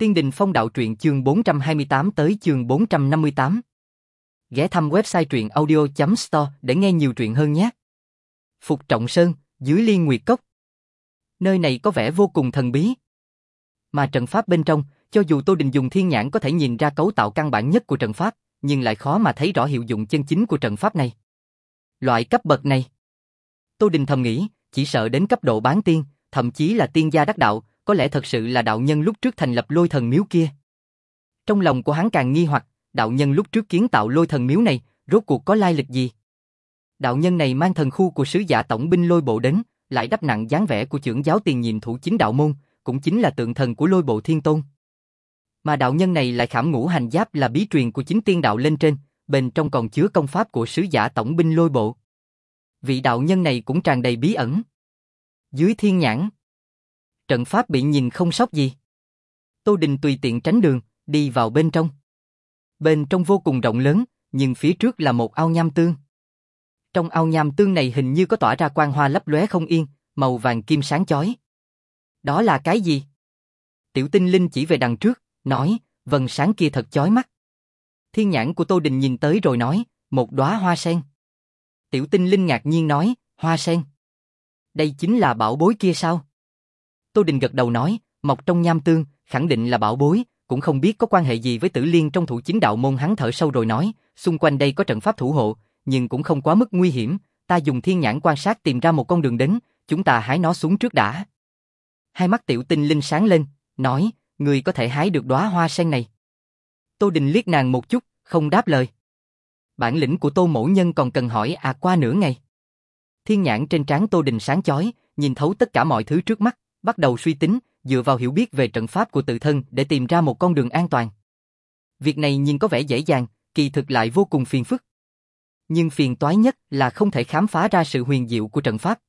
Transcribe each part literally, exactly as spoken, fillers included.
Tiên Đình Phong Đạo Truyện chương bốn trăm hai mươi tám tới chương bốn trăm năm mươi tám. Ghé thăm website truyện audio chấm store để nghe nhiều truyện hơn nhé. Phục Trọng Sơn, dưới Liên Nguyệt Cốc. Nơi này có vẻ vô cùng thần bí. Mà trận pháp bên trong, cho dù Tô Đình dùng thiên nhãn có thể nhìn ra cấu tạo căn bản nhất của trận pháp, nhưng lại khó mà thấy rõ hiệu dụng chân chính của trận pháp này. Loại cấp bậc này, Tô Đình thầm nghĩ, chỉ sợ đến cấp độ bán tiên, thậm chí là tiên gia đắc đạo, có lẽ thật sự là đạo nhân lúc trước thành lập Lôi Thần Miếu kia. Trong lòng của hắn càng nghi hoặc, đạo nhân lúc trước kiến tạo Lôi Thần Miếu này, rốt cuộc có lai lịch gì? Đạo nhân này mang thần khu của sứ giả tổng binh Lôi Bộ đến, lại đắp nặng dáng vẻ của trưởng giáo tiền nhiệm thủ chính đạo môn, cũng chính là tượng thần của Lôi Bộ Thiên Tôn. Mà đạo nhân này lại khảm ngũ hành giáp là bí truyền của chính tiên đạo lên trên, bên trong còn chứa công pháp của sứ giả tổng binh Lôi Bộ. Vị đạo nhân này cũng tràn đầy bí ẩn. Dưới thiên nhãn, trận pháp bị nhìn không sót gì. Tô Đình tùy tiện tránh đường, đi vào bên trong. Bên trong vô cùng rộng lớn, nhưng phía trước là một ao nham tương. Trong ao nham tương này hình như có tỏa ra quang hoa lấp lóe không yên, màu vàng kim sáng chói. Đó là cái gì? Tiểu Tinh Linh chỉ về đằng trước, nói, vầng sáng kia thật chói mắt. Thiên nhãn của Tô Đình nhìn tới rồi nói, một đóa hoa sen. Tiểu Tinh Linh ngạc nhiên nói, hoa sen. Đây chính là bảo bối kia sao? Tô Đình gật đầu nói, mọc trong nham tương, khẳng định là bảo bối, cũng không biết có quan hệ gì với Tử Liên trong thủ chính đạo môn. Hắn thở sâu rồi nói, xung quanh đây có trận pháp thủ hộ, nhưng cũng không quá mức nguy hiểm, ta dùng thiên nhãn quan sát tìm ra một con đường đến, chúng ta hái nó xuống trước đã. Hai mắt Tiểu Tinh Linh sáng lên, nói, người có thể hái được đóa hoa sen này. Tô Đình liếc nàng một chút, không đáp lời. Bản lĩnh của Tô mỗ nhân còn cần hỏi à qua nửa ngày. Thiên nhãn trên trán Tô Đình sáng chói, nhìn thấu tất cả mọi thứ trước mắt, bắt đầu suy tính, dựa vào hiểu biết về trận pháp của tự thân để tìm ra một con đường an toàn. Việc này nhìn có vẻ dễ dàng, kỳ thực lại vô cùng phiền phức. Nhưng phiền toái nhất là không thể khám phá ra sự huyền diệu của trận pháp.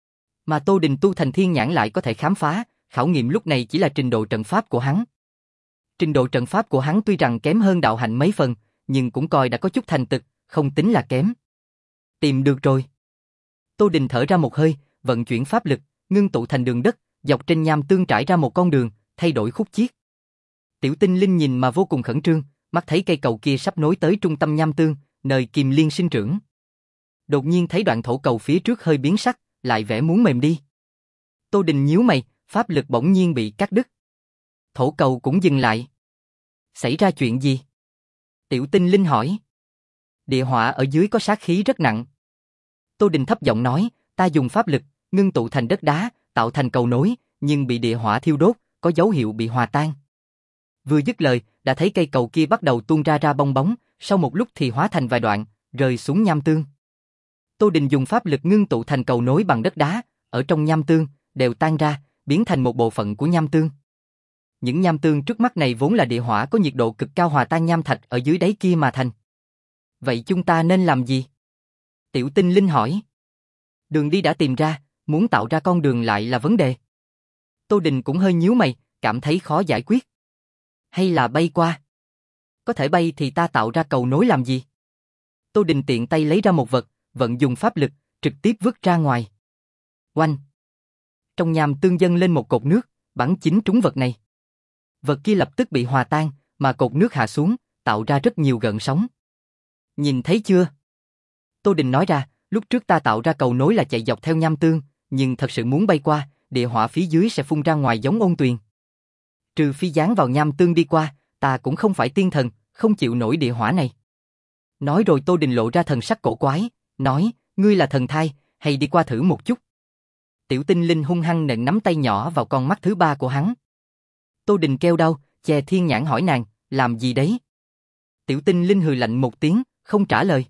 Mà Tô Đình tu thành thiên nhãn lại có thể khám phá, khảo nghiệm lúc này chỉ là trình độ trận pháp của hắn. Trình độ trận pháp của hắn tuy rằng kém hơn đạo hạnh mấy phần, nhưng cũng coi đã có chút thành tựu, không tính là kém. Tìm được rồi. Tô Đình thở ra một hơi, vận chuyển pháp lực, ngưng tụ thành đường đất, dọc trên nham tương trải ra một con đường, thay đổi khúc chiết. Tiểu Tinh Linh nhìn mà vô cùng khẩn trương, mắt thấy cây cầu kia sắp nối tới trung tâm nham tương, nơi Kim Liên sinh trưởng. Đột nhiên thấy đoạn thổ cầu phía trước hơi biến sắc, lại vẻ muốn mềm đi. Tô Đình nhíu mày, pháp lực bỗng nhiên bị cắt đứt. Thổ cầu cũng dừng lại. Xảy ra chuyện gì? Tiểu Tinh Linh hỏi. Địa hỏa ở dưới có sát khí rất nặng. Tô Đình thấp giọng nói, ta dùng pháp lực, ngưng tụ thành đất đá, tạo thành cầu nối, nhưng bị địa hỏa thiêu đốt, có dấu hiệu bị hòa tan. Vừa dứt lời, đã thấy cây cầu kia bắt đầu tuôn ra ra bong bóng, sau một lúc thì hóa thành vài đoạn, rơi xuống nham tương. Tô Đình dùng pháp lực ngưng tụ thành cầu nối bằng đất đá, ở trong nham tương, đều tan ra, biến thành một bộ phận của nham tương. Những nham tương trước mắt này vốn là địa hỏa có nhiệt độ cực cao hòa tan nham thạch ở dưới đáy kia mà thành. Vậy chúng ta nên làm gì? Tiểu Tinh Linh hỏi. Đường đi đã tìm ra, muốn tạo ra con đường lại là vấn đề. Tô Đình cũng hơi nhíu mày, cảm thấy khó giải quyết. Hay là bay qua? Có thể bay thì ta tạo ra cầu nối làm gì? Tô Đình tiện tay lấy ra một vật, vận dùng pháp lực, trực tiếp vứt ra ngoài. Oanh! Trong nham tương dâng lên một cột nước, bắn chính trúng vật này. Vật kia lập tức bị hòa tan, mà cột nước hạ xuống, tạo ra rất nhiều gợn sóng. Nhìn thấy chưa? Tô Đình nói ra, lúc trước ta tạo ra cầu nối là chạy dọc theo nham tương, nhưng thật sự muốn bay qua, địa hỏa phía dưới sẽ phun ra ngoài giống ôn tuyền. Trừ phi dán vào nham tương đi qua, ta cũng không phải tiên thần, không chịu nổi địa hỏa này. Nói rồi Tô Đình lộ ra thần sắc cổ quái, nói, ngươi là thần thai, hay đi qua thử một chút. Tiểu Tinh Linh hung hăng nện nắm tay nhỏ vào con mắt thứ ba của hắn. Tô Đình kêu đau, che thiên nhãn hỏi nàng, làm gì đấy? Tiểu Tinh Linh hừ lạnh một tiếng, không trả lời.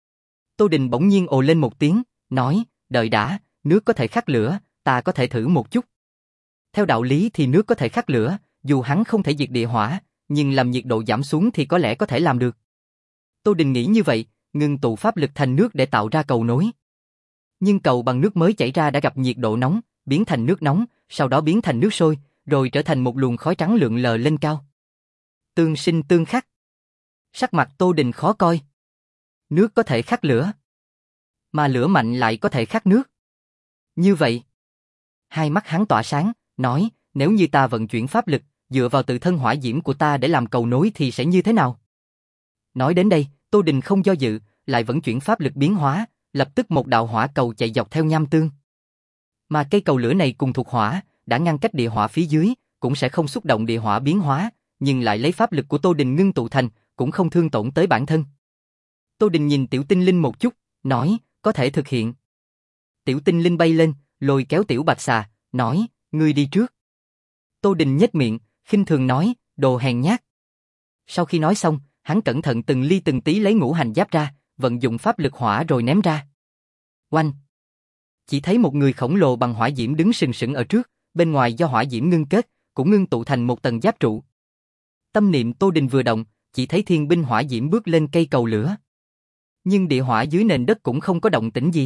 Tô Đình bỗng nhiên ồ lên một tiếng, nói, đợi đã, nước có thể khắc lửa, ta có thể thử một chút. Theo đạo lý thì nước có thể khắc lửa, dù hắn không thể diệt địa hỏa, nhưng làm nhiệt độ giảm xuống thì có lẽ có thể làm được. Tô Đình nghĩ như vậy, ngưng tụ pháp lực thành nước để tạo ra cầu nối. Nhưng cầu bằng nước mới chảy ra đã gặp nhiệt độ nóng, biến thành nước nóng, sau đó biến thành nước sôi, rồi trở thành một luồng khói trắng lượn lờ lên cao. Tương sinh tương khắc. Sắc mặt Tô Đình khó coi. Nước có thể khắc lửa, mà lửa mạnh lại có thể khắc nước. Như vậy, hai mắt hắn tỏa sáng, nói, nếu như ta vận chuyển pháp lực, dựa vào tự thân hỏa diễm của ta để làm cầu nối thì sẽ như thế nào? Nói đến đây, Tô Đình không do dự, lại vẫn chuyển pháp lực biến hóa, lập tức một đạo hỏa cầu chạy dọc theo nham tương. Mà cây cầu lửa này cùng thuộc hỏa, đã ngăn cách địa hỏa phía dưới, cũng sẽ không xúc động địa hỏa biến hóa, nhưng lại lấy pháp lực của Tô Đình ngưng tụ thành, cũng không thương tổn tới bản thân. Tô Đình nhìn Tiểu Tinh Linh một chút, nói, có thể thực hiện. Tiểu Tinh Linh bay lên, lôi kéo Tiểu Bạch Xà, nói, ngươi đi trước. Tô Đình nhếch miệng, khinh thường nói, đồ hèn nhát. Sau khi nói xong, hắn cẩn thận từng ly từng tí lấy ngũ hành giáp ra, vận dụng pháp lực hỏa rồi ném ra. Oanh! Chỉ thấy một người khổng lồ bằng hỏa diễm đứng sừng sững ở trước, bên ngoài do hỏa diễm ngưng kết, cũng ngưng tụ thành một tầng giáp trụ. Tâm niệm Tô Đình vừa động, chỉ thấy thiên binh hỏa diễm bước lên cây cầu lửa. Nhưng địa hỏa dưới nền đất cũng không có động tĩnh gì.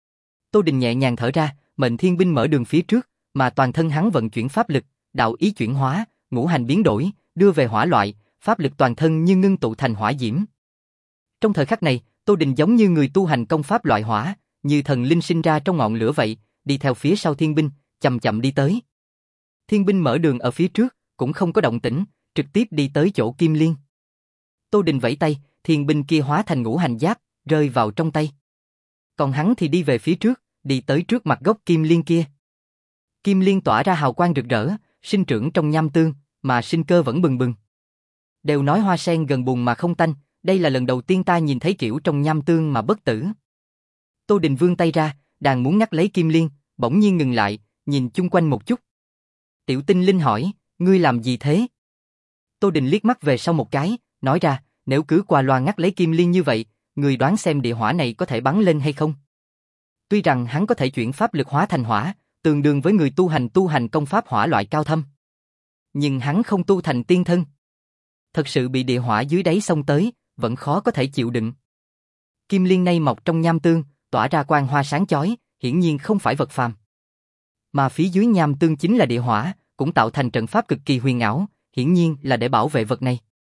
Tô Đình nhẹ nhàng thở ra, mệnh thiên binh mở đường phía trước, mà toàn thân hắn vận chuyển pháp lực, đạo ý chuyển hóa, ngũ hành biến đổi, đưa về hỏa loại, pháp lực toàn thân như ngưng tụ thành hỏa diễm. Trong thời khắc này, Tô Đình giống như người tu hành công pháp loại hỏa, như thần linh sinh ra trong ngọn lửa vậy, đi theo phía sau thiên binh, chậm chậm đi tới. Thiên binh mở đường ở phía trước, cũng không có động tĩnh, trực tiếp đi tới chỗ Kim Liên. Tô Đình vẫy tay, thiên binh kia hóa thành ngũ hành giáp, rơi vào trong tay. Còn hắn thì đi về phía trước, đi tới trước mặt gốc Kim Liên kia. Kim Liên tỏa ra hào quang rực rỡ, sinh trưởng trong nham tương, mà sinh cơ vẫn bừng bừng. Đều nói hoa sen gần bùn mà không tanh, đây là lần đầu tiên ta nhìn thấy kiểu trong nham tương mà bất tử. Tô Đình vươn tay ra, đang muốn ngắt lấy Kim Liên, bỗng nhiên ngừng lại, nhìn chung quanh một chút. Tiểu Tinh Linh hỏi, ngươi làm gì thế? Tô Đình liếc mắt về sau một cái, nói ra, nếu cứ qua loa ngắt lấy Kim Liên như vậy, ngươi đoán xem địa hỏa này có thể bắn lên hay không? Tuy rằng hắn có thể chuyển pháp lực hóa thành hỏa, tương đương với người tu hành tu hành công pháp hỏa loại cao thâm. Nhưng hắn không tu thành tiên thân. Thật sự bị địa hỏa dưới đáy xông tới, vẫn khó có thể chịu đựng. Kim Liên này mọc trong nham tương, tỏa ra quang hoa sáng chói, hiển nhiên không phải vật phàm. Mà phía dưới nham tương chính là địa hỏa, cũng tạo thành trận pháp cực kỳ huyền ảo, hiển nhiên là để bảo vệ vật này.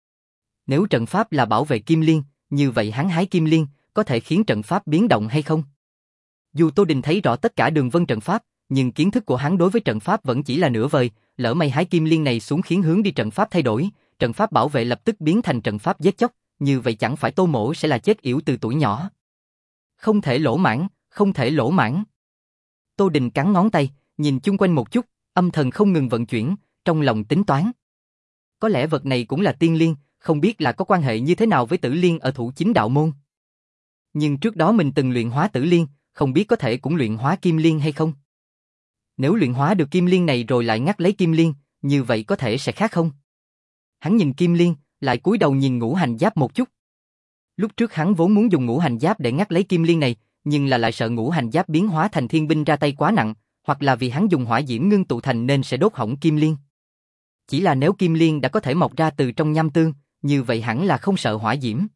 Nếu trận pháp là bảo vệ Kim Liên, như vậy hắn hái Kim Liên, có thể khiến trận pháp biến động hay không? Dù Tô Đình thấy rõ tất cả đường vân trận pháp, nhưng kiến thức của hắn đối với trận pháp vẫn chỉ là nửa vời, lỡ may hái Kim Liên này xuống khiến hướng đi trận pháp thay đổi, trận pháp bảo vệ lập tức biến thành trận pháp giết chóc, như vậy chẳng phải Tô Mỗ sẽ là chết yểu từ tuổi nhỏ. Không thể lỗ mãn, không thể lỗ mãn. Tô Đình cắn ngón tay, nhìn chung quanh một chút, âm thần không ngừng vận chuyển, trong lòng tính toán. Có lẽ vật này cũng là tiên liên, không biết là có quan hệ như thế nào với tử liên ở thủ chính đạo môn. Nhưng trước đó mình từng luyện hóa tử liên, không biết có thể cũng luyện hóa kim liên hay không. Nếu luyện hóa được kim liên này rồi lại ngắt lấy kim liên, như vậy có thể sẽ khác không? Hắn nhìn kim liên, lại cúi đầu nhìn ngũ hành giáp một chút. Lúc trước hắn vốn muốn dùng ngũ hành giáp để ngắt lấy kim liên này, nhưng là lại sợ ngũ hành giáp biến hóa thành thiên binh ra tay quá nặng, hoặc là vì hắn dùng hỏa diễm ngưng tụ thành nên sẽ đốt hỏng kim liên. Chỉ là nếu kim liên đã có thể mọc ra từ trong nham tương, như vậy hẳn là không sợ hỏa diễm.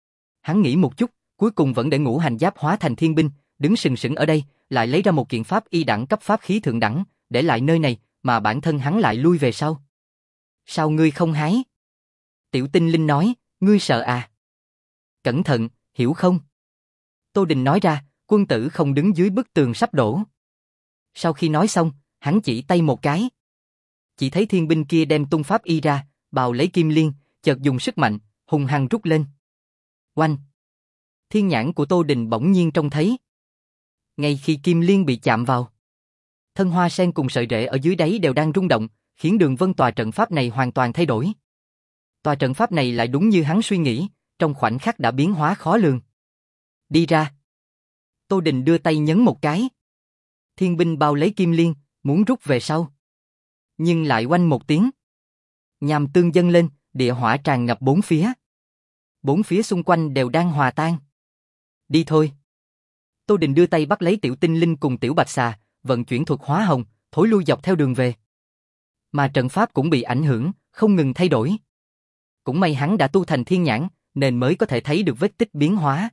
Hắn nghĩ một chút, cuối cùng vẫn để ngũ hành giáp hóa thành thiên binh, đứng sừng sững ở đây, lại lấy ra một kiện pháp y đẳng cấp pháp khí thượng đẳng, để lại nơi này, mà bản thân hắn lại lui về sau. Sao ngươi không hái? Tiểu Tinh Linh nói, ngươi sợ à? Cẩn thận, hiểu không? Tô Đình nói ra, quân tử không đứng dưới bức tường sắp đổ. Sau khi nói xong, hắn chỉ tay một cái. Chỉ thấy thiên binh kia đem tung pháp y ra, bào lấy kim liên, chợt dùng sức mạnh, hùng hăng rút lên. Oanh! Thiên nhãn của Tô Đình bỗng nhiên trông thấy. Ngay khi kim liên bị chạm vào, thân hoa sen cùng sợi rễ ở dưới đáy đều đang rung động, khiến đường vân tòa trận pháp này hoàn toàn thay đổi. Tòa trận pháp này lại đúng như hắn suy nghĩ, trong khoảnh khắc đã biến hóa khó lường. Đi ra! Tô Đình đưa tay nhấn một cái. Thiên binh bao lấy kim liên, muốn rút về sau. Nhưng lại oanh một tiếng. Nham tương dâng lên, địa hỏa tràn ngập bốn phía. Bốn phía xung quanh đều đang hòa tan. Đi thôi. Tô Đình đưa tay bắt lấy Tiểu Tinh Linh cùng Tiểu Bạch Xà, vận chuyển thuật hóa hồng, thối lui dọc theo đường về. Mà trận pháp cũng bị ảnh hưởng, không ngừng thay đổi. Cũng may hắn đã tu thành thiên nhãn, nên mới có thể thấy được vết tích biến hóa.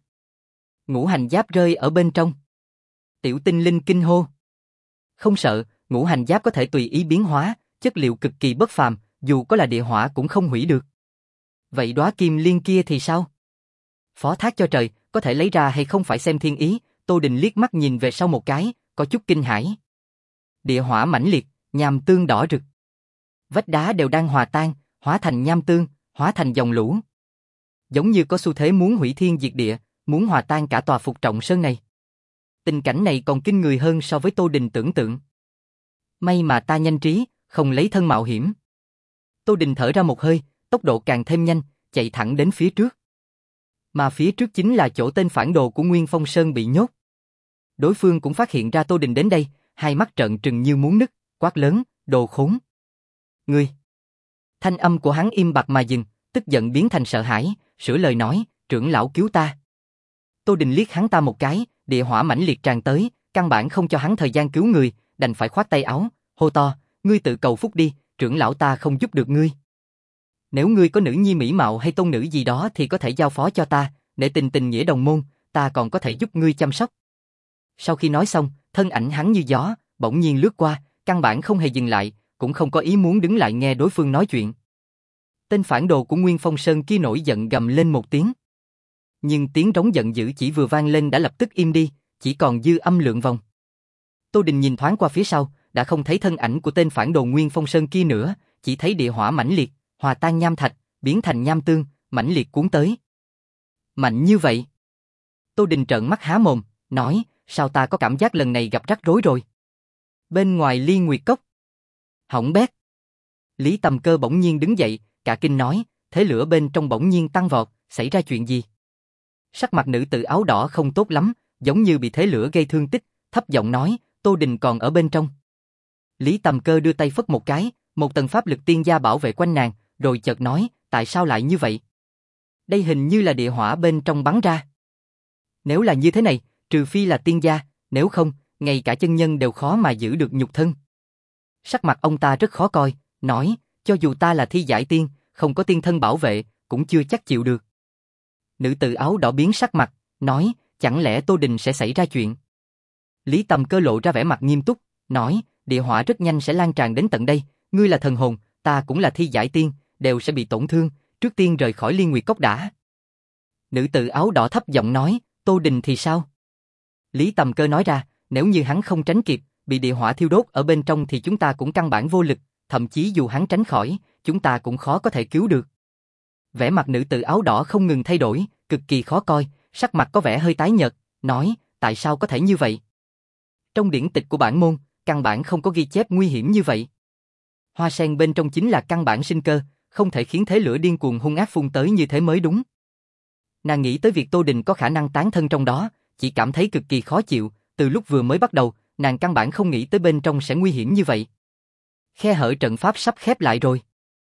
Ngũ hành giáp rơi ở bên trong. Tiểu Tinh Linh kinh hô. Không sợ, ngũ hành giáp có thể tùy ý biến hóa, chất liệu cực kỳ bất phàm, dù có là địa hỏa cũng không hủy được. Vậy đóa kim liên kia thì sao? Phó thác cho trời, có thể lấy ra hay không phải xem thiên ý. Tô Đình liếc mắt nhìn về sau một cái, có chút kinh hãi. Địa hỏa mãnh liệt, nham tương đỏ rực. Vách đá đều đang hòa tan, hóa thành nham tương, hóa thành dòng lũ. Giống như có xu thế muốn hủy thiên diệt địa, muốn hòa tan cả tòa Phục Trọng Sơn này. Tình cảnh này còn kinh người hơn so với Tô Đình tưởng tượng. May mà ta nhanh trí, không lấy thân mạo hiểm. Tô Đình thở ra một hơi, tốc độ càng thêm nhanh, chạy thẳng đến phía trước. Mà phía trước chính là chỗ tên phản đồ của Nguyên Phong Sơn bị nhốt. Đối phương cũng phát hiện ra Tô Đình đến đây, hai mắt trợn trừng như muốn nứt, quát lớn, đồ khốn. Ngươi! Thanh âm của hắn im bặt mà dừng, tức giận biến thành sợ hãi, sửa lời nói, trưởng lão cứu ta. Tô Đình liếc hắn ta một cái, địa hỏa mãnh liệt tràn tới, căn bản không cho hắn thời gian cứu người, đành phải khoát tay áo, hô to, ngươi tự cầu phúc đi, trưởng lão ta không giúp được ngươi. Nếu ngươi có nữ nhi mỹ mạo hay tôn nữ gì đó thì có thể giao phó cho ta, để tình tình nghĩa đồng môn, ta còn có thể giúp ngươi chăm sóc. Sau khi nói xong, thân ảnh hắn như gió, bỗng nhiên lướt qua, căn bản không hề dừng lại, cũng không có ý muốn đứng lại nghe đối phương nói chuyện. Tên phản đồ của Nguyên Phong Sơn kia nổi giận gầm lên một tiếng. Nhưng tiếng trống giận dữ chỉ vừa vang lên đã lập tức im đi, chỉ còn dư âm lượn vòng. Tô Đình nhìn thoáng qua phía sau, đã không thấy thân ảnh của tên phản đồ Nguyên Phong Sơn kia nữa, chỉ thấy địa hỏa mãnh liệt, hòa tan nham thạch, biến thành nham tương, mãnh liệt cuốn tới. Mạnh như vậy? Tô Đình trợn mắt há mồm, nói, sao ta có cảm giác lần này gặp rắc rối rồi? Bên ngoài Liên Nguyệt Cốc. Hỏng bét. Lý Tầm Cơ bỗng nhiên đứng dậy, cả kinh nói, thế lửa bên trong bỗng nhiên tăng vọt, xảy ra chuyện gì? Sắc mặt nữ tử áo đỏ không tốt lắm, giống như bị thế lửa gây thương tích, thấp giọng nói, Tô Đình còn ở bên trong. Lý Tầm Cơ đưa tay phất một cái, một tầng pháp lực tiên gia bảo vệ quanh nàng, rồi chợt nói, tại sao lại như vậy? Đây hình như là địa hỏa bên trong bắn ra. Nếu là như thế này, trừ phi là tiên gia, nếu không, ngay cả chân nhân đều khó mà giữ được nhục thân. Sắc mặt ông ta rất khó coi, nói, cho dù ta là thi giải tiên, không có tiên thân bảo vệ, cũng chưa chắc chịu được. Nữ tử áo đỏ biến sắc mặt, nói, chẳng lẽ Tô Đình sẽ xảy ra chuyện? Lý Tầm Cơ lộ ra vẻ mặt nghiêm túc, nói, địa hỏa rất nhanh sẽ lan tràn đến tận đây, ngươi là thần hồn, ta cũng là thi giải tiên, đều sẽ bị tổn thương, trước tiên rời khỏi Liên Nguyệt Cốc đã. Nữ tử áo đỏ thấp giọng nói, Tô Đình thì sao? Lý Tầm Cơ nói ra, nếu như hắn không tránh kịp, bị địa hỏa thiêu đốt ở bên trong thì chúng ta cũng căn bản vô lực, thậm chí dù hắn tránh khỏi, chúng ta cũng khó có thể cứu được. Vẻ mặt nữ tử áo đỏ không ngừng thay đổi, cực kỳ khó coi, sắc mặt có vẻ hơi tái nhợt, nói, tại sao có thể như vậy? Trong điển tịch của bản môn, căn bản không có ghi chép nguy hiểm như vậy. Hoa sen bên trong chính là căn bản sinh cơ, không thể khiến thế lửa điên cuồng hung ác phun tới như thế mới đúng. Nàng nghĩ tới việc Tô Đình có khả năng tán thân trong đó, chỉ cảm thấy cực kỳ khó chịu, từ lúc vừa mới bắt đầu, nàng căn bản không nghĩ tới bên trong sẽ nguy hiểm như vậy. Khe hở trận pháp sắp khép lại rồi.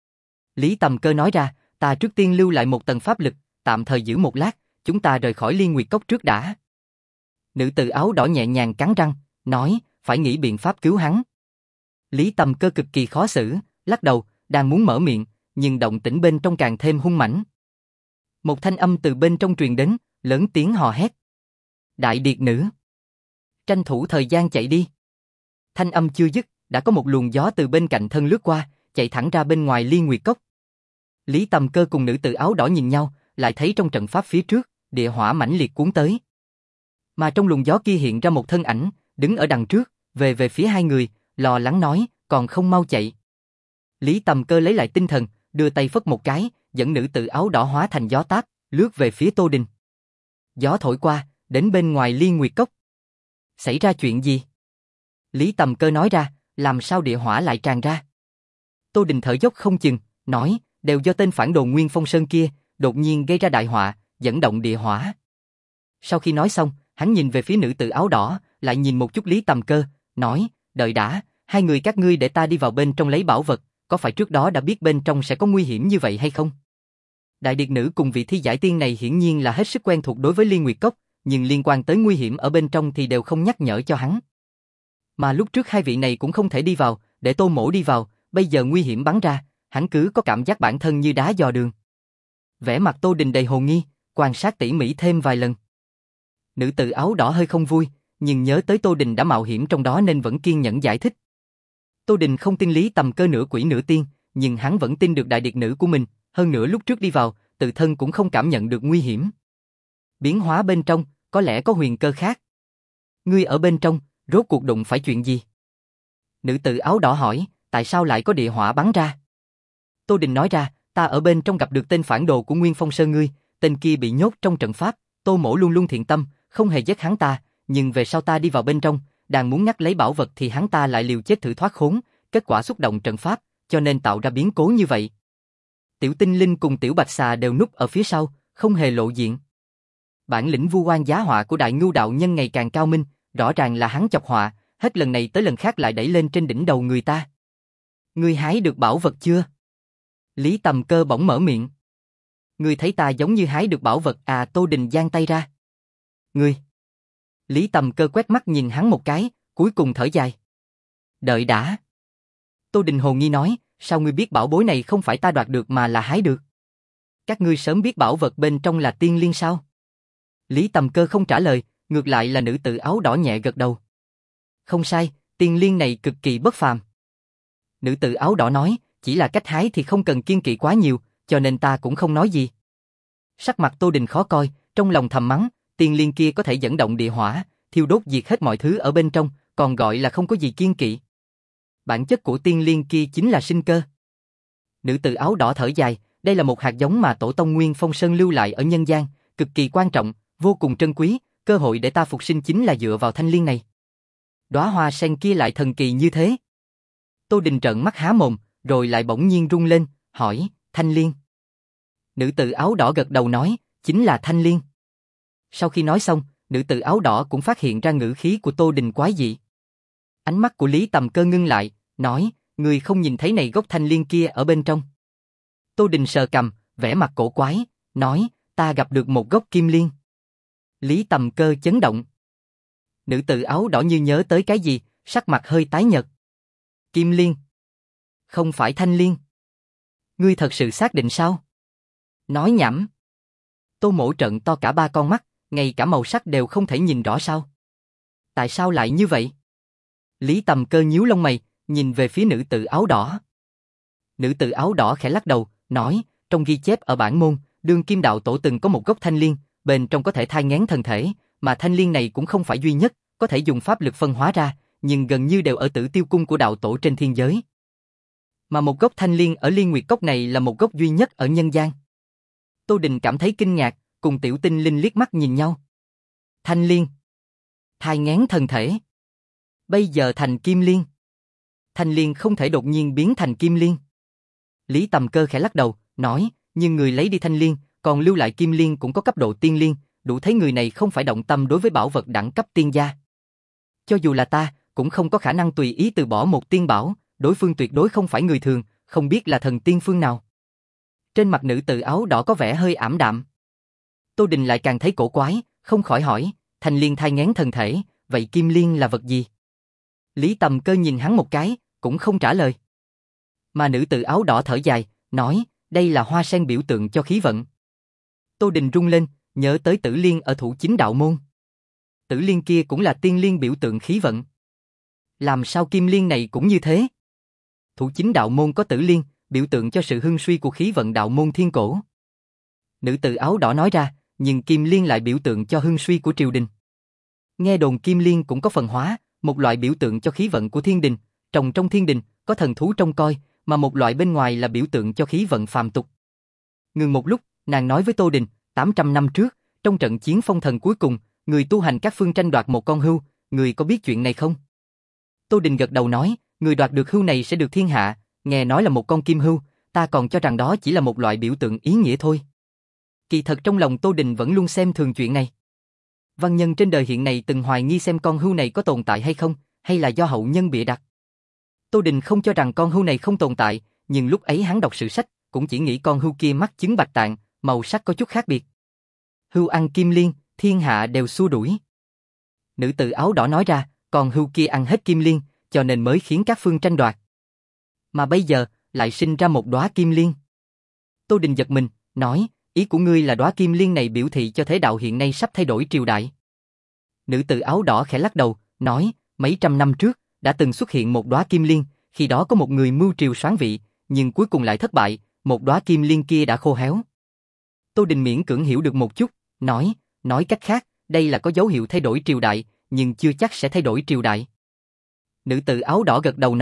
Lý Tầm Cơ nói ra, ta trước tiên lưu lại một tầng pháp lực, tạm thời giữ một lát, chúng ta rời khỏi Liên Nguyệt Cốc trước đã. Nữ tử áo đỏ nhẹ nhàng cắn răng, nói, phải nghĩ biện pháp cứu hắn. Lý Tầm Cơ cực kỳ khó xử, lắc đầu, đang muốn mở miệng, nhưng động tĩnh bên trong càng thêm hung mãnh. Một thanh âm từ bên trong truyền đến, lớn tiếng hò hét. Đại điệt nữ! Tranh thủ thời gian chạy đi. Thanh âm chưa dứt, đã có một luồng gió từ bên cạnh thân lướt qua, chạy thẳng ra bên ngoài Liên Nguyệt Cốc. Lý Tầm Cơ cùng nữ tử áo đỏ nhìn nhau, lại thấy trong trận pháp phía trước, địa hỏa mãnh liệt cuốn tới. Mà trong luồng gió kia hiện ra một thân ảnh, đứng ở đằng trước, về về phía hai người, lo lắng nói, còn không mau chạy. Lý Tầm Cơ lấy lại tinh thần, đưa tay phất một cái, dẫn nữ tử áo đỏ hóa thành gió táp, lướt về phía Tô Đình. Gió thổi qua, đến bên ngoài Liên Nguyệt Cốc. Xảy ra chuyện gì? Lý Tầm Cơ nói ra, làm sao địa hỏa lại tràn ra? Tô Đình thở dốc không chừng, nói, đều do tên phản đồ Nguyên Phong Sơn kia, đột nhiên gây ra đại họa, dẫn động địa hỏa. Sau khi nói xong, hắn nhìn về phía nữ tử áo đỏ, lại nhìn một chút Lý Tầm Cơ, nói, đợi đã, hai người các ngươi để ta đi vào bên trong lấy bảo vật, có phải trước đó đã biết bên trong sẽ có nguy hiểm như vậy hay không? Đại điệt nữ cùng vị thi giải tiên này hiển nhiên là hết sức quen thuộc đối với Liên Nguyệt Cốc, nhưng liên quan tới nguy hiểm ở bên trong thì đều không nhắc nhở cho hắn. Mà lúc trước hai vị này cũng không thể đi vào, để Tô Mỗ đi vào, bây giờ nguy hiểm bắn ra, hắn cứ có cảm giác bản thân như đá dò đường. Vẻ mặt Tô Đình đầy hồ nghi, quan sát tỉ mỉ thêm vài lần. Nữ tử áo đỏ hơi không vui, nhưng nhớ tới Tô Đình đã mạo hiểm trong đó nên vẫn kiên nhẫn giải thích. Tô Đình không tin Lý Tầm Cơ nửa quỷ nửa tiên, nhưng hắn vẫn tin được đại điệt nữ của mình, hơn nữa lúc trước đi vào, tự thân cũng không cảm nhận được nguy hiểm. Biến hóa bên trong, có lẽ có huyền cơ khác. Ngươi ở bên trong, rốt cuộc đụng phải chuyện gì? Nữ tử áo đỏ hỏi, tại sao lại có địa hỏa bắn ra? Tô Đình nói ra, ta ở bên trong gặp được tên phản đồ của Nguyên Phong Sơn ngươi, tên kia bị nhốt trong trận pháp, Tô Mỗ luôn luôn thiện tâm, không hề giết hắn ta, nhưng về sau ta đi vào bên trong, đang muốn ngắt lấy bảo vật thì hắn ta lại liều chết thử thoát khốn, kết quả xúc động trận pháp, cho nên tạo ra biến cố như vậy. Tiểu Tinh Linh cùng Tiểu Bạch Xà đều núp ở phía sau, không hề lộ diện. Bản lĩnh vu oan giá họa của Đại Ngưu đạo nhân ngày càng cao minh, rõ ràng là hắn chọc họa, hết lần này tới lần khác lại đẩy lên trên đỉnh đầu người ta. Ngươi hái được bảo vật chưa? Lý Tầm Cơ bỗng mở miệng. Ngươi thấy ta giống như hái được bảo vật à? Tô Đình giang tay ra. Ngươi. Lý Tầm Cơ quét mắt nhìn hắn một cái, cuối cùng thở dài. Đợi đã. Tô Đình hồ nghi nói, sao ngươi biết bảo bối này không phải ta đoạt được mà là hái được? Các ngươi sớm biết bảo vật bên trong là tiên liên sao? Lý Tầm Cơ không trả lời, ngược lại là nữ tử áo đỏ nhẹ gật đầu. Không sai, tiên liên này cực kỳ bất phàm. Nữ tử áo đỏ nói, chỉ là cách hái thì không cần kiêng kỵ quá nhiều, cho nên ta cũng không nói gì. Sắc mặt Tô Đình khó coi, trong lòng thầm mắng, tiên liên kia có thể dẫn động địa hỏa, thiêu đốt diệt hết mọi thứ ở bên trong, còn gọi là không có gì kiêng kỵ. Bản chất của tiên liên kia chính là sinh cơ. Nữ tử áo đỏ thở dài, đây là một hạt giống mà tổ tông Nguyên Phong Sơn lưu lại ở nhân gian, cực kỳ quan trọng, vô cùng trân quý, cơ hội để ta phục sinh chính là dựa vào thanh liên này. Đóa hoa sen kia lại thần kỳ như thế. Tô Đình trợn mắt há mồm, rồi lại bỗng nhiên rung lên, hỏi, thanh liên. Nữ tử áo đỏ gật đầu nói, chính là thanh liên. Sau khi nói xong, nữ tử áo đỏ cũng phát hiện ra ngữ khí của Tô Đình quái dị. Ánh mắt của Lý Tầm Cơ ngưng lại, nói, người không nhìn thấy này gốc thanh liên kia ở bên trong. Tô Đình sờ cằm, vẻ mặt cổ quái, nói, ta gặp được một gốc kim liên. Lý Tầm Cơ chấn động. Nữ tử áo đỏ như nhớ tới cái gì, sắc mặt hơi tái nhợt. Kim liên? Không phải thanh liên? Ngươi thật sự xác định sao? Nói nhảm. Tô Mỗ trợn to cả ba con mắt, ngay cả màu sắc đều không thể nhìn rõ sao? Tại sao lại như vậy? Lý Tầm Cơ nhíu lông mày, nhìn về phía nữ tử áo đỏ. Nữ tử áo đỏ khẽ lắc đầu, nói, trong ghi chép ở bản môn, Đương Kim đạo tổ từng có một gốc thanh liên, bên trong có thể thai nghén thân thể, mà thanh liên này cũng không phải duy nhất, có thể dùng pháp lực phân hóa ra, nhưng gần như đều ở Tử Tiêu cung của đạo tổ trên thiên giới. Mà một gốc thanh liên ở Liên Nguyệt Cốc này là một gốc duy nhất ở nhân gian. Tô Đình cảm thấy kinh ngạc, cùng Tiểu Tinh Linh liếc mắt nhìn nhau. Thanh liên, thai nghén thân thể, bây giờ thành kim liên. Thanh liên không thể đột nhiên biến thành kim liên. Lý Tầm Cơ khẽ lắc đầu, nói, nhưng người lấy đi thanh liên, còn lưu lại kim liên cũng có cấp độ tiên liên, đủ thấy người này không phải động tâm đối với bảo vật đẳng cấp tiên gia. Cho dù là ta, cũng không có khả năng tùy ý từ bỏ một tiên bảo, đối phương tuyệt đối không phải người thường, không biết là thần tiên phương nào. Trên mặt nữ tử áo đỏ có vẻ hơi ảm đạm. Tô Đình lại càng thấy cổ quái, không khỏi hỏi, thanh liên thai nghén thân thể, vậy kim liên là vật gì? Lý Tầm Cơ nhìn hắn một cái, cũng không trả lời. Mà nữ tử áo đỏ thở dài, nói, đây là hoa sen biểu tượng cho khí vận. Tô Đình rung lên, nhớ tới Tử Liên ở Thủ Chính đạo môn. Tử Liên kia cũng là tiên liên biểu tượng khí vận. Làm sao kim liên này cũng như thế? Thủ Chính đạo môn có Tử Liên, biểu tượng cho sự hưng suy của khí vận đạo môn thiên cổ. Nữ tử áo đỏ nói ra, nhưng kim liên lại biểu tượng cho hưng suy của triều đình. Nghe đồn kim liên cũng có phần hóa, một loại biểu tượng cho khí vận của thiên đình, trồng trong thiên đình, có thần thú trông coi, mà một loại bên ngoài là biểu tượng cho khí vận phàm tục. Ngừng một lúc, nàng nói với Tô Đình, tám trăm năm trước, trong trận chiến phong thần cuối cùng, người tu hành các phương tranh đoạt một con hươu, người có biết chuyện này không? Tô Đình gật đầu nói, người đoạt được hươu này sẽ được thiên hạ, nghe nói là một con kim hươu, ta còn cho rằng đó chỉ là một loại biểu tượng ý nghĩa thôi. Kỳ thật trong lòng Tô Đình vẫn luôn xem thường chuyện này. Văn nhân trên đời hiện nay từng hoài nghi xem con hươu này có tồn tại hay không, hay là do hậu nhân bịa đặt. Tô Đình không cho rằng con hươu này không tồn tại, nhưng lúc ấy hắn đọc sử sách, cũng chỉ nghĩ con hươu kia mắc chứng bạch tạng, màu sắc có chút khác biệt. Hươu ăn kim liên, thiên hạ đều xua đuổi. Nữ tử áo đỏ nói ra, con hươu kia ăn hết kim liên, cho nên mới khiến các phương tranh đoạt. Mà bây giờ, lại sinh ra một đóa kim liên. Tô Đình giật mình, nói, ý của ngươi là đóa kim liên này biểu thị cho thế đạo hiện nay sắp thay đổi triều đại. Nữ tử áo đỏ khẽ lắc đầu, nói, mấy trăm năm trước, đã từng xuất hiện một đóa kim liên, khi đó có một người mưu triều soán vị, nhưng cuối cùng lại thất bại, một đóa kim liên kia đã khô héo. Tô Đình miễn cưỡng hiểu được một chút, nói, nói cách khác, đây là có dấu hiệu thay đổi triều đại, nhưng chưa chắc sẽ thay đổi triều đại. Nữ tử áo đỏ gật đầu nói,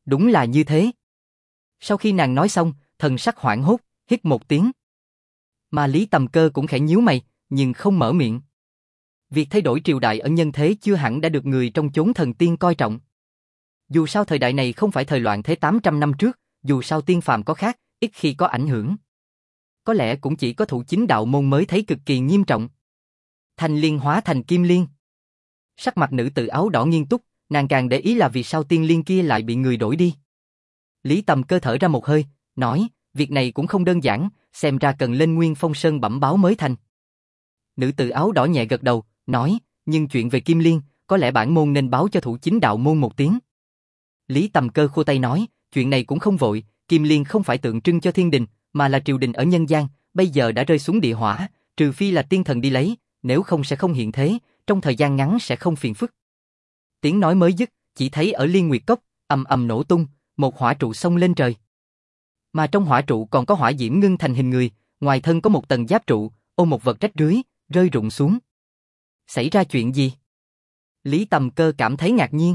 Đúng là như thế. Sau khi nàng nói xong, thần sắc hoảng hốt, hít một tiếng. Mà Lý Tầm Cơ cũng khẽ nhíu mày, nhưng không mở miệng. Việc thay đổi triều đại ở nhân thế chưa hẳn đã được người trong chốn thần tiên coi trọng. Dù sao thời đại này không phải thời loạn thế tám trăm năm trước, dù sao tiên phàm có khác, ít khi có ảnh hưởng. Có lẽ cũng chỉ có Thủ Chính Đạo Môn mới thấy cực kỳ nghiêm trọng. Thanh liên hóa thành kim liên. Sắc mặt nữ tử áo đỏ nghiêm túc, nàng càng để ý là vì sao tiên liên kia lại bị người đổi đi. Lý Tầm Cơ thở ra một hơi, nói, việc này cũng không đơn giản, xem ra cần lên Nguyên Phong Sơn bẩm báo mới thành. Nữ tử áo đỏ nhẹ gật đầu, nói, nhưng chuyện về kim liên, có lẽ bản môn nên báo cho Thủ Chính Đạo Môn một tiếng. Lý Tầm Cơ khua tay nói, chuyện này cũng không vội, kim liên không phải tượng trưng cho thiên đình, mà là triều đình ở nhân gian, bây giờ đã rơi xuống địa hỏa, trừ phi là tiên thần đi lấy, nếu không sẽ không hiện thế, trong thời gian ngắn sẽ không phiền phức. Tiếng nói mới dứt, chỉ thấy ở Liên Nguyệt Cốc, ầm ầm nổ tung, một hỏa trụ xông lên trời. Mà trong hỏa trụ còn có hỏa diễm ngưng thành hình người, ngoài thân có một tầng giáp trụ, ôm một vật rách rưới, rơi rụng xuống. Xảy ra chuyện gì? Lý Tầm Cơ cảm thấy ngạc nhiên.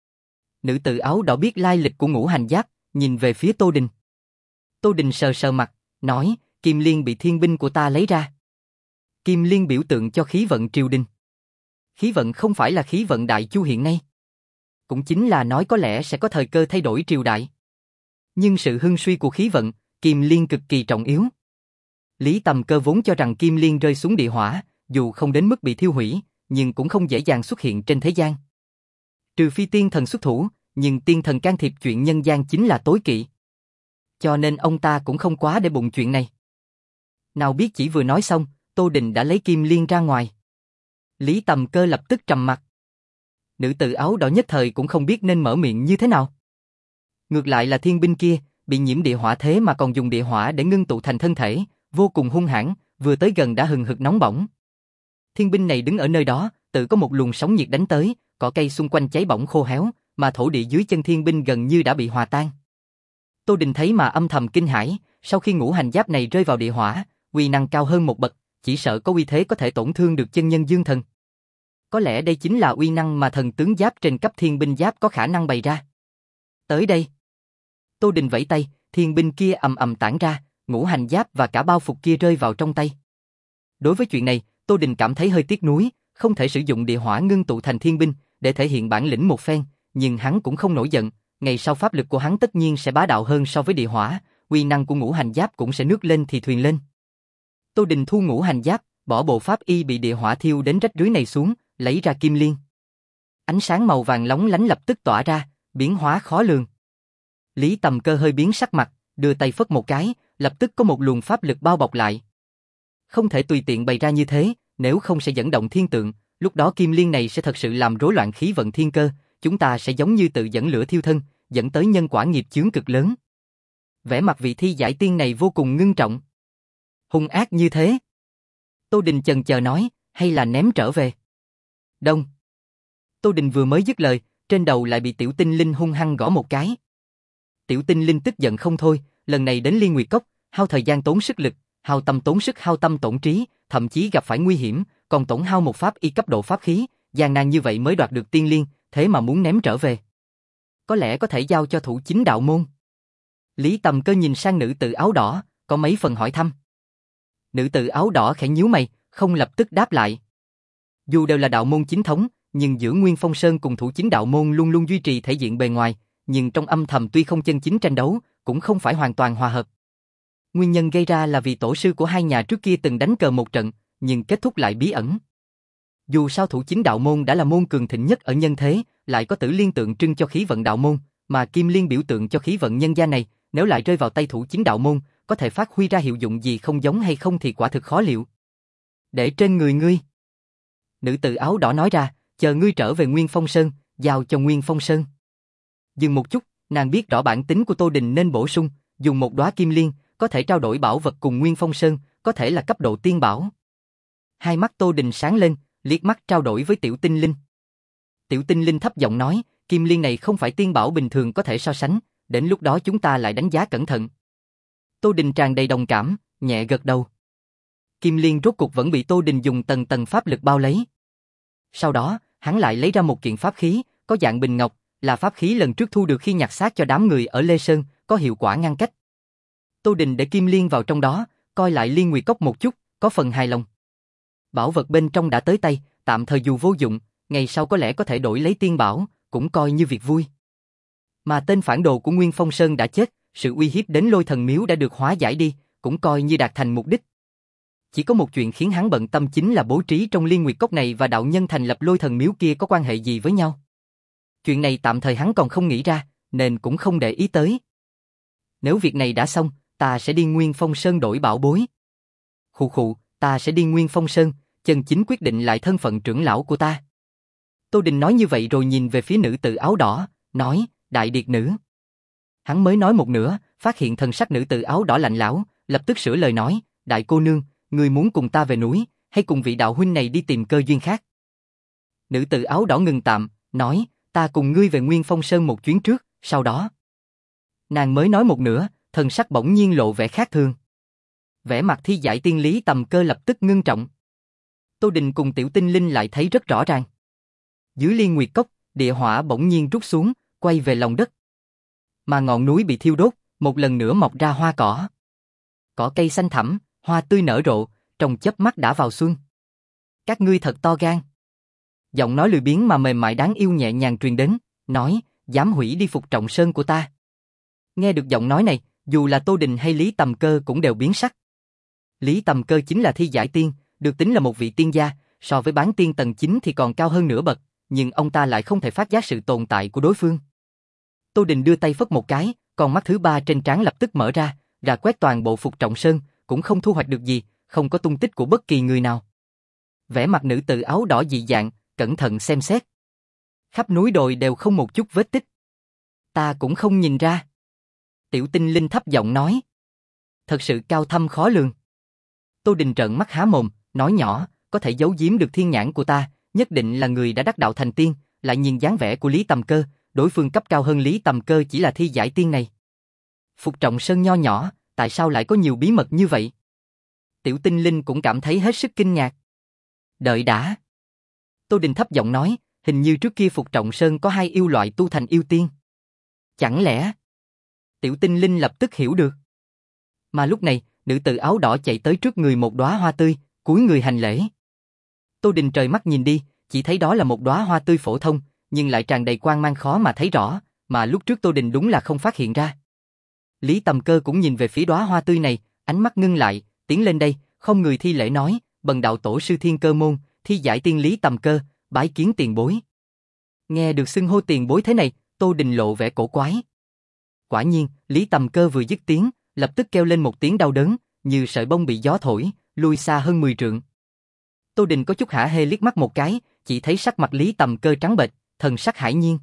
Nữ tử áo đỏ biết lai lịch của ngũ hành giáp, nhìn về phía Tô Đình. Tô Đình sờ sờ mặt, nói, kim liên bị thiên binh của ta lấy ra. Kim liên biểu tượng cho khí vận triều đình. Khí vận không phải là khí vận đại chu hiện nay. Cũng chính là nói có lẽ sẽ có thời cơ thay đổi triều đại. Nhưng sự hưng suy của khí vận, kim liên cực kỳ trọng yếu. Lý Tầm Cơ vốn cho rằng kim liên rơi xuống địa hỏa, dù không đến mức bị thiêu hủy, nhưng cũng không dễ dàng xuất hiện trên thế gian. Trừ phi tiên thần xuất thủ, nhưng tiên thần can thiệp chuyện nhân gian chính là tối kỵ. Cho nên ông ta cũng không quá để bụng chuyện này. Nào biết chỉ vừa nói xong, Tô Đình đã lấy kim liên ra ngoài. Lý Tầm Cơ lập tức trầm mặt. Nữ tử áo đỏ nhất thời cũng không biết nên mở miệng như thế nào. Ngược lại là thiên binh kia, bị nhiễm địa hỏa thế mà còn dùng địa hỏa để ngưng tụ thành thân thể, vô cùng hung hãn, vừa tới gần đã hừng hực nóng bỏng. Thiên binh này đứng ở nơi đó, tự có một luồng sóng nhiệt đánh tới, cỏ cây xung quanh cháy bỏng khô héo, mà thổ địa dưới chân thiên binh gần như đã bị hòa tan. Tô Đình thấy mà âm thầm kinh hãi, sau khi ngũ hành giáp này rơi vào địa hỏa, uy năng cao hơn một bậc, chỉ sợ có uy thế có thể tổn thương được chân nhân dương thần. Có lẽ đây chính là uy năng mà thần tướng giáp trên cấp thiên binh giáp có khả năng bày ra. Tới đây. Tô Đình vẫy tay, thiên binh kia ầm ầm tản ra, ngũ hành giáp và cả bao phục kia rơi vào trong tay. Đối với chuyện này, Tô Đình cảm thấy hơi tiếc nuối, không thể sử dụng địa hỏa ngưng tụ thành thiên binh để thể hiện bản lĩnh một phen, nhưng hắn cũng không nổi giận, ngày sau pháp lực của hắn tất nhiên sẽ bá đạo hơn so với địa hỏa, uy năng của ngũ hành giáp cũng sẽ nước lên thì thuyền lên. Tô Đình thu ngũ hành giáp, bỏ bộ pháp y bị địa hỏa thiêu đến rách rưới này xuống, lấy ra kim liên. Ánh sáng màu vàng lóng lánh lập tức tỏa ra, biến hóa khó lường. Lý Tầm Cơ hơi biến sắc mặt, đưa tay phất một cái, lập tức có một luồng pháp lực bao bọc lại. Không thể tùy tiện bày ra như thế, nếu không sẽ dẫn động thiên tượng, lúc đó kim liên này sẽ thật sự làm rối loạn khí vận thiên cơ, chúng ta sẽ giống như tự dẫn lửa thiêu thân, dẫn tới nhân quả nghiệp chướng cực lớn. Vẻ mặt vị thi giải tiên này vô cùng ngưng trọng. Hung ác như thế. Tô Đình chần chờ nói, hay là ném trở về. Đông. Tô Đình vừa mới dứt lời, trên đầu lại bị Tiểu Tinh Linh hung hăng gõ một cái. Tiểu Tinh Linh tức giận không thôi, lần này đến Liên Nguyệt Cốc, hao thời gian tốn sức lực, hao tâm tốn sức hao tâm tổn trí, thậm chí gặp phải nguy hiểm, còn tổn hao một pháp y cấp độ pháp khí, gian nan như vậy mới đoạt được tiên liên, thế mà muốn ném trở về. Có lẽ có thể giao cho Thủ Chính Đạo Môn. Lý Tầm Cơ nhìn sang nữ tử áo đỏ, có mấy phần hỏi thăm. Nữ tử áo đỏ khẽ nhíu mày, không lập tức đáp lại. Dù đều là đạo môn chính thống, nhưng giữa Nguyên Phong Sơn cùng Thủ Chính Đạo Môn luôn luôn duy trì thể diện bề ngoài, nhưng trong âm thầm tuy không chân chính tranh đấu, cũng không phải hoàn toàn hòa hợp. Nguyên nhân gây ra là vì tổ sư của hai nhà trước kia từng đánh cờ một trận, nhưng kết thúc lại bí ẩn. Dù sao Thủ Chính Đạo Môn đã là môn cường thịnh nhất ở nhân thế, lại có Tử Liên tượng trưng cho khí vận đạo môn, mà Kim Liên biểu tượng cho khí vận nhân gian này, nếu lại rơi vào tay Thủ Chính Đạo Môn, có thể phát huy ra hiệu dụng gì không giống hay không thì quả thực khó liệu. Để trên người ngươi. Nữ tử áo đỏ nói ra, chờ ngươi trở về Nguyên Phong Sơn, giao cho Nguyên Phong Sơn. Dừng một chút, nàng biết rõ bản tính của Tô Đình nên bổ sung, dùng một đóa kim liên, có thể trao đổi bảo vật cùng Nguyên Phong Sơn, có thể là cấp độ tiên bảo. Hai mắt Tô Đình sáng lên, liếc mắt trao đổi với Tiểu Tinh Linh. Tiểu Tinh Linh thấp giọng nói, kim liên này không phải tiên bảo bình thường có thể so sánh, đến lúc đó chúng ta lại đánh giá cẩn thận. Tô Đình tràn đầy đồng cảm, nhẹ gật đầu. Kim liên rốt cục vẫn bị Tô Đình dùng tầng tầng pháp lực bao lấy. Sau đó, hắn lại lấy ra một kiện pháp khí, có dạng bình ngọc, Là pháp khí lần trước thu được khi nhặt xác cho đám người ở Lê Sơn, có hiệu quả ngăn cách. Tô Đình để Kim Liên vào trong đó, coi lại Liên Nguyệt Cốc một chút, có phần hài lòng. Bảo vật bên trong đã tới tay, tạm thời dù vô dụng, ngày sau có lẽ có thể đổi lấy tiên bảo, cũng coi như việc vui. Mà tên phản đồ của Nguyên Phong Sơn đã chết, sự uy hiếp đến Lôi Thần Miếu đã được hóa giải đi, cũng coi như đạt thành mục đích. Chỉ có một chuyện khiến hắn bận tâm chính là bố trí trong Liên Nguyệt Cốc này và đạo nhân thành lập Lôi Thần Miếu kia có quan hệ gì với nhau. Chuyện này tạm thời hắn còn không nghĩ ra, nên cũng không để ý tới. Nếu việc này đã xong, ta sẽ đi Nguyên Phong Sơn đổi bảo bối. Khụ khụ, ta sẽ đi Nguyên Phong Sơn, chân chính quyết định lại thân phận trưởng lão của ta. Tô Đình nói như vậy rồi nhìn về phía nữ tử áo đỏ, nói, đại điệt nữ. Hắn mới nói một nửa, phát hiện thần sắc nữ tử áo đỏ lạnh lẽo, lập tức sửa lời nói, đại cô nương, người muốn cùng ta về núi, hay cùng vị đạo huynh này đi tìm cơ duyên khác? Nữ tử áo đỏ ngừng tạm, nói, ta cùng ngươi về Nguyên Phong Sơn một chuyến trước, sau đó. Nàng mới nói một nửa, thần sắc bỗng nhiên lộ vẻ khác thường. Vẻ mặt thi giải tiên Lý Tầm Cơ lập tức ngưng trọng. Tô Đình cùng Tiểu Tinh Linh lại thấy rất rõ ràng. Dưới Liên Nguyệt Cốc, địa hỏa bỗng nhiên rút xuống, quay về lòng đất. Mà ngọn núi bị thiêu đốt, một lần nữa mọc ra hoa cỏ. Cỏ cây xanh thẳm, hoa tươi nở rộ, trong chớp mắt đã vào xuân. Các ngươi thật to gan. Giọng nói lười biếng mà mềm mại đáng yêu nhẹ nhàng truyền đến, nói, dám hủy đi Phục Trọng Sơn của ta. Nghe được giọng nói này, dù là Tô Đình hay Lý Tầm Cơ cũng đều biến sắc. Lý Tầm Cơ chính là thi giải tiên, được tính là một vị tiên gia, so với bán tiên tầng chín thì còn cao hơn nửa bậc, nhưng ông ta lại không thể phát giác sự tồn tại của đối phương. Tô Đình đưa tay phất một cái, con mắt thứ ba trên trán lập tức mở ra, rà quét toàn bộ Phục Trọng Sơn, cũng không thu hoạch được gì, không có tung tích của bất kỳ người nào. Vẻ mặt nữ tử áo đỏ dị dạng, cẩn thận xem xét. Khắp núi đồi đều không một chút vết tích. Ta cũng không nhìn ra. Tiểu Tinh Linh thấp giọng nói. Thật sự cao thâm khó lường. Tô Đình trợn mắt há mồm, nói nhỏ, có thể giấu giếm được thiên nhãn của ta, nhất định là người đã đắc đạo thành tiên, lại nhìn dáng vẻ của Lý Tầm Cơ, đối phương cấp cao hơn Lý Tầm Cơ chỉ là thi giải tiên này. Phục Trọng Sơn nho nhỏ, tại sao lại có nhiều bí mật như vậy? Tiểu Tinh Linh cũng cảm thấy hết sức kinh ngạc. Đợi đã. Tô Đình thấp giọng nói, hình như trước kia Phục Trọng Sơn có hai yêu loại tu thành yêu tiên. Chẳng lẽ? Tiểu Tinh Linh lập tức hiểu được. Mà lúc này, nữ tử áo đỏ chạy tới trước người một đóa hoa tươi, cúi người hành lễ. Tô Đình trời mắt nhìn đi, chỉ thấy đó là một đóa hoa tươi phổ thông, nhưng lại tràn đầy quang mang khó mà thấy rõ, mà lúc trước Tô Đình đúng là không phát hiện ra. Lý Tầm Cơ cũng nhìn về phía đóa hoa tươi này, ánh mắt ngưng lại, tiến lên đây, không người thi lễ nói, bần đạo tổ sư Thiên Cơ môn, thi giải tiên Lý Tầm Cơ, bái kiến tiền bối. Nghe được xưng hô tiền bối thế này, Tô Đình lộ vẻ cổ quái. Quả nhiên, Lý Tầm Cơ vừa dứt tiếng, lập tức kêu lên một tiếng đau đớn, như sợi bông bị gió thổi, lui xa hơn mười trượng. Tô Đình có chút hả hê liếc mắt một cái, chỉ thấy sắc mặt Lý Tầm Cơ trắng bệch, thần sắc hải nhiên.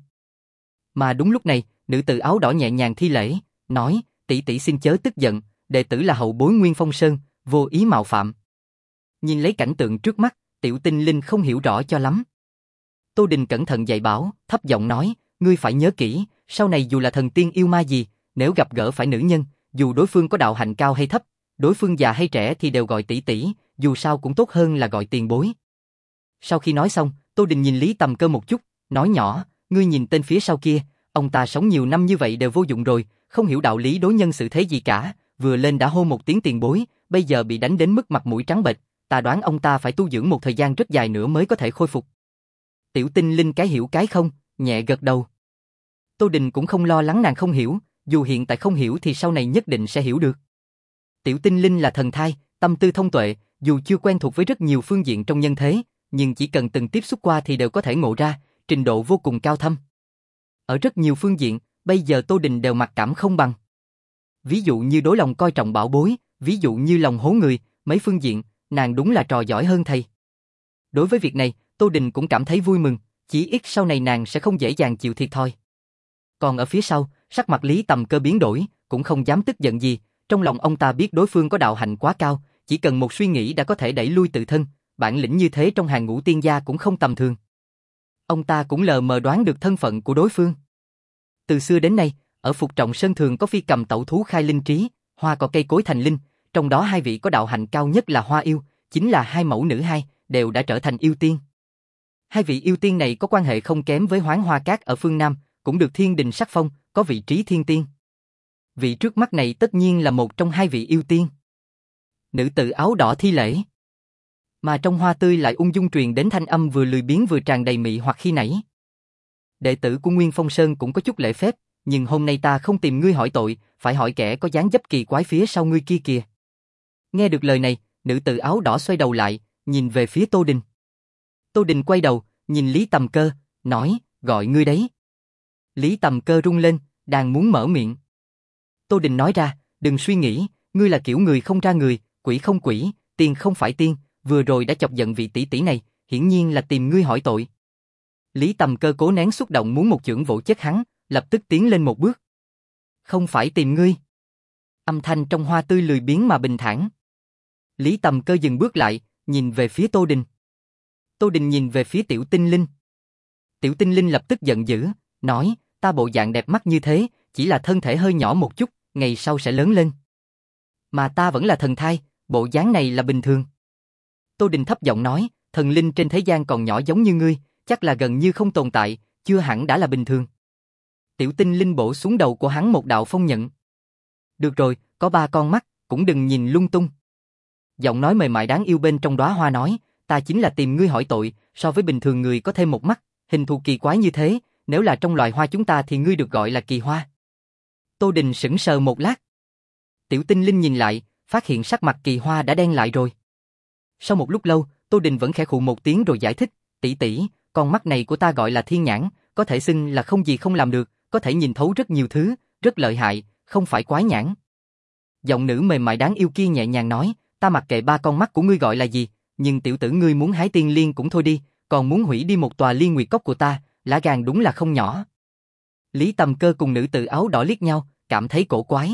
Mà đúng lúc này, nữ tử áo đỏ nhẹ nhàng thi lễ, nói, tỷ tỷ xin chớ tức giận, đệ tử là hậu bối Nguyên Phong Sơn, vô ý mạo phạm. Nhìn lấy cảnh tượng trước mắt, Tiểu Tinh Linh không hiểu rõ cho lắm. Tô Đình cẩn thận dạy bảo, thấp giọng nói, ngươi phải nhớ kỹ, sau này dù là thần tiên yêu ma gì, nếu gặp gỡ phải nữ nhân, dù đối phương có đạo hạnh cao hay thấp, đối phương già hay trẻ thì đều gọi tỷ tỷ, dù sao cũng tốt hơn là gọi tiền bối. Sau khi nói xong, Tô Đình nhìn Lý Tầm Cơ một chút, nói nhỏ, ngươi nhìn tên phía sau kia, ông ta sống nhiều năm như vậy đều vô dụng rồi, không hiểu đạo lý đối nhân xử thế gì cả, vừa lên đã hô một tiếng tiền bối, bây giờ bị đánh đến mức mặt mũi trắng bệch, ta đoán ông ta phải tu dưỡng một thời gian rất dài nữa mới có thể khôi phục. Tiểu Tinh Linh cái hiểu cái không, nhẹ gật đầu. Tô Đình cũng không lo lắng nàng không hiểu, dù hiện tại không hiểu thì sau này nhất định sẽ hiểu được. Tiểu Tinh Linh là thần thai, tâm tư thông tuệ, dù chưa quen thuộc với rất nhiều phương diện trong nhân thế, nhưng chỉ cần từng tiếp xúc qua thì đều có thể ngộ ra, trình độ vô cùng cao thâm. Ở rất nhiều phương diện, bây giờ Tô Đình đều mặc cảm không bằng. Ví dụ như đối lòng coi trọng bảo bối, ví dụ như lòng hố người, mấy phương diện, nàng đúng là trò giỏi hơn thầy. Đối với việc này, Tô Đình cũng cảm thấy vui mừng, chỉ ít sau này nàng sẽ không dễ dàng chịu thiệt thòi. Còn ở phía sau, sắc mặt Lý Tầm Cơ biến đổi, cũng không dám tức giận gì, trong lòng ông ta biết đối phương có đạo hạnh quá cao, chỉ cần một suy nghĩ đã có thể đẩy lui tự thân, bản lĩnh như thế trong hàng ngũ tiên gia cũng không tầm thường. Ông ta cũng lờ mờ đoán được thân phận của đối phương. Từ xưa đến nay, ở Phục Trọng Sơn thường có phi cầm tẩu thú khai linh trí, hoa cỏ cây cối thành linh, trong đó hai vị có đạo hạnh cao nhất là Hoa Yêu, chính là hai mẫu nữ hai, đều đã trở thành yêu tiên. Hai vị yêu tiên này có quan hệ không kém với Hoán Hoa Cát ở phương Nam, cũng được thiên đình sắc phong, có vị trí thiên tiên. Vị trước mắt này tất nhiên là một trong hai vị yêu tiên. Nữ tử áo đỏ thi lễ. Mà trong hoa tươi lại ung dung truyền đến thanh âm vừa lười biếng vừa tràn đầy mị hoặc khi nãy. Đệ tử của Nguyên Phong Sơn cũng có chút lễ phép, nhưng hôm nay ta không tìm ngươi hỏi tội, phải hỏi kẻ có dáng dấp kỳ quái phía sau ngươi kia kìa. Nghe được lời này, nữ tử áo đỏ xoay đầu lại, nhìn về phía Tô Đình. Tô Đình quay đầu, nhìn Lý Tầm Cơ, nói, gọi ngươi đấy. Lý Tầm Cơ rung lên, đang muốn mở miệng. Tô Đình nói ra, đừng suy nghĩ, ngươi là kiểu người không ra người, quỷ không quỷ, tiên không phải tiên, vừa rồi đã chọc giận vị tỷ tỷ này, hiển nhiên là tìm ngươi hỏi tội. Lý Tầm Cơ cố nén xúc động muốn một chưởng vỗ chết hắn, lập tức tiến lên một bước. Không phải tìm ngươi. Âm thanh trong hoa tươi lười biếng mà bình thản. Lý Tầm Cơ dừng bước lại, nhìn về phía Tô Đình. Tô Đình nhìn về phía Tiểu Tinh Linh. Tiểu Tinh Linh lập tức giận dữ, nói, ta bộ dạng đẹp mắt như thế, chỉ là thân thể hơi nhỏ một chút, ngày sau sẽ lớn lên. Mà ta vẫn là thần thai, bộ dáng này là bình thường. Tô Đình thấp giọng nói, thần linh trên thế gian còn nhỏ giống như ngươi, chắc là gần như không tồn tại, chưa hẳn đã là bình thường. Tiểu Tinh Linh bổ xuống đầu của hắn một đạo phong nhận. Được rồi, có ba con mắt, cũng đừng nhìn lung tung. Giọng nói mềm mại đáng yêu bên trong đóa hoa nói, ta chính là tìm ngươi hỏi tội, so với bình thường người có thêm một mắt, hình thù kỳ quái như thế, nếu là trong loài hoa chúng ta thì ngươi được gọi là kỳ hoa. Tô Đình sững sờ một lát. Tiểu Tinh Linh nhìn lại, phát hiện sắc mặt kỳ hoa đã đen lại rồi. Sau một lúc lâu, Tô Đình vẫn khẽ khụ một tiếng rồi giải thích, tỷ tỷ, con mắt này của ta gọi là thiên nhãn, có thể xưng là không gì không làm được, có thể nhìn thấu rất nhiều thứ, rất lợi hại, không phải quái nhãn. Giọng nữ mềm mại đáng yêu kia nhẹ nhàng nói, ta mặc kệ ba con mắt của ngươi gọi là gì, nhưng tiểu tử ngươi muốn hái tiên liên cũng thôi đi, còn muốn hủy đi một tòa Liên Nguyệt Cốc của ta, lá gan đúng là không nhỏ. Lý Tầm Cơ cùng nữ tử áo đỏ liếc nhau, cảm thấy cổ quái.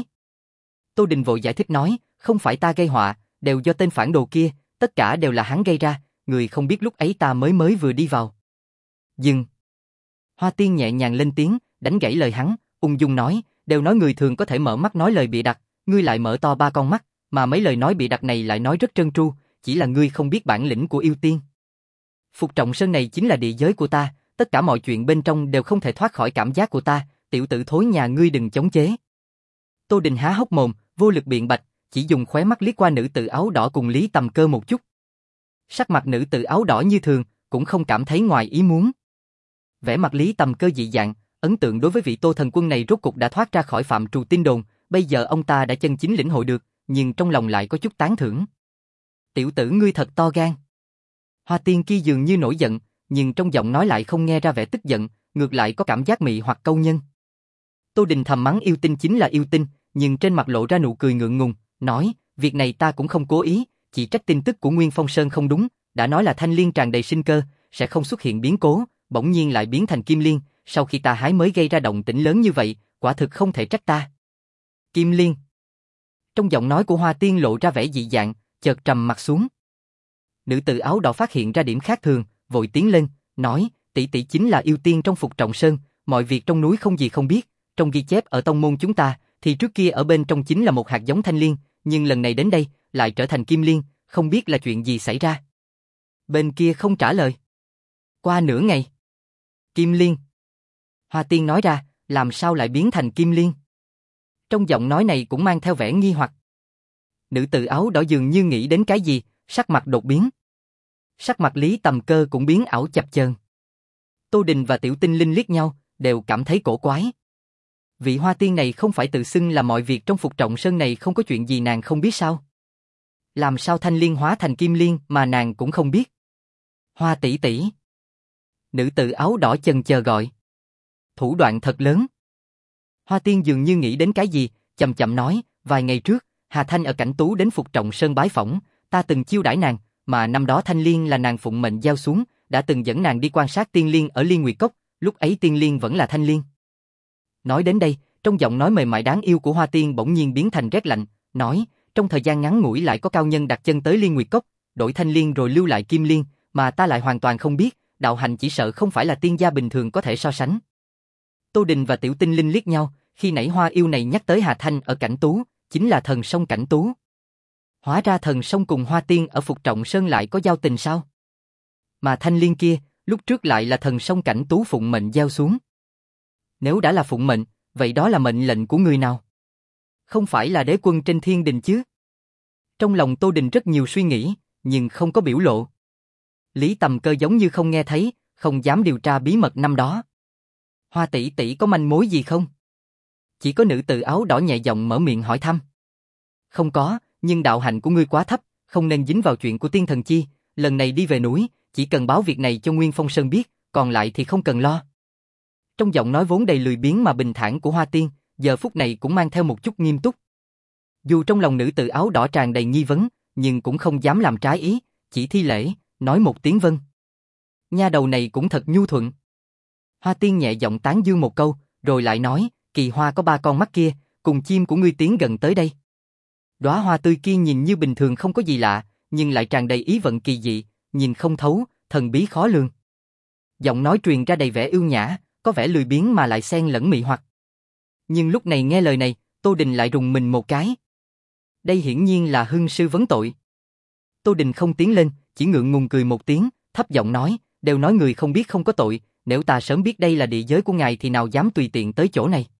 Tô Đình vội giải thích nói, không phải ta gây họa, đều do tên phản đồ kia, tất cả đều là hắn gây ra, người không biết lúc ấy ta mới mới vừa đi vào. Dừng. Hoa Tiên nhẹ nhàng lên tiếng, đánh gãy lời hắn, ung dung nói, đều nói người thường có thể mở mắt nói lời bịa đặt, ngươi lại mở to ba con mắt, mà mấy lời nói bịa đặt này lại nói rất trơn tru, chỉ là ngươi không biết bản lĩnh của yêu tiên. Phục Trọng Sơn này chính là địa giới của ta, tất cả mọi chuyện bên trong đều không thể thoát khỏi cảm giác của ta, tiểu tử thối nhà ngươi đừng chống chế. Tô Đình há hốc mồm, vô lực biện bạch, chỉ dùng khóe mắt liếc qua nữ tử áo đỏ cùng Lý Tầm Cơ một chút. Sắc mặt nữ tử áo đỏ như thường, cũng không cảm thấy ngoài ý muốn. Vẻ mặt Lý Tầm Cơ dị dạng, ấn tượng đối với vị Tô thần quân này rốt cục đã thoát ra khỏi phạm trù tin đồn, bây giờ ông ta đã chân chính lĩnh hội được, nhưng trong lòng lại có chút tán thưởng. Tiểu tử ngươi thật to gan. Hoa Tiên kia dường như nổi giận, nhưng trong giọng nói lại không nghe ra vẻ tức giận, ngược lại có cảm giác mị hoặc câu nhân. Tô Đình thầm mắng yêu tinh chính là yêu tinh, nhưng trên mặt lộ ra nụ cười ngượng ngùng, nói, việc này ta cũng không cố ý, chỉ trách tin tức của Nguyên Phong Sơn không đúng, đã nói là thanh liên tràn đầy sinh cơ, sẽ không xuất hiện biến cố, bỗng nhiên lại biến thành kim liên, sau khi ta hái mới gây ra động tĩnh lớn như vậy, quả thực không thể trách ta. Kim liên. Trong giọng nói của Hoa Tiên lộ ra vẻ dị dạng, chợt trầm mặt xuống. Nữ tử áo đỏ phát hiện ra điểm khác thường, vội tiến lên, nói, tỷ tỷ chính là yêu tiên trong Phục Trọng Sơn, mọi việc trong núi không gì không biết, trong ghi chép ở tông môn chúng ta, thì trước kia ở bên trong chính là một hạt giống thanh liên, nhưng lần này đến đây, lại trở thành kim liên, không biết là chuyện gì xảy ra. Bên kia không trả lời. Qua nửa ngày. Kim liên. Hoa Tiên nói ra, làm sao lại biến thành kim liên? Trong giọng nói này cũng mang theo vẻ nghi hoặc. Nữ tử áo đỏ dường như nghĩ đến cái gì, sắc mặt đột biến. Sắc mặt Lý Tầm Cơ cũng biến ảo chập chờn. Tô Đình và Tiểu Tinh Linh liếc nhau, đều cảm thấy cổ quái. Vị Hoa Tiên này không phải tự xưng là mọi việc trong Phục Trọng Sơn này không có chuyện gì nàng không biết sao? Làm sao thanh liên hóa thành kim liên mà nàng cũng không biết? Hoa tỷ tỷ. Nữ tử áo đỏ chần chờ gọi. Thủ đoạn thật lớn. Hoa Tiên dường như nghĩ đến cái gì, chậm chậm nói, vài ngày trước, Hà Thanh ở Cảnh Tú đến Phục Trọng Sơn bái phỏng, ta từng chiêu đãi nàng, mà năm đó thanh liên là nàng phụng mệnh giao xuống, đã từng dẫn nàng đi quan sát tiên liên ở Liên Nguyệt Cốc, lúc ấy tiên liên vẫn là thanh liên. Nói đến đây, trong giọng nói mềm mại đáng yêu của Hoa Tiên bỗng nhiên biến thành rét lạnh, nói, trong thời gian ngắn ngủi lại có cao nhân đặt chân tới Liên Nguyệt Cốc, đổi thanh liên rồi lưu lại kim liên, mà ta lại hoàn toàn không biết, đạo hành chỉ sợ không phải là tiên gia bình thường có thể so sánh. Tô Đình và Tiểu Tinh Linh liếc nhau, khi nãy Hoa yêu này nhắc tới Hà Thanh ở Cảnh Tú, chính là thần sông Cảnh Tú. Hóa ra thần sông cùng Hoa Tiên ở Phục Trọng Sơn lại có giao tình sao? Mà thanh liên kia, lúc trước lại là thần sông Cảnh Tú phụng mệnh giao xuống. Nếu đã là phụng mệnh, vậy đó là mệnh lệnh của người nào? Không phải là đế quân trên thiên đình chứ? Trong lòng Tô Đình rất nhiều suy nghĩ, nhưng không có biểu lộ. Lý Tầm Cơ giống như không nghe thấy, không dám điều tra bí mật năm đó. Hoa tỷ tỷ có manh mối gì không? Chỉ có nữ tử áo đỏ nhẹ giọng mở miệng hỏi thăm. Không có, nhưng đạo hạnh của ngươi quá thấp, không nên dính vào chuyện của tiên thần chi, lần này đi về núi, chỉ cần báo việc này cho Nguyên Phong Sơn biết, còn lại thì không cần lo. Trong giọng nói vốn đầy lười biếng mà bình thản của Hoa Tiên, giờ phút này cũng mang theo một chút nghiêm túc. Dù trong lòng nữ tử áo đỏ tràn đầy nghi vấn, nhưng cũng không dám làm trái ý, chỉ thi lễ, nói một tiếng vâng. Nha đầu này cũng thật nhu thuận. Hoa Tiên nhẹ giọng tán dương một câu, rồi lại nói, kỳ hoa có ba con mắt kia, cùng chim của ngươi tiến gần tới đây. Đóa hoa tươi kia nhìn như bình thường không có gì lạ, nhưng lại tràn đầy ý vận kỳ dị, nhìn không thấu, thần bí khó lường. Giọng nói truyền ra đầy vẻ ưu nhã, có vẻ lười biếng mà lại xen lẫn mị hoặc. Nhưng lúc này nghe lời này, Tô Đình lại rùng mình một cái. Đây hiển nhiên là hưng sư vấn tội. Tô Đình không tiến lên, chỉ ngượng ngùng cười một tiếng, thấp giọng nói, đều nói người không biết không có tội, nếu ta sớm biết đây là địa giới của ngài thì nào dám tùy tiện tới chỗ này.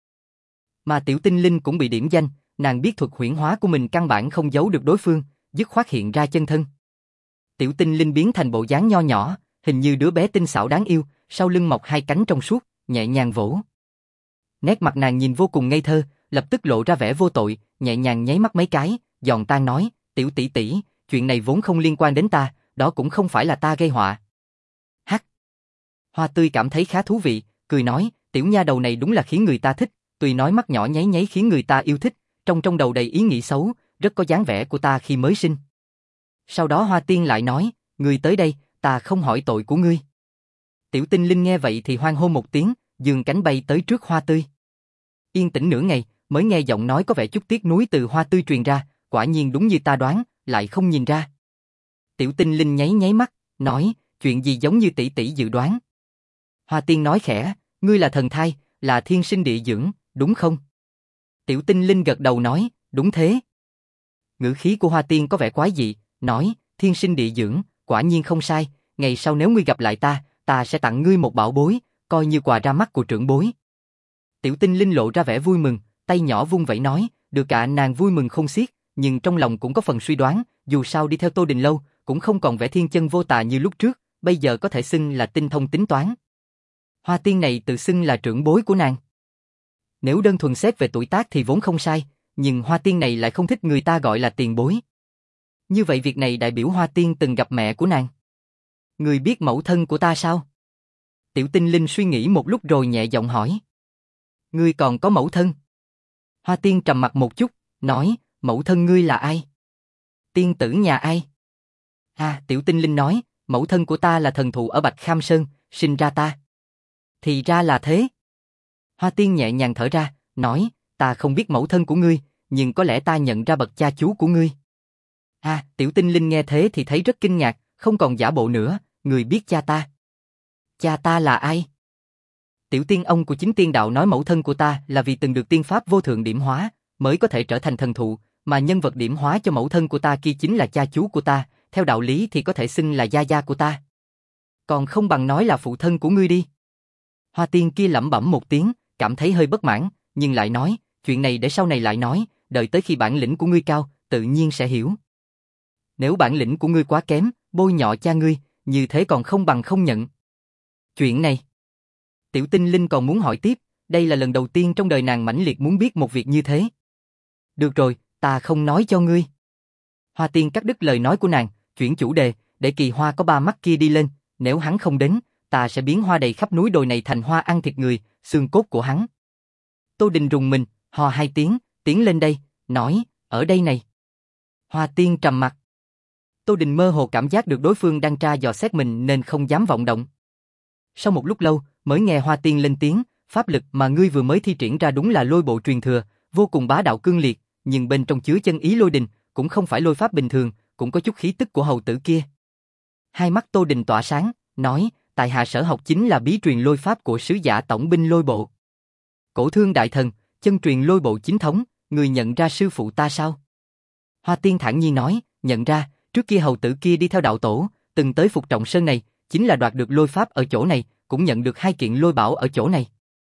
Mà Tiểu Tinh Linh cũng bị điểm danh, nàng biết thuật huyễn hóa của mình căn bản không giấu được đối phương, dứt khoát hiện ra chân thân. Tiểu Tinh Linh biến thành bộ dáng nho nhỏ, hình như đứa bé tinh xảo đáng yêu, sau lưng mọc hai cánh trong suốt, nhẹ nhàng vỗ. Nét mặt nàng nhìn vô cùng ngây thơ, lập tức lộ ra vẻ vô tội, nhẹ nhàng nháy mắt mấy cái, giòn tan nói, tiểu tỷ tỷ, chuyện này vốn không liên quan đến ta, đó cũng không phải là ta gây họa. Hắc. Hoa Tươi cảm thấy khá thú vị, cười nói, tiểu nha đầu này đúng là khiến người ta thích, tuy nói mắt nhỏ nháy nháy khiến người ta yêu thích, trong trong đầu đầy ý nghĩ xấu, rất có dáng vẻ của ta khi mới sinh. Sau đó Hoa Tiên lại nói, ngươi tới đây, ta không hỏi tội của ngươi. Tiểu Tinh Linh nghe vậy thì hoan hô một tiếng, giương cánh bay tới trước Hoa Tươi. Yên tĩnh nửa ngày, mới nghe giọng nói có vẻ chút tiếc nuối từ Hoa Tươi truyền ra, quả nhiên đúng như ta đoán, lại không nhìn ra. Tiểu Tinh Linh nháy nháy mắt, nói, chuyện gì giống như tỷ tỷ dự đoán. Hoa Tiên nói khẽ, ngươi là thần thai, là thiên sinh địa dưỡng, đúng không? Tiểu Tinh Linh gật đầu nói, đúng thế. Ngữ khí của Hoa Tiên có vẻ quái dị, nói, thiên sinh địa dưỡng, quả nhiên không sai, ngày sau nếu ngươi gặp lại ta, ta sẽ tặng ngươi một bảo bối, coi như quà ra mắt của trưởng bối. Tiểu Tinh Linh lộ ra vẻ vui mừng, tay nhỏ vung vẩy nói, được cả nàng vui mừng không xiết, nhưng trong lòng cũng có phần suy đoán, dù sao đi theo Tô Đình lâu, cũng không còn vẻ thiên chân vô tà như lúc trước, bây giờ có thể xưng là tinh thông tính toán. Hoa Tiên này tự xưng là trưởng bối của nàng. Nếu đơn thuần xét về tuổi tác thì vốn không sai, nhưng Hoa Tiên này lại không thích người ta gọi là tiền bối. Như vậy việc này đại biểu Hoa Tiên từng gặp mẹ của nàng. Người biết mẫu thân của ta sao? Tiểu Tinh Linh suy nghĩ một lúc rồi nhẹ giọng hỏi. Ngươi còn có mẫu thân? Hoa Tiên trầm mặt một chút, nói, mẫu thân ngươi là ai? Tiên tử nhà ai? À, Tiểu Tinh Linh nói, mẫu thân của ta là thần thụ ở Bạch Kham Sơn, sinh ra ta. Thì ra là thế. Hoa Tiên nhẹ nhàng thở ra, nói, ta không biết mẫu thân của ngươi, nhưng có lẽ ta nhận ra bậc cha chú của ngươi. À, Tiểu Tinh Linh nghe thế thì thấy rất kinh ngạc, không còn giả bộ nữa, người biết cha ta. Cha ta là ai? Tiểu tiên ông của chính tiên đạo nói mẫu thân của ta là vì từng được tiên pháp vô thượng điểm hóa, mới có thể trở thành thần thụ, mà nhân vật điểm hóa cho mẫu thân của ta kia chính là cha chú của ta, theo đạo lý thì có thể xưng là gia gia của ta. Còn không bằng nói là phụ thân của ngươi đi. Hoa Tiên kia lẩm bẩm một tiếng, cảm thấy hơi bất mãn, nhưng lại nói, chuyện này để sau này lại nói, đợi tới khi bản lĩnh của ngươi cao, tự nhiên sẽ hiểu. Nếu bản lĩnh của ngươi quá kém, bôi nhọ cha ngươi, như thế còn không bằng không nhận. Chuyện này, Tiểu Tinh Linh còn muốn hỏi tiếp, đây là lần đầu tiên trong đời nàng mãnh liệt muốn biết một việc như thế. Được rồi, ta không nói cho ngươi. Hoa Tiên cắt đứt lời nói của nàng, chuyển chủ đề, để kỳ hoa có ba mắt kia đi lên, nếu hắn không đến, ta sẽ biến hoa đầy khắp núi đồi này thành hoa ăn thịt người, xương cốt của hắn. Tô Đình rùng mình, hò hai tiếng, tiến lên đây, nói, ở đây này. Hoa Tiên trầm mặt. Tô Đình mơ hồ cảm giác được đối phương đang tra dò xét mình nên không dám vọng động. Sau một lúc lâu, mới nghe Hoa Tiên lên tiếng, pháp lực mà ngươi vừa mới thi triển ra đúng là lôi bộ truyền thừa, vô cùng bá đạo cương liệt, nhưng bên trong chứa chân ý lôi đình, cũng không phải lôi pháp bình thường, cũng có chút khí tức của hầu tử kia. Hai mắt Tô Đình tỏa sáng, nói, tại hạ sở học chính là bí truyền lôi pháp của sứ giả tổng binh lôi bộ. Cổ thương đại thần, chân truyền lôi bộ chính thống, người nhận ra sư phụ ta sao? Hoa Tiên thản nhiên nói, nhận ra, trước kia hầu tử kia đi theo đạo tổ, từng tới Phục Trọng Sơn này, chính là đoạt được lôi pháp ở chỗ này, cũng nhận được hai kiện lôi bảo ở chỗ này.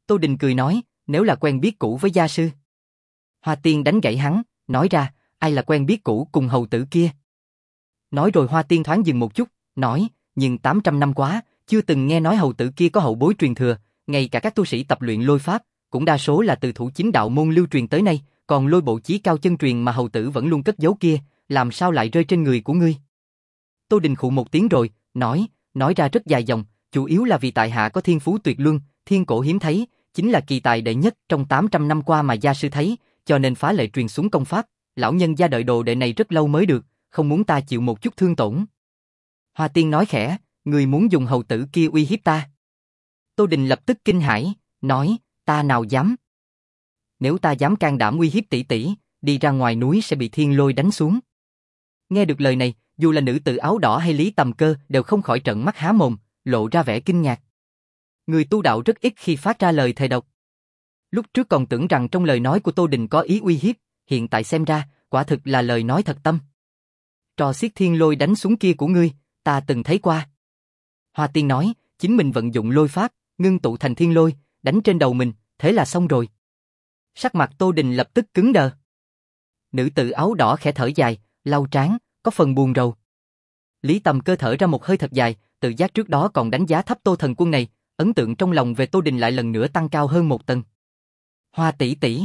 Tô Đình cười nói, nếu là quen biết cũ với gia sư. Hoa Tiên đánh gãy hắn, nói ra, ai là quen biết cũ cùng hầu tử kia. Nói rồi Hoa Tiên thoáng dừng một chút, nói, nhưng tám trăm năm quá, chưa từng nghe nói hầu tử kia có hậu bối truyền thừa, ngay cả các tu sĩ tập luyện lôi pháp, cũng đa số là từ thủ chính đạo môn lưu truyền tới nay, còn lôi bộ chí cao chân truyền mà hầu tử vẫn luôn cất giấu kia, làm sao lại rơi trên người của ngươi? Tô Đình khụ một tiếng rồi, nói, nói ra rất dài dòng, chủ yếu là vì tại hạ có thiên phú tuyệt luân, thiên cổ hiếm thấy, chính là kỳ tài đệ nhất trong tám trăm năm qua mà gia sư thấy, cho nên phá lệ truyền xuống công pháp, lão nhân gia đợi đồ đệ này rất lâu mới được, không muốn ta chịu một chút thương tổn. Hoa Tiên nói khẽ, người muốn dùng hầu tử kia uy hiếp ta. Tô Đình lập tức kinh hãi, nói, ta nào dám. Nếu ta dám can đảm uy hiếp tỷ tỷ, đi ra ngoài núi sẽ bị thiên lôi đánh xuống. Nghe được lời này, dù là nữ tử áo đỏ hay Lý Tầm Cơ đều không khỏi trợn mắt há mồm, lộ ra vẻ kinh ngạc. Người tu đạo rất ít khi phát ra lời thề độc. Lúc trước còn tưởng rằng trong lời nói của Tô Đình có ý uy hiếp, hiện tại xem ra, quả thực là lời nói thật tâm. Trò xiết thiên lôi đánh xuống kia của ngươi, ta từng thấy qua. Hoa Tiên nói, chính mình vận dụng lôi pháp, ngưng tụ thành thiên lôi, đánh trên đầu mình, thế là xong rồi. Sắc mặt Tô Đình lập tức cứng đờ. Nữ tử áo đỏ khẽ thở dài, lau trán, có phần buồn rầu. Lý Tầm Cơ thở ra một hơi thật dài, tự giác trước đó còn đánh giá thấp Tô Thần Quân này, ấn tượng trong lòng về Tô Đình lại lần nữa tăng cao hơn một tầng. Hoa tỷ tỷ.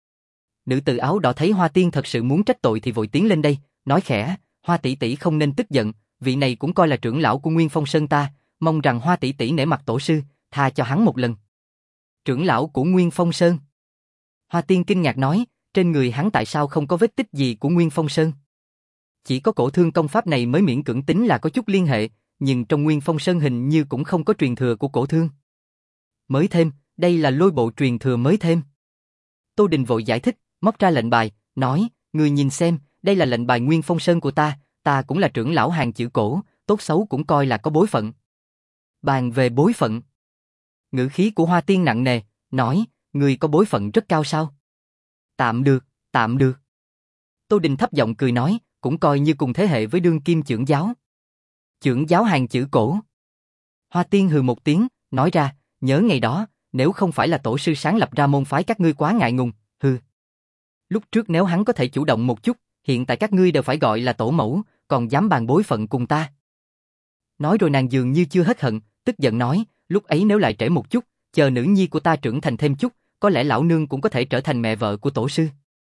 Nữ tử áo đỏ thấy Hoa Tiên thật sự muốn trách tội thì vội tiến lên đây, nói khẽ, Hoa tỷ tỷ không nên tức giận, vị này cũng coi là trưởng lão của Nguyên Phong Sơn ta, mong rằng Hoa tỷ tỷ nể mặt tổ sư, tha cho hắn một lần. Trưởng lão của Nguyên Phong Sơn. Hoa Tiên kinh ngạc nói, trên người hắn tại sao không có vết tích gì của Nguyên Phong Sơn? Chỉ có cổ thương công pháp này mới miễn cưỡng tính là có chút liên hệ, nhưng trong Nguyên Phong Sơn hình như cũng không có truyền thừa của cổ thương. Mới thêm, đây là lôi bộ truyền thừa mới thêm. Tô Đình vội giải thích, móc ra lệnh bài, nói, người nhìn xem, đây là lệnh bài Nguyên Phong Sơn của ta, ta cũng là trưởng lão hàng chữ cổ, tốt xấu cũng coi là có bối phận. Bàn về bối phận. Ngữ khí của Hoa Tiên nặng nề, nói, người có bối phận rất cao sao? Tạm được, tạm được. Tô Đình thấp giọng cười nói, cũng coi như cùng thế hệ với đương kim trưởng giáo. Trưởng giáo hàng chữ cổ. Hoa Tiên hừ một tiếng, nói ra, nhớ ngày đó, nếu không phải là tổ sư sáng lập ra môn phái các ngươi quá ngại ngùng, hừ. Lúc trước nếu hắn có thể chủ động một chút, hiện tại các ngươi đều phải gọi là tổ mẫu, còn dám bàn bối phận cùng ta. Nói rồi nàng dường như chưa hết hận, tức giận nói, lúc ấy nếu lại trễ một chút, chờ nữ nhi của ta trưởng thành thêm chút, có lẽ lão nương cũng có thể trở thành mẹ vợ của tổ sư.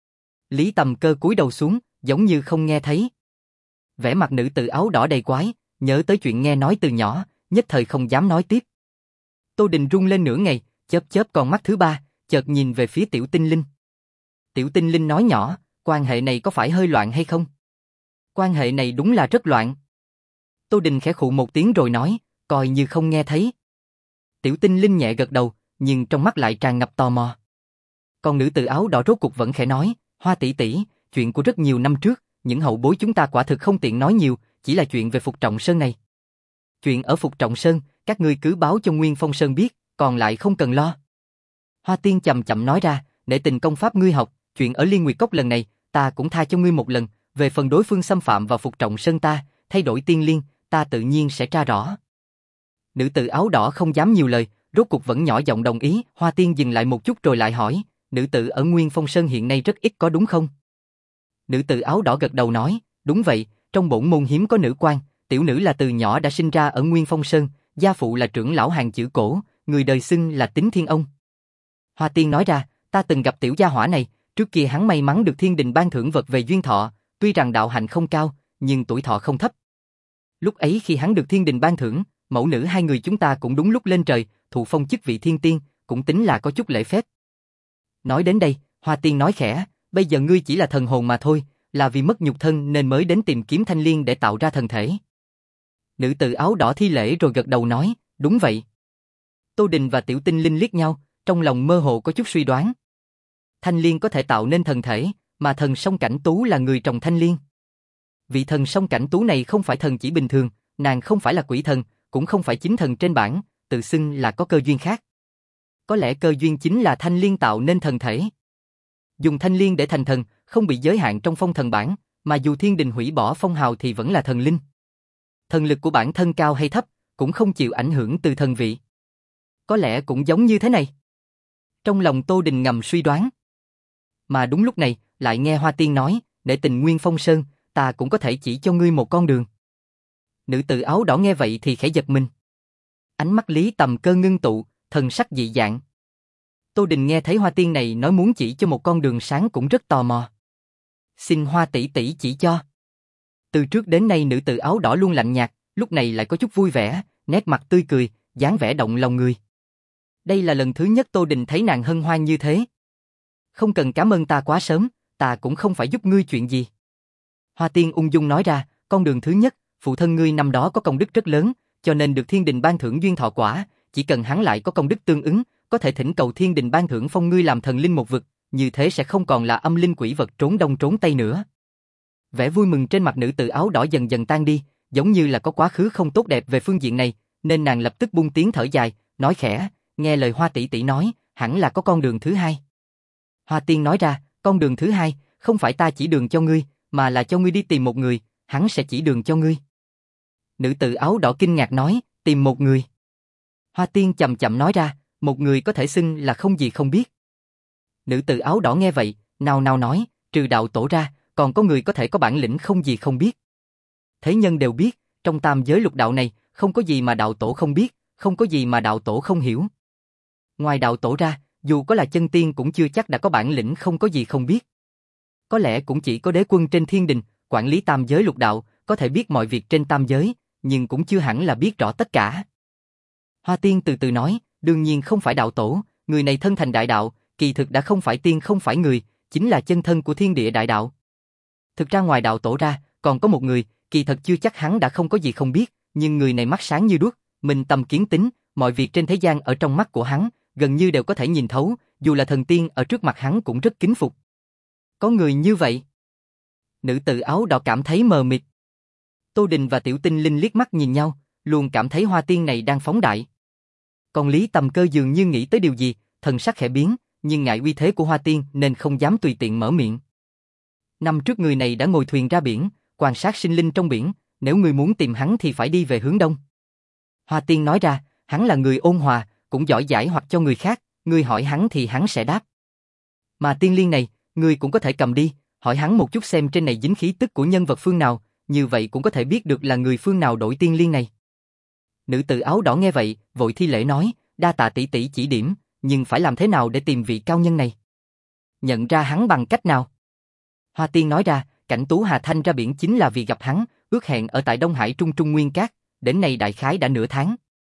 Lý Tầm Cơ cúi đầu xuống, giống như không nghe thấy. Vẻ mặt nữ tử áo đỏ đầy quái, nhớ tới chuyện nghe nói từ nhỏ, nhất thời không dám nói tiếp. Tô Đình run lên nửa ngày, chớp chớp con mắt thứ ba, chợt nhìn về phía Tiểu Tinh Linh. Tiểu Tinh Linh nói nhỏ, quan hệ này có phải hơi loạn hay không? Quan hệ này đúng là rất loạn. Tô Đình khẽ khụ một tiếng rồi nói, coi như không nghe thấy. Tiểu Tinh Linh nhẹ gật đầu, nhưng trong mắt lại tràn ngập tò mò. Còn nữ tử áo đỏ rốt cục vẫn khẽ nói, Hoa tỷ tỷ, chuyện của rất nhiều năm trước, những hậu bối chúng ta quả thực không tiện nói nhiều, chỉ là chuyện về Phục Trọng Sơn này. Chuyện ở Phục Trọng Sơn, các ngươi cứ báo cho Nguyên Phong Sơn biết, còn lại không cần lo. Hoa Tiên chậm chậm nói ra, để tình công pháp ngươi học, chuyện ở Liên Nguyệt Cốc lần này, ta cũng tha cho ngươi một lần, về phần đối phương xâm phạm vào Phục Trọng Sơn ta, thay đổi tiên liên, ta tự nhiên sẽ tra rõ. Nữ tử áo đỏ không dám nhiều lời, rốt cục vẫn nhỏ giọng đồng ý. Hoa Tiên dừng lại một chút rồi lại hỏi, nữ tử ở Nguyên Phong Sơn hiện nay rất ít có đúng không? Nữ tử áo đỏ gật đầu nói, đúng vậy, trong bổn môn hiếm có nữ quan, tiểu nữ là từ nhỏ đã sinh ra ở Nguyên Phong Sơn, gia phụ là trưởng lão hàng chữ cổ, người đời xưng là Tính Thiên Ông. Hoa Tiên nói ra, ta từng gặp tiểu gia hỏa này, trước kia hắn may mắn được thiên đình ban thưởng vật về duyên thọ, tuy rằng đạo hạnh không cao, nhưng tuổi thọ không thấp. Lúc ấy khi hắn được thiên đình ban thưởng, mẫu nữ hai người chúng ta cũng đúng lúc lên trời, thụ phong chức vị thiên tiên, cũng tính là có chút lễ phép. Nói đến đây, Hoa Tiên nói khẽ, bây giờ ngươi chỉ là thần hồn mà thôi, là vì mất nhục thân nên mới đến tìm kiếm thanh liên để tạo ra thần thể. Nữ tử áo đỏ thi lễ rồi gật đầu nói, đúng vậy. Tô Đình và Tiểu Tinh Linh liếc nhau, trong lòng mơ hồ có chút suy đoán. Thanh liên có thể tạo nên thần thể, mà thần song cảnh tú là người trồng thanh liên. Vị thần song cảnh tú này không phải thần chỉ bình thường, nàng không phải là quỷ thần, cũng không phải chính thần trên bảng, tự xưng là có cơ duyên khác. Có lẽ cơ duyên chính là thanh liên tạo nên thần thể. Dùng thanh liên để thành thần, không bị giới hạn trong phong thần bảng, mà dù thiên đình hủy bỏ phong hào thì vẫn là thần linh. Thần lực của bản thân cao hay thấp, cũng không chịu ảnh hưởng từ thần vị. Có lẽ cũng giống như thế này. Trong lòng Tô Đình ngầm suy đoán. Mà đúng lúc này, lại nghe Hoa Tiên nói, để tình Nguyên Phong Sơn, ta cũng có thể chỉ cho ngươi một con đường. Nữ tử áo đỏ nghe vậy thì khẽ giật mình. Ánh mắt Lý Tầm Cơ ngưng tụ, thần sắc dị dạng. Tô Đình nghe thấy Hoa Tiên này nói muốn chỉ cho một con đường sáng cũng rất tò mò. Xin Hoa tỷ tỷ chỉ cho. Từ trước đến nay nữ tử áo đỏ luôn lạnh nhạt, lúc này lại có chút vui vẻ, nét mặt tươi cười, dáng vẻ động lòng người. Đây là lần thứ nhất Tô Đình thấy nàng hân hoan như thế. Không cần cảm ơn ta quá sớm, ta cũng không phải giúp ngươi chuyện gì. Hoa Tiên ung dung nói ra, con đường thứ nhất, phụ thân ngươi năm đó có công đức rất lớn, cho nên được thiên đình ban thưởng duyên thọ quả, chỉ cần hắn lại có công đức tương ứng, có thể thỉnh cầu thiên đình ban thưởng phong ngươi làm thần linh một vực, như thế sẽ không còn là âm linh quỷ vật trốn đông trốn tây nữa. Vẻ vui mừng trên mặt nữ tử áo đỏ dần dần tan đi, giống như là có quá khứ không tốt đẹp về phương diện này, nên nàng lập tức buông tiếng thở dài, nói khẽ, nghe lời Hoa tỷ tỷ nói, hẳn là có con đường thứ hai. Hoa Tiên nói ra, con đường thứ hai, không phải ta chỉ đường cho ngươi, mà là cho ngươi đi tìm một người, hắn sẽ chỉ đường cho ngươi. Nữ tử áo đỏ kinh ngạc nói, tìm một người. Hoa Tiên chậm chậm nói ra, một người có thể xưng là không gì không biết. Nữ tử áo đỏ nghe vậy, nào nào nói, trừ đạo tổ ra, còn có người có thể có bản lĩnh không gì không biết. Thế nhân đều biết, trong tam giới lục đạo này, không có gì mà đạo tổ không biết, không có gì mà đạo tổ không hiểu. Ngoài đạo tổ ra, dù có là chân tiên cũng chưa chắc đã có bản lĩnh không có gì không biết. Có lẽ cũng chỉ có đế quân trên thiên đình, quản lý tam giới lục đạo, có thể biết mọi việc trên tam giới, nhưng cũng chưa hẳn là biết rõ tất cả. Hoa Tiên từ từ nói, đương nhiên không phải đạo tổ, người này thân thành đại đạo, kỳ thực đã không phải tiên không phải người, chính là chân thân của thiên địa đại đạo. Thực ra ngoài đạo tổ ra, còn có một người, kỳ thật chưa chắc hắn đã không có gì không biết, nhưng người này mắt sáng như đuốc, minh tâm kiến tính, mọi việc trên thế gian ở trong mắt của hắn, gần như đều có thể nhìn thấu, dù là thần tiên ở trước mặt hắn cũng rất kính phục. Có người như vậy. Nữ tử áo đỏ cảm thấy mờ mịt. Tô Đình và Tiểu Tinh Linh liếc mắt nhìn nhau, luôn cảm thấy Hoa Tiên này đang phóng đại. Còn Lý Tầm Cơ dường như nghĩ tới điều gì, thần sắc khẽ biến, nhưng ngại uy thế của Hoa Tiên nên không dám tùy tiện mở miệng. Năm trước người này đã ngồi thuyền ra biển, quan sát sinh linh trong biển, nếu người muốn tìm hắn thì phải đi về hướng đông. Hoa Tiên nói ra, hắn là người ôn hòa, cũng giỏi giải hoặc cho người khác, người hỏi hắn thì hắn sẽ đáp. Mà tiên liên này, người cũng có thể cầm đi, hỏi hắn một chút xem trên này dính khí tức của nhân vật phương nào, như vậy cũng có thể biết được là người phương nào đổi tiên liên này. Nữ tử áo đỏ nghe vậy, vội thi lễ nói, đa tạ tỷ tỷ chỉ điểm, nhưng phải làm thế nào để tìm vị cao nhân này? Nhận ra hắn bằng cách nào? Hoa Tiên nói ra, cảnh Tú Hà Thanh ra biển chính là vì gặp hắn, ước hẹn ở tại Đông Hải Trung Trung Nguyên Cát, đến nay đại khái đã nửa tháng.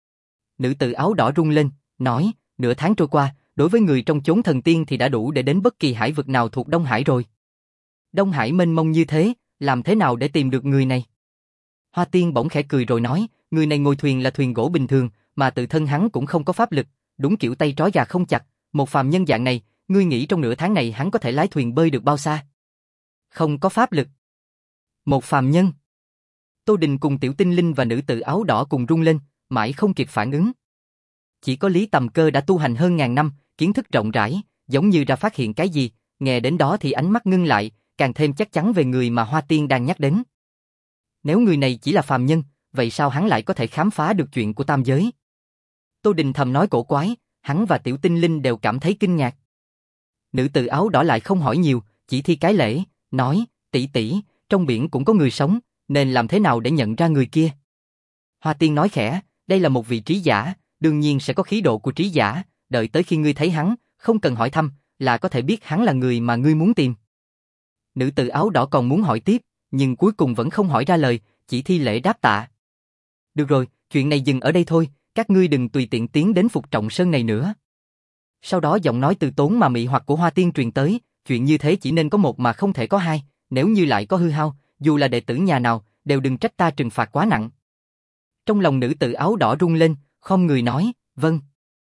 Nữ tử áo đỏ rung lên, nói, nửa tháng trôi qua, đối với người trong chốn thần tiên thì đã đủ để đến bất kỳ hải vực nào thuộc Đông Hải rồi. Đông Hải mênh mông như thế, làm thế nào để tìm được người này? Hoa Tiên bỗng khẽ cười rồi nói, người này ngồi thuyền là thuyền gỗ bình thường, mà tự thân hắn cũng không có pháp lực, đúng kiểu tay trói gà không chặt, một phàm nhân dạng này, ngươi nghĩ trong nửa tháng này hắn có thể lái thuyền bơi được bao xa? Không có pháp lực. Một phàm nhân. Tô Đình cùng Tiểu Tinh Linh và nữ tử áo đỏ cùng rung lên, mãi không kịp phản ứng. Chỉ có Lý Tầm Cơ đã tu hành hơn ngàn năm, kiến thức rộng rãi, giống như đã phát hiện cái gì, nghe đến đó thì ánh mắt ngưng lại, càng thêm chắc chắn về người mà Hoa Tiên đang nhắc đến. Nếu người này chỉ là phàm nhân, vậy sao hắn lại có thể khám phá được chuyện của tam giới? Tô Đình thầm nói cổ quái, hắn và Tiểu Tinh Linh đều cảm thấy kinh ngạc. Nữ tử áo đỏ lại không hỏi nhiều, chỉ thi cái lễ, nói, tỷ tỷ, trong biển cũng có người sống, nên làm thế nào để nhận ra người kia? Hoa Tiên nói khẽ, đây là một vị trí giả, đương nhiên sẽ có khí độ của trí giả, đợi tới khi ngươi thấy hắn, không cần hỏi thăm, là có thể biết hắn là người mà ngươi muốn tìm. Nữ tử áo đỏ còn muốn hỏi tiếp, nhưng cuối cùng vẫn không hỏi ra lời, chỉ thi lễ đáp tạ. Được rồi, chuyện này dừng ở đây thôi, các ngươi đừng tùy tiện tiến đến Phục Trọng Sơn này nữa. Sau đó giọng nói từ tốn mà mị hoặc của Hoa Tiên truyền tới, chuyện như thế chỉ nên có một mà không thể có hai, nếu như lại có hư hao, dù là đệ tử nhà nào, đều đừng trách ta trừng phạt quá nặng. Trong lòng nữ tử áo đỏ rung lên, khom người nói, vâng.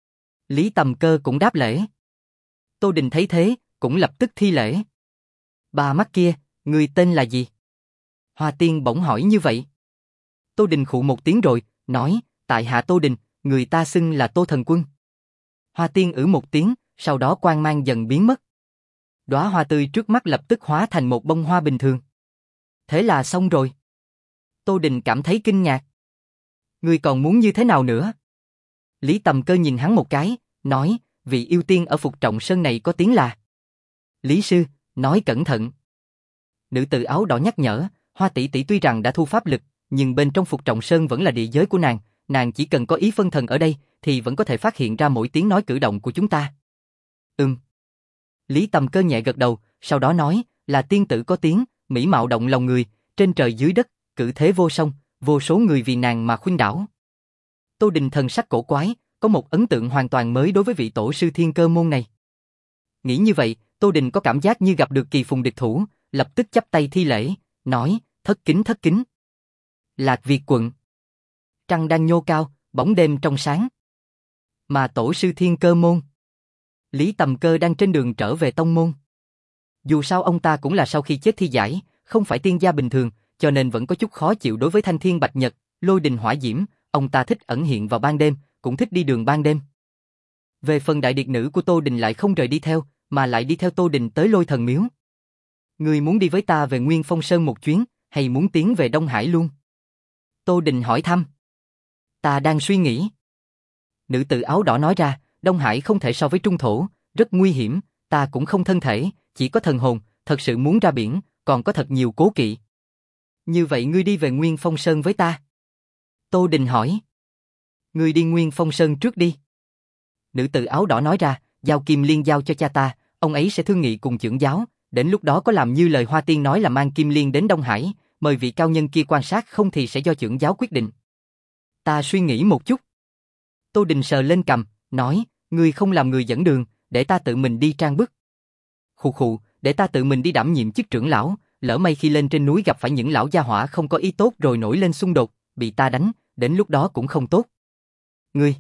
Lý Tầm Cơ cũng đáp lễ. Tô Đình thấy thế, cũng lập tức thi lễ. Bà mắt kia, người tên là gì? Hoa Tiên bỗng hỏi như vậy. Tô Đình khụ một tiếng rồi, nói, tại hạ Tô Đình, người ta xưng là Tô Thần Quân. Hoa Tiên ử một tiếng, sau đó quang mang dần biến mất. Đóa hoa tươi trước mắt lập tức hóa thành một bông hoa bình thường. Thế là xong rồi. Tô Đình cảm thấy kinh ngạc. Ngươi còn muốn như thế nào nữa? Lý Tầm Cơ nhìn hắn một cái, nói, vị yêu tiên ở Phục Trọng Sơn này có tiếng là. Lý sư, nói cẩn thận. Nữ tử áo đỏ nhắc nhở, Hoa tỷ tỷ tuy rằng đã thu pháp lực, nhưng bên trong Phục Trọng Sơn vẫn là địa giới của nàng, nàng chỉ cần có ý phân thần ở đây, thì vẫn có thể phát hiện ra mỗi tiếng nói cử động của chúng ta. Ừm. Lý Tầm Cơ nhẹ gật đầu, sau đó nói, là tiên tử có tiếng, mỹ mạo động lòng người, trên trời dưới đất, cử thế vô song, vô số người vì nàng mà khuynh đảo. Tô Đình thần sắc cổ quái, có một ấn tượng hoàn toàn mới đối với vị tổ sư Thiên Cơ môn này. Nghĩ như vậy, Tô Đình có cảm giác như gặp được kỳ phùng địch thủ, lập tức chắp tay thi lễ, nói, thất kính thất kính. Lạc Việt quận. Trăng đang nhô cao, bóng đêm trong sáng. Mà tổ sư Thiên Cơ môn. Lý Tầm Cơ đang trên đường trở về tông môn. Dù sao ông ta cũng là sau khi chết thi giải, không phải tiên gia bình thường, cho nên vẫn có chút khó chịu đối với thanh thiên bạch nhật, lôi đình hỏa diễm, ông ta thích ẩn hiện vào ban đêm, cũng thích đi đường ban đêm. Về phần đại điệt nữ của Tô Đình lại không rời đi theo, mà lại đi theo Tô Đình tới Lôi Thần Miếu. Ngươi muốn đi với ta về Nguyên Phong Sơn một chuyến, hay muốn tiến về Đông Hải luôn? Tô Đình hỏi thăm. Ta đang suy nghĩ. Nữ tử áo đỏ nói ra, Đông Hải không thể so với Trung Thổ, rất nguy hiểm, ta cũng không thân thể, chỉ có thần hồn, thật sự muốn ra biển, còn có thật nhiều cố kỵ. Như vậy ngươi đi về Nguyên Phong Sơn với ta? Tô Đình hỏi. Ngươi đi Nguyên Phong Sơn trước đi. Nữ tử áo đỏ nói ra, giao Kim Liên giao cho cha ta, ông ấy sẽ thương nghị cùng trưởng giáo, đến lúc đó có làm như lời Hoa Tiên nói là mang Kim Liên đến Đông Hải, mời vị cao nhân kia quan sát, không thì sẽ do trưởng giáo quyết định. Ta suy nghĩ một chút. Tô Đình sờ lên cằm, nói, ngươi không làm người dẫn đường, để ta tự mình đi trang bức. Khụ khụ, để ta tự mình đi đảm nhiệm chức trưởng lão, lỡ may khi lên trên núi gặp phải những lão gia hỏa không có ý tốt rồi nổi lên xung đột, bị ta đánh, đến lúc đó cũng không tốt. Ngươi.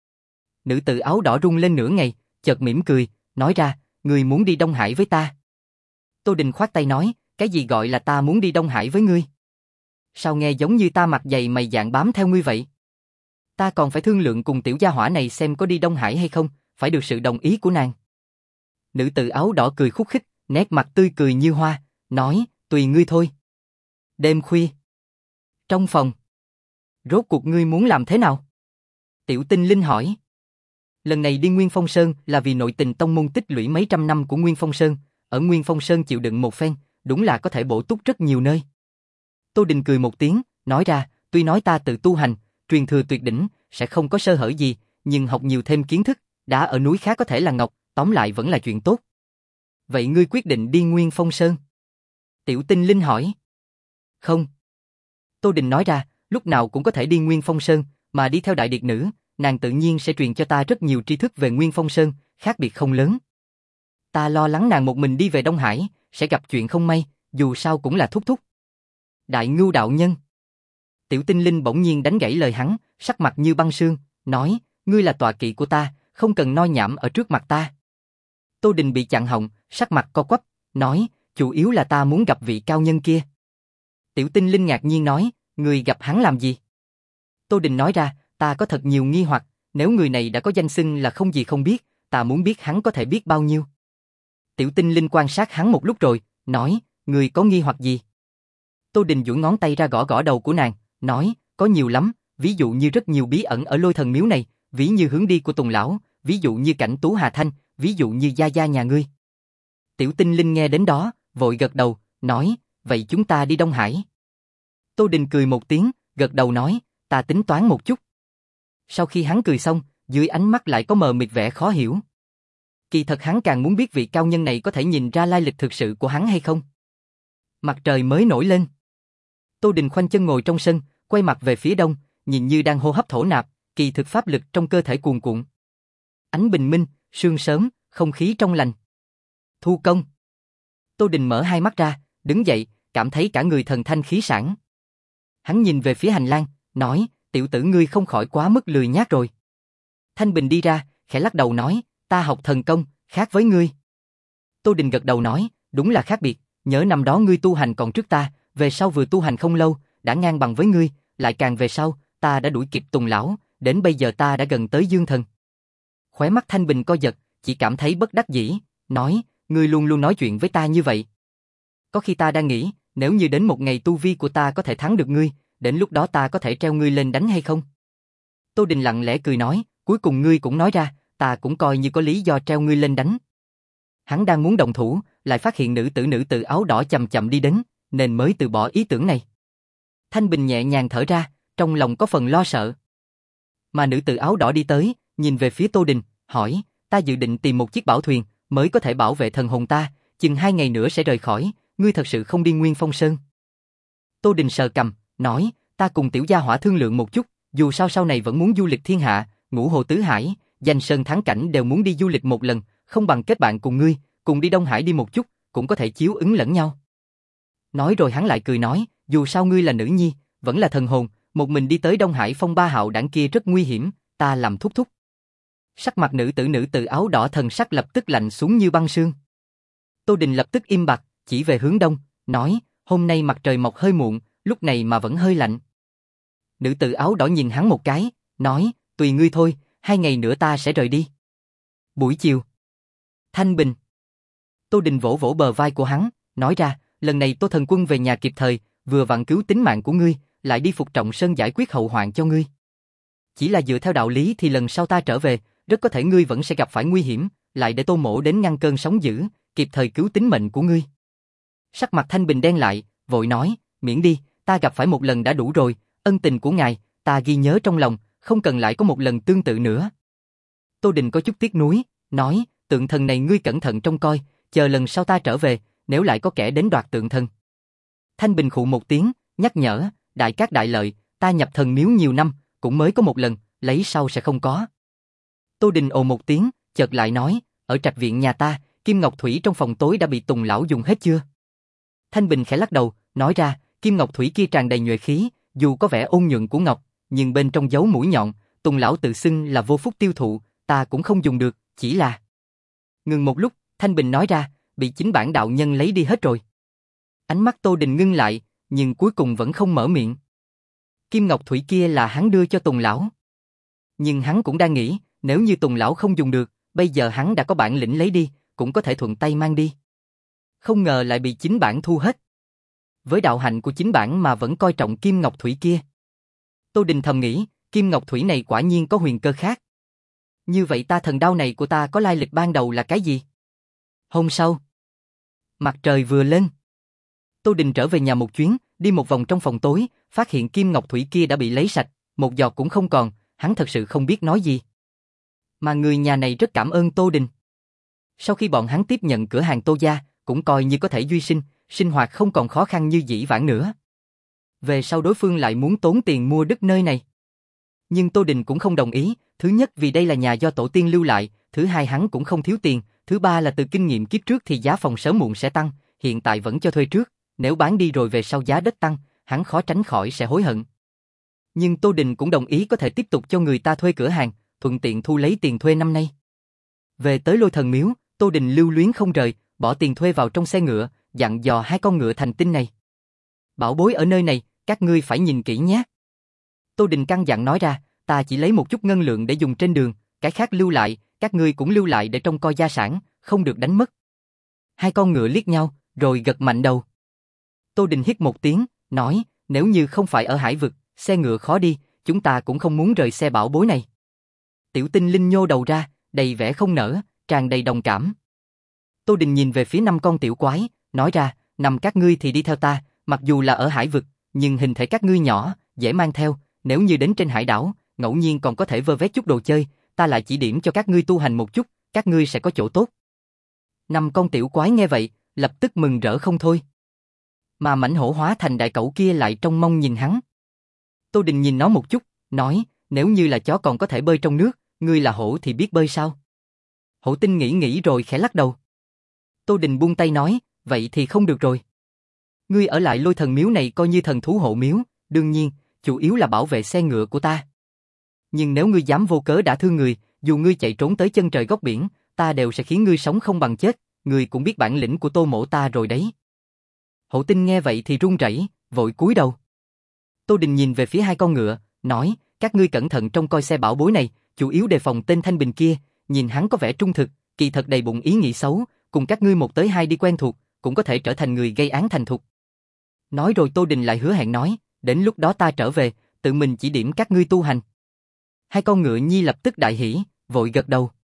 Nữ tử áo đỏ rung lên nửa ngày, chợt mỉm cười, nói ra, ngươi muốn đi Đông Hải với ta. Tô Đình khoát tay nói, cái gì gọi là ta muốn đi Đông Hải với ngươi? Sao nghe giống như ta mặt dày mày dạn bám theo ngươi vậy? Ta còn phải thương lượng cùng tiểu gia hỏa này xem có đi Đông Hải hay không, phải được sự đồng ý của nàng. Nữ tử áo đỏ cười khúc khích, nét mặt tươi cười như hoa, nói, tùy ngươi thôi. Đêm khuya. Trong phòng. Rốt cuộc ngươi muốn làm thế nào? Tiểu Tinh Linh hỏi. Lần này đi Nguyên Phong Sơn là vì nội tình tông môn tích lũy mấy trăm năm của Nguyên Phong Sơn, ở Nguyên Phong Sơn chịu đựng một phen, đúng là có thể bổ túc rất nhiều nơi. Tô Đình cười một tiếng, nói ra, tuy nói ta tự tu hành, truyền thừa tuyệt đỉnh, sẽ không có sơ hở gì, nhưng học nhiều thêm kiến thức, đã ở núi khác có thể là ngọc, tóm lại vẫn là chuyện tốt. Vậy ngươi quyết định đi Nguyên Phong Sơn? Tiểu Tinh Linh hỏi. Không. Tô Đình nói ra, lúc nào cũng có thể đi Nguyên Phong Sơn, mà đi theo đại điệt nữ, nàng tự nhiên sẽ truyền cho ta rất nhiều tri thức về Nguyên Phong Sơn, khác biệt không lớn. Ta lo lắng nàng một mình đi về Đông Hải, sẽ gặp chuyện không may, dù sao cũng là thúc thúc. Đại Ngưu đạo nhân. Tiểu Tinh Linh bỗng nhiên đánh gãy lời hắn, sắc mặt như băng sương, nói, ngươi là tọa kỵ của ta, không cần nói nhảm ở trước mặt ta. Tô Đình bị chặn họng, sắc mặt co quắp, nói, chủ yếu là ta muốn gặp vị cao nhân kia. Tiểu Tinh Linh ngạc nhiên nói, ngươi gặp hắn làm gì? Tô Đình nói ra, ta có thật nhiều nghi hoặc, nếu người này đã có danh xưng là không gì không biết, ta muốn biết hắn có thể biết bao nhiêu. Tiểu Tinh Linh quan sát hắn một lúc rồi, nói, ngươi có nghi hoặc gì? Tô Đình duỗi ngón tay ra gõ gõ đầu của nàng, nói, có nhiều lắm, ví dụ như rất nhiều bí ẩn ở Lôi Thần Miếu này, ví như hướng đi của Tùng Lão, ví dụ như cảnh Tú Hà Thanh, ví dụ như gia gia nhà ngươi. Tiểu Tinh Linh nghe đến đó, vội gật đầu, nói, vậy chúng ta đi Đông Hải. Tô Đình cười một tiếng, gật đầu nói, ta tính toán một chút. Sau khi hắn cười xong, dưới ánh mắt lại có mờ mịt vẻ khó hiểu. Kỳ thật hắn càng muốn biết vị cao nhân này có thể nhìn ra lai lịch thực sự của hắn hay không. Mặt trời mới nổi lên. Tô Đình khoanh chân ngồi trong sân, quay mặt về phía đông, nhìn như đang hô hấp thổ nạp, kỳ thực pháp lực trong cơ thể cuồn cuộn. Ánh bình minh, sương sớm, không khí trong lành. Thu công. Tô Đình mở hai mắt ra, đứng dậy, cảm thấy cả người thần thanh khí sảng. Hắn nhìn về phía hành lang, nói, tiểu tử ngươi không khỏi quá mức lười nhác rồi. Thanh Bình đi ra, khẽ lắc đầu nói, ta học thần công, khác với ngươi. Tô Đình gật đầu nói, đúng là khác biệt, nhớ năm đó ngươi tu hành còn trước ta, về sau vừa tu hành không lâu, đã ngang bằng với ngươi, lại càng về sau, ta đã đuổi kịp Tùng Lão, đến bây giờ ta đã gần tới Dương Thần. Khóe mắt Thanh Bình co giật, chỉ cảm thấy bất đắc dĩ, nói, ngươi luôn luôn nói chuyện với ta như vậy. Có khi ta đang nghĩ, nếu như đến một ngày tu vi của ta có thể thắng được ngươi, đến lúc đó ta có thể treo ngươi lên đánh hay không? Tô Đình lặng lẽ cười nói, cuối cùng ngươi cũng nói ra, ta cũng coi như có lý do treo ngươi lên đánh. Hắn đang muốn động thủ, lại phát hiện nữ tử nữ tử áo đỏ chậm chậm đi đến, nên mới từ bỏ ý tưởng này. Thanh Bình nhẹ nhàng thở ra, trong lòng có phần lo sợ. Mà nữ tử áo đỏ đi tới, nhìn về phía Tô Đình, hỏi, ta dự định tìm một chiếc bảo thuyền, mới có thể bảo vệ thần hồn ta, chừng hai ngày nữa sẽ rời khỏi, ngươi thật sự không đi Nguyên Phong Sơn. Tô Đình sờ cằm, nói, ta cùng tiểu gia hỏa thương lượng một chút, dù sao sau này vẫn muốn du lịch thiên hạ, ngũ hồ tứ hải, danh sơn thắng cảnh đều muốn đi du lịch một lần, không bằng kết bạn cùng ngươi, cùng đi Đông Hải đi một chút, cũng có thể chiếu ứng lẫn nhau. Nói rồi hắn lại cười nói, dù sao ngươi là nữ nhi, vẫn là thần hồn, một mình đi tới Đông Hải phong ba hạo đảng kia rất nguy hiểm, ta làm thúc thúc. Sắc mặt nữ tử nữ tử áo đỏ thần sắc lập tức lạnh xuống như băng sương. Tô Đình lập tức im bặt, chỉ về hướng đông, nói, hôm nay mặt trời mọc hơi muộn, lúc này mà vẫn hơi lạnh. Nữ tử áo đỏ nhìn hắn một cái, nói, tùy ngươi thôi, hai ngày nữa ta sẽ rời đi. Buổi chiều. Thanh Bình. Tô Đình vỗ vỗ bờ vai của hắn, nói ra, lần này Tô thần quân về nhà kịp thời, vừa vặn cứu tính mạng của ngươi, lại đi Phục Trọng Sơn giải quyết hậu hoạn cho ngươi. Chỉ là dựa theo đạo lý thì lần sau ta trở về, rất có thể ngươi vẫn sẽ gặp phải nguy hiểm, lại để Tô mỗ đến ngăn cơn sóng dữ, kịp thời cứu tính mệnh của ngươi. Sắc mặt Thanh Bình đen lại, vội nói, miễn đi, ta gặp phải một lần đã đủ rồi, ân tình của ngài, ta ghi nhớ trong lòng, không cần lại có một lần tương tự nữa. Tô Đình có chút tiếc nuối, nói, tượng thần này ngươi cẩn thận trông coi, chờ lần sau ta trở về, nếu lại có kẻ đến đoạt tượng thần. Thanh Bình khụ một tiếng, nhắc nhở, đại cát đại lợi, ta nhập thần miếu nhiều năm, cũng mới có một lần, lấy sau sẽ không có. Tô Đình ồ một tiếng, chợt lại nói, ở trạch viện nhà ta, kim ngọc thủy trong phòng tối đã bị Tùng lão dùng hết chưa? Thanh Bình khẽ lắc đầu, nói ra, kim ngọc thủy kia tràn đầy nhuệ khí, dù có vẻ ôn nhuận của ngọc, nhưng bên trong giấu mũi nhọn, Tùng lão tự xưng là vô phúc tiêu thụ, ta cũng không dùng được, chỉ là... Ngừng một lúc, Thanh Bình nói ra, bị chính bản đạo nhân lấy đi hết rồi. Ánh mắt Tô Đình ngưng lại, nhưng cuối cùng vẫn không mở miệng. Kim ngọc thủy kia là hắn đưa cho Tùng lão. Nhưng hắn cũng đang nghĩ, nếu như Tùng lão không dùng được, bây giờ hắn đã có bản lĩnh lấy đi, cũng có thể thuận tay mang đi. Không ngờ lại bị chính bản thu hết. Với đạo hạnh của chính bản mà vẫn coi trọng kim ngọc thủy kia. Tô Đình thầm nghĩ, kim ngọc thủy này quả nhiên có huyền cơ khác. Như vậy ta thần đao này của ta có lai lịch ban đầu là cái gì? Hôm sau, mặt trời vừa lên. Tô Đình trở về nhà một chuyến, đi một vòng trong phòng tối, phát hiện kim ngọc thủy kia đã bị lấy sạch, một giọt cũng không còn, hắn thật sự không biết nói gì. Mà người nhà này rất cảm ơn Tô Đình. Sau khi bọn hắn tiếp nhận cửa hàng Tô gia, cũng coi như có thể duy sinh, sinh hoạt không còn khó khăn như dĩ vãng nữa. Về sau đối phương lại muốn tốn tiền mua đất nơi này. Nhưng Tô Đình cũng không đồng ý, thứ nhất vì đây là nhà do tổ tiên lưu lại, thứ hai hắn cũng không thiếu tiền, thứ ba là từ kinh nghiệm kiếp trước thì giá phòng sớm muộn sẽ tăng, hiện tại vẫn cho thuê trước, nếu bán đi rồi về sau giá đất tăng, hắn khó tránh khỏi sẽ hối hận. Nhưng Tô Đình cũng đồng ý có thể tiếp tục cho người ta thuê cửa hàng, thuận tiện thu lấy tiền thuê năm nay. Về tới Lôi Thần Miếu, Tô Đình lưu luyến không rời, bỏ tiền thuê vào trong xe ngựa, dặn dò hai con ngựa thành tinh này. Bảo bối ở nơi này, các ngươi phải nhìn kỹ nhé. Tô Đình căn dặn nói ra, ta chỉ lấy một chút ngân lượng để dùng trên đường, cái khác lưu lại, các ngươi cũng lưu lại để trông coi gia sản, không được đánh mất. Hai con ngựa liếc nhau, rồi gật mạnh đầu. Tô Đình hít một tiếng, nói, nếu như không phải ở hải vực, xe ngựa khó đi, chúng ta cũng không muốn rời xe bảo bối này. Tiểu Tinh Linh nhô đầu ra, đầy vẻ không nỡ, tràn đầy đồng cảm. Tô Đình nhìn về phía năm con tiểu quái, nói ra, năm các ngươi thì đi theo ta, mặc dù là ở hải vực, nhưng hình thể các ngươi nhỏ, dễ mang theo, nếu như đến trên hải đảo, ngẫu nhiên còn có thể vơ vét chút đồ chơi, ta lại chỉ điểm cho các ngươi tu hành một chút, các ngươi sẽ có chỗ tốt. Năm con tiểu quái nghe vậy, lập tức mừng rỡ không thôi. Mà mảnh hổ hóa thành đại cẩu kia lại trông mong nhìn hắn. Tô Đình nhìn nó một chút, nói, nếu như là chó còn có thể bơi trong nước, ngươi là hổ thì biết bơi sao? Hổ Tinh nghĩ nghĩ rồi khẽ lắc đầu. Tô Đình buông tay nói, vậy thì không được rồi. Ngươi ở lại Lôi Thần Miếu này coi như thần thú hộ miếu, đương nhiên, chủ yếu là bảo vệ xe ngựa của ta. Nhưng nếu ngươi dám vô cớ đả thương người, dù ngươi chạy trốn tới chân trời góc biển, ta đều sẽ khiến ngươi sống không bằng chết, ngươi cũng biết bản lĩnh của Tô mỗ ta rồi đấy. Hổ Tinh nghe vậy thì run rẩy, vội cúi đầu. Tô Đình nhìn về phía hai con ngựa, nói, các ngươi cẩn thận trông coi xe bảo bối này, chủ yếu đề phòng tên Thanh Bình kia, nhìn hắn có vẻ trung thực, kỳ thật đầy bụng ý nghĩ xấu, cùng các ngươi một tới hai đi quen thuộc, cũng có thể trở thành người gây án thành thục. Nói rồi Tô Đình lại hứa hẹn nói, đến lúc đó ta trở về, tự mình chỉ điểm các ngươi tu hành. Hai con ngựa nhi lập tức đại hỉ, vội gật đầu.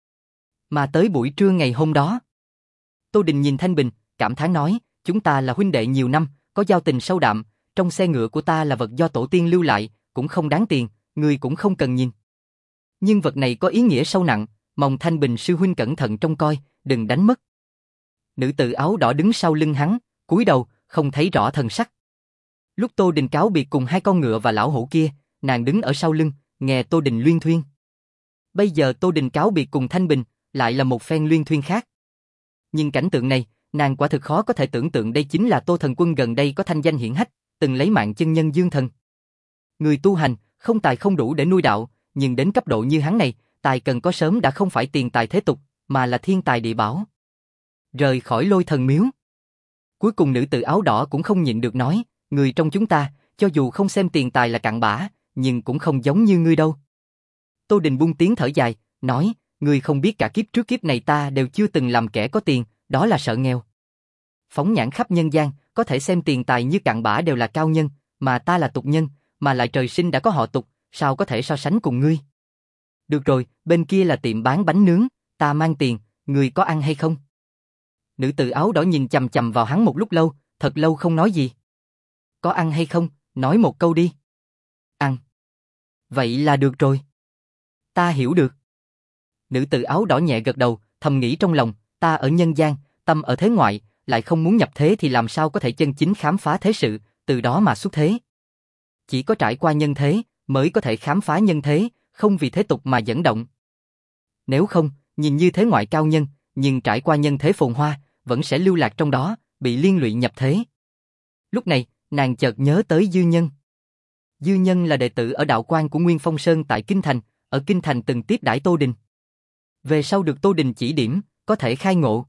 Mà tới buổi trưa ngày hôm đó, Tô Đình nhìn Thanh Bình, cảm thán nói, chúng ta là huynh đệ nhiều năm, có giao tình sâu đậm, trong xe ngựa của ta là vật do tổ tiên lưu lại, cũng không đáng tiền, ngươi cũng không cần nhìn. Nhưng vật này có ý nghĩa sâu nặng, mong Thanh Bình sư huynh cẩn thận trông coi, đừng đánh mất. Nữ tử áo đỏ đứng sau lưng hắn, cúi đầu, không thấy rõ thần sắc. Lúc Tô Đình cáo biệt cùng hai con ngựa và lão hổ kia, nàng đứng ở sau lưng, nghe Tô Đình luyên thuyên. Bây giờ Tô Đình cáo biệt cùng Thanh Bình, lại là một phen luyên thuyên khác. Nhìn cảnh tượng này, nàng quả thực khó có thể tưởng tượng đây chính là Tô Thần Quân gần đây có thanh danh hiển hách, từng lấy mạng chân nhân Dương Thần. Người tu hành, không tài không đủ để nuôi đạo, nhưng đến cấp độ như hắn này, tài cần có sớm đã không phải tiền tài thế tục, mà là thiên tài địa bảo. Rời khỏi Lôi Thần Miếu. Cuối cùng nữ tử áo đỏ cũng không nhịn được nói, người trong chúng ta, cho dù không xem tiền tài là cặn bã, nhưng cũng không giống như ngươi đâu. Tô Đình buông tiếng thở dài, nói, ngươi không biết cả kiếp trước kiếp này ta đều chưa từng làm kẻ có tiền, đó là sợ nghèo. Phóng nhãn khắp nhân gian, có thể xem tiền tài như cặn bã đều là cao nhân, mà ta là tục nhân, mà lại trời sinh đã có họ tục, sao có thể so sánh cùng ngươi. Được rồi, bên kia là tiệm bán bánh nướng, ta mang tiền, ngươi có ăn hay không? Nữ tử áo đỏ nhìn chằm chằm vào hắn một lúc lâu, thật lâu không nói gì. Có ăn hay không, nói một câu đi. Ăn. Vậy là được rồi. Ta hiểu được. Nữ tử áo đỏ nhẹ gật đầu, thầm nghĩ trong lòng, ta ở nhân gian, tâm ở thế ngoại, lại không muốn nhập thế thì làm sao có thể chân chính khám phá thế sự, từ đó mà xuất thế. Chỉ có trải qua nhân thế, mới có thể khám phá nhân thế, không vì thế tục mà dẫn động. Nếu không, nhìn như thế ngoại cao nhân, nhưng trải qua nhân thế phồn hoa, vẫn sẽ lưu lạc trong đó, bị liên lụy nhập thế. Lúc này, nàng chợt nhớ tới Dư Nhân. Dư Nhân là đệ tử ở đạo quan của Nguyên Phong Sơn tại Kinh Thành, ở Kinh Thành từng tiếp đãi Tô Đình. Về sau được Tô Đình chỉ điểm, có thể khai ngộ.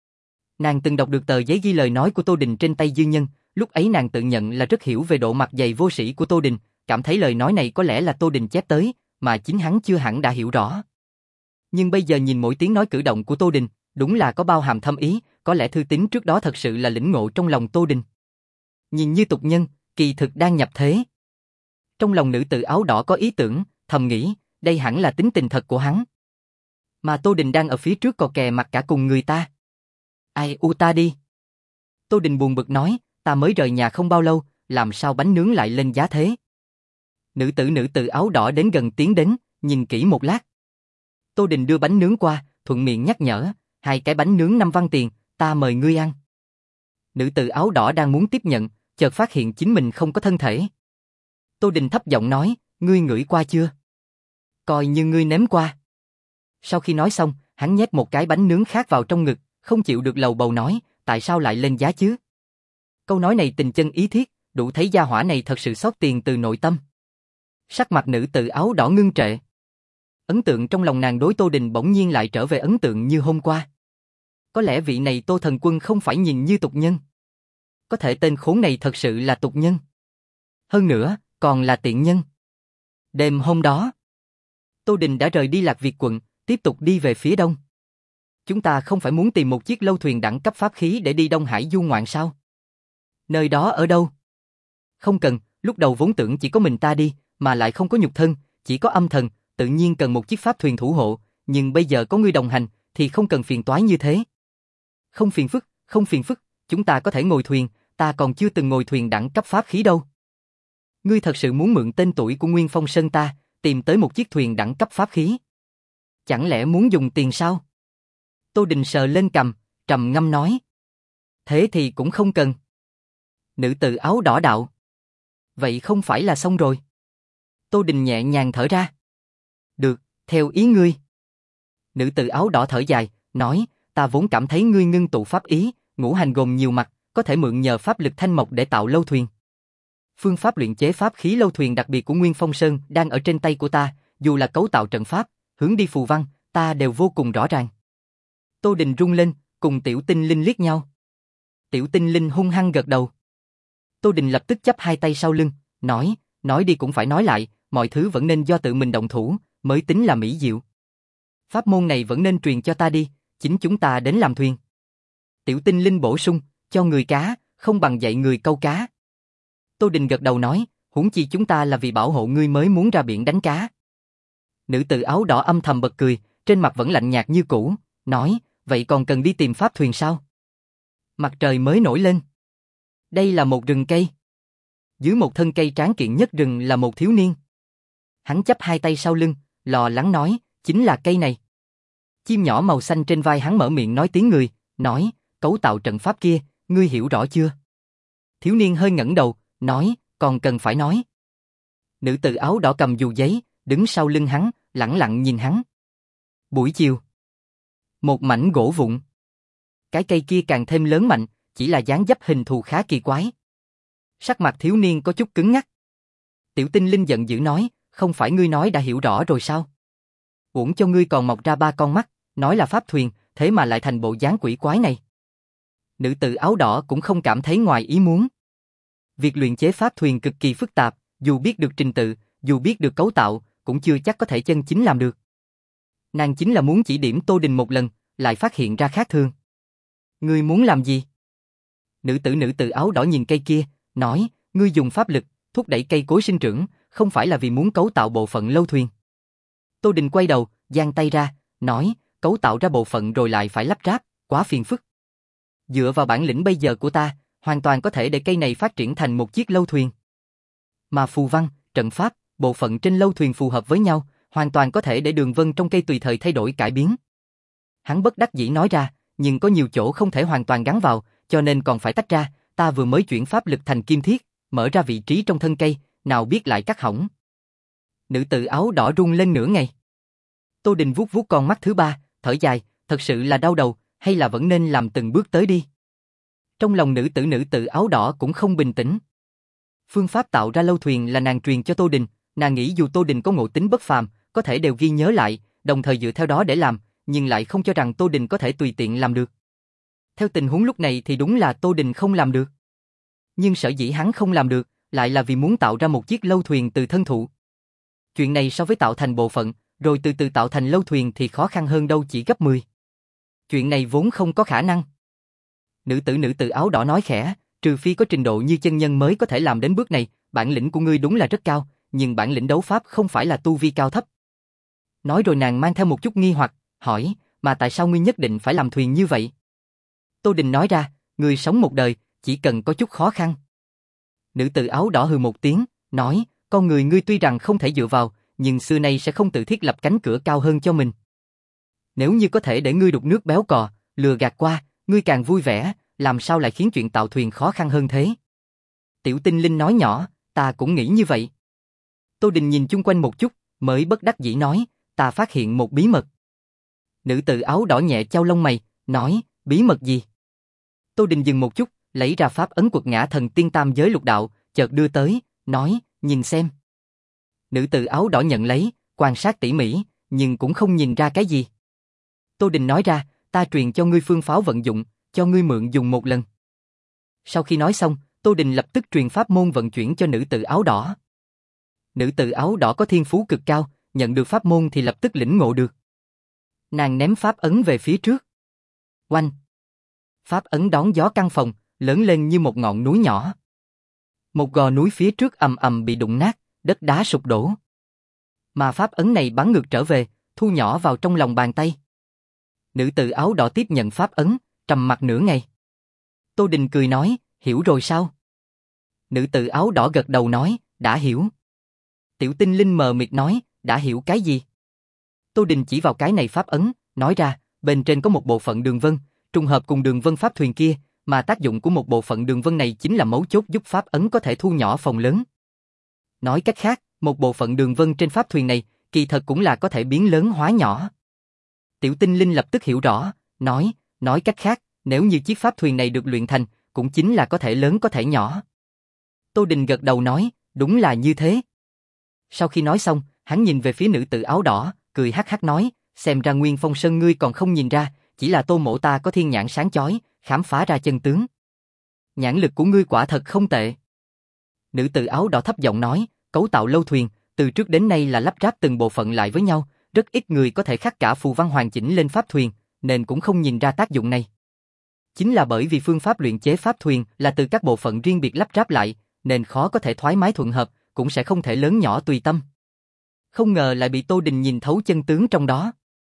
Nàng từng đọc được tờ giấy ghi lời nói của Tô Đình trên tay Dư Nhân, lúc ấy nàng tự nhận là rất hiểu về độ mặt dày vô sĩ của Tô Đình, cảm thấy lời nói này có lẽ là Tô Đình chép tới, mà chính hắn chưa hẳn đã hiểu rõ. Nhưng bây giờ nhìn mỗi tiếng nói cử động của Tô Đình, đúng là có bao hàm thâm ý, có lẽ thư tín trước đó thật sự là lĩnh ngộ trong lòng Tô Đình. Nhìn như tục nhân, kỳ thực đang nhập thế. Trong lòng nữ tử áo đỏ có ý tưởng, thầm nghĩ, đây hẳn là tính tình thật của hắn. Mà Tô Đình đang ở phía trước cò kè mặt cả cùng người ta. Ai u ta đi. Tô Đình buồn bực nói, ta mới rời nhà không bao lâu, làm sao bánh nướng lại lên giá thế? Nữ tử nữ tử áo đỏ đến gần tiến đến, nhìn kỹ một lát. Tô Đình đưa bánh nướng qua, thuận miệng nhắc nhở, hai cái bánh nướng năm văn tiền, ta mời ngươi ăn. Nữ tử áo đỏ đang muốn tiếp nhận, chợt phát hiện chính mình không có thân thể. Tô Đình thấp giọng nói, ngươi ngửi qua chưa? Coi như ngươi nếm qua. Sau khi nói xong, hắn nhét một cái bánh nướng khác vào trong ngực, không chịu được lầu bầu nói, tại sao lại lên giá chứ? Câu nói này tình chân ý thiết, đủ thấy gia hỏa này thật sự xót tiền từ nội tâm. Sắc mặt nữ tử áo đỏ ngưng trệ. Ấn tượng trong lòng nàng đối Tô Đình bỗng nhiên lại trở về ấn tượng như hôm qua. Có lẽ vị này Tô Thần Quân không phải nhìn như tục nhân. Có thể tên khốn này thật sự là tục nhân. Hơn nữa, còn là tiện nhân. Đêm hôm đó, Tô Đình đã rời đi Lạc Việt quận, tiếp tục đi về phía đông. Chúng ta không phải muốn tìm một chiếc lâu thuyền đẳng cấp pháp khí để đi Đông Hải du ngoạn sao? Nơi đó ở đâu? Không cần, lúc đầu vốn tưởng chỉ có mình ta đi, mà lại không có nhục thân, chỉ có âm thần, tự nhiên cần một chiếc pháp thuyền thủ hộ, nhưng bây giờ có ngươi đồng hành, thì không cần phiền toái như thế. Không phiền phức, không phiền phức, chúng ta có thể ngồi thuyền, ta còn chưa từng ngồi thuyền đẳng cấp pháp khí đâu. Ngươi thật sự muốn mượn tên tuổi của Nguyên Phong Sơn ta, tìm tới một chiếc thuyền đẳng cấp pháp khí? Chẳng lẽ muốn dùng tiền sao? Tô Đình sờ lên cằm, trầm ngâm nói. Thế thì cũng không cần. Nữ tử áo đỏ đạo. Vậy không phải là xong rồi? Tô Đình nhẹ nhàng thở ra. Được, theo ý ngươi. Nữ tử áo đỏ thở dài, nói, ta vốn cảm thấy ngươi ngưng tụ pháp ý, ngũ hành gồm nhiều mặt, có thể mượn nhờ pháp lực thanh mộc để tạo lâu thuyền. Phương pháp luyện chế pháp khí lâu thuyền đặc biệt của Nguyên Phong Sơn đang ở trên tay của ta, dù là cấu tạo trận pháp, hướng đi phù văn, ta đều vô cùng rõ ràng. Tô Đình rung lên, cùng Tiểu Tinh Linh liếc nhau. Tiểu Tinh Linh hung hăng gật đầu. Tô Đình lập tức chắp hai tay sau lưng, nói, nói đi cũng phải nói lại, mọi thứ vẫn nên do tự mình động thủ, mới tính là mỹ diệu. Pháp môn này vẫn nên truyền cho ta đi, chính chúng ta đến làm thuyền. Tiểu Tinh Linh bổ sung, cho người cá, không bằng dạy người câu cá. Tô Đình gật đầu nói, huống chi chúng ta là vì bảo hộ ngươi mới muốn ra biển đánh cá. Nữ tử áo đỏ âm thầm bật cười, trên mặt vẫn lạnh nhạt như cũ, nói, vậy còn cần đi tìm pháp thuyền sao? Mặt trời mới nổi lên. Đây là một rừng cây. Dưới một thân cây tráng kiện nhất rừng là một thiếu niên. Hắn chắp hai tay sau lưng, lo lắng nói, chính là cây này. Chim nhỏ màu xanh trên vai hắn mở miệng nói tiếng người, nói, cấu tạo trận pháp kia, ngươi hiểu rõ chưa? Thiếu niên hơi ngẩng đầu, nói, còn cần phải nói. Nữ tử áo đỏ cầm dù giấy, đứng sau lưng hắn, lẳng lặng nhìn hắn. Buổi chiều. Một mảnh gỗ vụn. Cái cây kia càng thêm lớn mạnh, chỉ là dáng dấp hình thù khá kỳ quái. Sắc mặt thiếu niên có chút cứng ngắc. Tiểu Tinh Linh giận dữ nói, không phải ngươi nói đã hiểu rõ rồi sao? Uổng cho ngươi còn mọc ra ba con mắt, nói là pháp thuyền, thế mà lại thành bộ dáng quỷ quái này. Nữ tử áo đỏ cũng không cảm thấy ngoài ý muốn. Việc luyện chế pháp thuyền cực kỳ phức tạp, dù biết được trình tự, dù biết được cấu tạo, cũng chưa chắc có thể chân chính làm được. Nàng chính là muốn chỉ điểm Tô Đình một lần, lại phát hiện ra khác thường. Ngươi muốn làm gì? Nữ tử nữ tử áo đỏ nhìn cây kia, nói, ngươi dùng pháp lực, thúc đẩy cây cối sinh trưởng, không phải là vì muốn cấu tạo bộ phận lâu thuyền. Tô Đình quay đầu, giang tay ra, nói, cấu tạo ra bộ phận rồi lại phải lắp ráp, quá phiền phức. Dựa vào bản lĩnh bây giờ của ta, hoàn toàn có thể để cây này phát triển thành một chiếc lâu thuyền. Mà phù văn, trận pháp, bộ phận trên lâu thuyền phù hợp với nhau, hoàn toàn có thể để đường vân trong cây tùy thời thay đổi cải biến. Hắn bất đắc dĩ nói ra, nhưng có nhiều chỗ không thể hoàn toàn gắn vào, cho nên còn phải tách ra, ta vừa mới chuyển pháp lực thành kim thiết, mở ra vị trí trong thân cây, nào biết lại cắt hỏng. Nữ tử áo đỏ run lên nửa ngày. Tô Đình vuốt vuốt con mắt thứ ba, thở dài, thật sự là đau đầu, hay là vẫn nên làm từng bước tới đi. Trong lòng nữ tử nữ tử áo đỏ cũng không bình tĩnh. Phương pháp tạo ra lâu thuyền là nàng truyền cho Tô Đình, nàng nghĩ dù Tô Đình có ngộ tính bất phàm, có thể đều ghi nhớ lại, đồng thời dựa theo đó để làm, nhưng lại không cho rằng Tô Đình có thể tùy tiện làm được. Theo tình huống lúc này thì đúng là Tô Đình không làm được. Nhưng sở dĩ hắn không làm được, lại là vì muốn tạo ra một chiếc lâu thuyền từ thân thụ. Chuyện này so với tạo thành bộ phận, rồi từ từ tạo thành lâu thuyền thì khó khăn hơn đâu chỉ gấp mười. Chuyện này vốn không có khả năng. Nữ tử nữ tử áo đỏ nói khẽ, trừ phi có trình độ như chân nhân mới có thể làm đến bước này, bản lĩnh của ngươi đúng là rất cao, nhưng bản lĩnh đấu pháp không phải là tu vi cao thấp. Nói rồi nàng mang theo một chút nghi hoặc, hỏi, mà tại sao ngươi nhất định phải làm thuyền như vậy? Tô Đình nói ra, ngươi sống một đời, chỉ cần có chút khó khăn. Nữ tử áo đỏ hừ một tiếng, nói, con người ngươi tuy rằng không thể dựa vào, nhưng xưa nay sẽ không tự thiết lập cánh cửa cao hơn cho mình. Nếu như có thể để ngươi đục nước béo cò, lừa gạt qua, ngươi càng vui vẻ, làm sao lại khiến chuyện tạo thuyền khó khăn hơn thế? Tiểu Tinh Linh nói nhỏ, ta cũng nghĩ như vậy. Tô Đình nhìn chung quanh một chút, mới bất đắc dĩ nói, ta phát hiện một bí mật. Nữ tử áo đỏ nhẹ chau lông mày, nói, bí mật gì? Tô Đình dừng một chút, lấy ra pháp ấn quật ngã thần tiên tam giới lục đạo, chợt đưa tới, nói, nhìn xem. Nữ tử áo đỏ nhận lấy, quan sát tỉ mỉ, nhưng cũng không nhìn ra cái gì. Tô Đình nói ra, ta truyền cho ngươi phương pháo vận dụng, cho ngươi mượn dùng một lần. Sau khi nói xong, Tô Đình lập tức truyền pháp môn vận chuyển cho nữ tử áo đỏ. Nữ tử áo đỏ có thiên phú cực cao, nhận được pháp môn thì lập tức lĩnh ngộ được. Nàng ném pháp ấn về phía trước. Oanh! Pháp ấn đón gió căn phòng, lớn lên như một ngọn núi nhỏ. Một gò núi phía trước ầm ầm bị đụng nát, đất đá sụp đổ. Mà pháp ấn này bắn ngược trở về, thu nhỏ vào trong lòng bàn tay. Nữ tử áo đỏ tiếp nhận pháp ấn, trầm mặc nửa ngày. Tô Đình cười nói, hiểu rồi sao? Nữ tử áo đỏ gật đầu nói, đã hiểu. Tiểu Tinh Linh mờ mịt nói, đã hiểu cái gì? Tô Đình chỉ vào cái này pháp ấn, nói ra, bên trên có một bộ phận đường vân, trùng hợp cùng đường vân pháp thuyền kia, mà tác dụng của một bộ phận đường vân này chính là mấu chốt giúp pháp ấn có thể thu nhỏ phòng lớn. Nói cách khác, một bộ phận đường vân trên pháp thuyền này, kỳ thật cũng là có thể biến lớn hóa nhỏ. Tiểu Tinh Linh lập tức hiểu rõ, nói, nói cách khác, nếu như chiếc pháp thuyền này được luyện thành, cũng chính là có thể lớn có thể nhỏ. Tô Đình gật đầu nói, đúng là như thế. Sau khi nói xong, hắn nhìn về phía nữ tử áo đỏ, cười hắc hắc nói, xem ra Nguyên Phong Sơn ngươi còn không nhìn ra, chỉ là Tô mỗ ta có thiên nhãn sáng chói, khám phá ra chân tướng. Nhãn lực của ngươi quả thật không tệ. Nữ tử áo đỏ thấp giọng nói, cấu tạo lâu thuyền, từ trước đến nay là lắp ráp từng bộ phận lại với nhau, rất ít người có thể khắc cả phù văn hoàn chỉnh lên pháp thuyền, nên cũng không nhìn ra tác dụng này. Chính là bởi vì phương pháp luyện chế pháp thuyền là từ các bộ phận riêng biệt lắp ráp lại, nên khó có thể thoải mái thuận hợp, cũng sẽ không thể lớn nhỏ tùy tâm. Không ngờ lại bị Tô Đình nhìn thấu chân tướng trong đó.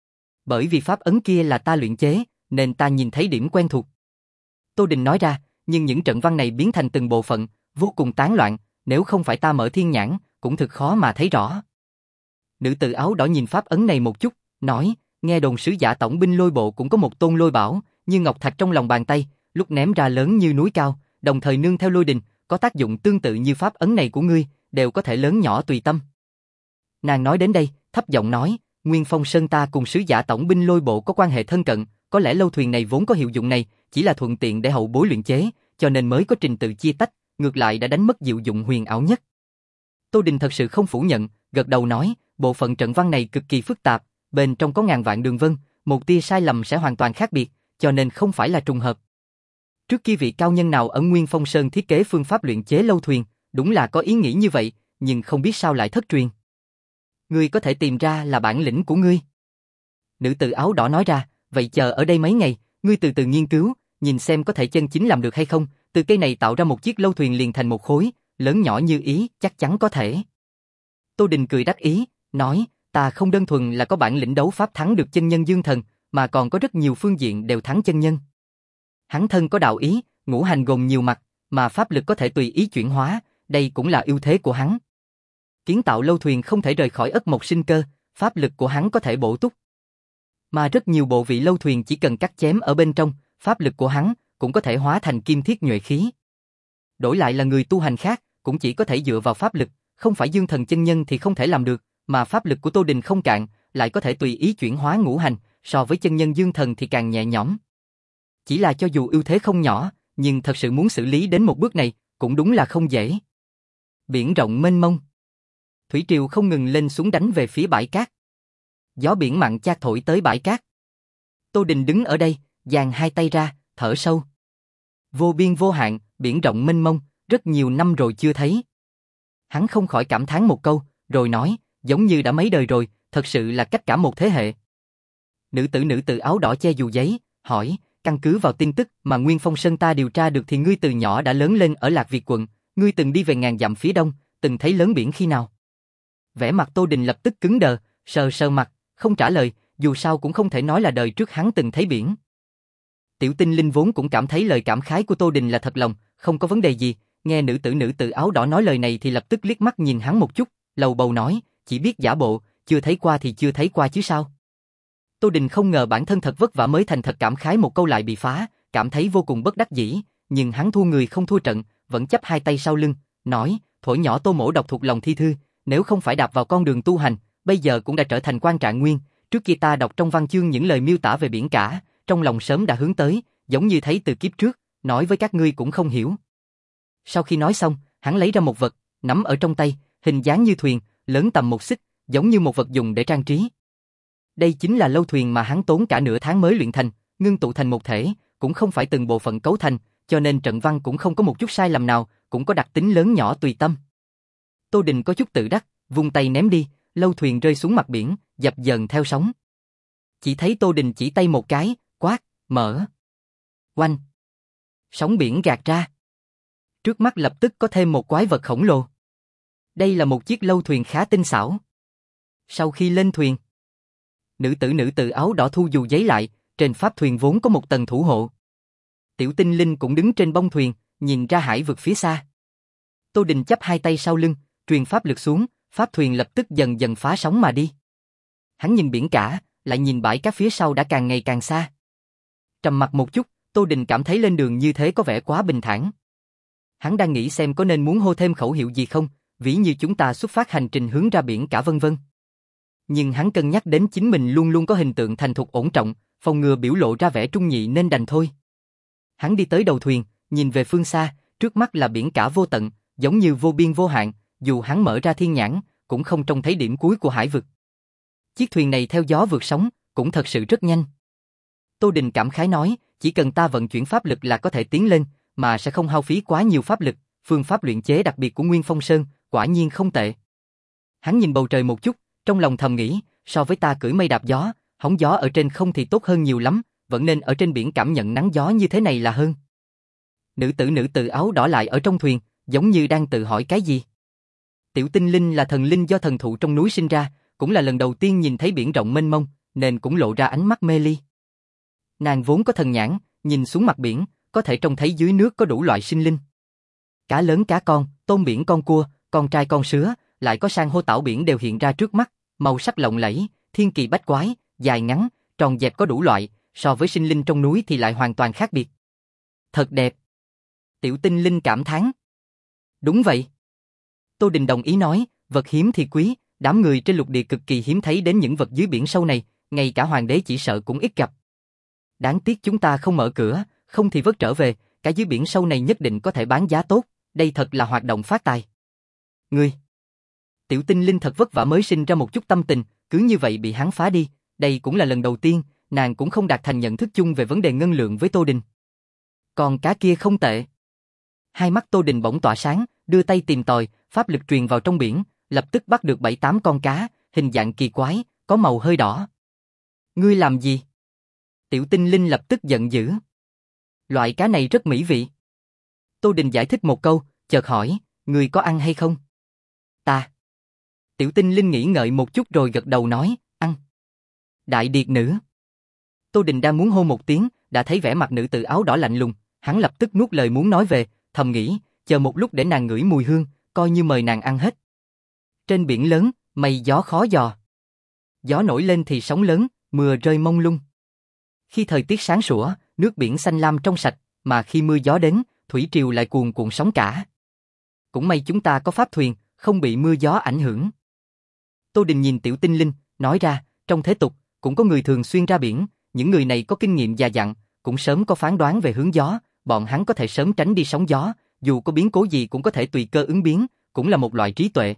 Bởi vì pháp ấn kia là ta luyện chế, nên ta nhìn thấy điểm quen thuộc. Tô Đình nói ra, nhưng những trận văn này biến thành từng bộ phận, vô cùng tán loạn, nếu không phải ta mở thiên nhãn, cũng thực khó mà thấy rõ. Nữ tử áo đỏ nhìn pháp ấn này một chút, nói, nghe đồn sứ giả tổng binh lôi bộ cũng có một tôn lôi bảo, như ngọc thạch trong lòng bàn tay, lúc ném ra lớn như núi cao, đồng thời nương theo lôi đình, có tác dụng tương tự như pháp ấn này của ngươi, đều có thể lớn nhỏ tùy tâm. Nàng nói đến đây, thấp giọng nói, Nguyên Phong Sơn ta cùng sứ giả tổng binh lôi bộ có quan hệ thân cận, có lẽ lâu thuyền này vốn có hiệu dụng này, chỉ là thuận tiện để hậu bối luyện chế, cho nên mới có trình tự chia tách, ngược lại đã đánh mất diệu dụng huyền ảo nhất. Tô Đình thật sự không phủ nhận, gật đầu nói, bộ phận trận văn này cực kỳ phức tạp, bên trong có ngàn vạn đường vân, một tia sai lầm sẽ hoàn toàn khác biệt, cho nên không phải là trùng hợp. Trước kia vị cao nhân nào ở Nguyên Phong Sơn thiết kế phương pháp luyện chế lâu thuyền, đúng là có ý nghĩ như vậy, nhưng không biết sao lại thất truyền. Ngươi có thể tìm ra là bản lĩnh của ngươi. Nữ tử áo đỏ nói ra, vậy chờ ở đây mấy ngày, ngươi từ từ nghiên cứu, nhìn xem có thể chân chính làm được hay không, từ cây này tạo ra một chiếc lâu thuyền liền thành một khối, lớn nhỏ như ý, chắc chắn có thể. Tô Đình cười đắc ý, nói, ta không đơn thuần là có bản lĩnh đấu pháp thắng được chân nhân dương thần, mà còn có rất nhiều phương diện đều thắng chân nhân. Hắn thân có đạo ý, ngũ hành gồm nhiều mặt, mà pháp lực có thể tùy ý chuyển hóa, đây cũng là ưu thế của hắn. Kiến tạo lâu thuyền không thể rời khỏi ất mộc sinh cơ, pháp lực của hắn có thể bổ túc. Mà rất nhiều bộ vị lâu thuyền chỉ cần cắt chém ở bên trong, pháp lực của hắn cũng có thể hóa thành kim thiết nhuệ khí. Đổi lại là người tu hành khác, cũng chỉ có thể dựa vào pháp lực, không phải dương thần chân nhân thì không thể làm được, mà pháp lực của Tô Đình không cạn, lại có thể tùy ý chuyển hóa ngũ hành, so với chân nhân dương thần thì càng nhẹ nhõm. Chỉ là cho dù ưu thế không nhỏ, nhưng thật sự muốn xử lý đến một bước này, cũng đúng là không dễ. Biển rộng mênh mông. Thủy triều không ngừng lên xuống đánh về phía bãi cát. Gió biển mặn chát thổi tới bãi cát. Tô Đình đứng ở đây, dang hai tay ra, thở sâu. Vô biên vô hạn, biển rộng mênh mông, rất nhiều năm rồi chưa thấy. Hắn không khỏi cảm thán một câu, rồi nói, giống như đã mấy đời rồi, thật sự là cách cả một thế hệ. Nữ tử nữ tử áo đỏ che dù giấy, hỏi, căn cứ vào tin tức mà Nguyên Phong Sơn ta điều tra được thì ngươi từ nhỏ đã lớn lên ở Lạc Việt quận, ngươi từng đi về ngàn dặm phía đông, từng thấy lớn biển khi nào? Vẻ mặt Tô Đình lập tức cứng đờ, sờ sờ mặt, không trả lời, dù sao cũng không thể nói là đời trước hắn từng thấy biển. Tiểu Tinh Linh vốn cũng cảm thấy lời cảm khái của Tô Đình là thật lòng, không có vấn đề gì, nghe nữ tử nữ tử áo đỏ nói lời này thì lập tức liếc mắt nhìn hắn một chút, lầu bầu nói, chỉ biết giả bộ, chưa thấy qua thì chưa thấy qua chứ sao. Tô Đình không ngờ bản thân thật vất vả mới thành thật cảm khái một câu lại bị phá, cảm thấy vô cùng bất đắc dĩ, nhưng hắn thua người không thua trận, vẫn chắp hai tay sau lưng, nói, thuở nhỏ Tô Mỗ đọc thuộc lòng thi thư, nếu không phải đạp vào con đường tu hành, bây giờ cũng đã trở thành quan trạng nguyên, trước kia ta đọc trong văn chương những lời miêu tả về biển cả, trong lòng sớm đã hướng tới, giống như thấy từ kiếp trước, nói với các ngươi cũng không hiểu. Sau khi nói xong, hắn lấy ra một vật, nắm ở trong tay, hình dáng như thuyền, lớn tầm một xích, giống như một vật dùng để trang trí. Đây chính là lâu thuyền mà hắn tốn cả nửa tháng mới luyện thành, ngưng tụ thành một thể, cũng không phải từng bộ phận cấu thành, cho nên trận văn cũng không có một chút sai lầm nào, cũng có đặc tính lớn nhỏ tùy tâm. Tô Đình có chút tự đắc, vung tay ném đi, lâu thuyền rơi xuống mặt biển, dập dờn theo sóng. Chỉ thấy Tô Đình chỉ tay một cái, quát, mở. Oanh. Sóng biển gạt ra. Trước mắt lập tức có thêm một quái vật khổng lồ. Đây là một chiếc lâu thuyền khá tinh xảo. Sau khi lên thuyền, nữ tử nữ tử áo đỏ thu dù giấy lại, trên pháp thuyền vốn có một tầng thủ hộ. Tiểu Tinh Linh cũng đứng trên bông thuyền, nhìn ra hải vực phía xa. Tô Đình chắp hai tay sau lưng, truyền pháp lực xuống, pháp thuyền lập tức dần dần phá sóng mà đi. Hắn nhìn biển cả, lại nhìn bãi cát phía sau đã càng ngày càng xa. Trầm mặc một chút, Tô Đình cảm thấy lên đường như thế có vẻ quá bình thản. Hắn đang nghĩ xem có nên muốn hô thêm khẩu hiệu gì không, ví như chúng ta xuất phát hành trình hướng ra biển cả vân vân. Nhưng hắn cân nhắc đến chính mình luôn luôn có hình tượng thành thục ổn trọng, phòng ngừa biểu lộ ra vẻ trung nhị nên đành thôi. Hắn đi tới đầu thuyền, nhìn về phương xa, trước mắt là biển cả vô tận, giống như vô biên vô hạn, dù hắn mở ra thiên nhãn, cũng không trông thấy điểm cuối của hải vực. Chiếc thuyền này theo gió vượt sóng, cũng thật sự rất nhanh. Tô Đình cảm khái nói, chỉ cần ta vận chuyển pháp lực là có thể tiến lên, mà sẽ không hao phí quá nhiều pháp lực, phương pháp luyện chế đặc biệt của Nguyên Phong Sơn, quả nhiên không tệ. Hắn nhìn bầu trời một chút, trong lòng thầm nghĩ, so với ta cưỡi mây đạp gió, hóng gió ở trên không thì tốt hơn nhiều lắm, vẫn nên ở trên biển cảm nhận nắng gió như thế này là hơn. Nữ tử nữ tử áo đỏ lại ở trong thuyền, giống như đang tự hỏi cái gì. Tiểu Tinh Linh là thần linh do thần thụ trong núi sinh ra, cũng là lần đầu tiên nhìn thấy biển rộng mênh mông, nên cũng lộ ra ánh mắt mê ly. Nàng vốn có thần nhãn, nhìn xuống mặt biển, có thể trông thấy dưới nước có đủ loại sinh linh. Cá lớn cá con, tôm biển con cua, con trai con sứa, lại có san hô tảo biển đều hiện ra trước mắt, màu sắc lộng lẫy, thiên kỳ bách quái, dài ngắn, tròn dẹp có đủ loại, so với sinh linh trong núi thì lại hoàn toàn khác biệt. Thật đẹp. Tiểu Tinh Linh cảm thán. Đúng vậy. Tô Đình đồng ý nói, vật hiếm thì quý, đám người trên lục địa cực kỳ hiếm thấy đến những vật dưới biển sâu này, ngay cả hoàng đế chỉ sợ cũng ít gặp. Đáng tiếc chúng ta không mở cửa, không thì vớt trở về, cả dưới biển sâu này nhất định có thể bán giá tốt, đây thật là hoạt động phát tài. Ngươi. Tiểu Tinh Linh thật vất vả mới sinh ra một chút tâm tình, cứ như vậy bị hắn phá đi, đây cũng là lần đầu tiên, nàng cũng không đạt thành nhận thức chung về vấn đề ngân lượng với Tô Đình. Còn cá kia không tệ. Hai mắt Tô Đình bỗng tỏa sáng, đưa tay tìm tòi, pháp lực truyền vào trong biển, lập tức bắt được bảy tám con cá, hình dạng kỳ quái, có màu hơi đỏ. Ngươi làm gì? Tiểu Tinh Linh lập tức giận dữ. Loại cá này rất mỹ vị. Tô Đình giải thích một câu, chợt hỏi, ngươi có ăn hay không? Ta. Tiểu Tinh Linh nghĩ ngợi một chút rồi gật đầu nói, ăn. Đại điệt nữ. Tô Đình đang muốn hô một tiếng, đã thấy vẻ mặt nữ tử áo đỏ lạnh lùng, hắn lập tức nuốt lời muốn nói về, thầm nghĩ, chờ một lúc để nàng ngửi mùi hương, coi như mời nàng ăn hết. Trên biển lớn, mây gió khó dò. Gió nổi lên thì sóng lớn, mưa rơi mông lung. Khi thời tiết sáng sủa, nước biển xanh lam trong sạch, mà khi mưa gió đến, thủy triều lại cuồn cuộn sóng cả. Cũng may chúng ta có pháp thuyền, không bị mưa gió ảnh hưởng. Tô Đình nhìn Tiểu Tinh Linh, nói ra, trong thế tục, cũng có người thường xuyên ra biển, những người này có kinh nghiệm già dặn, cũng sớm có phán đoán về hướng gió, bọn hắn có thể sớm tránh đi sóng gió, dù có biến cố gì cũng có thể tùy cơ ứng biến, cũng là một loại trí tuệ.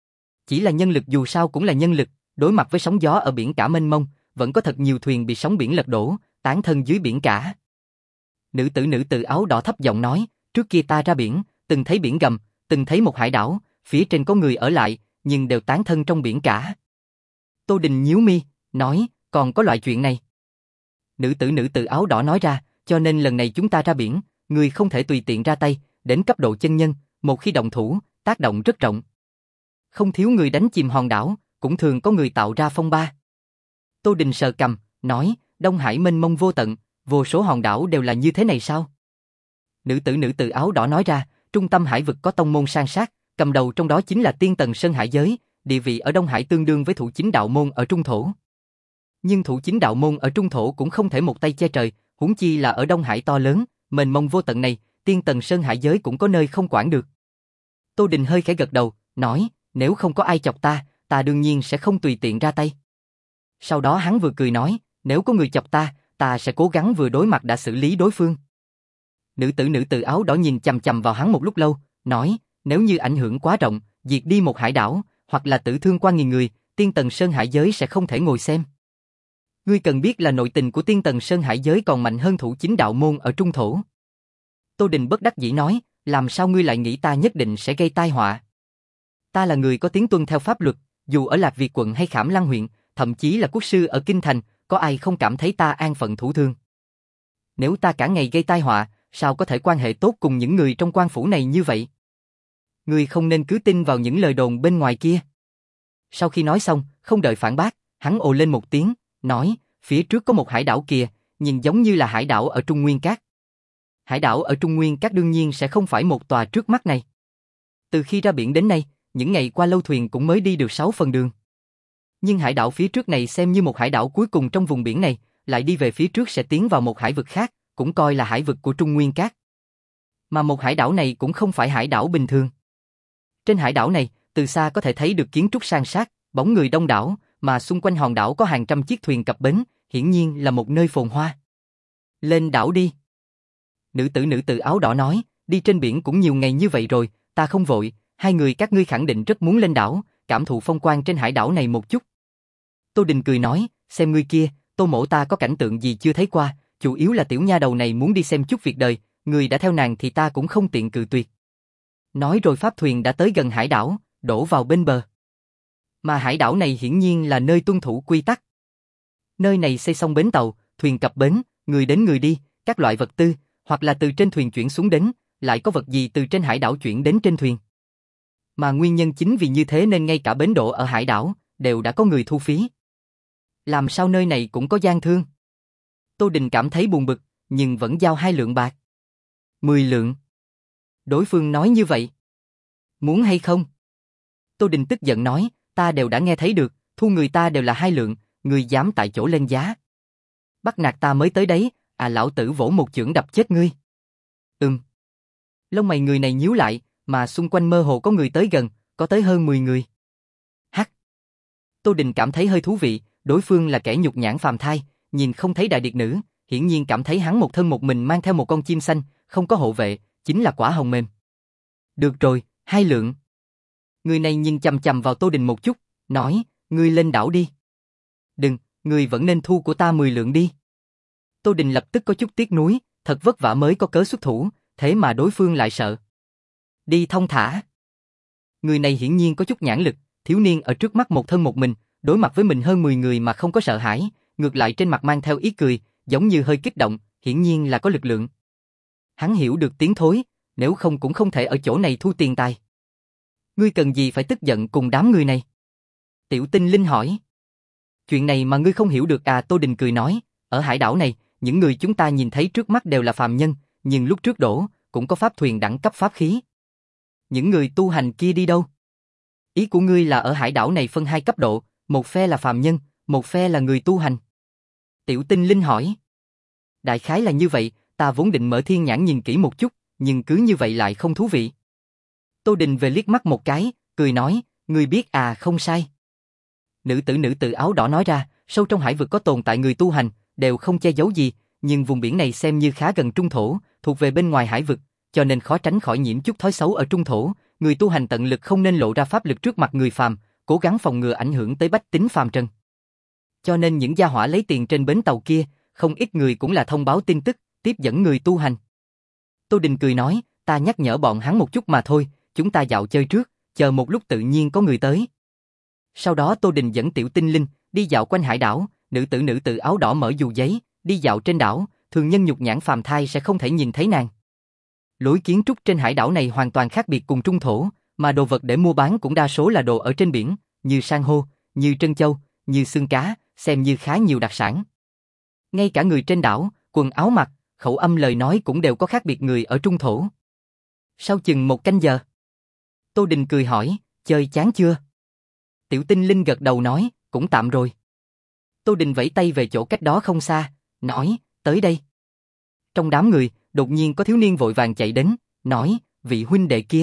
Chỉ là nhân lực dù sao cũng là nhân lực, đối mặt với sóng gió ở biển cả mênh mông, vẫn có thật nhiều thuyền bị sóng biển lật đổ, tán thân dưới biển cả. Nữ tử nữ tử áo đỏ thấp giọng nói, trước kia ta ra biển, từng thấy biển gầm, từng thấy một hải đảo, phía trên có người ở lại, nhưng đều tán thân trong biển cả. Tô Đình nhíu mi, nói, còn có loại chuyện này. Nữ tử nữ tử áo đỏ nói ra, cho nên lần này chúng ta ra biển, người không thể tùy tiện ra tay, đến cấp độ chân nhân, một khi động thủ, tác động rất rộng. Không thiếu người đánh chìm hòn đảo, cũng thường có người tạo ra phong ba. Tô Đình sờ cằm, nói, Đông Hải mênh mông vô tận, vô số hòn đảo đều là như thế này sao? Nữ tử nữ tử áo đỏ nói ra, trung tâm hải vực có tông môn san sát, cầm đầu trong đó chính là Tiên Tần Sơn Hải Giới, địa vị ở Đông Hải tương đương với Thụ Chính Đạo Môn ở Trung Thổ. Nhưng Thụ Chính Đạo Môn ở Trung Thổ cũng không thể một tay che trời, huống chi là ở Đông Hải to lớn, mênh mông vô tận này, Tiên Tần Sơn Hải Giới cũng có nơi không quản được. Tô Đình hơi khẽ gật đầu, nói, nếu không có ai chọc ta, ta đương nhiên sẽ không tùy tiện ra tay. Sau đó hắn vừa cười nói, nếu có người chọc ta, ta sẽ cố gắng vừa đối mặt đã xử lý đối phương. Nữ tử nữ tử áo đỏ nhìn chằm chằm vào hắn một lúc lâu, nói, nếu như ảnh hưởng quá rộng, diệt đi một hải đảo, hoặc là tử thương qua nghìn người, Tiên Tần Sơn Hải Giới sẽ không thể ngồi xem. Ngươi cần biết là nội tình của Tiên Tần Sơn Hải Giới còn mạnh hơn Thụ Chính Đạo Môn ở Trung Thổ. Tô Đình bất đắc dĩ nói, làm sao ngươi lại nghĩ ta nhất định sẽ gây tai họa? Ta là người có tiếng tuân theo pháp luật, dù ở Lạc Việt quận hay Khảm Lăng huyện, thậm chí là quốc sư ở Kinh Thành, có ai không cảm thấy ta an phận thủ thương? Nếu ta cả ngày gây tai họa, sao có thể quan hệ tốt cùng những người trong quan phủ này như vậy? Ngươi không nên cứ tin vào những lời đồn bên ngoài kia. Sau khi nói xong, không đợi phản bác, hắn ồ lên một tiếng, nói, phía trước có một hải đảo kìa, nhìn giống như là hải đảo ở Trung Nguyên Cát. Hải đảo ở Trung Nguyên Cát đương nhiên sẽ không phải một tòa trước mắt này. Từ khi ra biển đến nay, những ngày qua lâu thuyền cũng mới đi được sáu phần đường. Nhưng hải đảo phía trước này xem như một hải đảo cuối cùng trong vùng biển này, lại đi về phía trước sẽ tiến vào một hải vực khác, cũng coi là hải vực của Trung Nguyên Cát. Mà một hải đảo này cũng không phải hải đảo bình thường. Trên hải đảo này, từ xa có thể thấy được kiến trúc san sát, bóng người đông đảo, mà xung quanh hòn đảo có hàng trăm chiếc thuyền cập bến, hiển nhiên là một nơi phồn hoa. Lên đảo đi. Nữ tử nữ tử áo đỏ nói, đi trên biển cũng nhiều ngày như vậy rồi, ta không vội, hai người các ngươi khẳng định rất muốn lên đảo, cảm thụ phong quang trên hải đảo này một chút. Tô Đình cười nói, xem ngươi kia, Tô mỗ ta có cảnh tượng gì chưa thấy qua, chủ yếu là tiểu nha đầu này muốn đi xem chút việc đời, người đã theo nàng thì ta cũng không tiện cự tuyệt. Nói rồi pháp thuyền đã tới gần hải đảo, đổ vào bên bờ. Mà hải đảo này hiển nhiên là nơi tuân thủ quy tắc. Nơi này xây xong bến tàu, thuyền cập bến, người đến người đi, các loại vật tư, hoặc là từ trên thuyền chuyển xuống đến, lại có vật gì từ trên hải đảo chuyển đến trên thuyền. Mà nguyên nhân chính vì như thế nên ngay cả bến đỗ ở hải đảo, đều đã có người thu phí. Làm sao nơi này cũng có gian thương? Tô Đình cảm thấy buồn bực, nhưng vẫn giao hai lượng bạc. Mười lượng. Đối phương nói như vậy. Muốn hay không? Tô Đình tức giận nói, ta đều đã nghe thấy được, thu người ta đều là hai lượng, ngươi dám tại chỗ lên giá. Bắt nạt ta mới tới đấy, à lão tử vỗ một chưởng đập chết ngươi. Ừm. Lông mày người này nhíu lại, mà xung quanh mơ hồ có người tới gần, có tới hơn mười người. Hắc. Tô Đình cảm thấy hơi thú vị, đối phương là kẻ nhục nhãn phàm thai, nhìn không thấy đại điệt nữ, hiển nhiên cảm thấy hắn một thân một mình mang theo một con chim xanh, không có hộ vệ, chính là quả hồng mềm. Được rồi, hai lượng. Người này nhìn chằm chằm vào Tô Đình một chút, nói, ngươi lên đảo đi. Đừng, ngươi vẫn nên thu của ta mười lượng đi. Tô Đình lập tức có chút tiếc nuối, thật vất vả mới có cớ xuất thủ, thế mà đối phương lại sợ. Đi thông thả. Người này hiển nhiên có chút nhãn lực, thiếu niên ở trước mắt một thân một mình, đối mặt với mình hơn mười người mà không có sợ hãi, ngược lại trên mặt mang theo ý cười, giống như hơi kích động, hiển nhiên là có lực lượng. Hắn hiểu được tiếng thối, nếu không cũng không thể ở chỗ này thu tiền tài. Ngươi cần gì phải tức giận cùng đám người này? Tiểu Tinh Linh hỏi. Chuyện này mà ngươi không hiểu được à? Tô Đình cười nói, ở hải đảo này, những người chúng ta nhìn thấy trước mắt đều là phàm nhân, nhưng lúc trước đổ, cũng có pháp thuyền đẳng cấp pháp khí. Những người tu hành kia đi đâu? Ý của ngươi là ở hải đảo này phân hai cấp độ, một phe là phàm nhân, một phe là người tu hành. Tiểu Tinh Linh hỏi. Đại khái là như vậy, ta vốn định mở thiên nhãn nhìn kỹ một chút, nhưng cứ như vậy lại không thú vị. Tô Đình về liếc mắt một cái, cười nói, ngươi biết à, không sai. Nữ tử nữ tử áo đỏ nói ra, sâu trong hải vực có tồn tại người tu hành, đều không che giấu gì, nhưng vùng biển này xem như khá gần trung thổ, thuộc về bên ngoài hải vực, cho nên khó tránh khỏi nhiễm chút thói xấu ở trung thổ, người tu hành tận lực không nên lộ ra pháp lực trước mặt người phàm, cố gắng phòng ngừa ảnh hưởng tới bách tính phàm trần. Cho nên những gia hỏa lấy tiền trên bến tàu kia, không ít người cũng là thông báo tin tức, tiếp dẫn người tu hành. Tô Đình cười nói, ta nhắc nhở bọn hắn một chút mà thôi, chúng ta dạo chơi trước, chờ một lúc tự nhiên có người tới. Sau đó Tô Đình dẫn Tiểu Tinh Linh đi dạo quanh hải đảo, nữ tử nữ tử áo đỏ mở dù giấy, đi dạo trên đảo, thường nhân nhục nhãn phàm thai sẽ không thể nhìn thấy nàng. Lối kiến trúc trên hải đảo này hoàn toàn khác biệt cùng trung thổ, mà đồ vật để mua bán cũng đa số là đồ ở trên biển, như san hô, như trân châu, như xương cá, xem như khá nhiều đặc sản. Ngay cả người trên đảo, quần áo mặc, khẩu âm lời nói cũng đều có khác biệt người ở trung thổ. Sau chừng một canh giờ, Tô Đình cười hỏi, chơi chán chưa? Tiểu Tinh Linh gật đầu nói, cũng tạm rồi. Tô Đình vẫy tay về chỗ cách đó không xa, nói, tới đây. Trong đám người, đột nhiên có thiếu niên vội vàng chạy đến, nói, vị huynh đệ kia.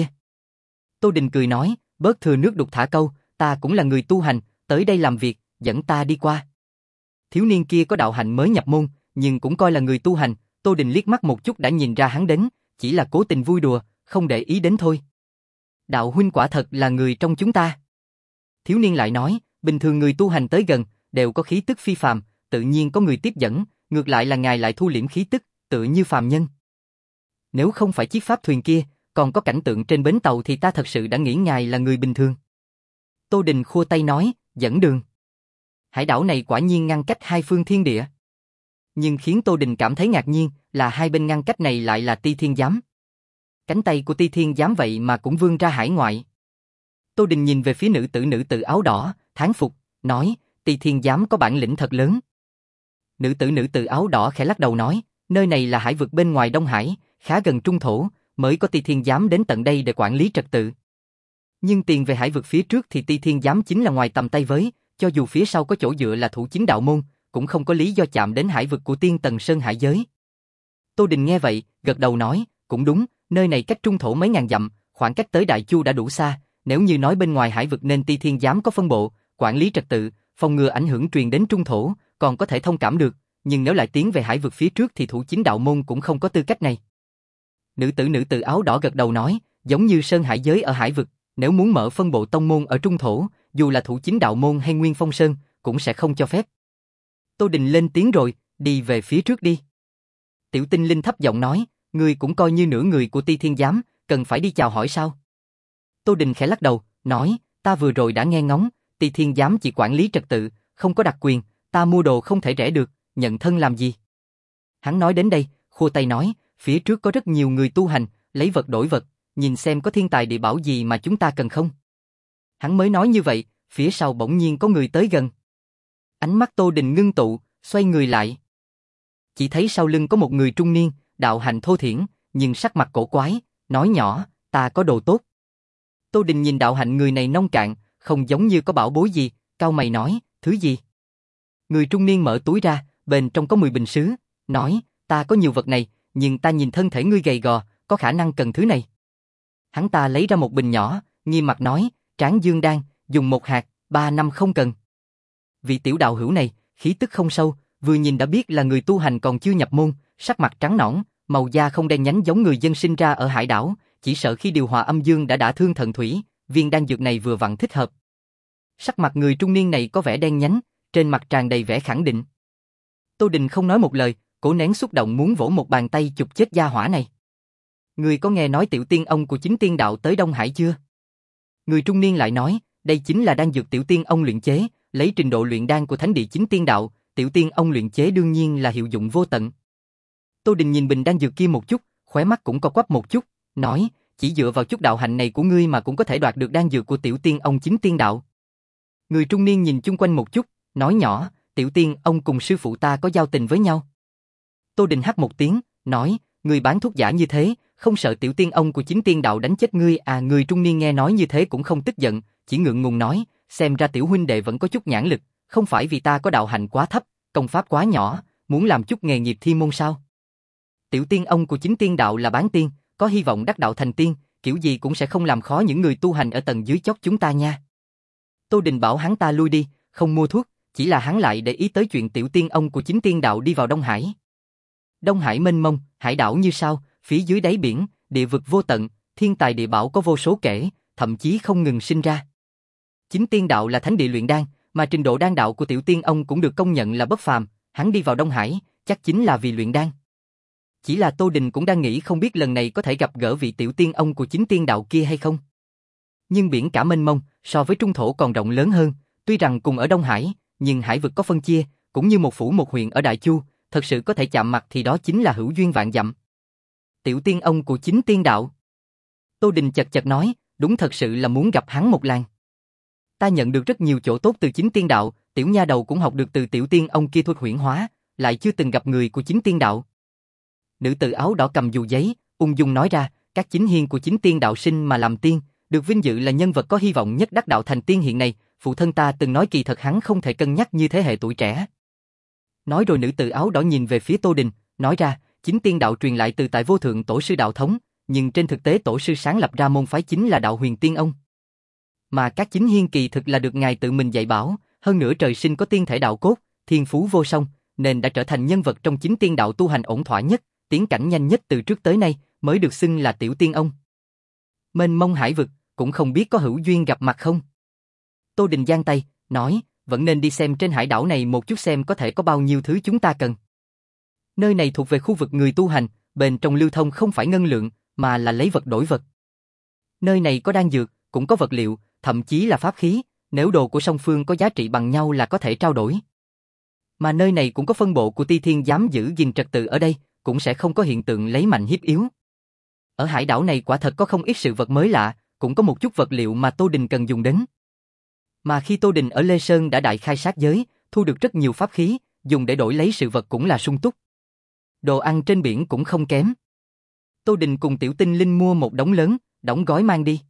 Tô Đình cười nói, bớt thừa nước đục thả câu, ta cũng là người tu hành, tới đây làm việc, dẫn ta đi qua. Thiếu niên kia có đạo hạnh mới nhập môn, nhưng cũng coi là người tu hành, Tô Đình liếc mắt một chút đã nhìn ra hắn đến, chỉ là cố tình vui đùa, không để ý đến thôi. Đạo huynh quả thật là người trong chúng ta. Thiếu niên lại nói, bình thường người tu hành tới gần, đều có khí tức phi phàm, tự nhiên có người tiếp dẫn, ngược lại là ngài lại thu liễm khí tức, tự như phàm nhân. Nếu không phải chiếc pháp thuyền kia, còn có cảnh tượng trên bến tàu thì ta thật sự đã nghĩ ngài là người bình thường. Tô Đình khua tay nói, dẫn đường. Hải đảo này quả nhiên ngăn cách hai phương thiên địa. Nhưng khiến Tô Đình cảm thấy ngạc nhiên là hai bên ngăn cách này lại là Ti Thiên Giám. Cánh tay của Ti Thiên Giám vậy mà cũng vươn ra hải ngoại. Tô Đình nhìn về phía nữ tử nữ tử áo đỏ, thán phục, nói, Ti Thiên Giám có bản lĩnh thật lớn. Nữ tử nữ tử áo đỏ khẽ lắc đầu nói, nơi này là hải vực bên ngoài Đông Hải, khá gần trung thổ, mới có Ti Thiên Giám đến tận đây để quản lý trật tự. Nhưng tiền về hải vực phía trước thì Ti Thiên Giám chính là ngoài tầm tay với, cho dù phía sau có chỗ dựa là thủ chính đạo môn, cũng không có lý do chạm đến hải vực của Tiên Tần Sơn hải giới. Tô Đình nghe vậy, gật đầu nói, cũng đúng, nơi này cách trung thổ mấy ngàn dặm, khoảng cách tới Đại Chu đã đủ xa, nếu như nói bên ngoài hải vực nên Ti Thiên Giám có phân bộ, quản lý trật tự, phòng ngừa ảnh hưởng truyền đến trung thổ, còn có thể thông cảm được, nhưng nếu lại tiến về hải vực phía trước thì thủ chính đạo môn cũng không có tư cách này. Nữ tử nữ tử áo đỏ gật đầu nói, giống như Sơn hải giới ở hải vực, nếu muốn mở phân bộ tông môn ở trung thổ, dù là thủ chính đạo môn hay Nguyên Phong Sơn, cũng sẽ không cho phép. Tô Đình lên tiếng rồi, đi về phía trước đi. Tiểu Tinh Linh thấp giọng nói, ngươi cũng coi như nửa người của Ti Thiên Giám, cần phải đi chào hỏi sao? Tô Đình khẽ lắc đầu, nói, ta vừa rồi đã nghe ngóng, Ti Thiên Giám chỉ quản lý trật tự, không có đặc quyền, ta mua đồ không thể rẻ được, nhận thân làm gì? Hắn nói đến đây, khua tay nói, phía trước có rất nhiều người tu hành, lấy vật đổi vật, nhìn xem có thiên tài địa bảo gì mà chúng ta cần không? Hắn mới nói như vậy, phía sau bỗng nhiên có người tới gần. Ánh mắt Tô Đình ngưng tụ, xoay người lại. Chỉ thấy sau lưng có một người trung niên, đạo hạnh thô thiển, nhưng sắc mặt cổ quái, nói nhỏ, ta có đồ tốt. Tô Đình nhìn đạo hạnh người này nông cạn, không giống như có bảo bối gì, cau mày nói, thứ gì? Người trung niên mở túi ra, bên trong có mười bình sứ, nói, ta có nhiều vật này, nhưng ta nhìn thân thể ngươi gầy gò, có khả năng cần thứ này. Hắn ta lấy ra một bình nhỏ, nghiêm mặt nói, Tráng Dương đan, dùng một hạt, ba năm không cần. Vị tiểu đạo hữu này, khí tức không sâu, vừa nhìn đã biết là người tu hành còn chưa nhập môn, sắc mặt trắng nõn, màu da không đen nhánh giống người dân sinh ra ở hải đảo, chỉ sợ khi điều hòa âm dương đã đả thương thận thủy, viên đan dược này vừa vặn thích hợp. Sắc mặt người trung niên này có vẻ đen nhánh, trên mặt tràn đầy vẻ khẳng định. Tô Đình không nói một lời, cố nén xúc động muốn vỗ một bàn tay chụp chết gia hỏa này. Người có nghe nói tiểu tiên ông của chính tiên đạo tới Đông Hải chưa? Người trung niên lại nói, đây chính là đan dược tiểu tiên ông luyện chế, lấy trình độ luyện đan của thánh địa chính tiên đạo, tiểu tiên ông luyện chế đương nhiên là hiệu dụng vô tận. Tô Đình nhìn bình đan dược kia một chút, khóe mắt cũng co quắp một chút, nói, chỉ dựa vào chút đạo hạnh này của ngươi mà cũng có thể đoạt được đan dược của tiểu tiên ông chính tiên đạo. Người trung niên nhìn chung quanh một chút, nói nhỏ, tiểu tiên ông cùng sư phụ ta có giao tình với nhau. Tô Đình hắt một tiếng, nói, người bán thuốc giả như thế, không sợ tiểu tiên ông của chính tiên đạo đánh chết ngươi à? Người trung niên nghe nói như thế cũng không tức giận, chỉ ngượng ngùng nói, xem ra tiểu huynh đệ vẫn có chút nhãn lực, không phải vì ta có đạo hạnh quá thấp, công pháp quá nhỏ, muốn làm chút nghề nghiệp thi môn sao? Tiểu tiên ông của chính tiên đạo là bán tiên, có hy vọng đắc đạo thành tiên, kiểu gì cũng sẽ không làm khó những người tu hành ở tầng dưới chót chúng ta nha. Tô Đình bảo hắn ta lui đi, không mua thuốc, chỉ là hắn lại để ý tới chuyện tiểu tiên ông của chính tiên đạo đi vào Đông Hải. Đông Hải mênh mông, hải đảo như sao, phía dưới đáy biển, địa vực vô tận, thiên tài địa bảo có vô số kể, thậm chí không ngừng sinh ra. Chính tiên đạo là thánh địa luyện đan, mà trình độ đan đạo của tiểu tiên ông cũng được công nhận là bất phàm, hắn đi vào Đông Hải, chắc chính là vì luyện đan. Chỉ là Tô Đình cũng đang nghĩ không biết lần này có thể gặp gỡ vị tiểu tiên ông của chính tiên đạo kia hay không. Nhưng biển cả mênh mông, so với trung thổ còn rộng lớn hơn, tuy rằng cùng ở Đông Hải, nhưng hải vực có phân chia, cũng như một phủ một huyện ở Đại Chu, thật sự có thể chạm mặt thì đó chính là hữu duyên vạn dặm. Tiểu tiên ông của chính tiên đạo. Tô Đình chật chật nói, đúng thật sự là muốn gặp hắn một lần. Ta nhận được rất nhiều chỗ tốt từ chính tiên đạo, tiểu nha đầu cũng học được từ tiểu tiên ông kia thuật huyễn hóa, lại chưa từng gặp người của chính tiên đạo. Nữ tử áo đỏ cầm dù giấy, ung dung nói ra, các chính hiền của chính tiên đạo sinh mà làm tiên, được vinh dự là nhân vật có hy vọng nhất đắc đạo thành tiên hiện nay, phụ thân ta từng nói kỳ thật hắn không thể cân nhắc như thế hệ tuổi trẻ. Nói rồi nữ tử áo đỏ nhìn về phía Tô Đình, nói ra, chính tiên đạo truyền lại từ tại vô thượng tổ sư đạo thống, nhưng trên thực tế tổ sư sáng lập ra môn phái chính là đạo huyền tiên ông. Mà các chính hiên kỳ thực là được ngài tự mình dạy bảo, hơn nữa trời sinh có tiên thể đạo cốt, thiên phú vô song, nên đã trở thành nhân vật trong chính tiên đạo tu hành ổn thỏa nhất, tiến cảnh nhanh nhất từ trước tới nay, mới được xưng là tiểu tiên ông. Mênh mông hải vực, cũng không biết có hữu duyên gặp mặt không? Tô Đình giang tay, nói, vẫn nên đi xem trên hải đảo này một chút xem có thể có bao nhiêu thứ chúng ta cần. Nơi này thuộc về khu vực người tu hành, bên trong lưu thông không phải ngân lượng, mà là lấy vật đổi vật. Nơi này có đan dược, cũng có vật liệu, thậm chí là pháp khí, nếu đồ của song phương có giá trị bằng nhau là có thể trao đổi. Mà nơi này cũng có phân bộ của Ti Thiên giám giữ gìn trật tự ở đây, cũng sẽ không có hiện tượng lấy mạnh hiếp yếu. Ở hải đảo này quả thật có không ít sự vật mới lạ, cũng có một chút vật liệu mà Tô Đình cần dùng đến. Mà khi Tô Đình ở Lê Sơn đã đại khai sát giới, thu được rất nhiều pháp khí, dùng để đổi lấy sự vật cũng là sung túc. Đồ ăn trên biển cũng không kém. Tô Đình cùng Tiểu Tinh Linh mua một đống lớn, đóng gói mang đi.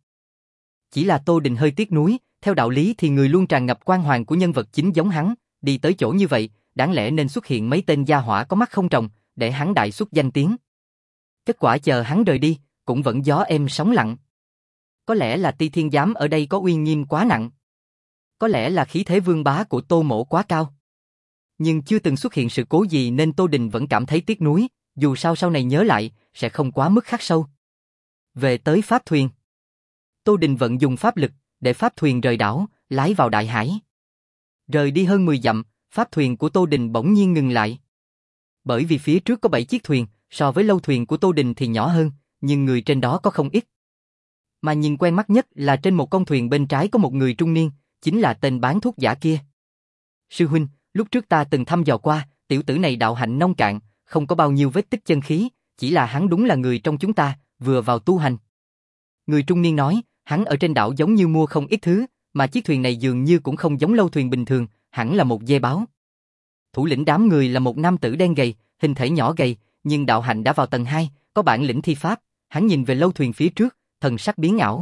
Chỉ là Tô Đình hơi tiếc nuối, theo đạo lý thì người luôn tràn ngập quang hoàng của nhân vật chính giống hắn, đi tới chỗ như vậy, đáng lẽ nên xuất hiện mấy tên gia hỏa có mắt không tròng, để hắn đại xuất danh tiếng. Kết quả chờ hắn rời đi, cũng vẫn gió êm sóng lặng. Có lẽ là Ti Thiên giám ở đây có uy nghiêm quá nặng. Có lẽ là khí thế vương bá của Tô Mỗ quá cao. Nhưng chưa từng xuất hiện sự cố gì nên Tô Đình vẫn cảm thấy tiếc nuối, dù sao sau này nhớ lại, sẽ không quá mức khắc sâu. Về tới pháp thuyền. Tô Đình vận dùng pháp lực, để pháp thuyền rời đảo, lái vào đại hải. Rời đi hơn mười dặm, pháp thuyền của Tô Đình bỗng nhiên ngừng lại. Bởi vì phía trước có bảy chiếc thuyền, so với lâu thuyền của Tô Đình thì nhỏ hơn, nhưng người trên đó có không ít. Mà nhìn quen mắt nhất là trên một con thuyền bên trái có một người trung niên, chính là tên bán thuốc giả kia. Sư huynh, lúc trước ta từng thăm dò qua, tiểu tử này đạo hạnh nông cạn, không có bao nhiêu vết tích chân khí, chỉ là hắn đúng là người trong chúng ta, vừa vào tu hành. Người trung niên nói, hắn ở trên đảo giống như mua không ít thứ, mà chiếc thuyền này dường như cũng không giống lâu thuyền bình thường, hẳn là một dê báo. Thủ lĩnh đám người là một nam tử đen gầy, hình thể nhỏ gầy, nhưng đạo hạnh đã vào tầng hai, có bản lĩnh thi pháp, hắn nhìn về lâu thuyền phía trước, thần sắc biến ảo.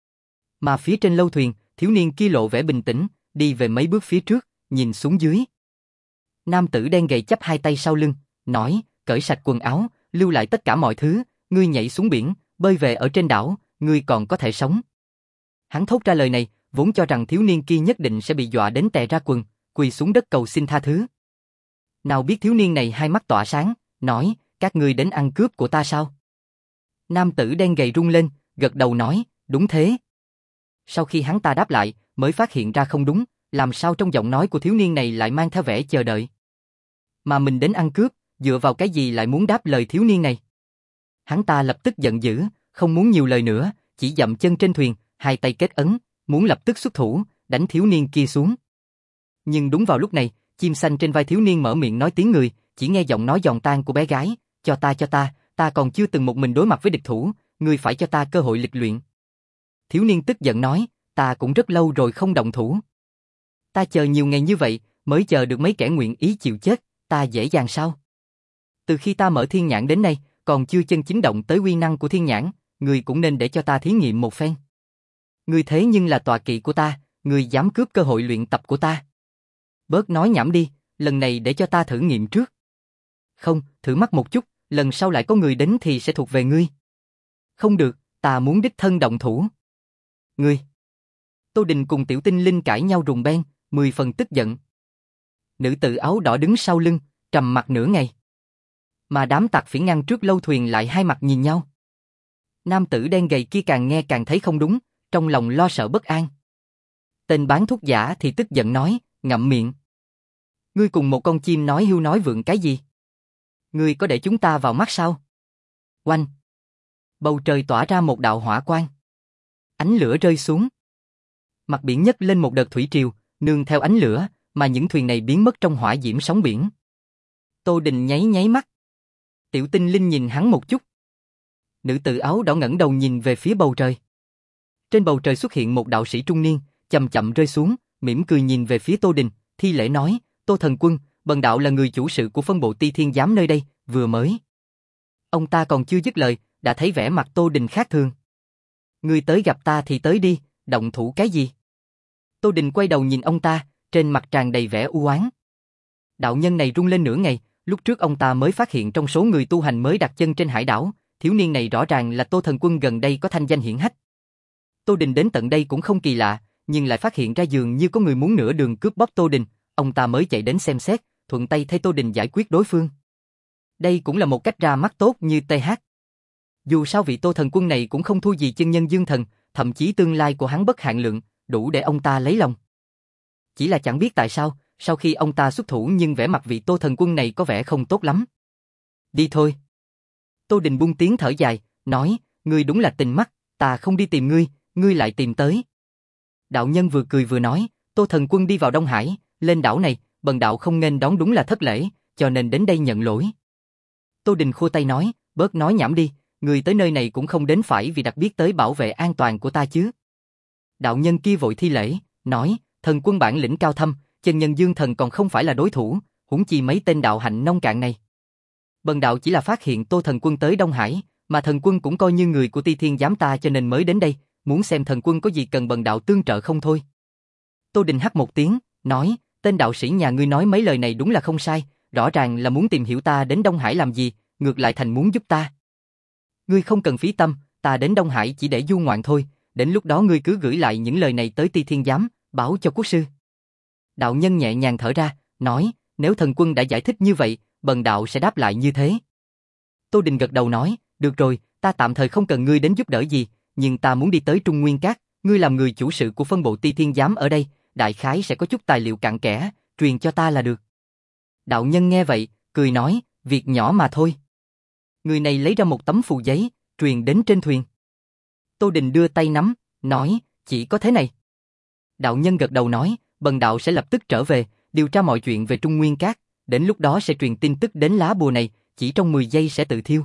Mà phía trên lâu thuyền, thiếu niên kia lộ vẻ bình tĩnh, đi về mấy bước phía trước, nhìn xuống dưới. Nam tử đen gầy chắp hai tay sau lưng, nói, cởi sạch quần áo, lưu lại tất cả mọi thứ, ngươi nhảy xuống biển, bơi về ở trên đảo, ngươi còn có thể sống. Hắn thốt ra lời này, vốn cho rằng thiếu niên kia nhất định sẽ bị dọa đến tè ra quần, quỳ xuống đất cầu xin tha thứ. Nào biết thiếu niên này hai mắt tỏa sáng, nói, các ngươi đến ăn cướp của ta sao? Nam tử đen gầy rung lên, gật đầu nói, đúng thế. Sau khi hắn ta đáp lại, mới phát hiện ra không đúng, làm sao trong giọng nói của thiếu niên này lại mang theo vẻ chờ đợi. Mà mình đến ăn cướp, dựa vào cái gì lại muốn đáp lời thiếu niên này? Hắn ta lập tức giận dữ, không muốn nhiều lời nữa, chỉ dậm chân trên thuyền, hai tay kết ấn, muốn lập tức xuất thủ, đánh thiếu niên kia xuống. Nhưng đúng vào lúc này, chim xanh trên vai thiếu niên mở miệng nói tiếng người, chỉ nghe giọng nói giòn tan của bé gái, cho ta cho ta, ta còn chưa từng một mình đối mặt với địch thủ, ngươi phải cho ta cơ hội lịch luyện. Thiếu niên tức giận nói, ta cũng rất lâu rồi không động thủ. Ta chờ nhiều ngày như vậy, mới chờ được mấy kẻ nguyện ý chịu chết, ta dễ dàng sao? Từ khi ta mở thiên nhãn đến nay, còn chưa chân chính động tới uy năng của thiên nhãn, ngươi cũng nên để cho ta thí nghiệm một phen. Ngươi thế nhưng là tọa kỵ của ta, ngươi dám cướp cơ hội luyện tập của ta. Bớt nói nhảm đi, lần này để cho ta thử nghiệm trước. Không, thử mắt một chút, lần sau lại có người đến thì sẽ thuộc về ngươi. Không được, ta muốn đích thân động thủ. Ngươi. Tô Đình cùng Tiểu Tinh Linh cãi nhau rùng beng, mười phần tức giận. Nữ tử áo đỏ đứng sau lưng, trầm mặt nửa ngày. Mà đám tặc phỉ ngăn trước lâu thuyền lại hai mặt nhìn nhau. Nam tử đen gầy kia càng nghe càng thấy không đúng, trong lòng lo sợ bất an. Tên bán thuốc giả thì tức giận nói, ngậm miệng. Ngươi cùng một con chim nói hưu nói vượng cái gì? Ngươi có để chúng ta vào mắt sao? Oanh! Bầu trời tỏa ra một đạo hỏa quang. Ánh lửa rơi xuống. Mặt biển nhấc lên một đợt thủy triều, nương theo ánh lửa, mà những thuyền này biến mất trong hỏa diễm sóng biển. Tô Đình nháy nháy mắt. Tiểu Tinh Linh nhìn hắn một chút. Nữ tử áo đỏ ngẩng đầu nhìn về phía bầu trời. Trên bầu trời xuất hiện một đạo sĩ trung niên, chậm chậm rơi xuống, mỉm cười nhìn về phía Tô Đình, thi lễ nói, Tô thần quân, bần đạo là người chủ sự của phân bộ Ti Thiên Giám nơi đây, vừa mới. Ông ta còn chưa dứt lời, đã thấy vẻ mặt Tô Đình khác thường. Ngươi tới gặp ta thì tới đi, động thủ cái gì? Tô Đình quay đầu nhìn ông ta, trên mặt tràn đầy vẻ u oán. Đạo nhân này run lên nửa ngày, lúc trước ông ta mới phát hiện trong số người tu hành mới đặt chân trên hải đảo, thiếu niên này rõ ràng là Tô thần quân gần đây có thanh danh hiển hách. Tô Đình đến tận đây cũng không kỳ lạ, nhưng lại phát hiện ra dường như có người muốn nửa đường cướp bóc Tô Đình, ông ta mới chạy đến xem xét, thuận tay thay Tô Đình giải quyết đối phương. Đây cũng là một cách ra mắt tốt như tê hát. Dù sao vị Tô thần quân này cũng không thua gì chân nhân Dương Thần, thậm chí tương lai của hắn bất hạn lượng, đủ để ông ta lấy lòng. Chỉ là chẳng biết tại sao, sau khi ông ta xuất thủ nhưng vẻ mặt vị Tô thần quân này có vẻ không tốt lắm. Đi thôi. Tô Đình buông tiếng thở dài, nói, ngươi đúng là tình mắt, ta không đi tìm ngươi, ngươi lại tìm tới. Đạo nhân vừa cười vừa nói, Tô thần quân đi vào Đông Hải, lên đảo này, bần đạo không nên đón đúng là thất lễ, cho nên đến đây nhận lỗi. Tô Đình khua tay nói, bớt nói nhảm đi, người tới nơi này cũng không đến phải vì đặc biệt tới bảo vệ an toàn của ta chứ. Đạo nhân kia vội thi lễ, nói, thần quân bản lĩnh cao thâm, chân nhân Dương Thần còn không phải là đối thủ, huống chi mấy tên đạo hạnh nông cạn này. Bần đạo chỉ là phát hiện Tô thần quân tới Đông Hải, mà thần quân cũng coi như người của Ti Thiên Giám ta cho nên mới đến đây, muốn xem thần quân có gì cần bần đạo tương trợ không thôi. Tô Đình hắt một tiếng, nói, tên đạo sĩ nhà ngươi nói mấy lời này đúng là không sai, rõ ràng là muốn tìm hiểu ta đến Đông Hải làm gì, ngược lại thành muốn giúp ta. Ngươi không cần phí tâm, ta đến Đông Hải chỉ để du ngoạn thôi, đến lúc đó ngươi cứ gửi lại những lời này tới Ti Thiên Giám, báo cho quốc sư. Đạo nhân nhẹ nhàng thở ra, nói, nếu thần quân đã giải thích như vậy, bần đạo sẽ đáp lại như thế. Tô Đình gật đầu nói, được rồi, ta tạm thời không cần ngươi đến giúp đỡ gì, nhưng ta muốn đi tới Trung Nguyên Các, ngươi làm người chủ sự của phân bộ Ti Thiên Giám ở đây, đại khái sẽ có chút tài liệu cặn kẽ, truyền cho ta là được. Đạo nhân nghe vậy, cười nói, việc nhỏ mà thôi. Người này lấy ra một tấm phù giấy, truyền đến trên thuyền. Tô Đình đưa tay nắm, nói, chỉ có thế này. Đạo nhân gật đầu nói, bần đạo sẽ lập tức trở về, điều tra mọi chuyện về Trung Nguyên Các, đến lúc đó sẽ truyền tin tức đến lá bùa này, chỉ trong mười giây sẽ tự thiêu.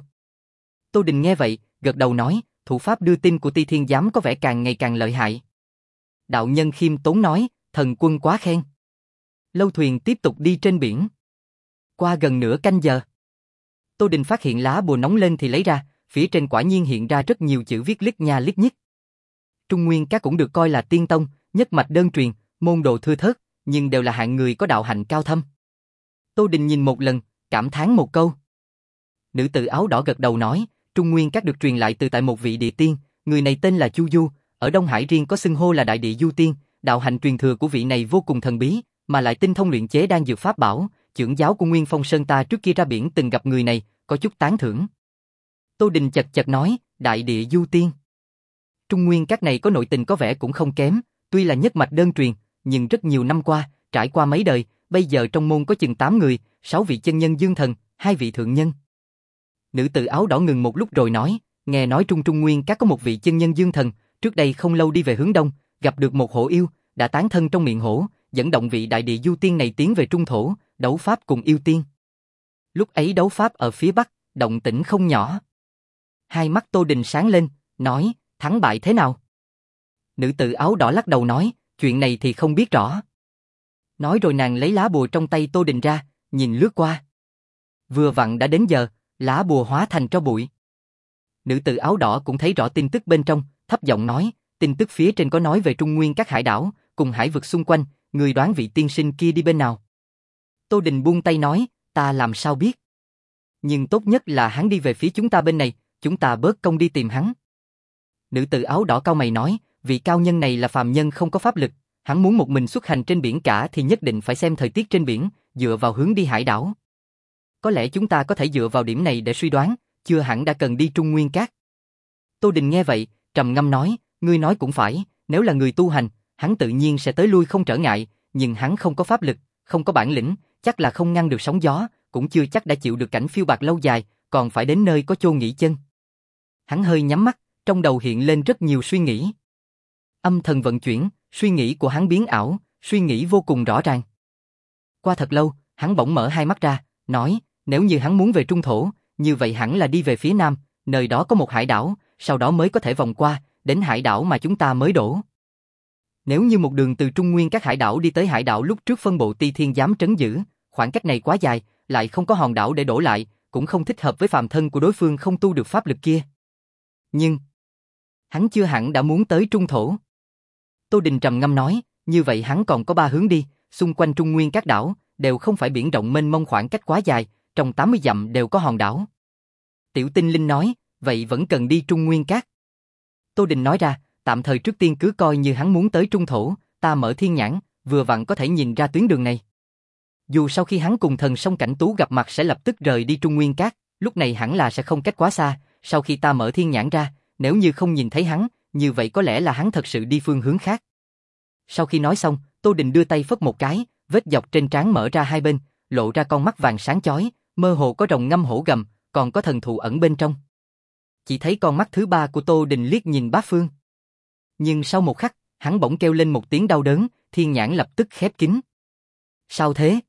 Tô Đình nghe vậy, gật đầu nói, thủ pháp đưa tin của Ti Thiên Giám có vẻ càng ngày càng lợi hại. Đạo nhân khiêm tốn nói, thần quân quá khen. Lâu thuyền tiếp tục đi trên biển. Qua gần nửa canh giờ, Tô Đình phát hiện lá bùa nóng lên thì lấy ra, phía trên quả nhiên hiện ra rất nhiều chữ viết lít nha lít nhít. Trung Nguyên Các cũng được coi là tiên tông, nhất mạch đơn truyền, môn đồ thưa thớt, nhưng đều là hạng người có đạo hạnh cao thâm. Tô Đình nhìn một lần, cảm thán một câu. Nữ tử áo đỏ gật đầu nói, Trung Nguyên Các được truyền lại từ tại một vị địa tiên, người này tên là Chu Du, ở Đông Hải riêng có xưng hô là Đại Địa Du Tiên, đạo hạnh truyền thừa của vị này vô cùng thần bí, mà lại tinh thông luyện chế đan dược pháp bảo, trưởng giáo của Nguyên Phong Sơn ta trước kia ra biển từng gặp người này, có chút tán thưởng. Tô Đình chật chật nói, Đại Địa Du Tiên. Trung Nguyên Các này có nội tình có vẻ cũng không kém, tuy là nhất mạch đơn truyền, nhưng rất nhiều năm qua, trải qua mấy đời, bây giờ trong môn có chừng tám người, sáu vị chân nhân dương thần, hai vị thượng nhân. Nữ tử áo đỏ ngừng một lúc rồi nói, nghe nói Trung Trung Nguyên Các có một vị chân nhân dương thần, trước đây không lâu đi về hướng đông, gặp được một hổ yêu, đã tán thân trong miệng hổ, dẫn động vị Đại Địa Du Tiên này tiến về Trung Thổ, đấu pháp cùng yêu tiên. Lúc ấy đấu pháp ở phía bắc, động tĩnh không nhỏ. Hai mắt Tô Đình sáng lên, nói, thắng bại thế nào? Nữ tử áo đỏ lắc đầu nói, chuyện này thì không biết rõ. Nói rồi nàng lấy lá bùa trong tay Tô Đình ra, nhìn lướt qua. Vừa vặn đã đến giờ, lá bùa hóa thành tro bụi. Nữ tử áo đỏ cũng thấy rõ tin tức bên trong, thấp giọng nói, tin tức phía trên có nói về Trung Nguyên Các hải đảo, cùng hải vực xung quanh, người đoán vị tiên sinh kia đi bên nào? Tô Đình buông tay nói, ta làm sao biết? Nhưng tốt nhất là hắn đi về phía chúng ta bên này, chúng ta bớt công đi tìm hắn. Nữ tử áo đỏ cau mày nói, vị cao nhân này là phàm nhân không có pháp lực, hắn muốn một mình xuất hành trên biển cả thì nhất định phải xem thời tiết trên biển, dựa vào hướng đi hải đảo. Có lẽ chúng ta có thể dựa vào điểm này để suy đoán, chưa hẳn đã cần đi Trung Nguyên Các. Tô Đình nghe vậy, trầm ngâm nói, ngươi nói cũng phải, nếu là người tu hành, hắn tự nhiên sẽ tới lui không trở ngại, nhưng hắn không có pháp lực, không có bản lĩnh, chắc là không ngăn được sóng gió, cũng chưa chắc đã chịu được cảnh phiêu bạt lâu dài, còn phải đến nơi có chôn nghỉ chân. Hắn hơi nhắm mắt, trong đầu hiện lên rất nhiều suy nghĩ. Âm thần vận chuyển, suy nghĩ của hắn biến ảo, suy nghĩ vô cùng rõ ràng. Qua thật lâu, hắn bỗng mở hai mắt ra, nói, nếu như hắn muốn về Trung Thổ, như vậy hẳn là đi về phía nam, nơi đó có một hải đảo, sau đó mới có thể vòng qua, đến hải đảo mà chúng ta mới đổ. Nếu như một đường từ Trung Nguyên Các hải đảo đi tới hải đảo lúc trước phân bộ Ti Thiên Giám trấn giữ, khoảng cách này quá dài, lại không có hòn đảo để đổ lại, cũng không thích hợp với phàm thân của đối phương không tu được pháp lực kia. Nhưng, hắn chưa hẳn đã muốn tới Trung Thổ. Tô Đình trầm ngâm nói, như vậy hắn còn có ba hướng đi, xung quanh Trung Nguyên Các đảo, đều không phải biển rộng mênh mông khoảng cách quá dài, trong tám mươi dặm đều có hòn đảo. Tiểu Tinh Linh nói, vậy vẫn cần đi Trung Nguyên Các. Tô Đình nói ra, tạm thời trước tiên cứ coi như hắn muốn tới Trung Thổ, ta mở thiên nhãn, vừa vặn có thể nhìn ra tuyến đường này. Dù sau khi hắn cùng thần song Cảnh Tú gặp mặt sẽ lập tức rời đi Trung Nguyên Các, lúc này hẳn là sẽ không cách quá xa, sau khi ta mở thiên nhãn ra, nếu như không nhìn thấy hắn, như vậy có lẽ là hắn thật sự đi phương hướng khác. Sau khi nói xong, Tô Đình đưa tay phất một cái, vết dọc trên trán mở ra hai bên, lộ ra con mắt vàng sáng chói, mơ hồ có rồng ngâm hổ gầm, còn có thần thụ ẩn bên trong. Chỉ thấy con mắt thứ ba của Tô Đình liếc nhìn bát phương. Nhưng sau một khắc, hắn bỗng kêu lên một tiếng đau đớn, thiên nhãn lập tức khép kín. Sao thế?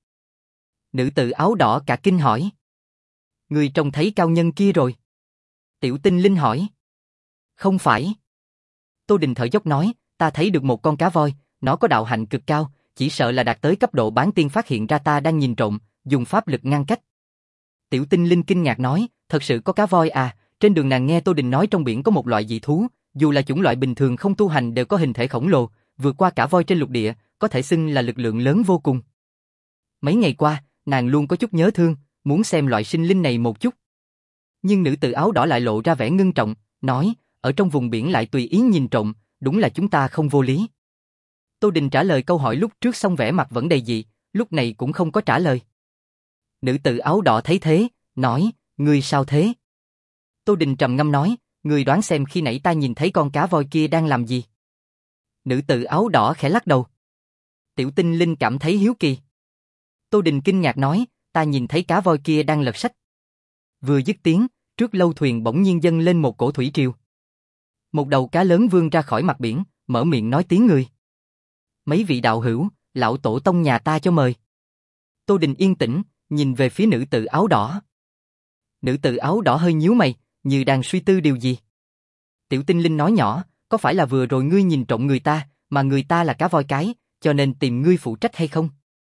Nữ tử áo đỏ cả kinh hỏi. Người trông thấy cao nhân kia rồi? Tiểu Tinh Linh hỏi. Không phải. Tô Đình thở dốc nói, ta thấy được một con cá voi, nó có đạo hạnh cực cao, chỉ sợ là đạt tới cấp độ bán tiên phát hiện ra ta đang nhìn trộm, dùng pháp lực ngăn cách. Tiểu Tinh Linh kinh ngạc nói, thật sự có cá voi à? Trên đường nàng nghe Tô Đình nói trong biển có một loại dị thú, dù là chủng loại bình thường không tu hành đều có hình thể khổng lồ, vượt qua cả voi trên lục địa, có thể xưng là lực lượng lớn vô cùng. Mấy ngày qua, nàng luôn có chút nhớ thương, muốn xem loại sinh linh này một chút. Nhưng nữ tử áo đỏ lại lộ ra vẻ ngưng trọng, nói, ở trong vùng biển lại tùy ý nhìn trộm, đúng là chúng ta không vô lý. Tô Đình trả lời câu hỏi lúc trước xong vẻ mặt vẫn đầy dị, lúc này cũng không có trả lời. Nữ tử áo đỏ thấy thế, nói, ngươi sao thế? Tô Đình trầm ngâm nói, ngươi đoán xem khi nãy ta nhìn thấy con cá voi kia đang làm gì? Nữ tử áo đỏ khẽ lắc đầu. Tiểu Tinh Linh cảm thấy hiếu kỳ. Tô Đình kinh ngạc nói, ta nhìn thấy cá voi kia đang lật sách. Vừa dứt tiếng, trước lâu thuyền bỗng nhiên dâng lên một cổ thủy triều. Một đầu cá lớn vươn ra khỏi mặt biển, mở miệng nói tiếng người. Mấy vị đạo hữu, lão tổ tông nhà ta cho mời. Tô Đình yên tĩnh, nhìn về phía nữ tử áo đỏ. Nữ tử áo đỏ hơi nhíu mày, như đang suy tư điều gì. Tiểu Tinh Linh nói nhỏ, có phải là vừa rồi ngươi nhìn trộm người ta, mà người ta là cá voi cái, cho nên tìm ngươi phụ trách hay không?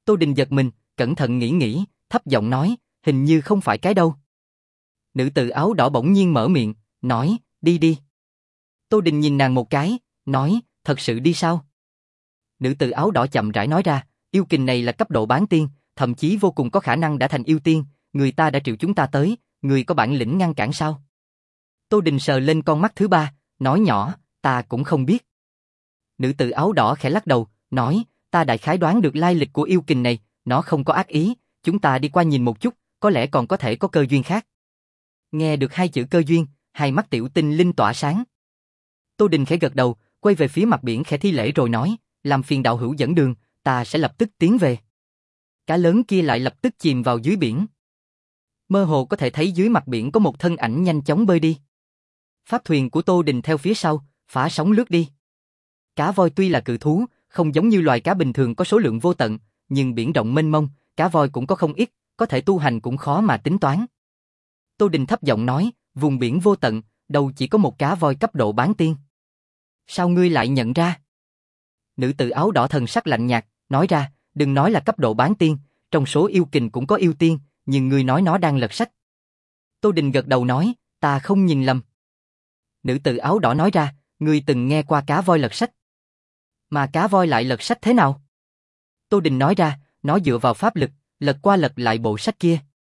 Tô Đình giật mình, cẩn thận nghĩ nghĩ, thấp giọng nói, hình như không phải cái đâu. Nữ tử áo đỏ bỗng nhiên mở miệng, nói, đi đi. Tô Đình nhìn nàng một cái, nói, thật sự đi sao? Nữ tử áo đỏ chậm rãi nói ra, yêu kình này là cấp độ bán tiên, thậm chí vô cùng có khả năng đã thành yêu tiên, người ta đã triệu chúng ta tới, người có bản lĩnh ngăn cản sao? Tô Đình sờ lên con mắt thứ ba, nói nhỏ, ta cũng không biết. Nữ tử áo đỏ khẽ lắc đầu, nói, ta đại khái đoán được lai lịch của yêu kình này, nó không có ác ý, chúng ta đi qua nhìn một chút, có lẽ còn có thể có cơ duyên khác. Nghe được hai chữ cơ duyên, hai mắt tiểu tinh linh tỏa sáng. Tô Đình khẽ gật đầu, quay về phía mặt biển khẽ thi lễ rồi nói, làm phiền đạo hữu dẫn đường, ta sẽ lập tức tiến về. Cá lớn kia lại lập tức chìm vào dưới biển. Mơ hồ có thể thấy dưới mặt biển có một thân ảnh nhanh chóng bơi đi. Pháp thuyền của Tô Đình theo phía sau, phá sóng lướt đi. Cá voi tuy là cự thú, không giống như loài cá bình thường có số lượng vô tận, nhưng biển rộng mênh mông, cá voi cũng có không ít, có thể tu hành cũng khó mà tính toán. Tô Đình thấp giọng nói, vùng biển vô tận, đâu chỉ có một cá voi cấp độ bán tiên. Sao ngươi lại nhận ra? Nữ tử áo đỏ thần sắc lạnh nhạt, nói ra, đừng nói là cấp độ bán tiên, trong số yêu kình cũng có yêu tiên, nhưng ngươi nói nó đang lật sách. Tô Đình gật đầu nói, ta không nhìn lầm. Nữ tử áo đỏ nói ra, ngươi từng nghe qua cá voi lật sách. Mà cá voi lại lật sách thế nào? Tô Đình nói ra, nó dựa vào pháp lực, lật qua lật lại bộ sách kia.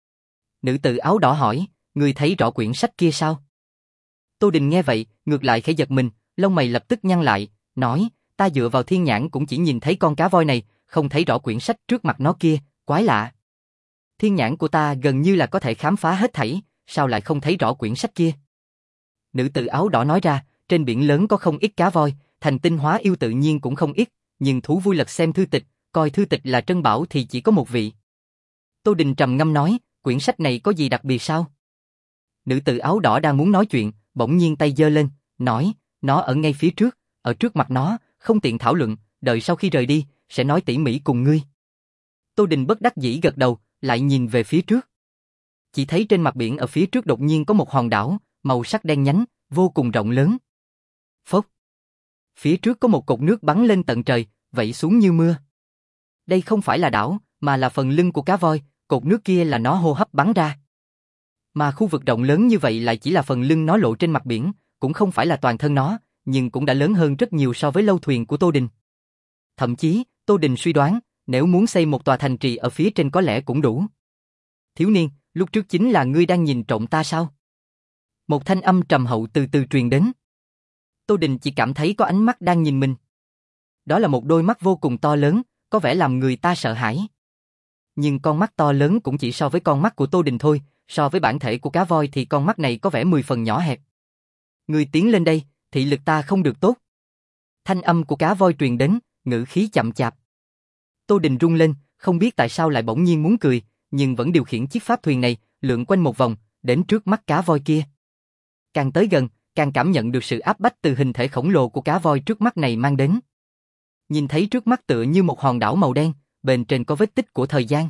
Nữ tử áo đỏ hỏi, ngươi thấy rõ quyển sách kia sao? Tô Đình nghe vậy, ngược lại khẽ giật mình, lông mày lập tức nhăn lại, nói, ta dựa vào thiên nhãn cũng chỉ nhìn thấy con cá voi này, không thấy rõ quyển sách trước mặt nó kia, quái lạ. Thiên nhãn của ta gần như là có thể khám phá hết thảy, sao lại không thấy rõ quyển sách kia? Nữ tử áo đỏ nói ra, trên biển lớn có không ít cá voi, thành tinh hóa yêu tự nhiên cũng không ít, nhưng thú vui lật xem thư tịch, coi thư tịch là trân bảo thì chỉ có một vị. Tô Đình trầm ngâm nói, quyển sách này có gì đặc biệt sao? Nữ tử áo đỏ đang muốn nói chuyện, bỗng nhiên tay giơ lên, nói, nó ở ngay phía trước, ở trước mặt nó, không tiện thảo luận, đợi sau khi rời đi, sẽ nói tỉ mỉ cùng ngươi. Tô Đình bất đắc dĩ gật đầu, lại nhìn về phía trước. Chỉ thấy trên mặt biển ở phía trước đột nhiên có một hòn đảo, màu sắc đen nhánh, vô cùng rộng lớn. Phốc. Phía trước có một cột nước bắn lên tận trời, vẩy xuống như mưa. Đây không phải là đảo, mà là phần lưng của cá voi, cột nước kia là nó hô hấp bắn ra. Mà khu vực rộng lớn như vậy lại chỉ là phần lưng nó lộ trên mặt biển, cũng không phải là toàn thân nó, nhưng cũng đã lớn hơn rất nhiều so với lâu thuyền của Tô Đình. Thậm chí, Tô Đình suy đoán, nếu muốn xây một tòa thành trì ở phía trên có lẽ cũng đủ. Thiếu niên, lúc trước chính là ngươi đang nhìn trộm ta sao? Một thanh âm trầm hậu từ từ truyền đến. Tô Đình chỉ cảm thấy có ánh mắt đang nhìn mình. Đó là một đôi mắt vô cùng to lớn, có vẻ làm người ta sợ hãi. Nhưng con mắt to lớn cũng chỉ so với con mắt của Tô Đình thôi, so với bản thể của cá voi thì con mắt này có vẻ mười phần nhỏ hẹp. Ngươi tiến lên đây, thị lực ta không được tốt. Thanh âm của cá voi truyền đến, ngữ khí chậm chạp. Tô Đình rung lên, không biết tại sao lại bỗng nhiên muốn cười, nhưng vẫn điều khiển chiếc pháp thuyền này, lượn quanh một vòng, đến trước mắt cá voi kia. Càng tới gần, càng cảm nhận được sự áp bách từ hình thể khổng lồ của cá voi trước mắt này mang đến. Nhìn thấy trước mắt tựa như một hòn đảo màu đen, bên trên có vết tích của thời gian.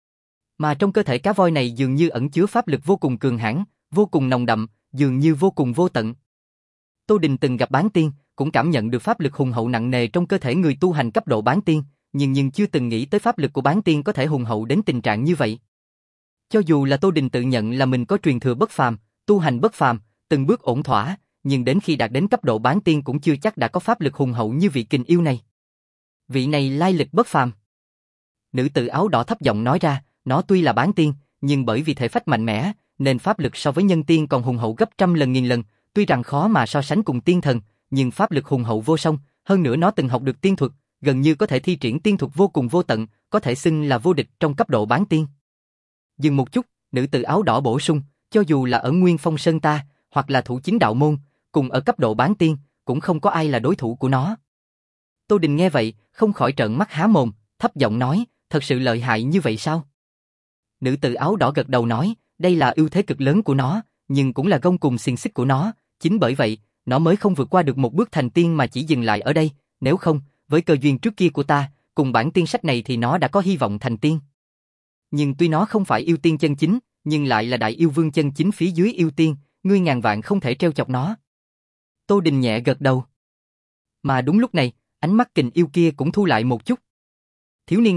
Mà trong cơ thể cá voi này dường như ẩn chứa pháp lực vô cùng cường hãn, vô cùng nồng đậm, dường như vô cùng vô tận. Tô Đình từng gặp bán tiên, cũng cảm nhận được pháp lực hùng hậu nặng nề trong cơ thể người tu hành cấp độ bán tiên, nhưng nhưng chưa từng nghĩ tới pháp lực của bán tiên có thể hùng hậu đến tình trạng như vậy. Cho dù là Tô Đình tự nhận là mình có truyền thừa bất phàm, tu hành bất phàm, từng bước ổn thỏa, nhưng đến khi đạt đến cấp độ bán tiên cũng chưa chắc đã có pháp lực hùng hậu như vị kình yêu này. Vị này lai lịch bất phàm. Nữ tử áo đỏ thấp giọng nói ra, nó tuy là bán tiên, nhưng bởi vì thể phách mạnh mẽ, nên pháp lực so với nhân tiên còn hùng hậu gấp trăm lần nghìn lần, tuy rằng khó mà so sánh cùng tiên thần, nhưng pháp lực hùng hậu vô song, hơn nữa nó từng học được tiên thuật, gần như có thể thi triển tiên thuật vô cùng vô tận, có thể xưng là vô địch trong cấp độ bán tiên. Dừng một chút, nữ tử áo đỏ bổ sung, cho dù là ở Nguyên Phong Sơn ta, hoặc là thủ chính đạo môn, cùng ở cấp độ bán tiên, cũng không có ai là đối thủ của nó. Tô Đình nghe vậy, không khỏi trợn mắt há mồm, thấp giọng nói, thật sự lợi hại như vậy sao? Nữ tử áo đỏ gật đầu nói, đây là ưu thế cực lớn của nó, nhưng cũng là gông cùng xiềng xích của nó, chính bởi vậy, nó mới không vượt qua được một bước thành tiên mà chỉ dừng lại ở đây, nếu không, với cơ duyên trước kia của ta, cùng bản tiên sách này thì nó đã có hy vọng thành tiên. Nhưng tuy nó không phải yêu tiên chân chính, nhưng lại là đại yêu vương chân chính phía dưới yêu tiên, ngươi ngàn vạn không thể trêu chọc nó. Tô Đình nhẹ gật đầu. Mà đúng lúc này, ánh mắt kình yêu kia cũng thu lại một chút. Thiếu niên này,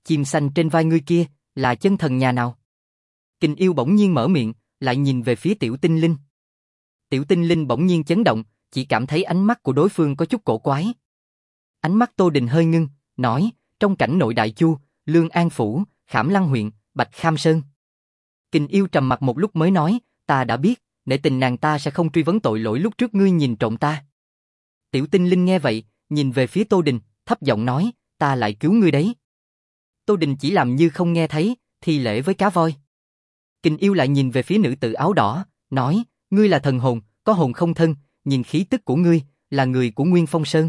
chim xanh trên vai ngươi kia, là chân thần nhà nào? Kình yêu bỗng nhiên mở miệng, lại nhìn về phía Tiểu Tinh Linh. Tiểu Tinh Linh bỗng nhiên chấn động, chỉ cảm thấy ánh mắt của đối phương có chút cổ quái. Ánh mắt Tô Đình hơi ngưng, nói, trong cảnh nội Đại Chu, Lương An Phủ, Khảm Lăng huyện, Bạch Kham Sơn. Kình yêu trầm mặt một lúc mới nói, ta đã biết, nể tình nàng ta sẽ không truy vấn tội lỗi lúc trước ngươi nhìn trộm ta. Tiểu Tinh Linh nghe vậy, nhìn về phía Tô Đình, thấp giọng nói, ta lại cứu ngươi đấy. Tô Đình chỉ làm như không nghe thấy, thi lễ với cá voi. Kình yêu lại nhìn về phía nữ tử áo đỏ, nói, ngươi là thần hồn, có hồn không thân, nhìn khí tức của ngươi, là người của Nguyên Phong Sơn.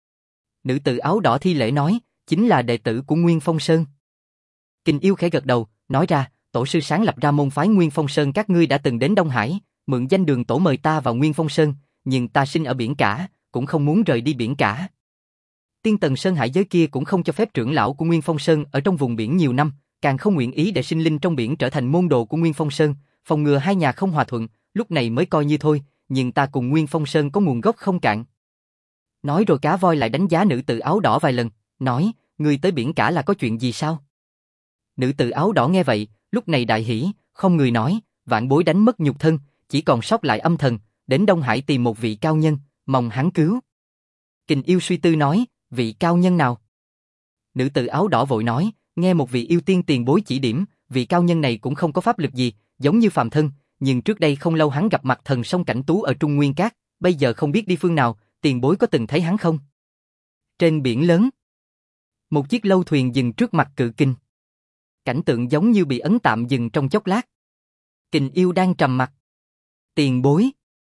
Nữ tử áo đỏ thi lễ nói, chính là đệ tử của Nguyên Phong Sơn. Kình yêu khẽ gật đầu, nói ra, tổ sư sáng lập ra môn phái Nguyên Phong Sơn các ngươi đã từng đến Đông Hải, mượn danh đường tổ mời ta vào Nguyên Phong Sơn, nhưng ta sinh ở biển cả, cũng không muốn rời đi biển cả. Tiên Tần Sơn hải giới kia cũng không cho phép trưởng lão của Nguyên Phong Sơn ở trong vùng biển nhiều năm, càng không nguyện ý để sinh linh trong biển trở thành môn đồ của Nguyên Phong Sơn, phòng ngừa hai nhà không hòa thuận, lúc này mới coi như thôi, nhưng ta cùng Nguyên Phong Sơn có nguồn gốc không cạn. Nói rồi cá voi lại đánh giá nữ tử áo đỏ vài lần, nói, ngươi tới biển cả là có chuyện gì sao? Nữ tử áo đỏ nghe vậy, lúc này đại hỉ, không người nói, vạn bối đánh mất nhục thân, chỉ còn sót lại âm thần, đến Đông Hải tìm một vị cao nhân, mong hắn cứu. Kình yêu suy tư nói, vị cao nhân nào? Nữ tử áo đỏ vội nói, nghe một vị yêu tiên tiền bối chỉ điểm, vị cao nhân này cũng không có pháp lực gì, giống như phàm thân, nhưng trước đây không lâu hắn gặp mặt thần sông Cảnh Tú ở Trung Nguyên Cát, bây giờ không biết đi phương nào, tiền bối có từng thấy hắn không? Trên biển lớn, một chiếc lâu thuyền dừng trước mặt Cự Kình. Cảnh tượng giống như bị ấn tạm dừng trong chốc lát. Kình yêu đang trầm mặc. Tiền bối.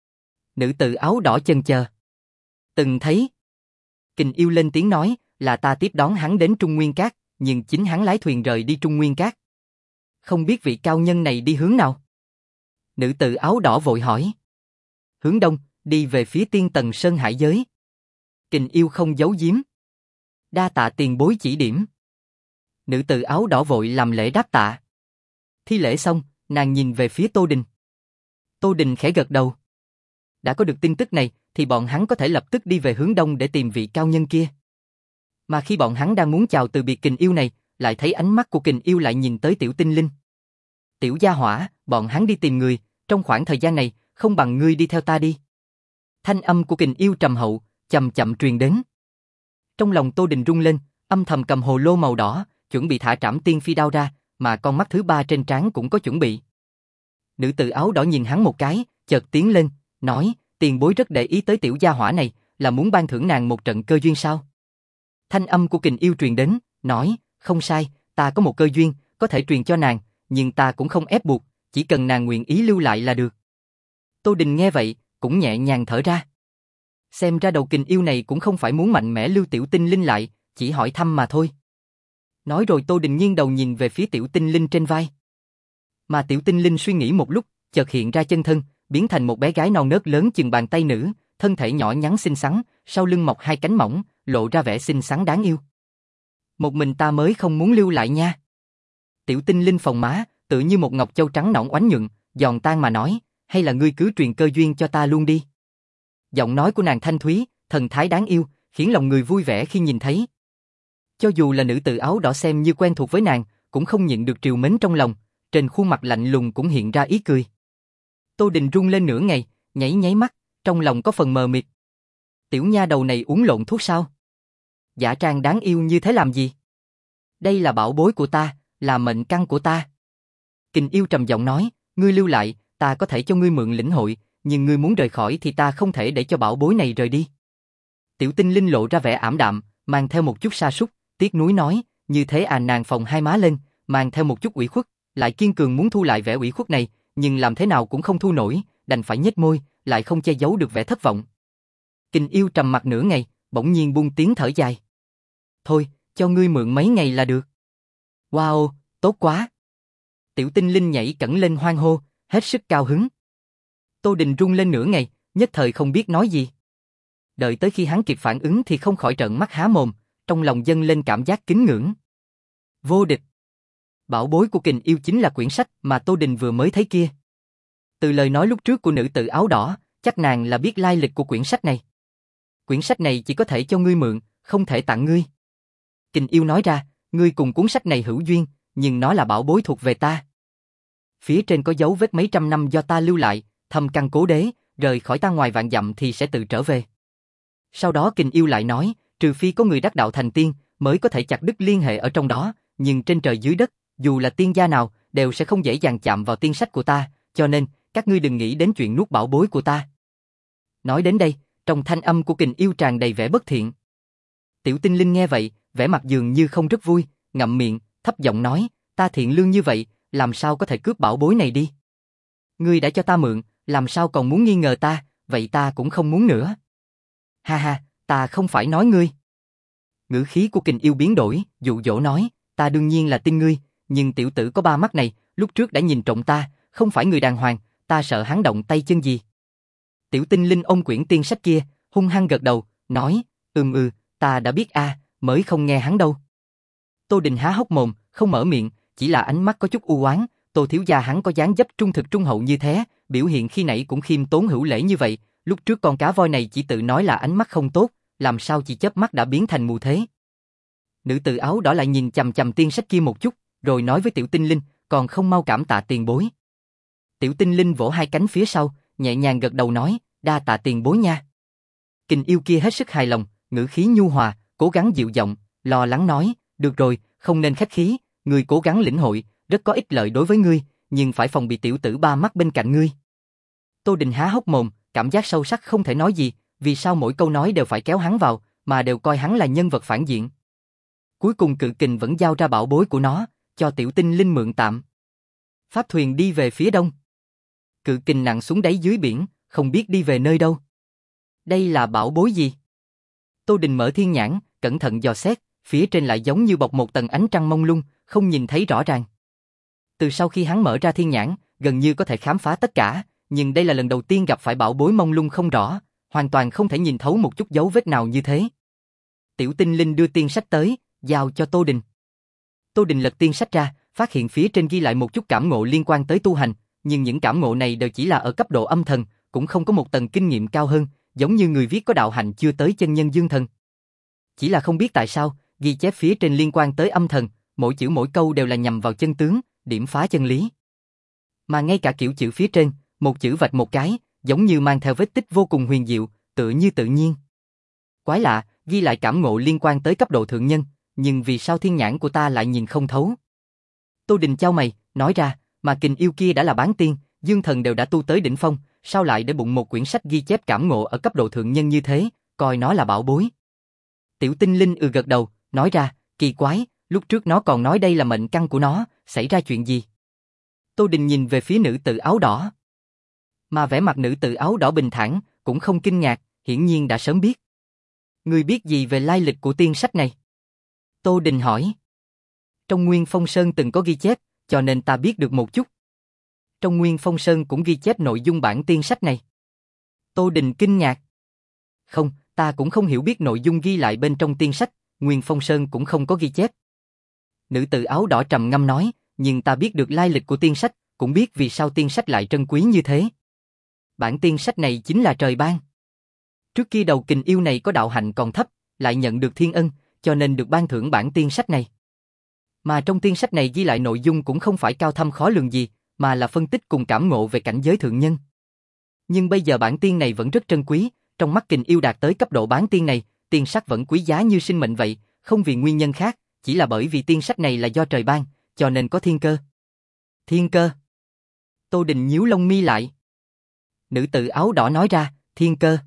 Nữ tử áo đỏ chần chờ. Từng thấy. Kình yêu lên tiếng nói, là ta tiếp đón hắn đến Trung Nguyên Cát, nhưng chính hắn lái thuyền rời đi Trung Nguyên Cát. Không biết vị cao nhân này đi hướng nào? Nữ tử áo đỏ vội hỏi. Hướng đông, đi về phía Tiên Tần Sơn hải giới. Kình yêu không giấu giếm. Đa tạ tiền bối chỉ điểm. Nữ tử áo đỏ vội làm lễ đáp tạ. Thi lễ xong, nàng nhìn về phía Tô Đình. Tô Đình khẽ gật đầu. Đã có được tin tức này, thì bọn hắn có thể lập tức đi về hướng đông để tìm vị cao nhân kia. Mà khi bọn hắn đang muốn chào từ biệt Kình yêu này, lại thấy ánh mắt của Kình yêu lại nhìn tới Tiểu Tinh Linh. Tiểu gia hỏa, bọn hắn đi tìm người, trong khoảng thời gian này, không bằng ngươi đi theo ta đi. Thanh âm của Kình yêu trầm hậu, chậm chậm truyền đến. Trong lòng Tô Đình rung lên, âm thầm cầm hồ lô màu đỏ, chuẩn bị thả Trảm Tiên Phi đao ra, mà con mắt thứ ba trên trán cũng có chuẩn bị. Nữ tử áo đỏ nhìn hắn một cái, chợt tiến lên, nói, tiền bối rất để ý tới tiểu gia hỏa này, là muốn ban thưởng nàng một trận cơ duyên sao? Thanh âm của Kình yêu truyền đến, nói, không sai, ta có một cơ duyên, có thể truyền cho nàng, nhưng ta cũng không ép buộc, chỉ cần nàng nguyện ý lưu lại là được. Tô Đình nghe vậy, cũng nhẹ nhàng thở ra. Xem ra đầu Kình yêu này cũng không phải muốn mạnh mẽ lưu Tiểu Tinh Linh lại, chỉ hỏi thăm mà thôi. Nói rồi Tô Đình nghiêng đầu nhìn về phía Tiểu Tinh Linh trên vai. Mà Tiểu Tinh Linh suy nghĩ một lúc, chợt hiện ra chân thân, biến thành một bé gái non nớt lớn chừng bàn tay nữ, thân thể nhỏ nhắn xinh xắn, sau lưng mọc hai cánh mỏng, lộ ra vẻ xinh xắn đáng yêu. Một mình ta mới không muốn lưu lại nha. Tiểu Tinh Linh phồng má, tự như một ngọc châu trắng nõn oánh nhuận, giòn tan mà nói, hay là ngươi cứ truyền cơ duyên cho ta luôn đi. Giọng nói của nàng thanh thúy, thần thái đáng yêu, khiến lòng người vui vẻ khi nhìn thấy. Cho dù là nữ tử áo đỏ xem như quen thuộc với nàng, cũng không nhịn được trìu mến trong lòng, trên khuôn mặt lạnh lùng cũng hiện ra ý cười. Tô Đình run lên nửa ngày, nháy nháy mắt, trong lòng có phần mờ mịt. Tiểu nha đầu này uống lộn thuốc sao? Giả trang đáng yêu như thế làm gì? Đây là bảo bối của ta, là mệnh căn của ta. Kình yêu trầm giọng nói, ngươi lưu lại, ta có thể cho ngươi mượn lĩnh hội, nhưng ngươi muốn rời khỏi thì ta không thể để cho bảo bối này rời đi. Tiểu Tinh Linh lộ ra vẻ ảm đạm, mang theo một chút sa sút, tiếc nuối nói, như thế à. Nàng phồng hai má lên, mang theo một chút ủy khuất, lại kiên cường muốn thu lại vẻ ủy khuất này, nhưng làm thế nào cũng không thu nổi, đành phải nhếch môi, lại không che giấu được vẻ thất vọng. Kình yêu trầm mặt nửa ngày, bỗng nhiên buông tiếng thở dài. Thôi, cho ngươi mượn mấy ngày là được. Wow, tốt quá. Tiểu Tinh Linh nhảy cẫng lên hoan hô, hết sức cao hứng. Tô Đình run lên nửa ngày, nhất thời không biết nói gì. Đợi tới khi hắn kịp phản ứng thì không khỏi trợn mắt há mồm, trong lòng dâng lên cảm giác kính ngưỡng. Vô địch. Bảo bối của Kình yêu chính là quyển sách mà Tô Đình vừa mới thấy kia. Từ lời nói lúc trước của nữ tử áo đỏ, chắc nàng là biết lai lịch của quyển sách này. Quyển sách này chỉ có thể cho ngươi mượn, không thể tặng ngươi. Kình yêu nói ra, Ngươi cùng cuốn sách này hữu duyên, nhưng nó là bảo bối thuộc về ta. Phía trên có dấu vết mấy trăm năm do ta lưu lại, thâm căn cố đế, rời khỏi ta ngoài vạn dặm thì sẽ tự trở về. Sau đó Kình Yêu lại nói, trừ phi có người đắc đạo thành tiên, mới có thể chặt đứt liên hệ ở trong đó, nhưng trên trời dưới đất, dù là tiên gia nào, đều sẽ không dễ dàng chạm vào tiên sách của ta, cho nên, các ngươi đừng nghĩ đến chuyện nuốt bảo bối của ta. Nói đến đây, trong thanh âm của Kình Yêu tràn đầy vẻ bất thiện. Tiểu Tinh Linh nghe vậy, vẻ mặt dường như không rất vui, ngậm miệng, thấp giọng nói, ta thiện lương như vậy, làm sao có thể cướp bảo bối này đi? Ngươi đã cho ta mượn, làm sao còn muốn nghi ngờ ta, vậy ta cũng không muốn nữa. Ha ha, ta không phải nói ngươi. Ngữ khí của Kình Yêu biến đổi, dụ dỗ nói, ta đương nhiên là tin ngươi, nhưng tiểu tử có ba mắt này, lúc trước đã nhìn trộm ta, không phải người đàng hoàng, ta sợ hắn động tay chân gì. Tiểu Tinh Linh ôm quyển tiên sách kia, hung hăng gật đầu, nói, ừm ừ, ta đã biết a, mới không nghe hắn đâu. Tô Đình há hốc mồm, không mở miệng, chỉ là ánh mắt có chút u oán. Tô thiếu gia hắn có dáng dấp trung thực trung hậu như thế, biểu hiện khi nãy cũng khiêm tốn hữu lễ như vậy, lúc trước con cá voi này chỉ tự nói là ánh mắt không tốt, làm sao chỉ chớp mắt đã biến thành mù thế. Nữ tử áo đỏ lại nhìn chằm chằm tiên sách kia một chút, rồi nói với Tiểu Tinh Linh, còn không mau cảm tạ tiền bối. Tiểu Tinh Linh vỗ hai cánh phía sau, nhẹ nhàng gật đầu nói, đa tạ tiền bối nha. Kình Yêu kia hết sức hài lòng, ngữ khí nhu hòa, cố gắng dịu giọng, lo lắng nói, được rồi, không nên khách khí, ngươi cố gắng lĩnh hội, rất có ích lợi đối với ngươi, nhưng phải phòng bị tiểu tử ba mắt bên cạnh ngươi. Tô Đình há hốc mồm, cảm giác sâu sắc không thể nói gì, vì sao mỗi câu nói đều phải kéo hắn vào, mà đều coi hắn là nhân vật phản diện. Cuối cùng Cự Kình vẫn giao ra bảo bối của nó, cho Tiểu Tinh Linh mượn tạm. Pháp thuyền đi về phía đông. Cự Kình nặng xuống đáy dưới biển, không biết đi về nơi đâu. Đây là bảo bối gì? Tô Đình mở thiên nhãn, cẩn thận dò xét, phía trên lại giống như bọc một tầng ánh trăng mông lung, không nhìn thấy rõ ràng. Từ sau khi hắn mở ra thiên nhãn, gần như có thể khám phá tất cả, nhưng đây là lần đầu tiên gặp phải bảo bối mông lung không rõ, hoàn toàn không thể nhìn thấu một chút dấu vết nào như thế. Tiểu Tinh Linh đưa tiên sách tới, giao cho Tô Đình. Tô Đình lật tiên sách ra, phát hiện phía trên ghi lại một chút cảm ngộ liên quan tới tu hành, nhưng những cảm ngộ này đều chỉ là ở cấp độ âm thần, cũng không có một tầng kinh nghiệm cao hơn, giống như người viết có đạo hạnh chưa tới chân nhân dương thần. Chỉ là không biết tại sao, ghi chép phía trên liên quan tới âm thần, mỗi chữ mỗi câu đều là nhằm vào chân tướng, điểm phá chân lý. Mà ngay cả kiểu chữ phía trên, một chữ vạch một cái, giống như mang theo vết tích vô cùng huyền diệu, tựa như tự nhiên. Quái lạ, ghi lại cảm ngộ liên quan tới cấp độ thượng nhân, nhưng vì sao thiên nhãn của ta lại nhìn không thấu? Tô Đình chau mày, nói ra, mà Kình Yêu kia đã là bán tiên, dương thần đều đã tu tới đỉnh phong, sao lại để bụng một quyển sách ghi chép cảm ngộ ở cấp độ thượng nhân như thế, coi nó là bảo bối. Tiểu Tinh Linh ừ gật đầu, nói ra, kỳ quái, lúc trước nó còn nói đây là mệnh căn của nó, xảy ra chuyện gì? Tô Đình nhìn về phía nữ tử áo đỏ. Mà vẻ mặt nữ tử áo đỏ bình thản, cũng không kinh ngạc, hiển nhiên đã sớm biết. Ngươi biết gì về lai lịch của tiên sách này? Tô Đình hỏi. Trong Nguyên Phong Sơn từng có ghi chép, cho nên ta biết được một chút. Trong Nguyên Phong Sơn cũng ghi chép nội dung bản tiên sách này. Tô Đình kinh ngạc. Không, ta cũng không hiểu biết nội dung ghi lại bên trong tiên sách, Nguyên Phong Sơn cũng không có ghi chép. Nữ tử áo đỏ trầm ngâm nói, nhưng ta biết được lai lịch của tiên sách, cũng biết vì sao tiên sách lại trân quý như thế. Bản tiên sách này chính là trời ban. Trước kia đầu Kình Yêu này có đạo hạnh còn thấp, lại nhận được thiên ân, cho nên được ban thưởng bản tiên sách này. Mà trong tiên sách này ghi lại nội dung cũng không phải cao thâm khó lường gì, mà là phân tích cùng cảm ngộ về cảnh giới thượng nhân. Nhưng bây giờ bản tiên này vẫn rất trân quý, trong mắt Kình Yêu đạt tới cấp độ bán tiên này, tiên sách vẫn quý giá như sinh mệnh vậy, không vì nguyên nhân khác, chỉ là bởi vì tiên sách này là do trời ban, cho nên có thiên cơ. Thiên cơ? Tô Đình nhíu lông mi lại. Nữ tử áo đỏ nói ra, thiên cơ.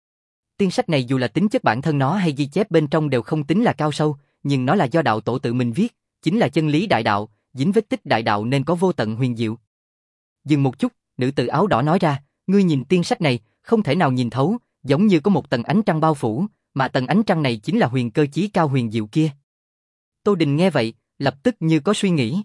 Tiên sách này dù là tính chất bản thân nó hay ghi chép bên trong đều không tính là cao sâu, nhưng nó là do đạo tổ tự mình viết, chính là chân lý đại đạo, dính vết tích đại đạo nên có vô tận huyền diệu. Dừng một chút, nữ tử áo đỏ nói ra, ngươi nhìn tiên sách này, không thể nào nhìn thấu, giống như có một tầng ánh trăng bao phủ, mà tầng ánh trăng này chính là huyền cơ chí cao huyền diệu kia. Tô Đình nghe vậy, lập tức như có suy nghĩ.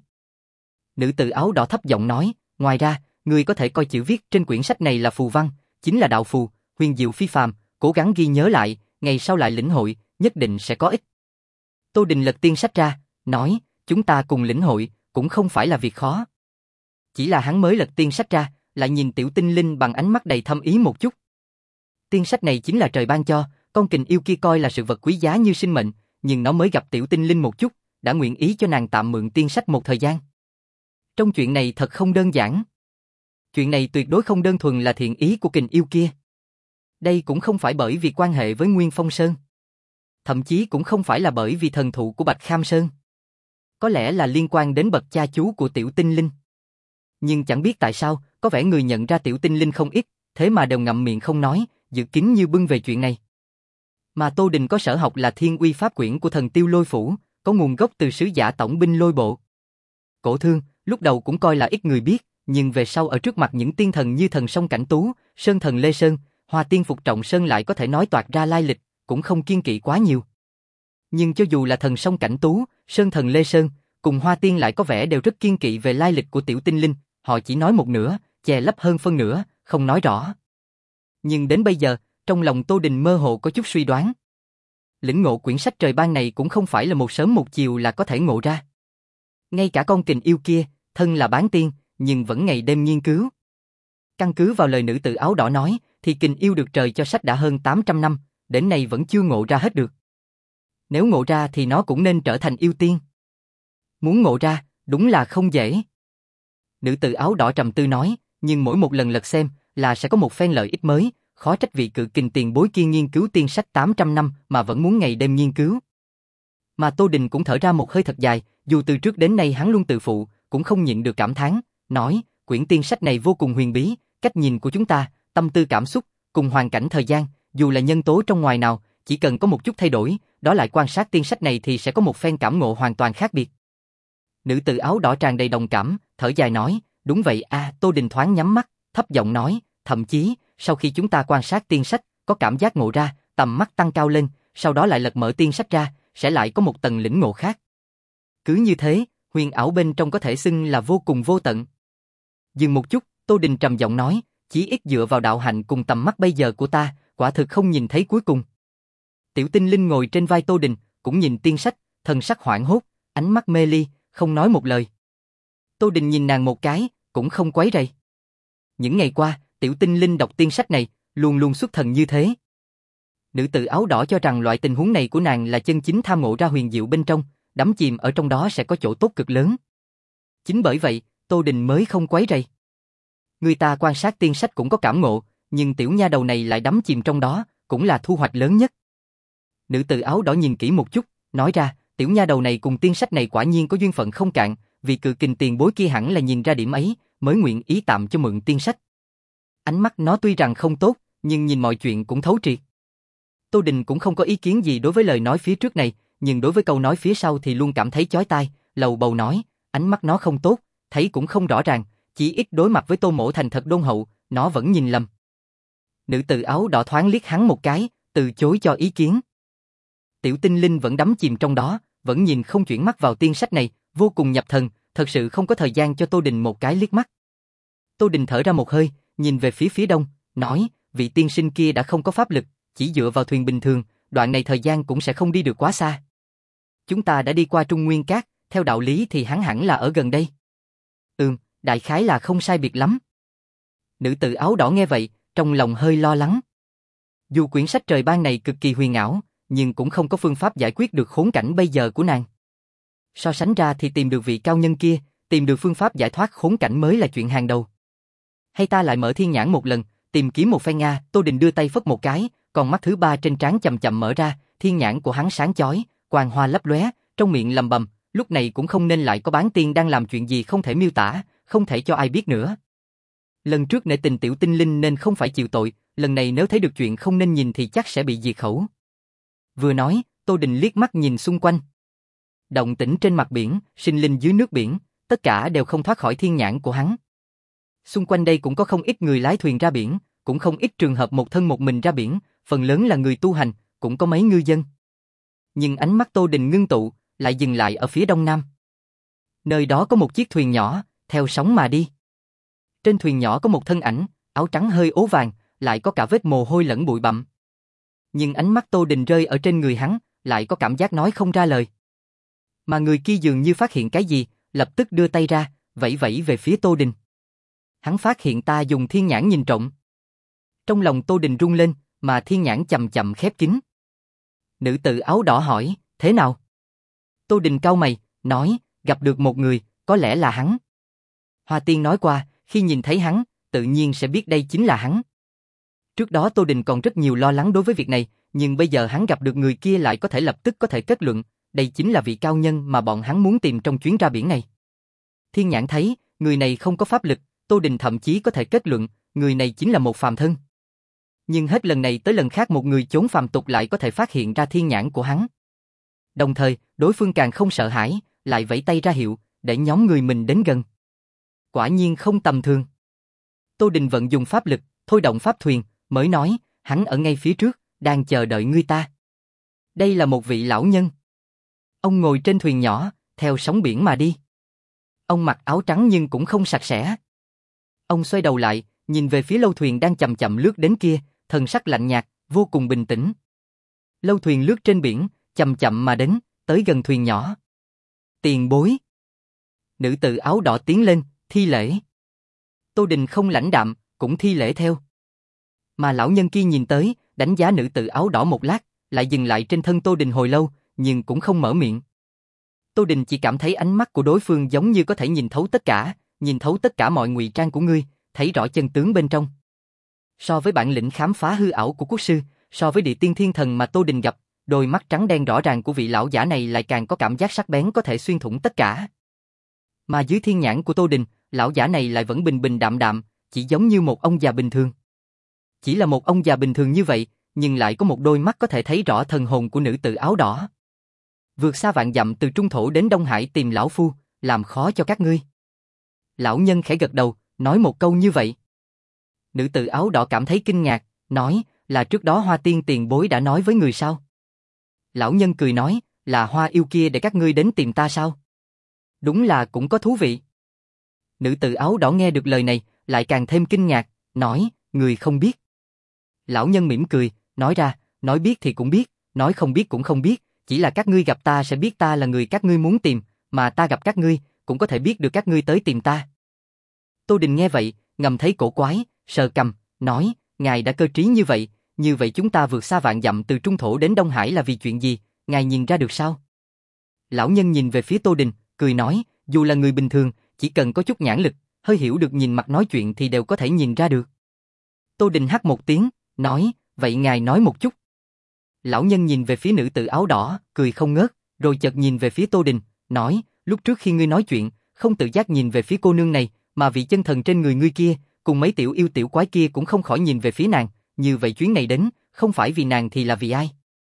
Nữ tử áo đỏ thấp giọng nói, ngoài ra, ngươi có thể coi chữ viết trên quyển sách này là phù văn, chính là đạo phù, huyền diệu phi phàm, cố gắng ghi nhớ lại, ngày sau lại lĩnh hội, nhất định sẽ có ích. Tô Đình lật tiên sách ra, nói, chúng ta cùng lĩnh hội, cũng không phải là việc khó. Chỉ là hắn mới lật tiên sách ra, lại nhìn Tiểu Tinh Linh bằng ánh mắt đầy thâm ý một chút. Tiên sách này chính là trời ban cho, con Kình Yêu kia coi là sự vật quý giá như sinh mệnh, nhưng nó mới gặp Tiểu Tinh Linh một chút, đã nguyện ý cho nàng tạm mượn tiên sách một thời gian. Trong chuyện này thật không đơn giản. Chuyện này tuyệt đối không đơn thuần là thiện ý của kình yêu kia. Đây cũng không phải bởi vì quan hệ với Nguyên Phong Sơn. Thậm chí cũng không phải là bởi vì thần thụ của Bạch Kham Sơn. Có lẽ là liên quan đến bậc cha chú của Tiểu Tinh Linh. Nhưng chẳng biết tại sao, có vẻ người nhận ra Tiểu Tinh Linh không ít, thế mà đều ngậm miệng không nói, dự kín như bưng về chuyện này. Mà Tô Đình có sở học là Thiên Uy Pháp Quyển của thần Tiêu Lôi Phủ, có nguồn gốc từ sứ giả tổng binh Lôi Bộ. Cổ Thương, lúc đầu cũng coi là ít người biết, nhưng về sau ở trước mặt những tiên thần như thần Song Cảnh Tú, Sơn thần Lê Sơn, Hoa Tiên Phục Trọng Sơn lại có thể nói toạc ra lai lịch, cũng không kiên kỵ quá nhiều. Nhưng cho dù là thần Song Cảnh Tú, Sơn thần Lê Sơn, cùng Hoa Tiên lại có vẻ đều rất kiên kỵ về lai lịch của Tiểu Tinh Linh, họ chỉ nói một nửa, che lấp hơn phân nửa, không nói rõ. Nhưng đến bây giờ, trong lòng Tô Đình mơ hồ có chút suy đoán. Lĩnh ngộ quyển sách trời ban này cũng không phải là một sớm một chiều là có thể ngộ ra. Ngay cả con kình yêu kia, thân là bán tiên, nhưng vẫn ngày đêm nghiên cứu. Căn cứ vào lời nữ tử áo đỏ nói, thì kình yêu được trời cho sách đã hơn tám trăm năm, đến nay vẫn chưa ngộ ra hết được. Nếu ngộ ra thì nó cũng nên trở thành yêu tiên. Muốn ngộ ra, đúng là không dễ. Nữ tử áo đỏ trầm tư nói, nhưng mỗi một lần lật xem, là sẽ có một phen lợi ích mới, khó trách vị cự kình tiền bối kia nghiên cứu tiên sách tám trăm năm mà vẫn muốn ngày đêm nghiên cứu. Mà Tô Đình cũng thở ra một hơi thật dài, dù từ trước đến nay hắn luôn tự phụ, cũng không nhịn được cảm thán, nói, quyển tiên sách này vô cùng huyền bí, cách nhìn của chúng ta, tâm tư cảm xúc, cùng hoàn cảnh thời gian, dù là nhân tố trong ngoài nào, chỉ cần có một chút thay đổi, đó lại quan sát tiên sách này thì sẽ có một phen cảm ngộ hoàn toàn khác biệt. Nữ tử áo đỏ tràn đầy đồng cảm, thở dài nói, đúng vậy a. À, Tô Đình thoáng nhắm mắt, thấp giọng nói, thậm chí, sau khi chúng ta quan sát tiên sách, có cảm giác ngộ ra, tầm mắt tăng cao lên, sau đó lại lật mở tiên sách ra, sẽ lại có một tầng lĩnh ngộ khác. Cứ như thế, huyền ảo bên trong có thể xưng là vô cùng vô tận. Dừng một chút, Tô Đình trầm giọng nói, chỉ ít dựa vào đạo hạnh cùng tầm mắt bây giờ của ta, quả thực không nhìn thấy cuối cùng. Tiểu Tinh Linh ngồi trên vai Tô Đình, cũng nhìn tiên sách, thần sắc hoảng hốt, ánh mắt mê ly, không nói một lời. Tô Đình nhìn nàng một cái, cũng không quấy rầy. Những ngày qua, Tiểu Tinh Linh đọc tiên sách này, luôn luôn xuất thần như thế. Nữ tử áo đỏ cho rằng loại tình huống này của nàng là chân chính tham ngộ ra huyền diệu bên trong, đắm chìm ở trong đó sẽ có chỗ tốt cực lớn. Chính bởi vậy, Tô Đình mới không quấy rầy. Người ta quan sát tiên sách cũng có cảm ngộ, nhưng tiểu nha đầu này lại đắm chìm trong đó, cũng là thu hoạch lớn nhất. Nữ tử áo đỏ nhìn kỹ một chút, nói ra, tiểu nha đầu này cùng tiên sách này quả nhiên có duyên phận không cạn, vì cự kình tiền bối kia hẳn là nhìn ra điểm ấy, mới nguyện ý tạm cho mượn tiên sách. Ánh mắt nó tuy rằng không tốt, nhưng nhìn mọi chuyện cũng thấu triệt. Tô Đình cũng không có ý kiến gì đối với lời nói phía trước này, nhưng đối với câu nói phía sau thì luôn cảm thấy chói tai, lầu bầu nói, ánh mắt nó không tốt, thấy cũng không rõ ràng, chỉ ít đối mặt với Tô Mỗ thành thật đôn hậu, nó vẫn nhìn lầm. Nữ tử áo đỏ thoáng liếc hắn một cái, từ chối cho ý kiến. Tiểu Tinh Linh vẫn đắm chìm trong đó, vẫn nhìn không chuyển mắt vào tiên sách này, vô cùng nhập thần, thật sự không có thời gian cho Tô Đình một cái liếc mắt. Tô Đình thở ra một hơi, nhìn về phía phía đông, nói, vị tiên sinh kia đã không có pháp lực, chỉ dựa vào thuyền bình thường, đoạn này thời gian cũng sẽ không đi được quá xa. Chúng ta đã đi qua Trung Nguyên Cát, theo đạo lý thì hắn hẳn là ở gần đây. Ừm, đại khái là không sai biệt lắm. Nữ tử áo đỏ nghe vậy, trong lòng hơi lo lắng. Dù quyển sách trời ban này cực kỳ huyền ảo, nhưng cũng không có phương pháp giải quyết được khốn cảnh bây giờ của nàng. So sánh ra thì tìm được vị cao nhân kia, tìm được phương pháp giải thoát khốn cảnh mới là chuyện hàng đầu. Hay ta lại mở thiên nhãn một lần, tìm kiếm một phen Nga. Tô Đình đưa tay phất một cái, còn mắt thứ ba trên trán chậm chậm mở ra, thiên nhãn của hắn sáng chói, quang hoa lấp lóe, trong miệng lầm bầm, lúc này cũng không nên lại có bán tiên đang làm chuyện gì không thể miêu tả, không thể cho ai biết nữa. Lần trước nể tình Tiểu Tinh Linh nên không phải chịu tội, lần này nếu thấy được chuyện không nên nhìn thì chắc sẽ bị diệt khẩu. Vừa nói, Tô Đình liếc mắt nhìn xung quanh. Động tĩnh trên mặt biển, sinh linh dưới nước biển, tất cả đều không thoát khỏi thiên nhãn của hắn. Xung quanh đây cũng có không ít người lái thuyền ra biển, cũng không ít trường hợp một thân một mình ra biển, phần lớn là người tu hành, cũng có mấy ngư dân. Nhưng ánh mắt Tô Đình ngưng tụ, lại dừng lại ở phía đông nam. Nơi đó có một chiếc thuyền nhỏ, theo sóng mà đi. Trên thuyền nhỏ có một thân ảnh, áo trắng hơi ố vàng, lại có cả vết mồ hôi lẫn bụi bặm. Nhưng ánh mắt Tô Đình rơi ở trên người hắn, lại có cảm giác nói không ra lời. Mà người kia dường như phát hiện cái gì, lập tức đưa tay ra, vẫy vẫy về phía Tô Đình. Hắn phát hiện ta dùng thiên nhãn nhìn trộm. Trong lòng Tô Đình rung lên, mà thiên nhãn chậm chậm khép kín. Nữ tử áo đỏ hỏi, thế nào? Tô Đình cau mày, nói, gặp được một người, có lẽ là hắn. Hoa Tiên nói qua, khi nhìn thấy hắn, tự nhiên sẽ biết đây chính là hắn. Trước đó Tô Đình còn rất nhiều lo lắng đối với việc này, nhưng bây giờ hắn gặp được người kia lại có thể lập tức có thể kết luận, đây chính là vị cao nhân mà bọn hắn muốn tìm trong chuyến ra biển này. Thiên nhãn thấy, người này không có pháp lực, Tô Đình thậm chí có thể kết luận, người này chính là một phàm thân. Nhưng hết lần này tới lần khác một người chốn phàm tục lại có thể phát hiện ra thiên nhãn của hắn. Đồng thời, đối phương càng không sợ hãi, lại vẫy tay ra hiệu, để nhóm người mình đến gần. Quả nhiên không tầm thường. Tô Đình vận dùng pháp lực, thôi động pháp thuyền, mới nói, hắn ở ngay phía trước, đang chờ đợi ngươi ta. Đây là một vị lão nhân. Ông ngồi trên thuyền nhỏ, theo sóng biển mà đi. Ông mặc áo trắng nhưng cũng không sạch sẽ. Ông xoay đầu lại, nhìn về phía lâu thuyền đang chậm chậm lướt đến kia, thần sắc lạnh nhạt, vô cùng bình tĩnh. Lâu thuyền lướt trên biển, chậm chậm mà đến, tới gần thuyền nhỏ. Tiền bối. Nữ tử áo đỏ tiến lên, thi lễ. Tô Đình không lãnh đạm, cũng thi lễ theo. Mà lão nhân kia nhìn tới, đánh giá nữ tử áo đỏ một lát, lại dừng lại trên thân Tô Đình hồi lâu, nhưng cũng không mở miệng. Tô Đình chỉ cảm thấy ánh mắt của đối phương giống như có thể nhìn thấu tất cả, nhìn thấu tất cả mọi ngụy trang của ngươi, thấy rõ chân tướng bên trong. So với bản lĩnh khám phá hư ảo của quốc sư, so với địa tiên thiên thần mà Tô Đình gặp, đôi mắt trắng đen rõ ràng của vị lão giả này lại càng có cảm giác sắc bén có thể xuyên thủng tất cả. Mà dưới thiên nhãn của Tô Đình, lão giả này lại vẫn bình bình đạm đạm, chỉ giống như một ông già bình thường. Chỉ là một ông già bình thường như vậy, nhưng lại có một đôi mắt có thể thấy rõ thần hồn của nữ tử áo đỏ. Vượt xa vạn dặm từ Trung Thổ đến Đông Hải tìm lão phu, làm khó cho các ngươi. Lão nhân khẽ gật đầu, nói một câu như vậy. Nữ tử áo đỏ cảm thấy kinh ngạc, nói, là trước đó Hoa Tiên tiền bối đã nói với người sao? Lão nhân cười nói, là Hoa yêu kia để các ngươi đến tìm ta sao? Đúng là cũng có thú vị. Nữ tử áo đỏ nghe được lời này, lại càng thêm kinh ngạc, nói, người không biết. Lão nhân mỉm cười, nói ra, nói biết thì cũng biết, nói không biết cũng không biết, chỉ là các ngươi gặp ta sẽ biết ta là người các ngươi muốn tìm, mà ta gặp các ngươi, cũng có thể biết được các ngươi tới tìm ta. Tô Đình nghe vậy, ngầm thấy cổ quái, sờ cằm, nói, ngài đã cơ trí như vậy, như vậy chúng ta vượt xa vạn dặm từ Trung Thổ đến Đông Hải là vì chuyện gì, ngài nhìn ra được sao? Lão nhân nhìn về phía Tô Đình, cười nói, dù là người bình thường, chỉ cần có chút nhãn lực, hơi hiểu được nhìn mặt nói chuyện thì đều có thể nhìn ra được. Tô Đình hắt một tiếng, nói, vậy ngài nói một chút. Lão nhân nhìn về phía nữ tử áo đỏ, cười không ngớt, rồi chợt nhìn về phía Tô Đình, nói, lúc trước khi ngươi nói chuyện, không tự giác nhìn về phía cô nương này, mà vị chân thần trên người ngươi kia, cùng mấy tiểu yêu tiểu quái kia cũng không khỏi nhìn về phía nàng, như vậy chuyến này đến, không phải vì nàng thì là vì ai?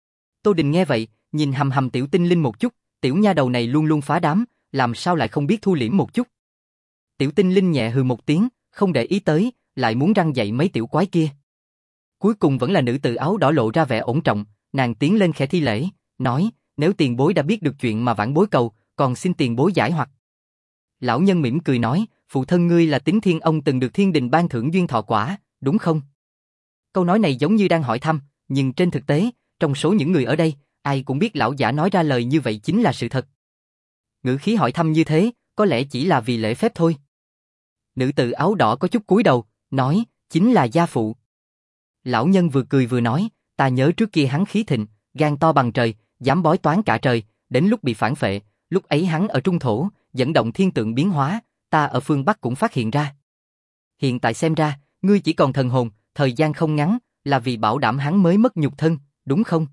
Tô Đình nghe vậy, nhìn hầm hầm tiểu tinh linh một chút, tiểu nha đầu này luôn luôn phá đám, làm sao lại không biết thu liễm một chút? Tiểu tinh linh nhẹ hừ một tiếng, không để ý tới, lại muốn răng dạy mấy tiểu quái kia. Cuối cùng vẫn là nữ tử áo đỏ lộ ra vẻ ổn trọng, nàng tiến lên khẽ thi lễ, nói, nếu tiền bối đã biết được chuyện mà vãn bối cầu, còn xin tiền bối giải hoặc. Lão nhân mỉm cười nói, phụ thân ngươi là Tín Thiên Ông từng được thiên đình ban thưởng duyên thọ quả, đúng không? Câu nói này giống như đang hỏi thăm, nhưng trên thực tế, trong số những người ở đây, ai cũng biết lão giả nói ra lời như vậy chính là sự thật. Ngữ khí hỏi thăm như thế, có lẽ chỉ là vì lễ phép thôi. Nữ tử áo đỏ có chút cúi đầu, nói, chính là gia phụ. Lão nhân vừa cười vừa nói, ta nhớ trước kia hắn khí thịnh, gan to bằng trời, dám bói toán cả trời, đến lúc bị phản phệ, lúc ấy hắn ở Trung Thổ, dẫn động thiên tượng biến hóa, ta ở phương Bắc cũng phát hiện ra. Hiện tại xem ra, ngươi chỉ còn thần hồn, thời gian không ngắn, là vì bảo đảm hắn mới mất nhục thân, đúng không?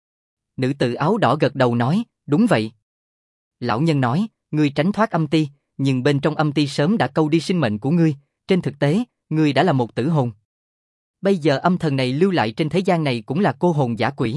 Nữ tử áo đỏ gật đầu nói, đúng vậy. Lão nhân nói, ngươi tránh thoát âm ti, nhưng bên trong âm ti sớm đã câu đi sinh mệnh của ngươi, trên thực tế, ngươi đã là một tử hồn. Bây giờ âm thần này lưu lại trên thế gian này cũng là cô hồn giả quỷ.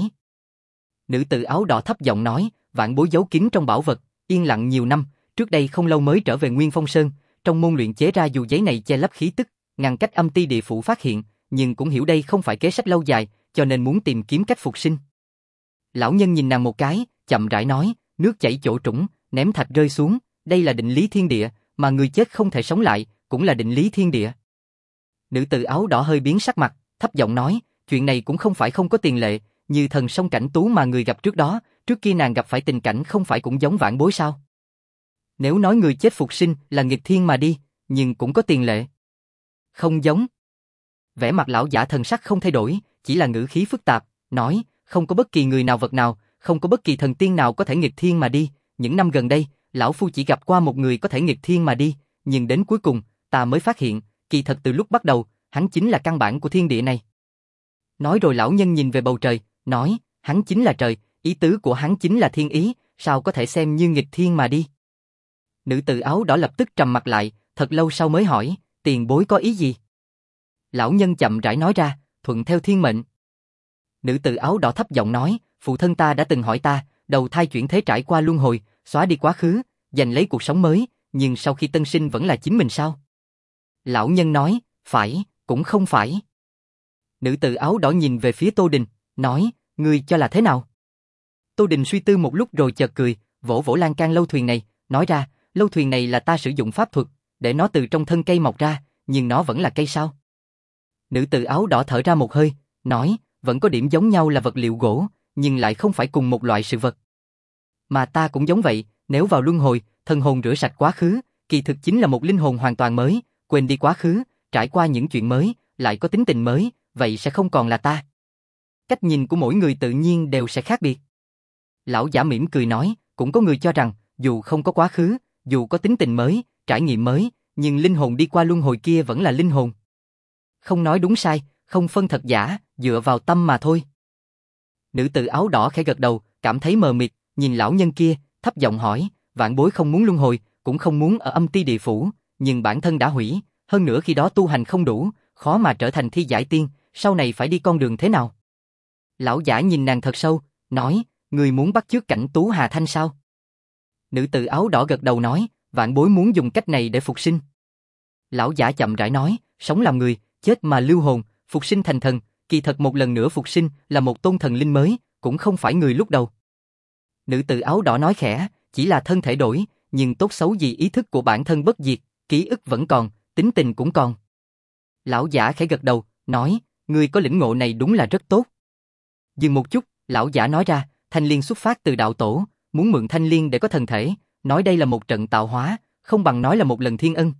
Nữ tử áo đỏ thấp giọng nói, vạn bối giấu kín trong bảo vật, yên lặng nhiều năm, trước đây không lâu mới trở về Nguyên Phong Sơn, trong môn luyện chế ra dù giấy này che lấp khí tức, ngăn cách âm ti địa phủ phát hiện, nhưng cũng hiểu đây không phải kế sách lâu dài, cho nên muốn tìm kiếm cách phục sinh. Lão nhân nhìn nàng một cái, chậm rãi nói, nước chảy chỗ trũng, ném thạch rơi xuống, đây là định lý thiên địa, mà người chết không thể sống lại, cũng là định lý thiên địa. Nữ tử áo đỏ hơi biến sắc mặt, thấp giọng nói, chuyện này cũng không phải không có tiền lệ, như thần song cảnh tú mà người gặp trước đó, trước kia nàng gặp phải tình cảnh không phải cũng giống vãn bối sao? Nếu nói người chết phục sinh là nghịch thiên mà đi, nhưng cũng có tiền lệ. Không giống. Vẻ mặt lão giả thần sắc không thay đổi, chỉ là ngữ khí phức tạp, nói, không có bất kỳ người nào vật nào, không có bất kỳ thần tiên nào có thể nghịch thiên mà đi, những năm gần đây, lão phu chỉ gặp qua một người có thể nghịch thiên mà đi, nhưng đến cuối cùng, ta mới phát hiện, kỳ thật từ lúc bắt đầu, hắn chính là căn bản của thiên địa này. Nói rồi lão nhân nhìn về bầu trời, nói, hắn chính là trời, ý tứ của hắn chính là thiên ý, sao có thể xem như nghịch thiên mà đi. Nữ tử áo đỏ lập tức trầm mặt lại, thật lâu sau mới hỏi, tiền bối có ý gì? Lão nhân chậm rãi nói ra, thuận theo thiên mệnh. Nữ tử áo đỏ thấp giọng nói, phụ thân ta đã từng hỏi ta, đầu thai chuyển thế trải qua luân hồi, xóa đi quá khứ, giành lấy cuộc sống mới, nhưng sau khi tân sinh vẫn là chính mình sao? Lão nhân nói, phải, cũng không phải. Nữ tử áo đỏ nhìn về phía Tô Đình, nói, ngươi cho là thế nào? Tô Đình suy tư một lúc rồi chợt cười, vỗ vỗ lan can lâu thuyền này, nói ra, lâu thuyền này là ta sử dụng pháp thuật, để nó từ trong thân cây mọc ra, nhưng nó vẫn là cây sao? Nữ tử áo đỏ thở ra một hơi, nói, vẫn có điểm giống nhau là vật liệu gỗ, nhưng lại không phải cùng một loại sự vật. Mà ta cũng giống vậy, nếu vào luân hồi, thần hồn rửa sạch quá khứ, kỳ thực chính là một linh hồn hoàn toàn mới, quên đi quá khứ, trải qua những chuyện mới, lại có tính tình mới, vậy sẽ không còn là ta. Cách nhìn của mỗi người tự nhiên đều sẽ khác biệt. Lão giả mỉm cười nói, cũng có người cho rằng, dù không có quá khứ, dù có tính tình mới, trải nghiệm mới, nhưng linh hồn đi qua luân hồi kia vẫn là linh hồn. Không nói đúng sai, không phân thật giả, dựa vào tâm mà thôi. Nữ tử áo đỏ khẽ gật đầu, cảm thấy mờ mịt, nhìn lão nhân kia, thấp giọng hỏi, vạn bối không muốn luân hồi, cũng không muốn ở âm ti địa phủ, nhưng bản thân đã hủy, hơn nữa khi đó tu hành không đủ, khó mà trở thành thi giải tiên, sau này phải đi con đường thế nào? Lão giả nhìn nàng thật sâu, nói, người muốn bắt chước cảnh Tú Hà Thanh sao? Nữ tử áo đỏ gật đầu nói, vạn bối muốn dùng cách này để phục sinh. Lão giả chậm rãi nói, sống làm người, chết mà lưu hồn, phục sinh thành thần, kỳ thật một lần nữa phục sinh là một tôn thần linh mới, cũng không phải người lúc đầu. Nữ tử áo đỏ nói khẽ, chỉ là thân thể đổi, nhưng tốt xấu gì ý thức của bản thân bất diệt, ký ức vẫn còn, tính tình cũng còn. Lão giả khẽ gật đầu, nói, ngươi có lĩnh ngộ này đúng là rất tốt. Dừng một chút, lão giả nói ra, Thanh Liên xuất phát từ đạo tổ, muốn mượn Thanh Liên để có thần thể, nói đây là một trận tạo hóa, không bằng nói là một lần thiên ân.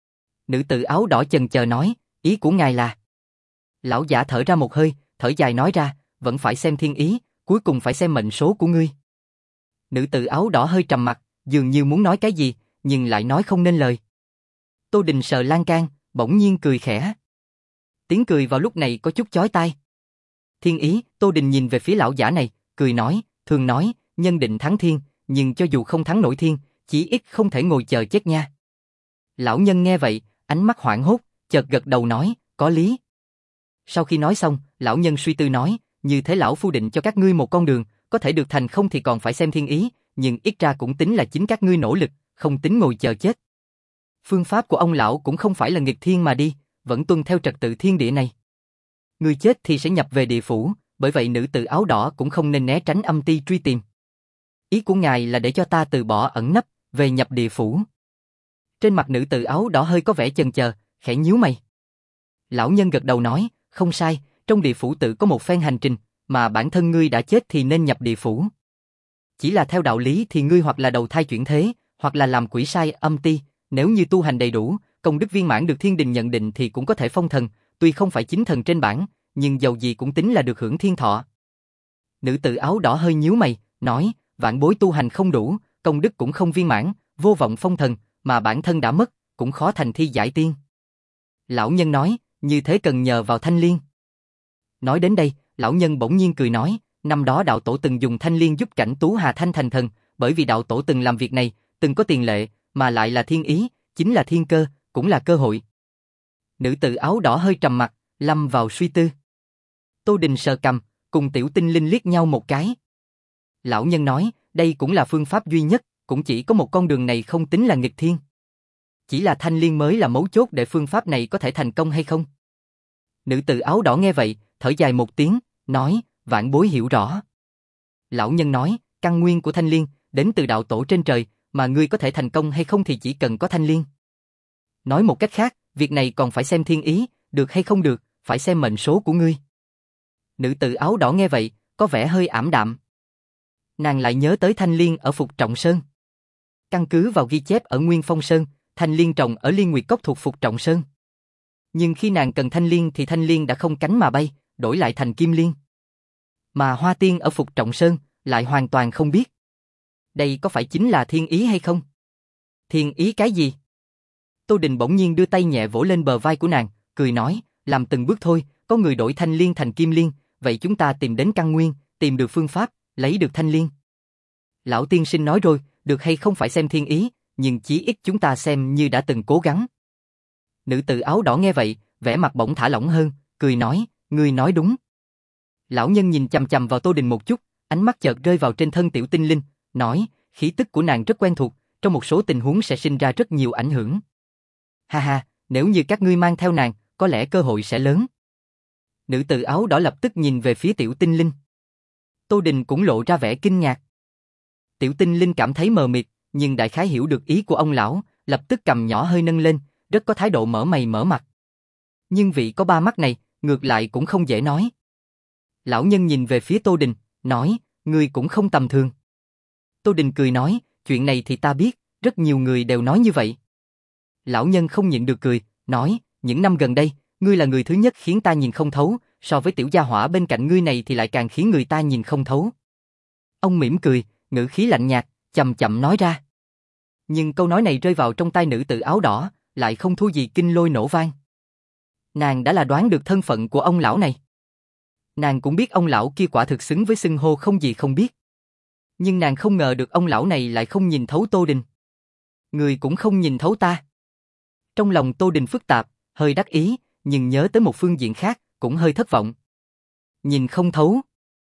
Nữ tử áo đỏ chần chờ nói, ý của ngài là... Lão giả thở ra một hơi, thở dài nói ra, vẫn phải xem thiên ý, cuối cùng phải xem mệnh số của ngươi. Nữ tử áo đỏ hơi trầm mặt, dường như muốn nói cái gì, nhưng lại nói không nên lời. Tô Đình sờ lan can, bỗng nhiên cười khẽ. Tiếng cười vào lúc này có chút chói tai. Thiên ý, Tô Đình nhìn về phía lão giả này, cười nói, thường nói, nhân định thắng thiên, nhưng cho dù không thắng nổi thiên, chỉ ít không thể ngồi chờ chết nha. Lão nhân nghe vậy, ánh mắt hoảng hốt, chợt gật đầu nói, có lý. Sau khi nói xong, lão nhân suy tư nói, như thế lão phu định cho các ngươi một con đường, có thể được thành không thì còn phải xem thiên ý, nhưng ít ra cũng tính là chính các ngươi nỗ lực, không tính ngồi chờ chết. Phương pháp của ông lão cũng không phải là nghịch thiên mà đi, vẫn tuân theo trật tự thiên địa này. Người chết thì sẽ nhập về địa phủ, bởi vậy nữ tử áo đỏ cũng không nên né tránh âm ti truy tìm. Ý của ngài là để cho ta từ bỏ ẩn nấp, về nhập địa phủ. Trên mặt nữ tử áo đỏ hơi có vẻ chần chờ, khẽ nhíu mày. Lão nhân gật đầu nói, không sai, trong địa phủ tự có một phen hành trình, mà bản thân ngươi đã chết thì nên nhập địa phủ. Chỉ là theo đạo lý thì ngươi hoặc là đầu thai chuyển thế, hoặc là làm quỷ sai âm ti, nếu như tu hành đầy đủ, công đức viên mãn được thiên đình nhận định thì cũng có thể phong thần, tuy không phải chính thần trên bảng, nhưng dầu gì cũng tính là được hưởng thiên thọ. Nữ tử áo đỏ hơi nhíu mày, nói, vạn bối tu hành không đủ, công đức cũng không viên mãn, vô vọng phong thần, mà bản thân đã mất, cũng khó thành thi giải tiên. Lão nhân nói, như thế cần nhờ vào Thanh Liên. Nói đến đây, lão nhân bỗng nhiên cười nói, năm đó đạo tổ từng dùng Thanh Liên giúp cảnh Tú Hà Thanh thành thần, bởi vì đạo tổ từng làm việc này, từng có tiền lệ, mà lại là thiên ý, chính là thiên cơ, cũng là cơ hội. Nữ tử áo đỏ hơi trầm mặt, lâm vào suy tư. Tô Đình sờ cằm, cùng Tiểu Tinh Linh liếc nhau một cái. Lão nhân nói, đây cũng là phương pháp duy nhất, cũng chỉ có một con đường này không tính là nghịch thiên. Chỉ là Thanh Liên mới là mấu chốt để phương pháp này có thể thành công hay không. Nữ tử áo đỏ nghe vậy, thở dài một tiếng, nói, vạn bối hiểu rõ. Lão nhân nói, căn nguyên của Thanh Liên, đến từ đạo tổ trên trời, mà ngươi có thể thành công hay không thì chỉ cần có Thanh Liên. Nói một cách khác, việc này còn phải xem thiên ý, được hay không được, phải xem mệnh số của ngươi. Nữ tử áo đỏ nghe vậy, có vẻ hơi ảm đạm. Nàng lại nhớ tới Thanh Liên ở Phục Trọng Sơn. Căn cứ vào ghi chép ở Nguyên Phong Sơn, Thanh Liên trồng ở Liên Nguyệt Cốc thuộc Phục Trọng Sơn. Nhưng khi nàng cần Thanh Liên thì Thanh Liên đã không cánh mà bay, đổi lại thành Kim Liên. Mà Hoa Tiên ở Phục Trọng Sơn lại hoàn toàn không biết. Đây có phải chính là thiên ý hay không? Thiên ý cái gì? Tô Đình bỗng nhiên đưa tay nhẹ vỗ lên bờ vai của nàng, cười nói, làm từng bước thôi, có người đổi thanh liên thành kim liên, vậy chúng ta tìm đến căn nguyên, tìm được phương pháp, lấy được thanh liên. Lão tiên sinh nói rồi, được hay không phải xem thiên ý, nhưng chí ít chúng ta xem như đã từng cố gắng. Nữ tử áo đỏ nghe vậy, vẻ mặt bỗng thả lỏng hơn, cười nói, ngươi nói đúng. Lão nhân nhìn chằm chằm vào Tô Đình một chút, ánh mắt chợt rơi vào trên thân tiểu tinh linh, nói, khí tức của nàng rất quen thuộc, trong một số tình huống sẽ sinh ra rất nhiều ảnh hưởng. Ha ha, nếu như các ngươi mang theo nàng, có lẽ cơ hội sẽ lớn. Nữ tử áo đỏ lập tức nhìn về phía tiểu tinh linh. Tô Đình cũng lộ ra vẻ kinh ngạc. Tiểu tinh linh cảm thấy mờ mịt, nhưng đại khái hiểu được ý của ông lão, lập tức cầm nhỏ hơi nâng lên, rất có thái độ mở mày mở mặt. Nhưng vị có ba mắt này, ngược lại cũng không dễ nói. Lão nhân nhìn về phía Tô Đình, nói, ngươi cũng không tầm thường. Tô Đình cười nói, chuyện này thì ta biết, rất nhiều người đều nói như vậy. Lão nhân không nhịn được cười, nói, những năm gần đây, ngươi là người thứ nhất khiến ta nhìn không thấu, so với tiểu gia hỏa bên cạnh ngươi này thì lại càng khiến người ta nhìn không thấu. Ông mỉm cười, ngữ khí lạnh nhạt, chậm chậm nói ra. Nhưng câu nói này rơi vào trong tai nữ tử áo đỏ, lại không thua gì kinh lôi nổ vang. Nàng đã là đoán được thân phận của ông lão này. Nàng cũng biết ông lão kia quả thực xứng với xưng hô không gì không biết. Nhưng nàng không ngờ được ông lão này lại không nhìn thấu Tô Đình. Người cũng không nhìn thấu ta. Trong lòng Tô Đình phức tạp, hơi đắc ý, nhưng nhớ tới một phương diện khác, cũng hơi thất vọng. Nhìn không thấu.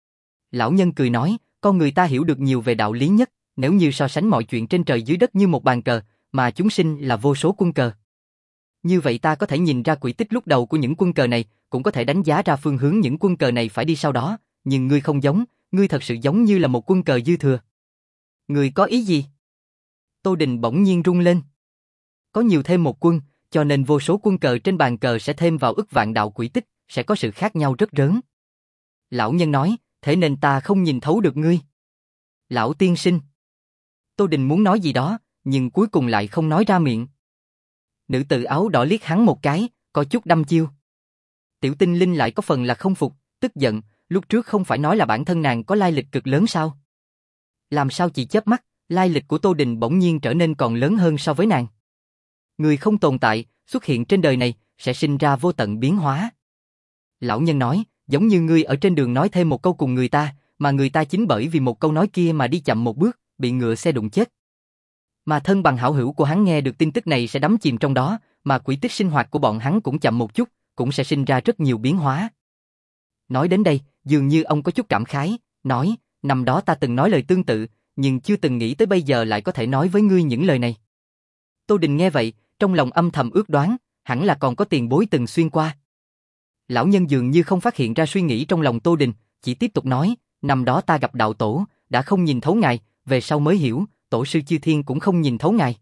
Lão nhân cười nói, con người ta hiểu được nhiều về đạo lý nhất, nếu như so sánh mọi chuyện trên trời dưới đất như một bàn cờ, mà chúng sinh là vô số quân cờ. Như vậy ta có thể nhìn ra quỹ tích lúc đầu của những quân cờ này, cũng có thể đánh giá ra phương hướng những quân cờ này phải đi sau đó, nhưng ngươi không giống, ngươi thật sự giống như là một quân cờ dư thừa. Ngươi có ý gì? Tô Đình bỗng nhiên rung lên. Có nhiều thêm một quân, cho nên vô số quân cờ trên bàn cờ sẽ thêm vào ức vạn đạo quỹ tích, sẽ có sự khác nhau rất lớn. Lão nhân nói, thế nên ta không nhìn thấu được ngươi. Lão tiên sinh. Tô Đình muốn nói gì đó, nhưng cuối cùng lại không nói ra miệng. Nữ tử áo đỏ liếc hắn một cái, có chút đăm chiêu. Tiểu tinh linh lại có phần là không phục, tức giận, lúc trước không phải nói là bản thân nàng có lai lịch cực lớn sao? Làm sao chỉ chớp mắt, lai lịch của Tô Đình bỗng nhiên trở nên còn lớn hơn so với nàng. Người không tồn tại, xuất hiện trên đời này, sẽ sinh ra vô tận biến hóa. Lão nhân nói, giống như ngươi ở trên đường nói thêm một câu cùng người ta, mà người ta chính bởi vì một câu nói kia mà đi chậm một bước, bị ngựa xe đụng chết. Mà thân bằng hảo hữu của hắn nghe được tin tức này sẽ đắm chìm trong đó, mà quỹ tích sinh hoạt của bọn hắn cũng chậm một chút, cũng sẽ sinh ra rất nhiều biến hóa. Nói đến đây, dường như ông có chút cảm khái, nói, năm đó ta từng nói lời tương tự, nhưng chưa từng nghĩ tới bây giờ lại có thể nói với ngươi những lời này. Tô Đình nghe vậy, trong lòng âm thầm ước đoán, hẳn là còn có tiền bối từng xuyên qua. Lão nhân dường như không phát hiện ra suy nghĩ trong lòng Tô Đình, chỉ tiếp tục nói, năm đó ta gặp đạo tổ, đã không nhìn thấu ngài, về sau mới hiểu, tổ sư chư thiên cũng không nhìn thấu ngài.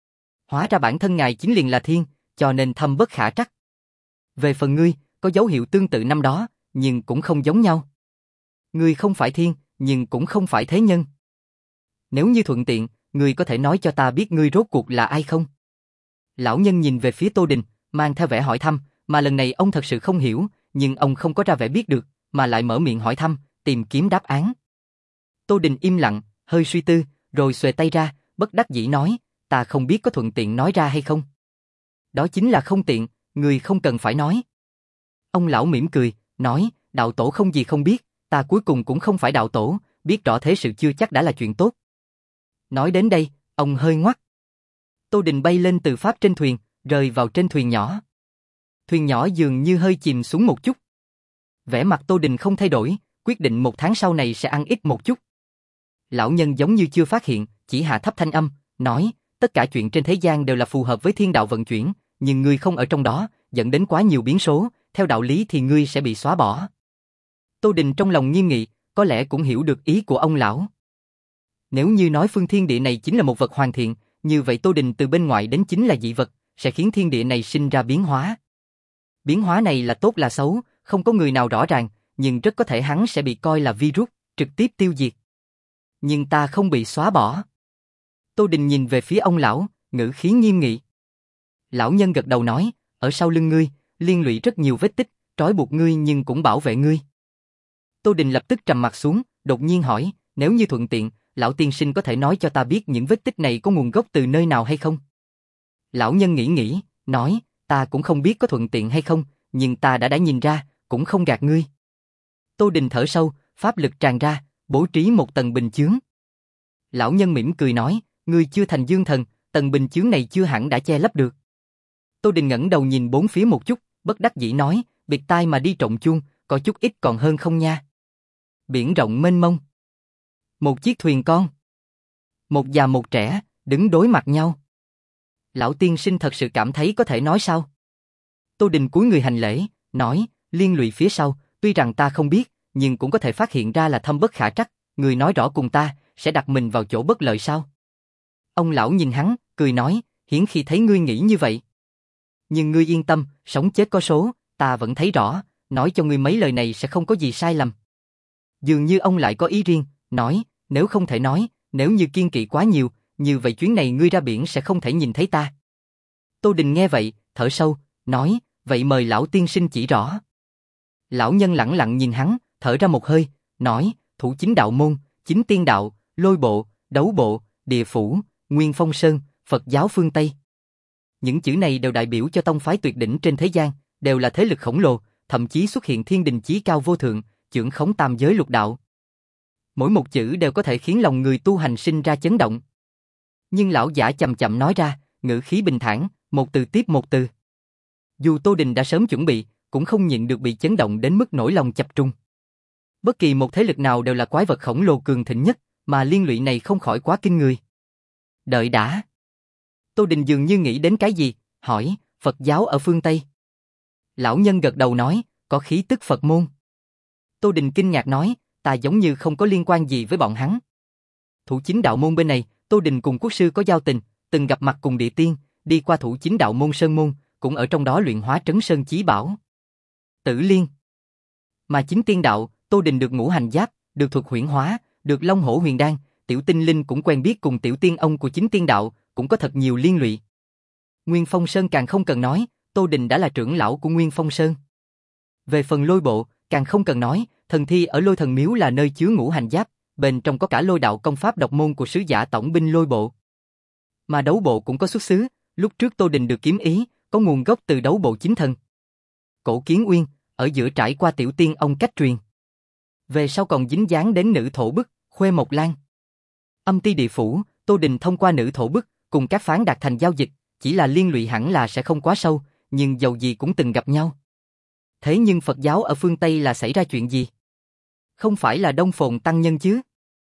Hóa ra bản thân ngài chính liền là thiên, cho nên thâm bất khả trắc. Về phần ngươi, có dấu hiệu tương tự năm đó, nhưng cũng không giống nhau. Ngươi không phải thiên, nhưng cũng không phải thế nhân. Nếu như thuận tiện, ngươi có thể nói cho ta biết ngươi rốt cuộc là ai không? Lão nhân nhìn về phía Tô Đình, mang theo vẻ hỏi thăm, mà lần này ông thật sự không hiểu, nhưng ông không có ra vẻ biết được, mà lại mở miệng hỏi thăm, tìm kiếm đáp án. Tô Đình im lặng, hơi suy tư, rồi xuề tay ra, bất đắc dĩ nói, ta không biết có thuận tiện nói ra hay không. Đó chính là không tiện, người không cần phải nói. Ông lão mỉm cười, nói, đạo tổ không gì không biết, ta cuối cùng cũng không phải đạo tổ, biết rõ thế sự chưa chắc đã là chuyện tốt. Nói đến đây, ông hơi ngoắt. Tô Đình bay lên từ pháp trên thuyền, rơi vào trên thuyền nhỏ. Thuyền nhỏ dường như hơi chìm xuống một chút. Vẻ mặt Tô Đình không thay đổi, quyết định một tháng sau này sẽ ăn ít một chút. Lão nhân giống như chưa phát hiện, chỉ hạ thấp thanh âm, nói, tất cả chuyện trên thế gian đều là phù hợp với thiên đạo vận chuyển, nhưng ngươi không ở trong đó, dẫn đến quá nhiều biến số, theo đạo lý thì ngươi sẽ bị xóa bỏ. Tô Đình trong lòng nghiêm nghị, có lẽ cũng hiểu được ý của ông lão. Nếu như nói phương thiên địa này chính là một vật hoàn thiện, như vậy Tô Đình từ bên ngoài đến chính là dị vật, sẽ khiến thiên địa này sinh ra biến hóa. Biến hóa này là tốt là xấu, không có người nào rõ ràng, nhưng rất có thể hắn sẽ bị coi là virus, trực tiếp tiêu diệt. Nhưng ta không bị xóa bỏ. Tô Đình nhìn về phía ông lão, ngữ khí nghiêm nghị. Lão nhân gật đầu nói, ở sau lưng ngươi, liên lụy rất nhiều vết tích, trói buộc ngươi nhưng cũng bảo vệ ngươi. Tô Đình lập tức trầm mặt xuống, đột nhiên hỏi, nếu như thuận tiện, lão tiên sinh có thể nói cho ta biết những vết tích này có nguồn gốc từ nơi nào hay không? Lão nhân nghĩ nghĩ, nói, ta cũng không biết có thuận tiện hay không, nhưng ta đã đã nhìn ra, cũng không gạt ngươi. Tô Đình thở sâu, pháp lực tràn ra, bố trí một tầng bình chướng. Lão nhân mỉm cười nói, ngươi chưa thành dương thần, tầng bình chướng này chưa hẳn đã che lấp được. Tô Đình ngẩng đầu nhìn bốn phía một chút, bất đắc dĩ nói, biệt tai mà đi trộm chuông, có chút ít còn hơn không nha. Biển rộng mênh mông. Một chiếc thuyền con. Một già một trẻ, đứng đối mặt nhau. Lão tiên sinh thật sự cảm thấy có thể nói sao? Tô Đình cúi người hành lễ, nói, liên lụy phía sau, tuy rằng ta không biết, nhưng cũng có thể phát hiện ra là thâm bất khả trắc, người nói rõ cùng ta, sẽ đặt mình vào chỗ bất lợi sao? Ông lão nhìn hắn, cười nói, hiếm khi thấy ngươi nghĩ như vậy. Nhưng ngươi yên tâm, sống chết có số, ta vẫn thấy rõ, nói cho ngươi mấy lời này sẽ không có gì sai lầm. Dường như ông lại có ý riêng, nói, nếu không thể nói, nếu như kiên kỵ quá nhiều, như vậy chuyến này ngươi ra biển sẽ không thể nhìn thấy ta. Tô Đình nghe vậy, thở sâu, nói, vậy mời lão tiên sinh chỉ rõ. Lão nhân lẳng lặng nhìn hắn, thở ra một hơi, nói, thủ chính đạo môn, chính tiên đạo, lôi bộ, đấu bộ, địa phủ, nguyên phong sơn, Phật giáo phương Tây. Những chữ này đều đại biểu cho tông phái tuyệt đỉnh trên thế gian, đều là thế lực khổng lồ, thậm chí xuất hiện thiên đình chí cao vô thượng, chưởng khống tam giới lục đạo. Mỗi một chữ đều có thể khiến lòng người tu hành sinh ra chấn động. Nhưng lão giả chậm chậm nói ra, ngữ khí bình thản, một từ tiếp một từ. Dù Tô Đình đã sớm chuẩn bị, cũng không nhịn được bị chấn động đến mức nỗi lòng chập trùng. Bất kỳ một thế lực nào đều là quái vật khổng lồ cường thịnh nhất, mà liên lụy này không khỏi quá kinh người. Đợi đã. Tô Đình dường như nghĩ đến cái gì, hỏi, Phật giáo ở phương Tây. Lão nhân gật đầu nói, có khí tức Phật môn. Tô Đình kinh ngạc nói, ta giống như không có liên quan gì với bọn hắn. Thủ chính đạo môn bên này, Tô Đình cùng quốc sư có giao tình, từng gặp mặt cùng địa tiên, đi qua thủ chính đạo môn sơn môn, cũng ở trong đó luyện hóa trấn sơn chí bảo. Tử Liên. Mà chính tiên đạo, Tô Đình được ngũ hành giáp, được thuật huyễn hóa, được long hổ huyền đan, tiểu tinh linh cũng quen biết cùng tiểu tiên ông của chính tiên đạo, cũng có thật nhiều liên lụy. Nguyên Phong Sơn càng không cần nói, Tô Đình đã là trưởng lão của Nguyên Phong Sơn. Về phần lôi bộ, càng không cần nói, thần thi ở lôi thần miếu là nơi chứa ngũ hành giáp, bên trong có cả lôi đạo công pháp độc môn của sứ giả tổng binh lôi bộ. Mà đấu bộ cũng có xuất xứ, lúc trước Tô Đình được kiếm ý, có nguồn gốc từ đấu bộ chính thần. Cổ Kiến Uyên, ở giữa trải qua tiểu tiên ông cách truyền. Về sau còn dính dáng đến nữ thổ bức, Khuê Mộc Lan. Âm ti địa phủ, Tô Đình thông qua nữ thổ bức, cùng các phán đạt thành giao dịch, chỉ là liên lụy hẳn là sẽ không quá sâu, nhưng dầu gì cũng từng gặp nhau. Thế nhưng Phật giáo ở phương Tây là xảy ra chuyện gì? Không phải là Đông Phồn tăng nhân chứ?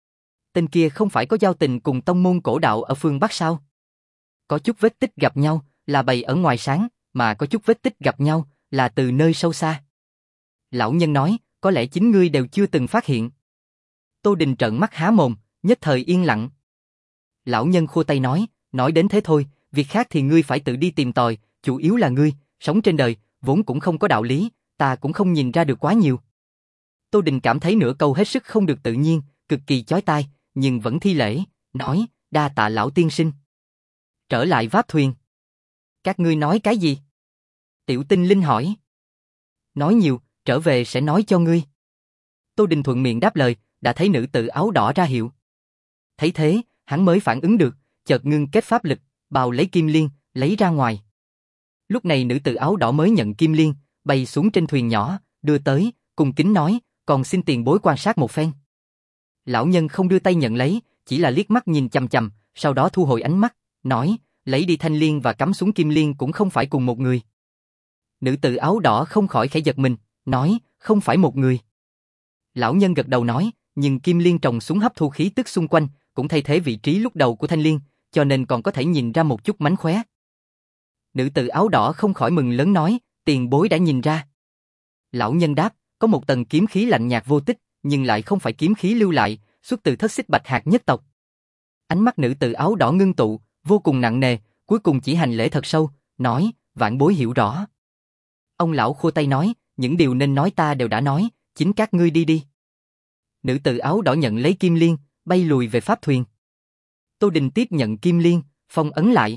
Tên kia không phải có giao tình cùng tông môn cổ đạo ở phương Bắc sao? Có chút vết tích gặp nhau, là bày ở ngoài sáng, mà có chút vết tích gặp nhau, là từ nơi sâu xa. Lão nhân nói, có lẽ chính ngươi đều chưa từng phát hiện. Tô Đình trợn mắt há mồm, nhất thời yên lặng. Lão nhân khua tay nói, nói đến thế thôi, việc khác thì ngươi phải tự đi tìm tòi, chủ yếu là ngươi, sống trên đời, vốn cũng không có đạo lý, ta cũng không nhìn ra được quá nhiều. Tô Đình cảm thấy nửa câu hết sức không được tự nhiên, cực kỳ chói tai, nhưng vẫn thi lễ, nói, đa tạ lão tiên sinh. Trở lại váp thuyền. Các ngươi nói cái gì? Tiểu tinh linh hỏi. Nói nhiều, trở về sẽ nói cho ngươi. Tô Đình thuận miệng đáp lời, đã thấy nữ tử áo đỏ ra hiệu. Thấy thế, hắn mới phản ứng được, chợt ngưng kết pháp lực, bào lấy kim liên, lấy ra ngoài. Lúc này nữ tử áo đỏ mới nhận kim liên, bay xuống trên thuyền nhỏ, đưa tới, cung kính nói, còn xin tiền bối quan sát một phen. Lão nhân không đưa tay nhận lấy, chỉ là liếc mắt nhìn chằm chằm, sau đó thu hồi ánh mắt, nói, lấy đi thanh liên và cắm xuống kim liên cũng không phải cùng một người. Nữ tử áo đỏ không khỏi khẽ giật mình, nói, không phải một người. Lão nhân gật đầu nói, nhưng kim liên trồng xuống hấp thu khí tức xung quanh, cũng thay thế vị trí lúc đầu của thanh liên, cho nên còn có thể nhìn ra một chút mánh khóe. Nữ tử áo đỏ không khỏi mừng lớn nói, tiền bối đã nhìn ra. Lão nhân đáp, có một tầng kiếm khí lạnh nhạt vô tích, nhưng lại không phải kiếm khí lưu lại, xuất từ thất xích bạch hạt nhất tộc. Ánh mắt nữ tử áo đỏ ngưng tụ, vô cùng nặng nề, cuối cùng chỉ hành lễ thật sâu, nói, vãn bối hiểu rõ. Ông lão khua tay nói, những điều nên nói ta đều đã nói, chính các ngươi đi đi. Nữ tử áo đỏ nhận lấy kim liên, bay lùi về pháp thuyền. Tô Đình tiếp nhận kim liên, phong ấn lại.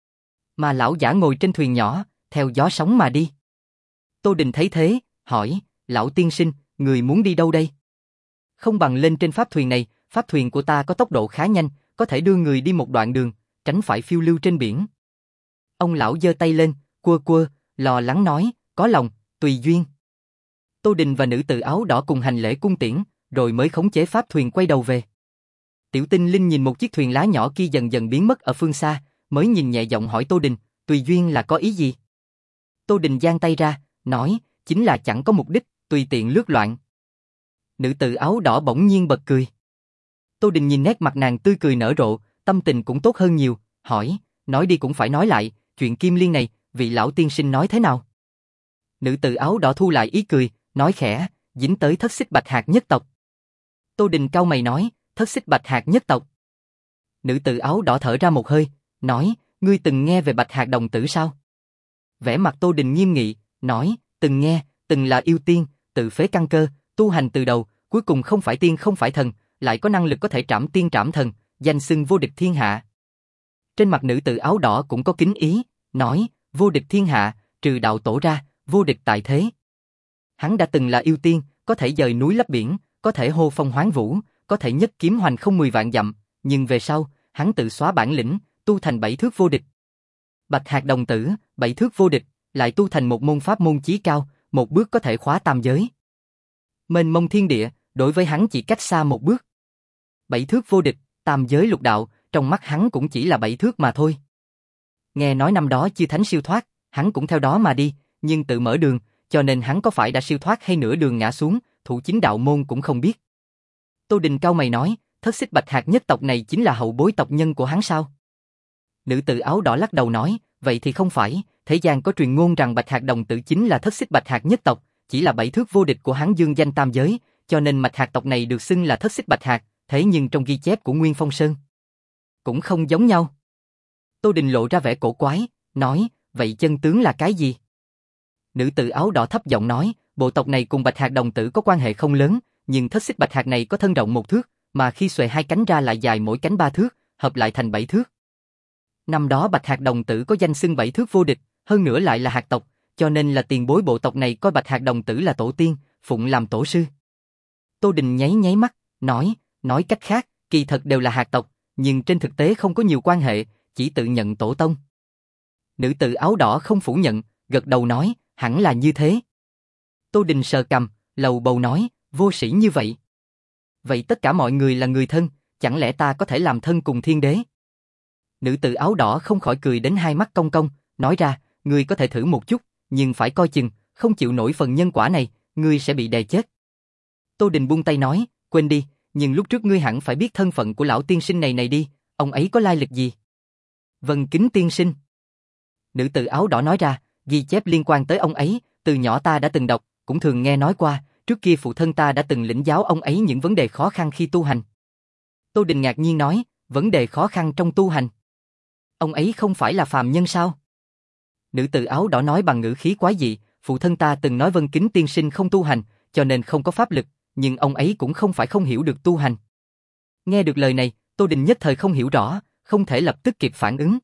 Mà lão giả ngồi trên thuyền nhỏ, theo gió sóng mà đi. Tô Đình thấy thế, hỏi, lão tiên sinh, người muốn đi đâu đây? Không bằng lên trên pháp thuyền này, pháp thuyền của ta có tốc độ khá nhanh, có thể đưa người đi một đoạn đường, tránh phải phiêu lưu trên biển. Ông lão giơ tay lên, quơ quơ, lo lắng nói, có lòng, tùy duyên. Tô Đình và nữ tử áo đỏ cùng hành lễ cung tiễn, rồi mới khống chế pháp thuyền quay đầu về. Tiểu Tinh Linh nhìn một chiếc thuyền lá nhỏ kia dần dần biến mất ở phương xa, mới nhìn nhẹ giọng hỏi Tô Đình, tùy duyên là có ý gì? Tô Đình giang tay ra, nói, chính là chẳng có mục đích, tùy tiện lướt loạn. Nữ tử áo đỏ bỗng nhiên bật cười. Tô Đình nhìn nét mặt nàng tươi cười nở rộ, tâm tình cũng tốt hơn nhiều, hỏi, nói đi cũng phải nói lại, chuyện Kim Liên này, vị lão tiên sinh nói thế nào? Nữ tử áo đỏ thu lại ý cười, nói khẽ, dính tới Thất Xích Bạch Hạc nhất tộc. Tô Đình cau mày nói, Thất Xích Bạch Hạc nhất tộc. Nữ tử áo đỏ thở ra một hơi, nói, ngươi từng nghe về Bạch Hạc đồng tử sao? Vẻ mặt Tô Đình nghiêm nghị, nói, từng nghe, từng là yêu tiên, tự phế căn cơ, tu hành từ đầu, cuối cùng không phải tiên không phải thần, lại có năng lực có thể trảm tiên trảm thần, danh xưng vô địch thiên hạ. Trên mặt nữ tử áo đỏ cũng có kính ý, nói, vô địch thiên hạ, trừ đạo tổ ra, vô địch tại thế. Hắn đã từng là yêu tiên, có thể dời núi lấp biển, có thể hô phong hoán vũ, có thể nhất kiếm hoành không mười vạn dặm, nhưng về sau, hắn tự xóa bản lĩnh, tu thành bảy thước vô địch. Bạch Hạc đồng tử, bảy thước vô địch, lại tu thành một môn pháp môn chí cao, một bước có thể khóa tam giới. Mênh mông thiên địa, đối với hắn chỉ cách xa một bước. Bảy thước vô địch, tam giới lục đạo, trong mắt hắn cũng chỉ là bảy thước mà thôi. Nghe nói năm đó Chư Thánh siêu thoát, hắn cũng theo đó mà đi, nhưng tự mở đường, cho nên hắn có phải đã siêu thoát hay nửa đường ngã xuống, thủ chính đạo môn cũng không biết. Tô Đình cau mày nói, Thất Xích Bạch Hạc nhất tộc này chính là hậu bối tộc nhân của hắn sao? Nữ tử áo đỏ lắc đầu nói, vậy thì không phải, thế gian có truyền ngôn rằng Bạch Hạc đồng tử chính là Thất Xích Bạch Hạc nhất tộc, chỉ là bảy thước vô địch của hắn dương danh tam giới, cho nên Bạch Hạc tộc này được xưng là Thất Xích Bạch Hạc, thế nhưng trong ghi chép của Nguyên Phong Sơn cũng không giống nhau. Tô Đình lộ ra vẻ cổ quái, nói, vậy chân tướng là cái gì? Nữ tử áo đỏ thấp giọng nói, bộ tộc này cùng Bạch Hạc đồng tử có quan hệ không lớn, nhưng Thất Xích Bạch Hạc này có thân rộng một thước, mà khi xuề hai cánh ra lại dài mỗi cánh ba thước, hợp lại thành bảy thước. Năm đó Bạch Hạc đồng tử có danh xưng bảy thước vô địch, hơn nữa lại là hạc tộc, cho nên là tiền bối bộ tộc này coi Bạch Hạc đồng tử là tổ tiên, phụng làm tổ sư. Tô Đình nháy nháy mắt, nói, nói cách khác, kỳ thật đều là hạc tộc, nhưng trên thực tế không có nhiều quan hệ, chỉ tự nhận tổ tông. Nữ tử áo đỏ không phủ nhận, gật đầu nói, hẳn là như thế. Tô Đình sờ cằm, lầu bầu nói, vô sĩ như vậy. Vậy tất cả mọi người là người thân, chẳng lẽ ta có thể làm thân cùng thiên đế? Nữ tử áo đỏ không khỏi cười đến hai mắt cong cong, nói ra, ngươi có thể thử một chút, nhưng phải coi chừng, không chịu nổi phần nhân quả này, ngươi sẽ bị đè chết. Tô Đình buông tay nói, quên đi, nhưng lúc trước ngươi hẳn phải biết thân phận của lão tiên sinh này này đi, ông ấy có lai lịch gì? Vân Kính tiên sinh. Nữ tử áo đỏ nói ra, ghi chép liên quan tới ông ấy, từ nhỏ ta đã từng đọc, cũng thường nghe nói qua, trước kia phụ thân ta đã từng lĩnh giáo ông ấy những vấn đề khó khăn khi tu hành. Tô Đình ngạc nhiên nói, vấn đề khó khăn trong tu hành. Ông ấy không phải là phàm nhân sao? Nữ tử áo đỏ nói bằng ngữ khí quái dị, phụ thân ta từng nói Vân Kính tiên sinh không tu hành, cho nên không có pháp lực, nhưng ông ấy cũng không phải không hiểu được tu hành. Nghe được lời này, Tô Đình nhất thời không hiểu rõ, không thể lập tức kịp phản ứng.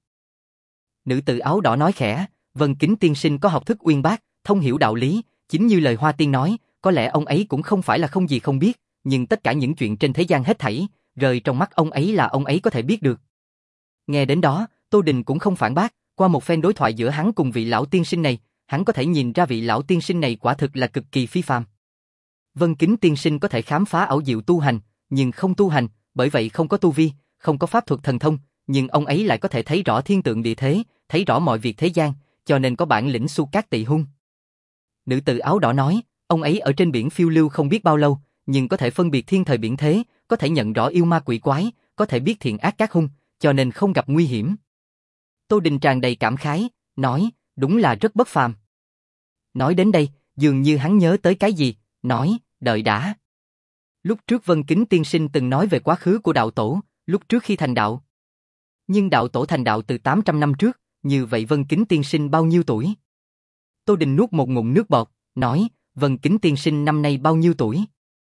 Nữ tử áo đỏ nói khẽ, Vân Kính tiên sinh có học thức uyên bác, thông hiểu đạo lý, chính như lời Hoa Tiên nói, có lẽ ông ấy cũng không phải là không gì không biết, nhưng tất cả những chuyện trên thế gian hết thảy, rời trong mắt ông ấy là ông ấy có thể biết được. Nghe đến đó, Tô Đình cũng không phản bác, qua một phen đối thoại giữa hắn cùng vị lão tiên sinh này, hắn có thể nhìn ra vị lão tiên sinh này quả thực là cực kỳ phi phàm. Vân Kính tiên sinh có thể khám phá ảo diệu tu hành, nhưng không tu hành, bởi vậy không có tu vi, không có pháp thuật thần thông, nhưng ông ấy lại có thể thấy rõ thiên tượng địa thế, thấy rõ mọi việc thế gian, cho nên có bản lĩnh Su Cát Tị Hung. Nữ tử áo đỏ nói, ông ấy ở trên biển phiêu lưu không biết bao lâu, nhưng có thể phân biệt thiên thời biển thế, có thể nhận rõ yêu ma quỷ quái, có thể biết thiện ác các hung, cho nên không gặp nguy hiểm. Tô Đình tràn đầy cảm khái, nói, đúng là rất bất phàm. Nói đến đây, dường như hắn nhớ tới cái gì, nói, đợi đã. Lúc trước Vân Kính tiên sinh từng nói về quá khứ của đạo tổ, lúc trước khi thành đạo. Nhưng đạo tổ thành đạo từ tám trăm năm trước, như vậy Vân Kính tiên sinh bao nhiêu tuổi? Tô Đình nuốt một ngụm nước bọt, nói, Vân Kính tiên sinh năm nay bao nhiêu tuổi?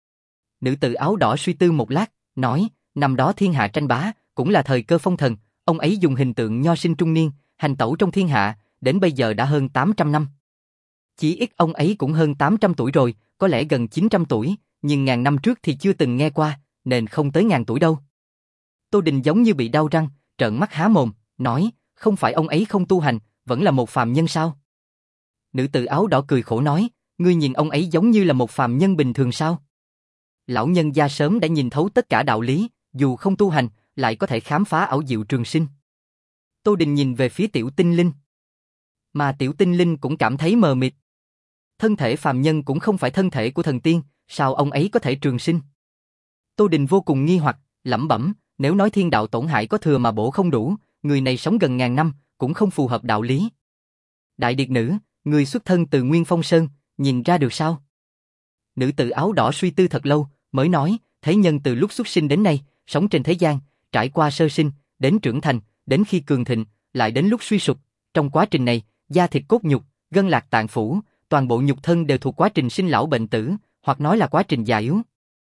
Nữ tử áo đỏ suy tư một lát, nói, năm đó thiên hạ tranh bá, cũng là thời cơ phong thần, ông ấy dùng hình tượng nho sinh trung niên, hành tẩu trong thiên hạ, đến bây giờ đã hơn tám trăm năm. Chỉ ít ông ấy cũng hơn tám trăm tuổi rồi, có lẽ gần chín trăm tuổi, nhưng ngàn năm trước thì chưa từng nghe qua, nên không tới ngàn tuổi đâu. Tô Đình giống như bị đau răng, trợn mắt há mồm, nói, không phải ông ấy không tu hành, vẫn là một phàm nhân sao? Nữ tử áo đỏ cười khổ nói, ngươi nhìn ông ấy giống như là một phàm nhân bình thường sao? Lão nhân gia sớm đã nhìn thấu tất cả đạo lý, dù không tu hành, lại có thể khám phá ảo diệu trường sinh. Tô Đình nhìn về phía Tiểu Tinh Linh. Mà Tiểu Tinh Linh cũng cảm thấy mờ mịt. Thân thể phàm nhân cũng không phải thân thể của thần tiên, sao ông ấy có thể trường sinh? Tô Đình vô cùng nghi hoặc, lẩm bẩm, nếu nói thiên đạo tổn hại có thừa mà bổ không đủ, người này sống gần ngàn năm, cũng không phù hợp đạo lý. Đại điệt nữ, người xuất thân từ Nguyên Phong Sơn, nhìn ra được sao? Nữ tử áo đỏ suy tư thật lâu, mới nói, thế nhân từ lúc xuất sinh đến nay, sống trên thế gian, trải qua sơ sinh, đến trưởng thành, đến khi cường thịnh, lại đến lúc suy sụp. Trong quá trình này, da thịt cốt nhục, gân lạc tạng phủ, toàn bộ nhục thân đều thuộc quá trình sinh lão bệnh tử, hoặc nói là quá trình già yếu.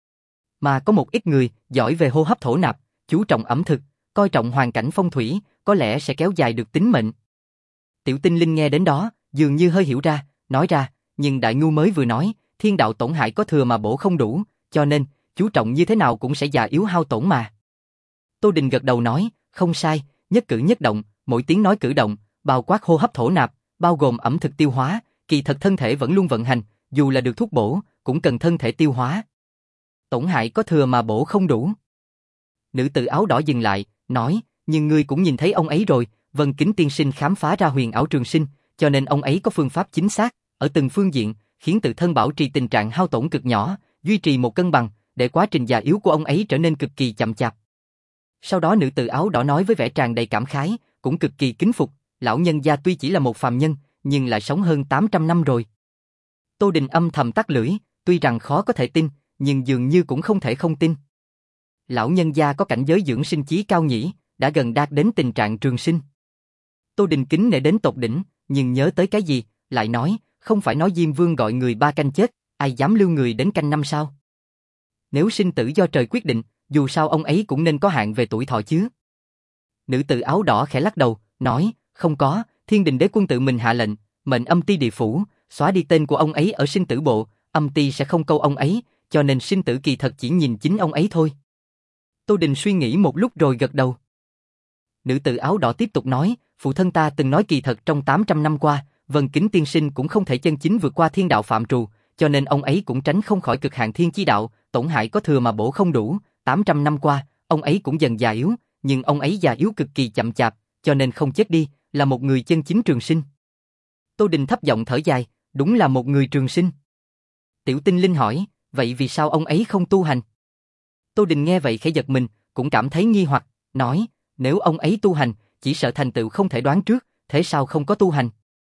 Mà có một ít người, giỏi về hô hấp thổ nạp, chú trọng ẩm thực, coi trọng hoàn cảnh phong thủy, có lẽ sẽ kéo dài được tính mệnh. Tiểu Tinh Linh nghe đến đó, dường như hơi hiểu ra, nói ra, nhưng đại ngu mới vừa nói, thiên đạo tổn hại có thừa mà bổ không đủ, cho nên, chú trọng như thế nào cũng sẽ già yếu hao tổn mà. Tô Đình gật đầu nói, không sai, nhất cử nhất động, mỗi tiếng nói cử động, bao quát hô hấp thổ nạp, bao gồm ẩm thực tiêu hóa, kỳ thật thân thể vẫn luôn vận hành, dù là được thuốc bổ, cũng cần thân thể tiêu hóa. Tổn hại có thừa mà bổ không đủ. Nữ tử áo đỏ dừng lại, nói, nhưng ngươi cũng nhìn thấy ông ấy rồi, Vân Kính tiên sinh khám phá ra huyền ảo trường sinh, cho nên ông ấy có phương pháp chính xác, ở từng phương diện, khiến tự thân bảo trì tình trạng hao tổn cực nhỏ, duy trì một cân bằng, để quá trình già yếu của ông ấy trở nên cực kỳ chậm chạp. Sau đó nữ tử áo đỏ nói với vẻ tràn đầy cảm khái, cũng cực kỳ kính phục, lão nhân gia tuy chỉ là một phàm nhân, nhưng lại sống hơn tám trăm năm rồi. Tô Đình âm thầm tắt lưỡi, tuy rằng khó có thể tin, nhưng dường như cũng không thể không tin. Lão nhân gia có cảnh giới dưỡng sinh chí cao nhỉ, đã gần đạt đến tình trạng trường sinh. Tô Đình kính nể đến tột đỉnh, nhưng nhớ tới cái gì, lại nói, không phải nói Diêm Vương gọi người ba canh chết, ai dám lưu người đến canh năm sao? Nếu sinh tử do trời quyết định, dù sao ông ấy cũng nên có hạn về tuổi thọ chứ. Nữ tử áo đỏ khẽ lắc đầu, nói, không có, Thiên Đình Đế Quân tự mình hạ lệnh, mệnh âm ti địa phủ, xóa đi tên của ông ấy ở sinh tử bộ, âm ti sẽ không câu ông ấy, cho nên sinh tử kỳ thật chỉ nhìn chính ông ấy thôi. Tô Đình suy nghĩ một lúc rồi gật đầu. Nữ tử áo đỏ tiếp tục nói, phụ thân ta từng nói kỳ thật trong tám trăm năm qua, Vân Kính tiên sinh cũng không thể chân chính vượt qua thiên đạo phạm trù, cho nên ông ấy cũng tránh không khỏi cực hạn thiên chi đạo, tổn hại có thừa mà bổ không đủ, tám trăm năm qua, ông ấy cũng dần già yếu, nhưng ông ấy già yếu cực kỳ chậm chạp, cho nên không chết đi, là một người chân chính trường sinh. Tô Đình thấp giọng thở dài, đúng là một người trường sinh. Tiểu Tinh Linh hỏi, vậy vì sao ông ấy không tu hành? Tô Đình nghe vậy khẽ giật mình, cũng cảm thấy nghi hoặc, nói, nếu ông ấy tu hành, chỉ sợ thành tựu không thể đoán trước, thế sao không có tu hành?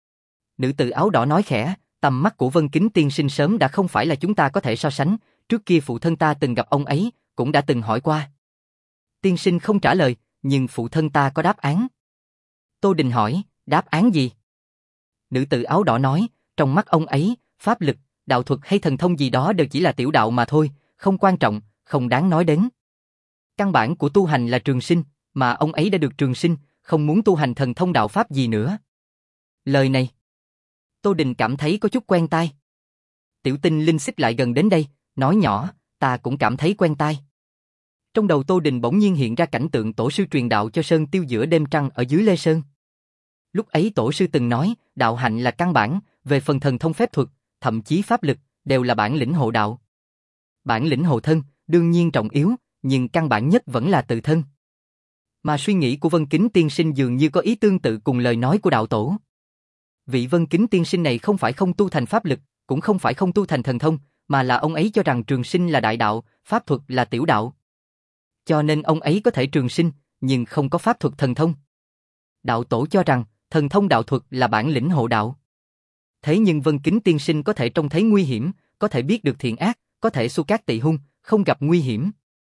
Nữ tử áo đỏ nói khẽ, tầm mắt của Vân Kính tiên sinh sớm đã không phải là chúng ta có thể so sánh, trước kia phụ thân ta từng gặp ông ấy, cũng đã từng hỏi qua. Tiên sinh không trả lời, nhưng phụ thân ta có đáp án. Tô Đình hỏi, đáp án gì? Nữ tử áo đỏ nói, trong mắt ông ấy, pháp lực, đạo thuật hay thần thông gì đó đều chỉ là tiểu đạo mà thôi, không quan trọng, không đáng nói đến. Căn bản của tu hành là trường sinh, mà ông ấy đã được trường sinh, không muốn tu hành thần thông đạo pháp gì nữa. Lời này, Tô Đình cảm thấy có chút quen tai. Tiểu Tinh Linh xích lại gần đến đây, nói nhỏ, ta cũng cảm thấy quen tai. Trong đầu Tô Đình bỗng nhiên hiện ra cảnh tượng tổ sư truyền đạo cho Sơn Tiêu giữa đêm trăng ở dưới Lê Sơn. Lúc ấy tổ sư từng nói, đạo hạnh là căn bản, về phần thần thông phép thuật, thậm chí pháp lực, đều là bản lĩnh hộ đạo. Bản lĩnh hộ thân, đương nhiên trọng yếu, nhưng căn bản nhất vẫn là tự thân. Mà suy nghĩ của Vân Kính tiên sinh dường như có ý tương tự cùng lời nói của đạo tổ. Vị Vân Kính tiên sinh này không phải không tu thành pháp lực, cũng không phải không tu thành thần thông, mà là ông ấy cho rằng trường sinh là đại đạo, pháp thuật là tiểu đạo. Cho nên ông ấy có thể trường sinh, nhưng không có pháp thuật thần thông. Đạo tổ cho rằng, thần thông đạo thuật là bản lĩnh hộ đạo. Thế nhưng Vân Kính tiên sinh có thể trông thấy nguy hiểm, có thể biết được thiện ác, có thể xu cát tị hung, không gặp nguy hiểm.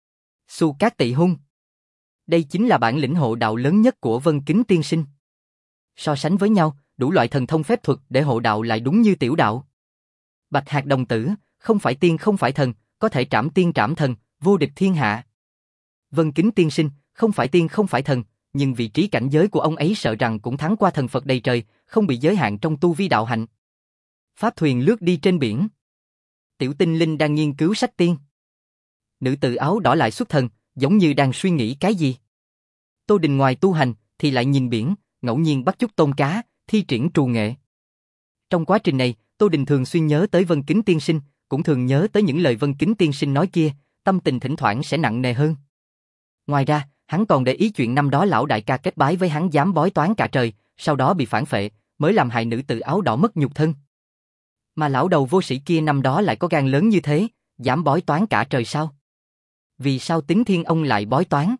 Xu cát tị hung. Đây chính là bản lĩnh hộ đạo lớn nhất của Vân Kính tiên sinh. So sánh với nhau, đủ loại thần thông phép thuật để hộ đạo lại đúng như tiểu đạo. Bạch hạc đồng tử, không phải tiên không phải thần, có thể trảm tiên trảm thần, vô địch thiên hạ. Vân Kính tiên sinh, không phải tiên không phải thần, nhưng vị trí cảnh giới của ông ấy sợ rằng cũng thắng qua thần Phật đầy trời, không bị giới hạn trong tu vi đạo hạnh. Pháp thuyền lướt đi trên biển. Tiểu Tinh Linh đang nghiên cứu sách tiên. Nữ tử áo đỏ lại xuất thần, giống như đang suy nghĩ cái gì. Tô Đình ngoài tu hành, thì lại nhìn biển, ngẫu nhiên bắt chút tôm cá, thi triển trù nghệ. Trong quá trình này, Tô Đình thường xuyên nhớ tới Vân Kính tiên sinh, cũng thường nhớ tới những lời Vân Kính tiên sinh nói kia, tâm tình thỉnh thoảng sẽ nặng nề hơn. Ngoài ra, hắn còn để ý chuyện năm đó lão đại ca kết bái với hắn dám bói toán cả trời, sau đó bị phản phệ, mới làm hại nữ tử áo đỏ mất nhục thân. Mà lão đầu vô sĩ kia năm đó lại có gan lớn như thế, dám bói toán cả trời sao? Vì sao Tính Thiên ông lại bói toán?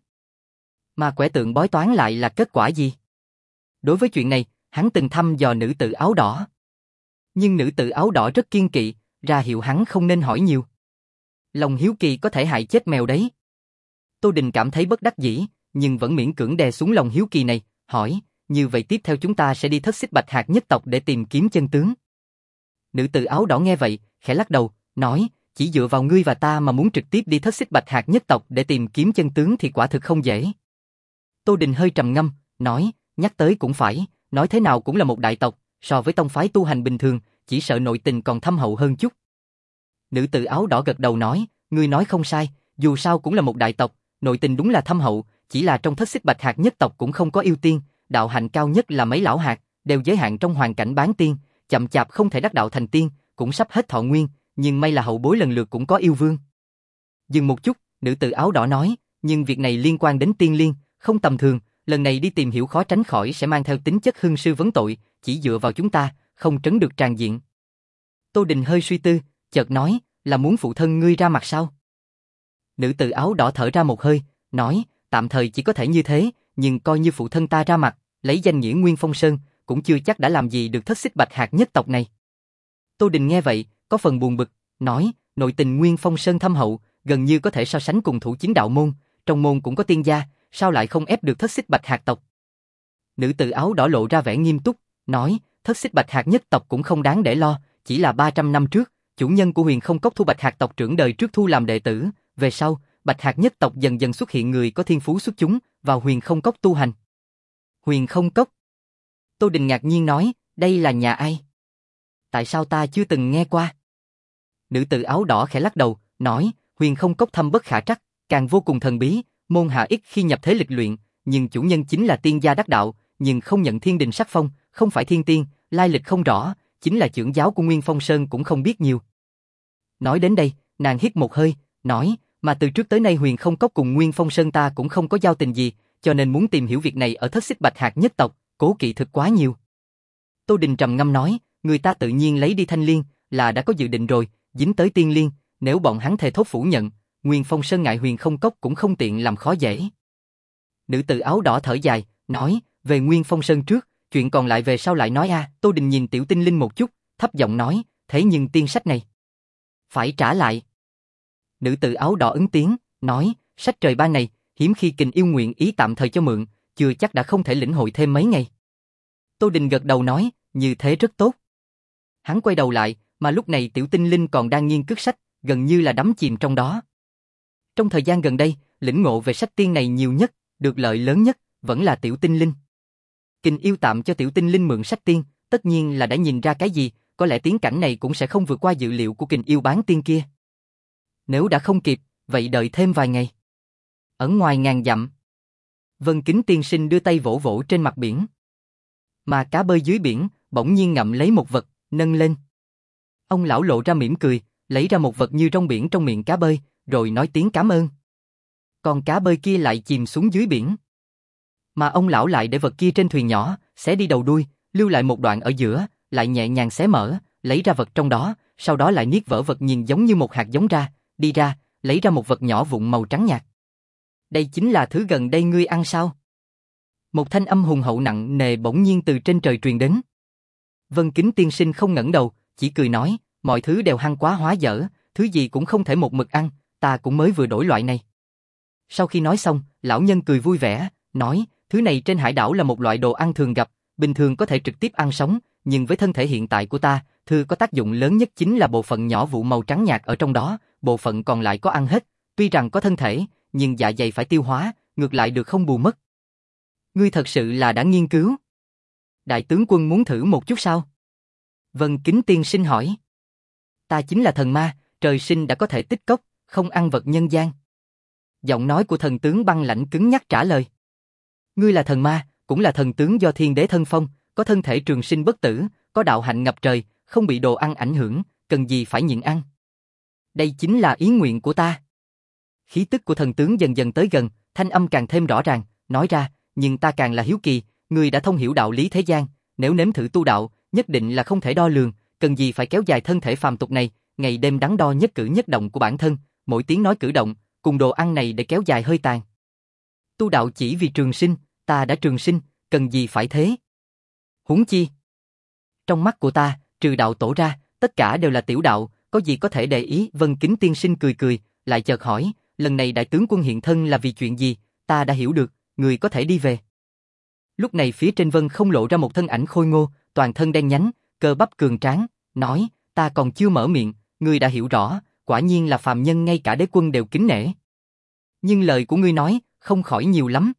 Mà quẻ tượng bói toán lại là kết quả gì? Đối với chuyện này, hắn từng thăm dò nữ tử áo đỏ. Nhưng nữ tử áo đỏ rất kiên kỵ, ra hiệu hắn không nên hỏi nhiều. Lòng hiếu kỳ có thể hại chết mèo đấy. Tô Đình cảm thấy bất đắc dĩ, nhưng vẫn miễn cưỡng đè xuống lòng hiếu kỳ này, hỏi, như vậy tiếp theo chúng ta sẽ đi Thất Xích Bạch Hạc nhất tộc để tìm kiếm chân tướng. Nữ tử áo đỏ nghe vậy, khẽ lắc đầu, nói, chỉ dựa vào ngươi và ta mà muốn trực tiếp đi Thất Xích Bạch Hạc nhất tộc để tìm kiếm chân tướng thì quả thực không dễ. Tô Đình hơi trầm ngâm, nói, nhắc tới cũng phải, nói thế nào cũng là một đại tộc, so với tông phái tu hành bình thường, chỉ sợ nội tình còn thâm hậu hơn chút. Nữ tử áo đỏ gật đầu nói, ngươi nói không sai, dù sao cũng là một đại tộc, nội tình đúng là thâm hậu, chỉ là trong Thất Xích Bạch Hạc nhất tộc cũng không có yêu tiên, đạo hạnh cao nhất là mấy lão hạt, đều giới hạn trong hoàn cảnh bán tiên, chậm chạp không thể đắc đạo thành tiên, cũng sắp hết thọ nguyên, nhưng may là hậu bối lần lượt cũng có yêu vương. Dừng một chút, nữ tử áo đỏ nói, nhưng việc này liên quan đến tiên liên, không tầm thường, lần này đi tìm hiểu khó tránh khỏi sẽ mang theo tính chất hưng sư vấn tội, chỉ dựa vào chúng ta, không trấn được tràn diện. Tô Đình hơi suy tư, chợt nói, là muốn phụ thân ngươi ra mặt sao? Nữ tử áo đỏ thở ra một hơi, nói, tạm thời chỉ có thể như thế, nhưng coi như phụ thân ta ra mặt, lấy danh nghĩa Nguyên Phong Sơn, cũng chưa chắc đã làm gì được Thất Xích Bạch Hạc nhất tộc này. Tô Đình nghe vậy, có phần buồn bực, nói, nội tình Nguyên Phong Sơn thâm hậu, gần như có thể so sánh cùng thủ chính đạo môn, trong môn cũng có tiên gia, sao lại không ép được Thất Xích Bạch Hạc tộc? Nữ tử áo đỏ lộ ra vẻ nghiêm túc, nói, Thất Xích Bạch Hạc nhất tộc cũng không đáng để lo, chỉ là ba trăm năm trước, chủ nhân của Huyền Không Cốc thu Bạch Hạc tộc trưởng đời trước thu làm đệ tử, về sau, Bạch Hạc nhất tộc dần dần xuất hiện người có thiên phú xuất chúng, vào Huyền Không Cốc tu hành. Huyền Không Cốc? Tô Đình ngạc nhiên nói, đây là nhà ai? Tại sao ta chưa từng nghe qua? Nữ tử áo đỏ khẽ lắc đầu, nói, Huyền Không Cốc thâm bất khả trắc, càng vô cùng thần bí, môn hạ ít khi nhập thế lịch luyện, nhưng chủ nhân chính là tiên gia đắc đạo, nhưng không nhận thiên đình sắc phong, không phải thiên tiên, lai lịch không rõ, chính là trưởng giáo của Nguyên Phong Sơn cũng không biết nhiều. Nói đến đây, nàng hít một hơi, nói, mà từ trước tới nay Huyền Không Cốc cùng Nguyên Phong Sơn ta cũng không có giao tình gì, cho nên muốn tìm hiểu việc này ở Thất Xích Bạch Hạc nhất tộc, cố kỵ thực quá nhiều. Tô Đình trầm ngâm nói, người ta tự nhiên lấy đi Thanh Liên, là đã có dự định rồi, dính tới Tiên Liên, nếu bọn hắn thề thốt phủ nhận, Nguyên Phong Sơn ngại Huyền Không Cốc cũng không tiện làm khó dễ. Nữ tử áo đỏ thở dài, nói, về Nguyên Phong Sơn trước, chuyện còn lại về sau lại nói a. Tô Đình nhìn Tiểu Tinh Linh một chút, thấp giọng nói, thế nhưng tiên sách này phải trả lại. Nữ tử áo đỏ ứng tiếng, nói, sách trời ban này, hiếm khi Kình Yêu nguyện ý tạm thời cho mượn, chưa chắc đã không thể lĩnh hội thêm mấy ngày. Tô Đình gật đầu nói, như thế rất tốt. Hắn quay đầu lại, mà lúc này Tiểu Tinh Linh còn đang nghiên cứu sách, gần như là đắm chìm trong đó. Trong thời gian gần đây, lĩnh ngộ về sách tiên này nhiều nhất, được lợi lớn nhất, vẫn là Tiểu Tinh Linh. Kình Yêu tạm cho Tiểu Tinh Linh mượn sách tiên, tất nhiên là đã nhìn ra cái gì, có lẽ tiến cảnh này cũng sẽ không vượt qua dự liệu của Kình Yêu bán tiên kia. Nếu đã không kịp, vậy đợi thêm vài ngày. Ở ngoài ngàn dặm, Vân Kính tiên sinh đưa tay vỗ vỗ trên mặt biển. Mà cá bơi dưới biển, bỗng nhiên ngậm lấy một vật, nâng lên. Ông lão lộ ra mỉm cười, lấy ra một vật như rong biển trong miệng cá bơi, rồi nói tiếng cảm ơn. Còn cá bơi kia lại chìm xuống dưới biển. Mà ông lão lại để vật kia trên thuyền nhỏ, xé đi đầu đuôi, lưu lại một đoạn ở giữa, lại nhẹ nhàng xé mở, lấy ra vật trong đó, sau đó lại niết vỡ vật nhìn giống như một hạt giống ra, đi ra, lấy ra một vật nhỏ vụn màu trắng nhạt. Đây chính là thứ gần đây ngươi ăn sao? Một thanh âm hùng hậu nặng nề bỗng nhiên từ trên trời truyền đến. Vân Kính tiên sinh không ngẩng đầu, chỉ cười nói, mọi thứ đều hăng quá hóa dở, thứ gì cũng không thể một mực ăn, ta cũng mới vừa đổi loại này. Sau khi nói xong, lão nhân cười vui vẻ, nói, thứ này trên hải đảo là một loại đồ ăn thường gặp, bình thường có thể trực tiếp ăn sống, nhưng với thân thể hiện tại của ta, thứ có tác dụng lớn nhất chính là bộ phận nhỏ vụ màu trắng nhạt ở trong đó, bộ phận còn lại có ăn hết, tuy rằng có thân thể, nhưng dạ dày phải tiêu hóa, ngược lại được không bù mất. Ngươi thật sự là đã nghiên cứu. Đại tướng quân muốn thử một chút sao? Vân Kính tiên sinh hỏi. Ta chính là thần ma, trời sinh đã có thể tích cốc, không ăn vật nhân gian. Giọng nói của thần tướng băng lãnh cứng nhắc trả lời. Ngươi là thần ma, cũng là thần tướng do thiên đế thân phong, có thân thể trường sinh bất tử, có đạo hạnh ngập trời, không bị đồ ăn ảnh hưởng, cần gì phải nhịn ăn. Đây chính là ý nguyện của ta. Khí tức của thần tướng dần dần tới gần, thanh âm càng thêm rõ ràng, nói ra, nhưng ta càng là hiếu kỳ, ngươi đã thông hiểu đạo lý thế gian, nếu nếm thử tu đạo, nhất định là không thể đo lường, cần gì phải kéo dài thân thể phàm tục này, ngày đêm đắn đo nhất cử nhất động của bản thân, mỗi tiếng nói cử động, cùng đồ ăn này để kéo dài hơi tàn. Tu đạo chỉ vì trường sinh, ta đã trường sinh, cần gì phải thế? Huống chi, trong mắt của ta, trừ đạo tổ ra, tất cả đều là tiểu đạo, có gì có thể để ý? Vân Kính tiên sinh cười cười, lại chợt hỏi, lần này đại tướng quân hiện thân là vì chuyện gì? Ta đã hiểu được, người có thể đi về. Lúc này phía trên vân không lộ ra một thân ảnh khôi ngô, toàn thân đen nhánh, cơ bắp cường tráng, nói, ta còn chưa mở miệng, ngươi đã hiểu rõ, quả nhiên là phàm nhân ngay cả đế quân đều kính nể. Nhưng lời của ngươi nói, không khỏi nhiều lắm.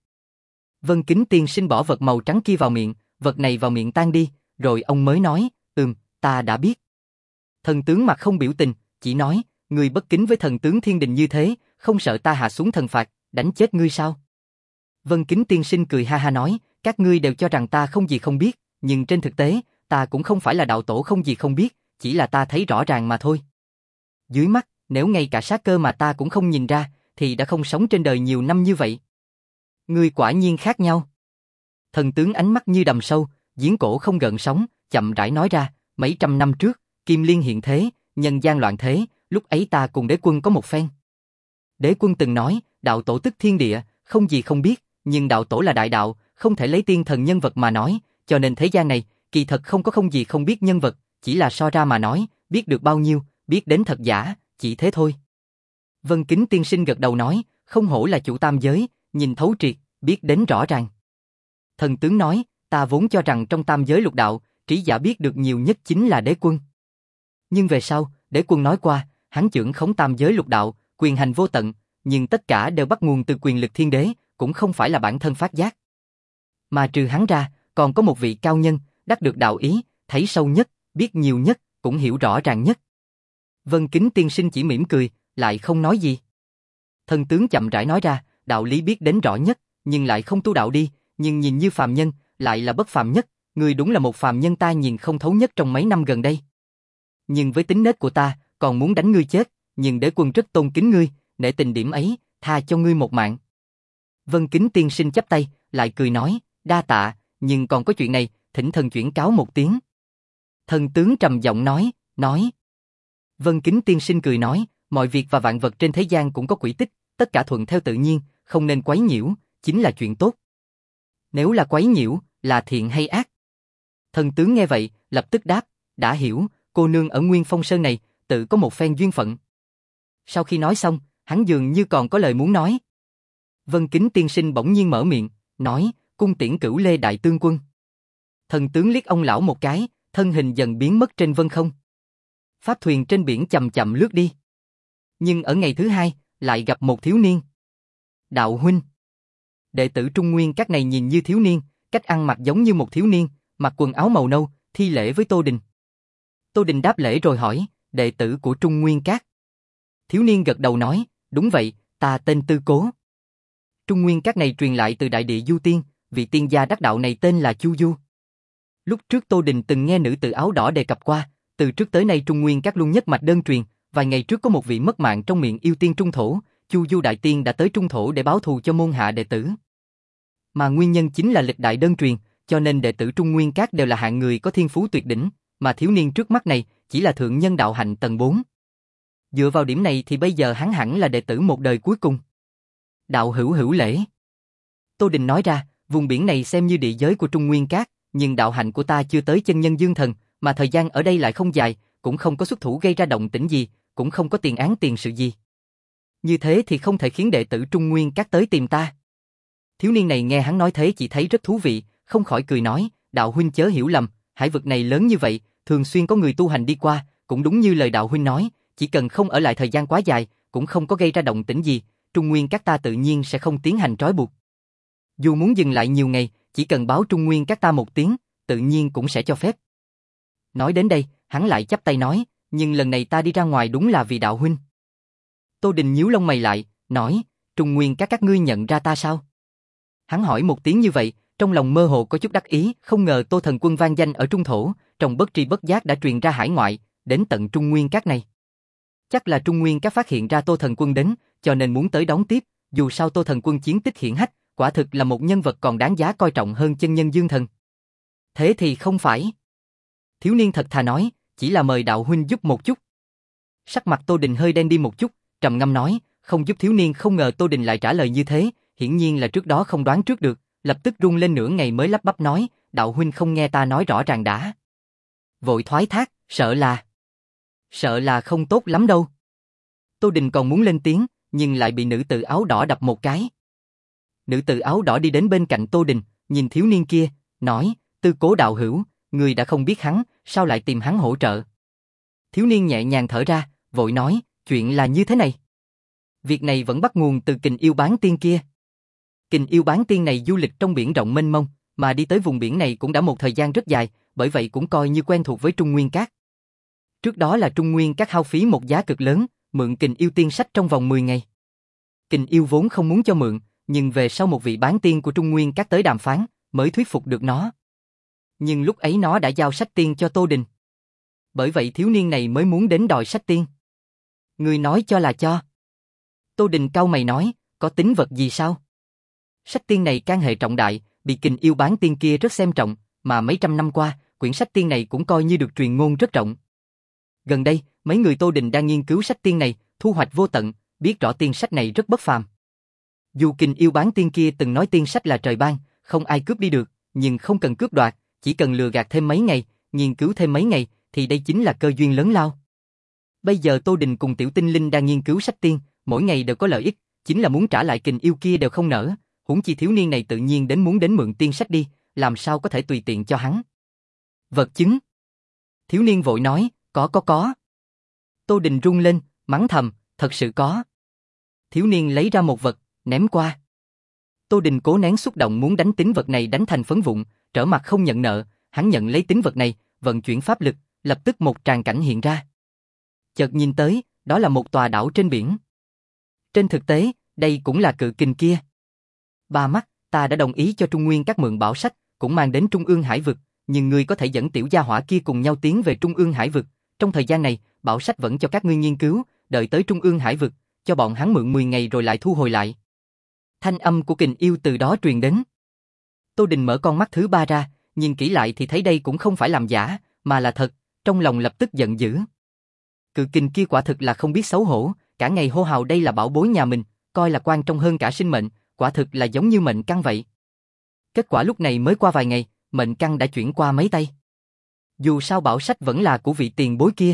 Vân Kính tiên sinh bỏ vật màu trắng kia vào miệng, vật này vào miệng tan đi, rồi ông mới nói, ừm, ta đã biết. Thần tướng mặt không biểu tình, chỉ nói, ngươi bất kính với thần tướng thiên đình như thế, không sợ ta hạ xuống thần phạt, đánh chết ngươi sao? Vân Kính tiên sinh cười ha ha nói, các ngươi đều cho rằng ta không gì không biết, nhưng trên thực tế, ta cũng không phải là đạo tổ không gì không biết, chỉ là ta thấy rõ ràng mà thôi. Dưới mắt, nếu ngay cả sát cơ mà ta cũng không nhìn ra, thì đã không sống trên đời nhiều năm như vậy. Ngươi quả nhiên khác nhau. Thần tướng ánh mắt như đầm sâu, giếng cổ không gợn sóng, chậm rãi nói ra, mấy trăm năm trước, Kim Liên hiện thế, nhân gian loạn thế, lúc ấy ta cùng đế quân có một phen. Đế quân từng nói, đạo tổ tức thiên địa, không gì không biết, nhưng đạo tổ là đại đạo, không thể lấy tiên thần nhân vật mà nói, cho nên thế gian này, kỳ thật không có không gì không biết nhân vật, chỉ là so ra mà nói, biết được bao nhiêu, biết đến thật giả, chỉ thế thôi. Vân Kính tiên sinh gật đầu nói, không hổ là chủ tam giới, nhìn thấu triệt, biết đến rõ ràng. Thần tướng nói, ta vốn cho rằng trong tam giới lục đạo, trí giả biết được nhiều nhất chính là đế quân. Nhưng về sau, đế quân nói qua, hắn chưởng khống tam giới lục đạo, quyền hành vô tận, nhưng tất cả đều bắt nguồn từ quyền lực thiên đế, cũng không phải là bản thân phát giác. Mà trừ hắn ra, còn có một vị cao nhân, đắc được đạo ý, thấy sâu nhất, biết nhiều nhất, cũng hiểu rõ ràng nhất. Vân Kính tiên sinh chỉ mỉm cười, lại không nói gì. Thần tướng chậm rãi nói ra, đạo lý biết đến rõ nhất, nhưng lại không tu đạo đi, nhưng nhìn như phàm nhân, lại là bất phàm nhất, người đúng là một phàm nhân ta nhìn không thấu nhất trong mấy năm gần đây. Nhưng với tính nết của ta, còn muốn đánh ngươi chết, nhưng đế quân rất tôn kính ngươi, nể tình điểm ấy, tha cho ngươi một mạng. Vân Kính tiên sinh chắp tay, lại cười nói, đa tạ, nhưng còn có chuyện này, thỉnh thần chuyển cáo một tiếng. Thần tướng trầm giọng nói, nói. Vân Kính tiên sinh cười nói, mọi việc và vạn vật trên thế gian cũng có quỹ tích, tất cả thuận theo tự nhiên, không nên quấy nhiễu, chính là chuyện tốt. Nếu là quấy nhiễu, là thiện hay ác? Thần tướng nghe vậy, lập tức đáp, đã hiểu, cô nương ở Nguyên Phong Sơn này, tự có một phen duyên phận. Sau khi nói xong, hắn dường như còn có lời muốn nói. Vân Kính tiên sinh bỗng nhiên mở miệng, nói, cung tiễn Cửu Lê đại tướng quân. Thần tướng liếc ông lão một cái, thân hình dần biến mất trên vân không. Pháp thuyền trên biển chậm chậm lướt đi. Nhưng ở ngày thứ hai, lại gặp một thiếu niên. Đạo huynh. Đệ tử Trung Nguyên các này nhìn như thiếu niên, cách ăn mặc giống như một thiếu niên, mặc quần áo màu nâu, thi lễ với Tô Đình. Tô Đình đáp lễ rồi hỏi, đệ tử của Trung Nguyên các. Thiếu niên gật đầu nói, đúng vậy, ta tên Tư Cố. Trung Nguyên các này truyền lại từ đại địa Du Tiên, vị tiên gia đắc đạo này tên là Chu Du. Lúc trước Tô Đình từng nghe nữ tử áo đỏ đề cập qua, từ trước tới nay Trung Nguyên các luôn nhất mạch đơn truyền, vài ngày trước có một vị mất mạng trong miệng yêu tiên Trung Thổ, Chu Du đại tiên đã tới Trung Thổ để báo thù cho môn hạ đệ tử. Mà nguyên nhân chính là lịch đại đơn truyền, cho nên đệ tử Trung Nguyên các đều là hạng người có thiên phú tuyệt đỉnh, mà thiếu niên trước mắt này chỉ là thượng nhân đạo hạnh tầng bốn. Dựa vào điểm này thì bây giờ hắn hẳn là đệ tử một đời cuối cùng. Đạo hữu hữu lễ. Tô Đình nói ra, vùng biển này xem như địa giới của Trung Nguyên các, nhưng đạo hạnh của ta chưa tới chân nhân dương thần, mà thời gian ở đây lại không dài, cũng không có xuất thủ gây ra động tĩnh gì, cũng không có tiền án tiền sự gì. Như thế thì không thể khiến đệ tử Trung Nguyên các tới tìm ta. Thiếu niên này nghe hắn nói thế chỉ thấy rất thú vị, không khỏi cười nói, đạo huynh chớ hiểu lầm, hải vực này lớn như vậy, thường xuyên có người tu hành đi qua, cũng đúng như lời đạo huynh nói, chỉ cần không ở lại thời gian quá dài, cũng không có gây ra động tĩnh gì, Trung Nguyên các ta tự nhiên sẽ không tiến hành trói buộc. Dù muốn dừng lại nhiều ngày, chỉ cần báo Trung Nguyên các ta một tiếng, tự nhiên cũng sẽ cho phép. Nói đến đây, hắn lại chắp tay nói, nhưng lần này ta đi ra ngoài đúng là vì đạo huynh. Tô Đình nhíu lông mày lại, nói, Trung Nguyên các các ngươi nhận ra ta sao? Hắn hỏi một tiếng như vậy, trong lòng mơ hồ có chút đắc ý, không ngờ Tô Thần Quân vang danh ở Trung Thổ, trong bất tri bất giác đã truyền ra hải ngoại, đến tận Trung Nguyên các này. Chắc là Trung Nguyên các phát hiện ra Tô Thần Quân đến, cho nên muốn tới đón tiếp, dù sao Tô Thần Quân chiến tích hiển hách, quả thực là một nhân vật còn đáng giá coi trọng hơn chân nhân Dương Thần. Thế thì không phải. Thiếu niên thật thà nói, chỉ là mời đạo huynh giúp một chút. Sắc mặt Tô Đình hơi đen đi một chút, trầm ngâm nói, không giúp. Thiếu niên không ngờ Tô Đình lại trả lời như thế, hiển nhiên là trước đó không đoán trước được, lập tức run lên nửa ngày mới lắp bắp nói, đạo huynh không nghe ta nói rõ ràng đã. Vội thoái thác, sợ là... Sợ là không tốt lắm đâu. Tô Đình còn muốn lên tiếng, nhưng lại bị nữ tử áo đỏ đập một cái. Nữ tử áo đỏ đi đến bên cạnh Tô Đình, nhìn thiếu niên kia, nói, Tư Cố đạo hữu, người đã không biết hắn, sao lại tìm hắn hỗ trợ? Thiếu niên nhẹ nhàng thở ra, vội nói, chuyện là như thế này. Việc này vẫn bắt nguồn từ Kình Yêu Bán Tiên kia. Kình Yêu Bán Tiên này du lịch trong biển rộng mênh mông, mà đi tới vùng biển này cũng đã một thời gian rất dài, bởi vậy cũng coi như quen thuộc với Trung Nguyên Các. Trước đó là Trung Nguyên Các hao phí một giá cực lớn, mượn Kình Yêu Tiên sách trong vòng mười ngày. Kình Yêu vốn không muốn cho mượn, nhưng về sau một vị bán tiên của Trung Nguyên Các tới đàm phán, mới thuyết phục được nó. Nhưng lúc ấy nó đã giao sách tiên cho Tô Đình. Bởi vậy thiếu niên này mới muốn đến đòi sách tiên. Người nói cho là cho. Tô Đình cau mày nói, có tính vật gì sao? Sách tiên này can hệ trọng đại, bị Kình Yêu Bán Tiên kia rất xem trọng, mà mấy trăm năm qua, quyển sách tiên này cũng coi như được truyền ngôn rất rộng. Gần đây, mấy người Tô Đình đang nghiên cứu sách tiên này, thu hoạch vô tận, biết rõ tiên sách này rất bất phàm. Dù Kình Yêu Bán Tiên kia từng nói tiên sách là trời ban, không ai cướp đi được, nhưng không cần cướp đoạt, chỉ cần lừa gạt thêm mấy ngày, nghiên cứu thêm mấy ngày, thì đây chính là cơ duyên lớn lao. Bây giờ Tô Đình cùng Tiểu Tinh Linh đang nghiên cứu sách tiên, mỗi ngày đều có lợi ích, chính là muốn trả lại Kình Yêu kia đều không nỡ, huống chi thiếu niên này tự nhiên đến muốn đến mượn tiên sách đi, làm sao có thể tùy tiện cho hắn. Vật chứng. Thiếu niên vội nói, có có có. Tô Đình run lên, mắng thầm, thật sự có. Thiếu niên lấy ra một vật, ném qua. Tô Đình cố nén xúc động muốn đánh tín vật này đánh thành phấn vụn, trở mặt không nhận nợ, hắn nhận lấy tín vật này, vận chuyển pháp lực, lập tức một tràng cảnh hiện ra. Chợt nhìn tới, đó là một tòa đảo trên biển. Trên thực tế, đây cũng là cự kình kia. Ba mắt, ta đã đồng ý cho Trung Nguyên Các mượn bảo sách, cũng mang đến Trung Ương Hải vực, nhưng ngươi có thể dẫn tiểu gia hỏa kia cùng nhau tiến về Trung Ương Hải vực. Trong thời gian này, bảo sách vẫn cho các ngươi nghiên cứu, đợi tới Trung Ương Hải vực, cho bọn hắn mượn mười ngày rồi lại thu hồi lại. Thanh âm của Kình Yêu từ đó truyền đến. Tô Đình mở con mắt thứ ba ra, nhìn kỹ lại thì thấy đây cũng không phải làm giả, mà là thật, trong lòng lập tức giận dữ. Cự kình kia quả thực là không biết xấu hổ, cả ngày hô hào đây là bảo bối nhà mình, coi là quan trọng hơn cả sinh mệnh, quả thực là giống như mệnh căn vậy. Kết quả lúc này mới qua vài ngày, mệnh căn đã chuyển qua mấy tay. Dù sao bảo sách vẫn là của vị tiền bối kia.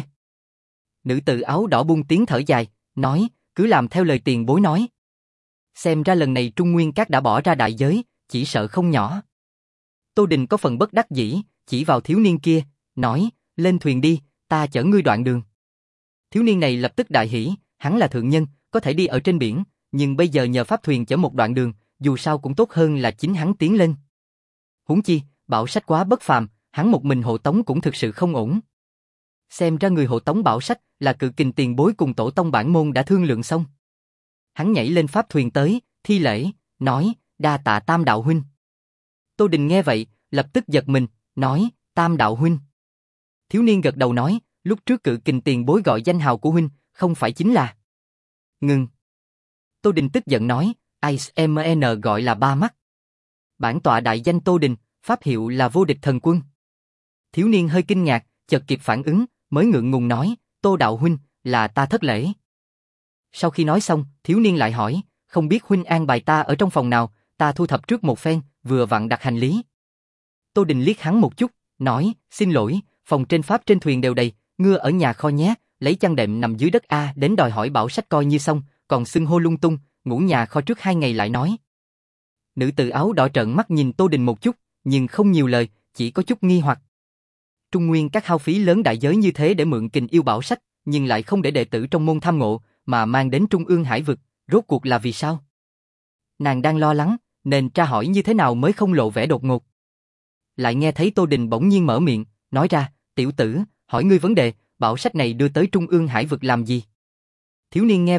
Nữ tử áo đỏ buông tiếng thở dài, nói, cứ làm theo lời tiền bối nói. Xem ra lần này Trung Nguyên Các đã bỏ ra đại giới, chỉ sợ không nhỏ. Tô Đình có phần bất đắc dĩ, chỉ vào thiếu niên kia, nói, lên thuyền đi, ta chở ngươi đoạn đường. Thiếu niên này lập tức đại hỉ, hắn là thượng nhân, có thể đi ở trên biển, nhưng bây giờ nhờ pháp thuyền chở một đoạn đường, dù sao cũng tốt hơn là chính hắn tiến lên. Huống chi, bảo sách quá bất phàm, hắn một mình hộ tống cũng thực sự không ổn. Xem ra người hộ tống bảo sách là cự kình tiền bối cùng tổ tông bản môn đã thương lượng xong. Hắn nhảy lên pháp thuyền tới, thi lễ, nói, đa tạ Tam đạo huynh. Tô Đình nghe vậy, lập tức giật mình, nói, Tam đạo huynh. Thiếu niên gật đầu nói, lúc trước cự kình tiền bối gọi danh hào của huynh, không phải chính là... Ngừng. Tô Đình tức giận nói, i em en gọi là ba mắt. Bản tọa đại danh Tô Đình, pháp hiệu là vô địch thần quân. Thiếu niên hơi kinh ngạc, chợt kịp phản ứng, mới ngượng ngùng nói, Tô đạo huynh, là ta thất lễ. Sau khi nói xong, thiếu niên lại hỏi, không biết huynh an bài ta ở trong phòng nào, ta thu thập trước một phen, vừa vặn đặt hành lý. Tô Đình liếc hắn một chút, nói, xin lỗi, phòng trên pháp trên thuyền đều đầy, ngươi ở nhà kho nhé, lấy chăn đệm nằm dưới đất a, đến đòi hỏi bảo sách coi như xong, còn xưng hô lung tung, ngủ nhà kho trước hai ngày lại nói. Nữ tử áo đỏ trợn mắt nhìn Tô Đình một chút, nhưng không nhiều lời, chỉ có chút nghi hoặc. Trung Nguyên Các hao phí lớn đại giới như thế để mượn Kình Yêu bảo sách, nhưng lại không để đệ tử trong môn tham ngộ, mà mang đến Trung Ương Hải vực, rốt cuộc là vì sao? Nàng đang lo lắng, nên tra hỏi như thế nào mới không lộ vẻ đột ngột. Lại nghe thấy Tô Đình bỗng nhiên mở miệng, nói ra, tiểu tử, hỏi ngươi vấn đề, bảo sách này đưa tới Trung Ương Hải vực làm gì? Thiếu niên nghe vậy,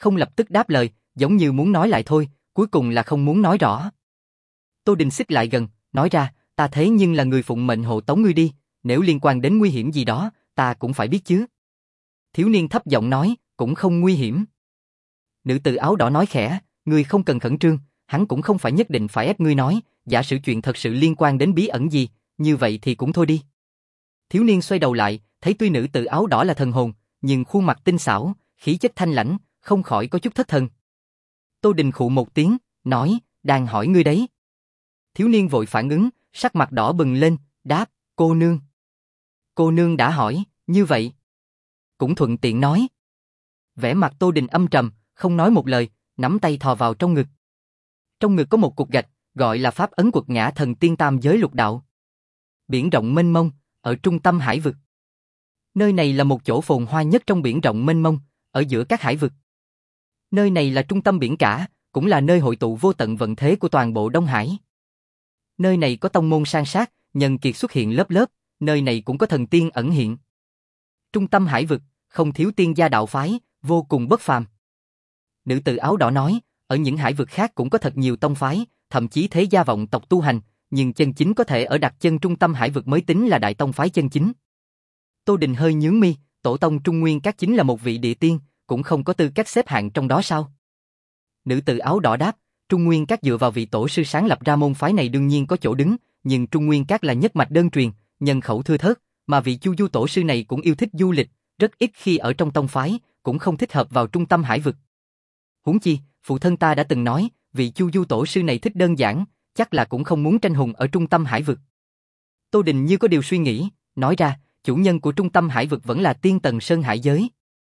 không lập tức đáp lời, giống như muốn nói lại thôi, cuối cùng là không muốn nói rõ. Tô Đình xích lại gần, nói ra, ta thế nhưng là người phụng mệnh hộ tống ngươi đi, nếu liên quan đến nguy hiểm gì đó, ta cũng phải biết chứ. Thiếu niên thấp giọng nói, cũng không nguy hiểm. Nữ tử áo đỏ nói khẽ, ngươi không cần khẩn trương, hắn cũng không phải nhất định phải ép ngươi nói, giả sử chuyện thật sự liên quan đến bí ẩn gì, như vậy thì cũng thôi đi. Thiếu niên xoay đầu lại, thấy tuy nữ tử áo đỏ là thần hồn, nhưng khuôn mặt tinh xảo, khí chất thanh lãnh, không khỏi có chút thất thần. Tô Đình khụ một tiếng, nói, đang hỏi ngươi đấy. Thiếu niên vội phản ứng, sắc mặt đỏ bừng lên, đáp, cô nương. Cô nương đã hỏi, như vậy. Cũng thuận tiện nói. Vẻ mặt Tô Đình âm trầm, không nói một lời, nắm tay thò vào trong ngực. Trong ngực có một cục gạch, gọi là pháp ấn quật ngã thần tiên tam giới lục đạo. Biển rộng mênh mông, ở trung tâm hải vực. Nơi này là một chỗ phồn hoa nhất trong biển rộng mênh mông, ở giữa các hải vực. Nơi này là trung tâm biển cả, cũng là nơi hội tụ vô tận vận thế của toàn bộ Đông Hải. Nơi này có tông môn san sát, nhân kiệt xuất hiện lớp lớp, nơi này cũng có thần tiên ẩn hiện. Trung tâm hải vực, không thiếu tiên gia đạo phái, vô cùng bất phàm. Nữ tử áo đỏ nói, ở những hải vực khác cũng có thật nhiều tông phái, thậm chí thế gia vọng tộc tu hành, nhưng chân chính có thể ở đặt chân trung tâm hải vực mới tính là đại tông phái chân chính. Tô Đình hơi nhướng mi, tổ tông Trung Nguyên Các chính là một vị địa tiên, cũng không có tư cách xếp hạng trong đó sao? Nữ tử áo đỏ đáp, Trung Nguyên Các dựa vào vị tổ sư sáng lập ra môn phái này đương nhiên có chỗ đứng, nhưng Trung Nguyên Các là nhất mạch đơn truyền, nhân khẩu thưa thớt, mà vị Chu Du tổ sư này cũng yêu thích du lịch, rất ít khi ở trong tông phái, cũng không thích hợp vào trung tâm hải vực. Huống chi, phụ thân ta đã từng nói, vị Chu Du tổ sư này thích đơn giản, chắc là cũng không muốn tranh hùng ở trung tâm hải vực. Tô Đình như có điều suy nghĩ, nói ra, chủ nhân của trung tâm hải vực vẫn là Tiên Tần Sơn Hải giới.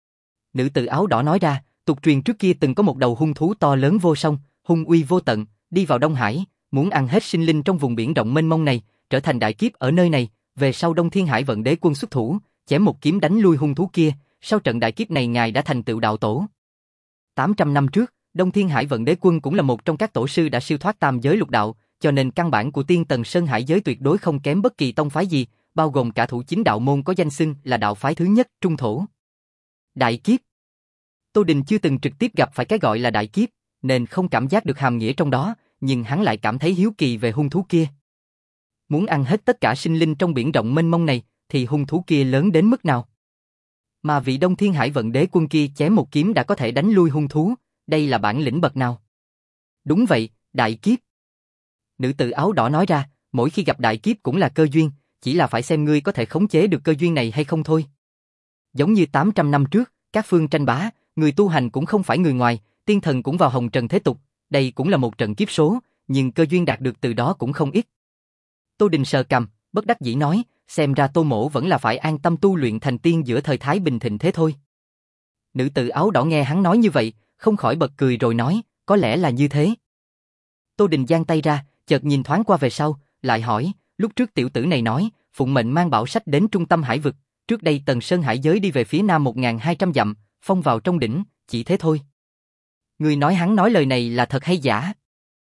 Nữ tử áo đỏ nói ra, tục truyền trước kia từng có một đầu hung thú to lớn vô song, hung uy vô tận, đi vào Đông Hải, muốn ăn hết sinh linh trong vùng biển rộng mênh mông này, trở thành đại kiếp ở nơi này, về sau Đông Thiên Hải Vận Đế Quân xuất thủ, chém một kiếm đánh lui hung thú kia, sau trận đại kiếp này ngài đã thành tựu đạo tổ. tám trăm năm trước, Đông Thiên Hải Vận Đế Quân cũng là một trong các tổ sư đã siêu thoát tam giới lục đạo, cho nên căn bản của Tiên Tần Sơn Hải giới tuyệt đối không kém bất kỳ tông phái gì, bao gồm cả thủ chính đạo môn có danh xưng là đạo phái thứ nhất trung thổ. Đại kiếp. Tô Đình chưa từng trực tiếp gặp phải cái gọi là đại kiếp, nên không cảm giác được hàm nghĩa trong đó, nhưng hắn lại cảm thấy hiếu kỳ về hung thú kia. Muốn ăn hết tất cả sinh linh trong biển rộng mênh mông này, thì hung thú kia lớn đến mức nào? Mà vị Đông Thiên Hải Vận Đế Quân kia chém một kiếm đã có thể đánh lui hung thú, đây là bản lĩnh bậc nào? Đúng vậy, đại kiếp. Nữ tử áo đỏ nói ra, mỗi khi gặp đại kiếp cũng là cơ duyên, chỉ là phải xem ngươi có thể khống chế được cơ duyên này hay không thôi. Giống như tám trăm năm trước, các phương tranh bá, người tu hành cũng không phải người ngoài, tiên thần cũng vào hồng trần thế tục, đây cũng là một trận kiếp số, nhưng cơ duyên đạt được từ đó cũng không ít. Tô Đình sờ cằm, bất đắc dĩ nói, xem ra Tô Mỗ vẫn là phải an tâm tu luyện thành tiên giữa thời thái bình thịnh thế thôi. Nữ tử áo đỏ nghe hắn nói như vậy, không khỏi bật cười rồi nói, có lẽ là như thế. Tô Đình giang tay ra, chợt nhìn thoáng qua về sau, lại hỏi, lúc trước tiểu tử này nói, phụng mệnh mang bảo sách đến trung tâm hải vực, trước đây Tần Sơn Hải giới đi về phía nam một nghìn hai trăm dặm, phong vào trong đỉnh, chỉ thế thôi. Người nói hắn nói lời này là thật hay giả?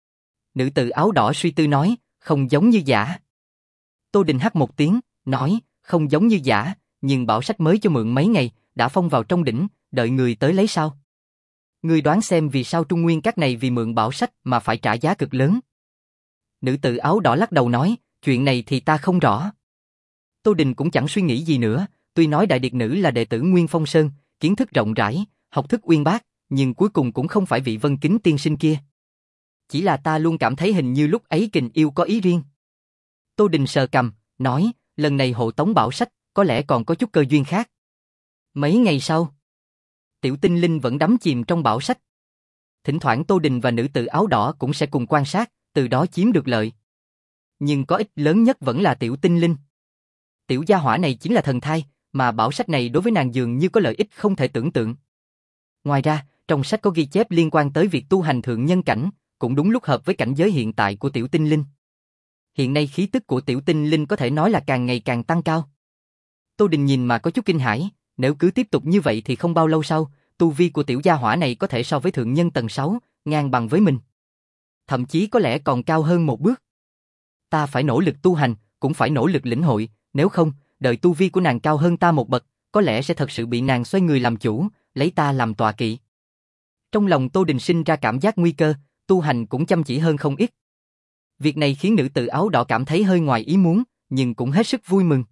Nữ tử áo đỏ suy tư nói, không giống như giả. Tô Đình hắt một tiếng, nói, không giống như giả, nhưng bảo sách mới cho mượn mấy ngày, đã phong vào trong đỉnh, đợi người tới lấy sao? Người đoán xem vì sao Trung Nguyên Các này vì mượn bảo sách mà phải trả giá cực lớn. Nữ tử áo đỏ lắc đầu nói, chuyện này thì ta không rõ. Tô Đình cũng chẳng suy nghĩ gì nữa, tuy nói Đại Điệt Nữ là đệ tử Nguyên Phong Sơn, kiến thức rộng rãi, học thức uyên bác, nhưng cuối cùng cũng không phải vị Vân Kính tiên sinh kia. Chỉ là ta luôn cảm thấy hình như lúc ấy Kình Yêu có ý riêng. Tô Đình sờ cằm, nói, lần này hộ tống bảo sách, có lẽ còn có chút cơ duyên khác. Mấy ngày sau, Tiểu Tinh Linh vẫn đắm chìm trong bảo sách. Thỉnh thoảng Tô Đình và nữ tử áo đỏ cũng sẽ cùng quan sát, từ đó chiếm được lợi. Nhưng có ích lớn nhất vẫn là Tiểu Tinh Linh. Tiểu gia hỏa này chính là thần thai, mà bảo sách này đối với nàng dường như có lợi ích không thể tưởng tượng. Ngoài ra, trong sách có ghi chép liên quan tới việc tu hành thượng nhân cảnh, cũng đúng lúc hợp với cảnh giới hiện tại của Tiểu Tinh Linh. Hiện nay khí tức của Tiểu Tinh Linh có thể nói là càng ngày càng tăng cao. Tô Đình nhìn mà có chút kinh hãi, nếu cứ tiếp tục như vậy thì không bao lâu sau, tu vi của tiểu gia hỏa này có thể so với thượng nhân tầng sáu, ngang bằng với mình. Thậm chí có lẽ còn cao hơn một bước. Ta phải nỗ lực tu hành, cũng phải nỗ lực lĩnh hội, nếu không, đợi tu vi của nàng cao hơn ta một bậc, có lẽ sẽ thật sự bị nàng xoay người làm chủ, lấy ta làm tọa kỵ. Trong lòng Tô Đình sinh ra cảm giác nguy cơ, tu hành cũng chăm chỉ hơn không ít. Việc này khiến nữ tử áo đỏ cảm thấy hơi ngoài ý muốn, nhưng cũng hết sức vui mừng.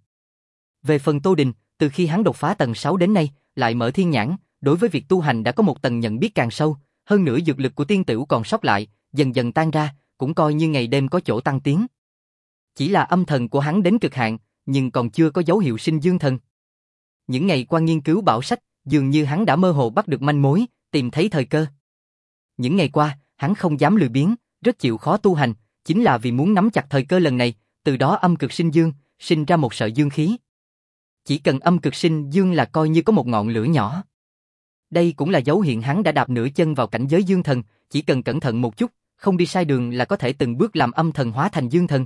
Về phần Tô Đình, từ khi hắn đột phá tầng sáu đến nay, lại mở thiên nhãn, đối với việc tu hành đã có một tầng nhận biết càng sâu, hơn nữa dược lực của tiên tửu còn sót lại, dần dần tan ra, cũng coi như ngày đêm có chỗ tăng tiến. Chỉ là âm thần của hắn đến cực hạn, nhưng còn chưa có dấu hiệu sinh dương thần. Những ngày qua nghiên cứu bảo sách, dường như hắn đã mơ hồ bắt được manh mối, tìm thấy thời cơ. Những ngày qua, hắn không dám lười biếng, rất chịu khó tu hành, chính là vì muốn nắm chặt thời cơ lần này, từ đó âm cực sinh dương, sinh ra một sợi dương khí. Chỉ cần âm cực sinh dương là coi như có một ngọn lửa nhỏ. Đây cũng là dấu hiện hắn đã đạp nửa chân vào cảnh giới dương thần, chỉ cần cẩn thận một chút, không đi sai đường là có thể từng bước làm âm thần hóa thành dương thần.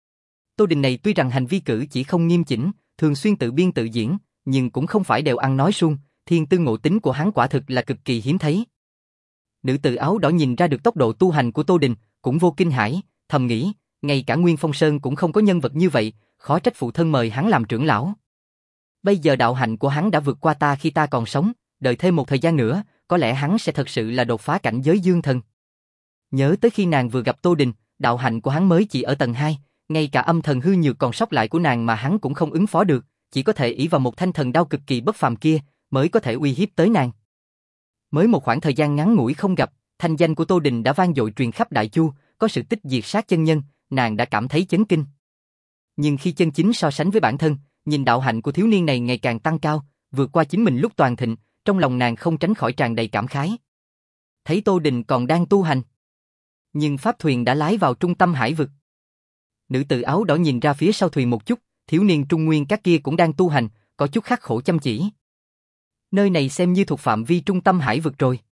Tô Đình này tuy rằng hành vi cử chỉ không nghiêm chỉnh, thường xuyên tự biên tự diễn, nhưng cũng không phải đều ăn nói suông, thiên tư ngộ tính của hắn quả thực là cực kỳ hiếm thấy. Nữ tử áo đỏ nhìn ra được tốc độ tu hành của Tô Đình, cũng vô kinh hãi, thầm nghĩ, ngay cả Nguyên Phong Sơn cũng không có nhân vật như vậy, khó trách phụ thân mời hắn làm trưởng lão. Bây giờ đạo hạnh của hắn đã vượt qua ta khi ta còn sống, đợi thêm một thời gian nữa, có lẽ hắn sẽ thật sự là đột phá cảnh giới dương thần. Nhớ tới khi nàng vừa gặp Tô Đình, đạo hạnh của hắn mới chỉ ở tầng hai, ngay cả âm thần hư nhược còn sót lại của nàng mà hắn cũng không ứng phó được, chỉ có thể ỷ vào một thanh thần đao cực kỳ bất phàm kia, mới có thể uy hiếp tới nàng. Mới một khoảng thời gian ngắn ngủi không gặp, thanh danh của Tô Đình đã vang dội truyền khắp Đại Chu, có sự tích diệt sát chân nhân, nàng đã cảm thấy chấn kinh. Nhưng khi chân chính so sánh với bản thân, nhìn đạo hạnh của thiếu niên này ngày càng tăng cao, vượt qua chính mình lúc toàn thịnh, trong lòng nàng không tránh khỏi tràn đầy cảm khái. Thấy Tô Đình còn đang tu hành, nhưng pháp thuyền đã lái vào trung tâm hải vực. Nữ tử áo đỏ nhìn ra phía sau thuyền một chút, thiếu niên trung nguyên các kia cũng đang tu hành, có chút khắc khổ chăm chỉ. Nơi này xem như thuộc phạm vi trung tâm hải vực rồi.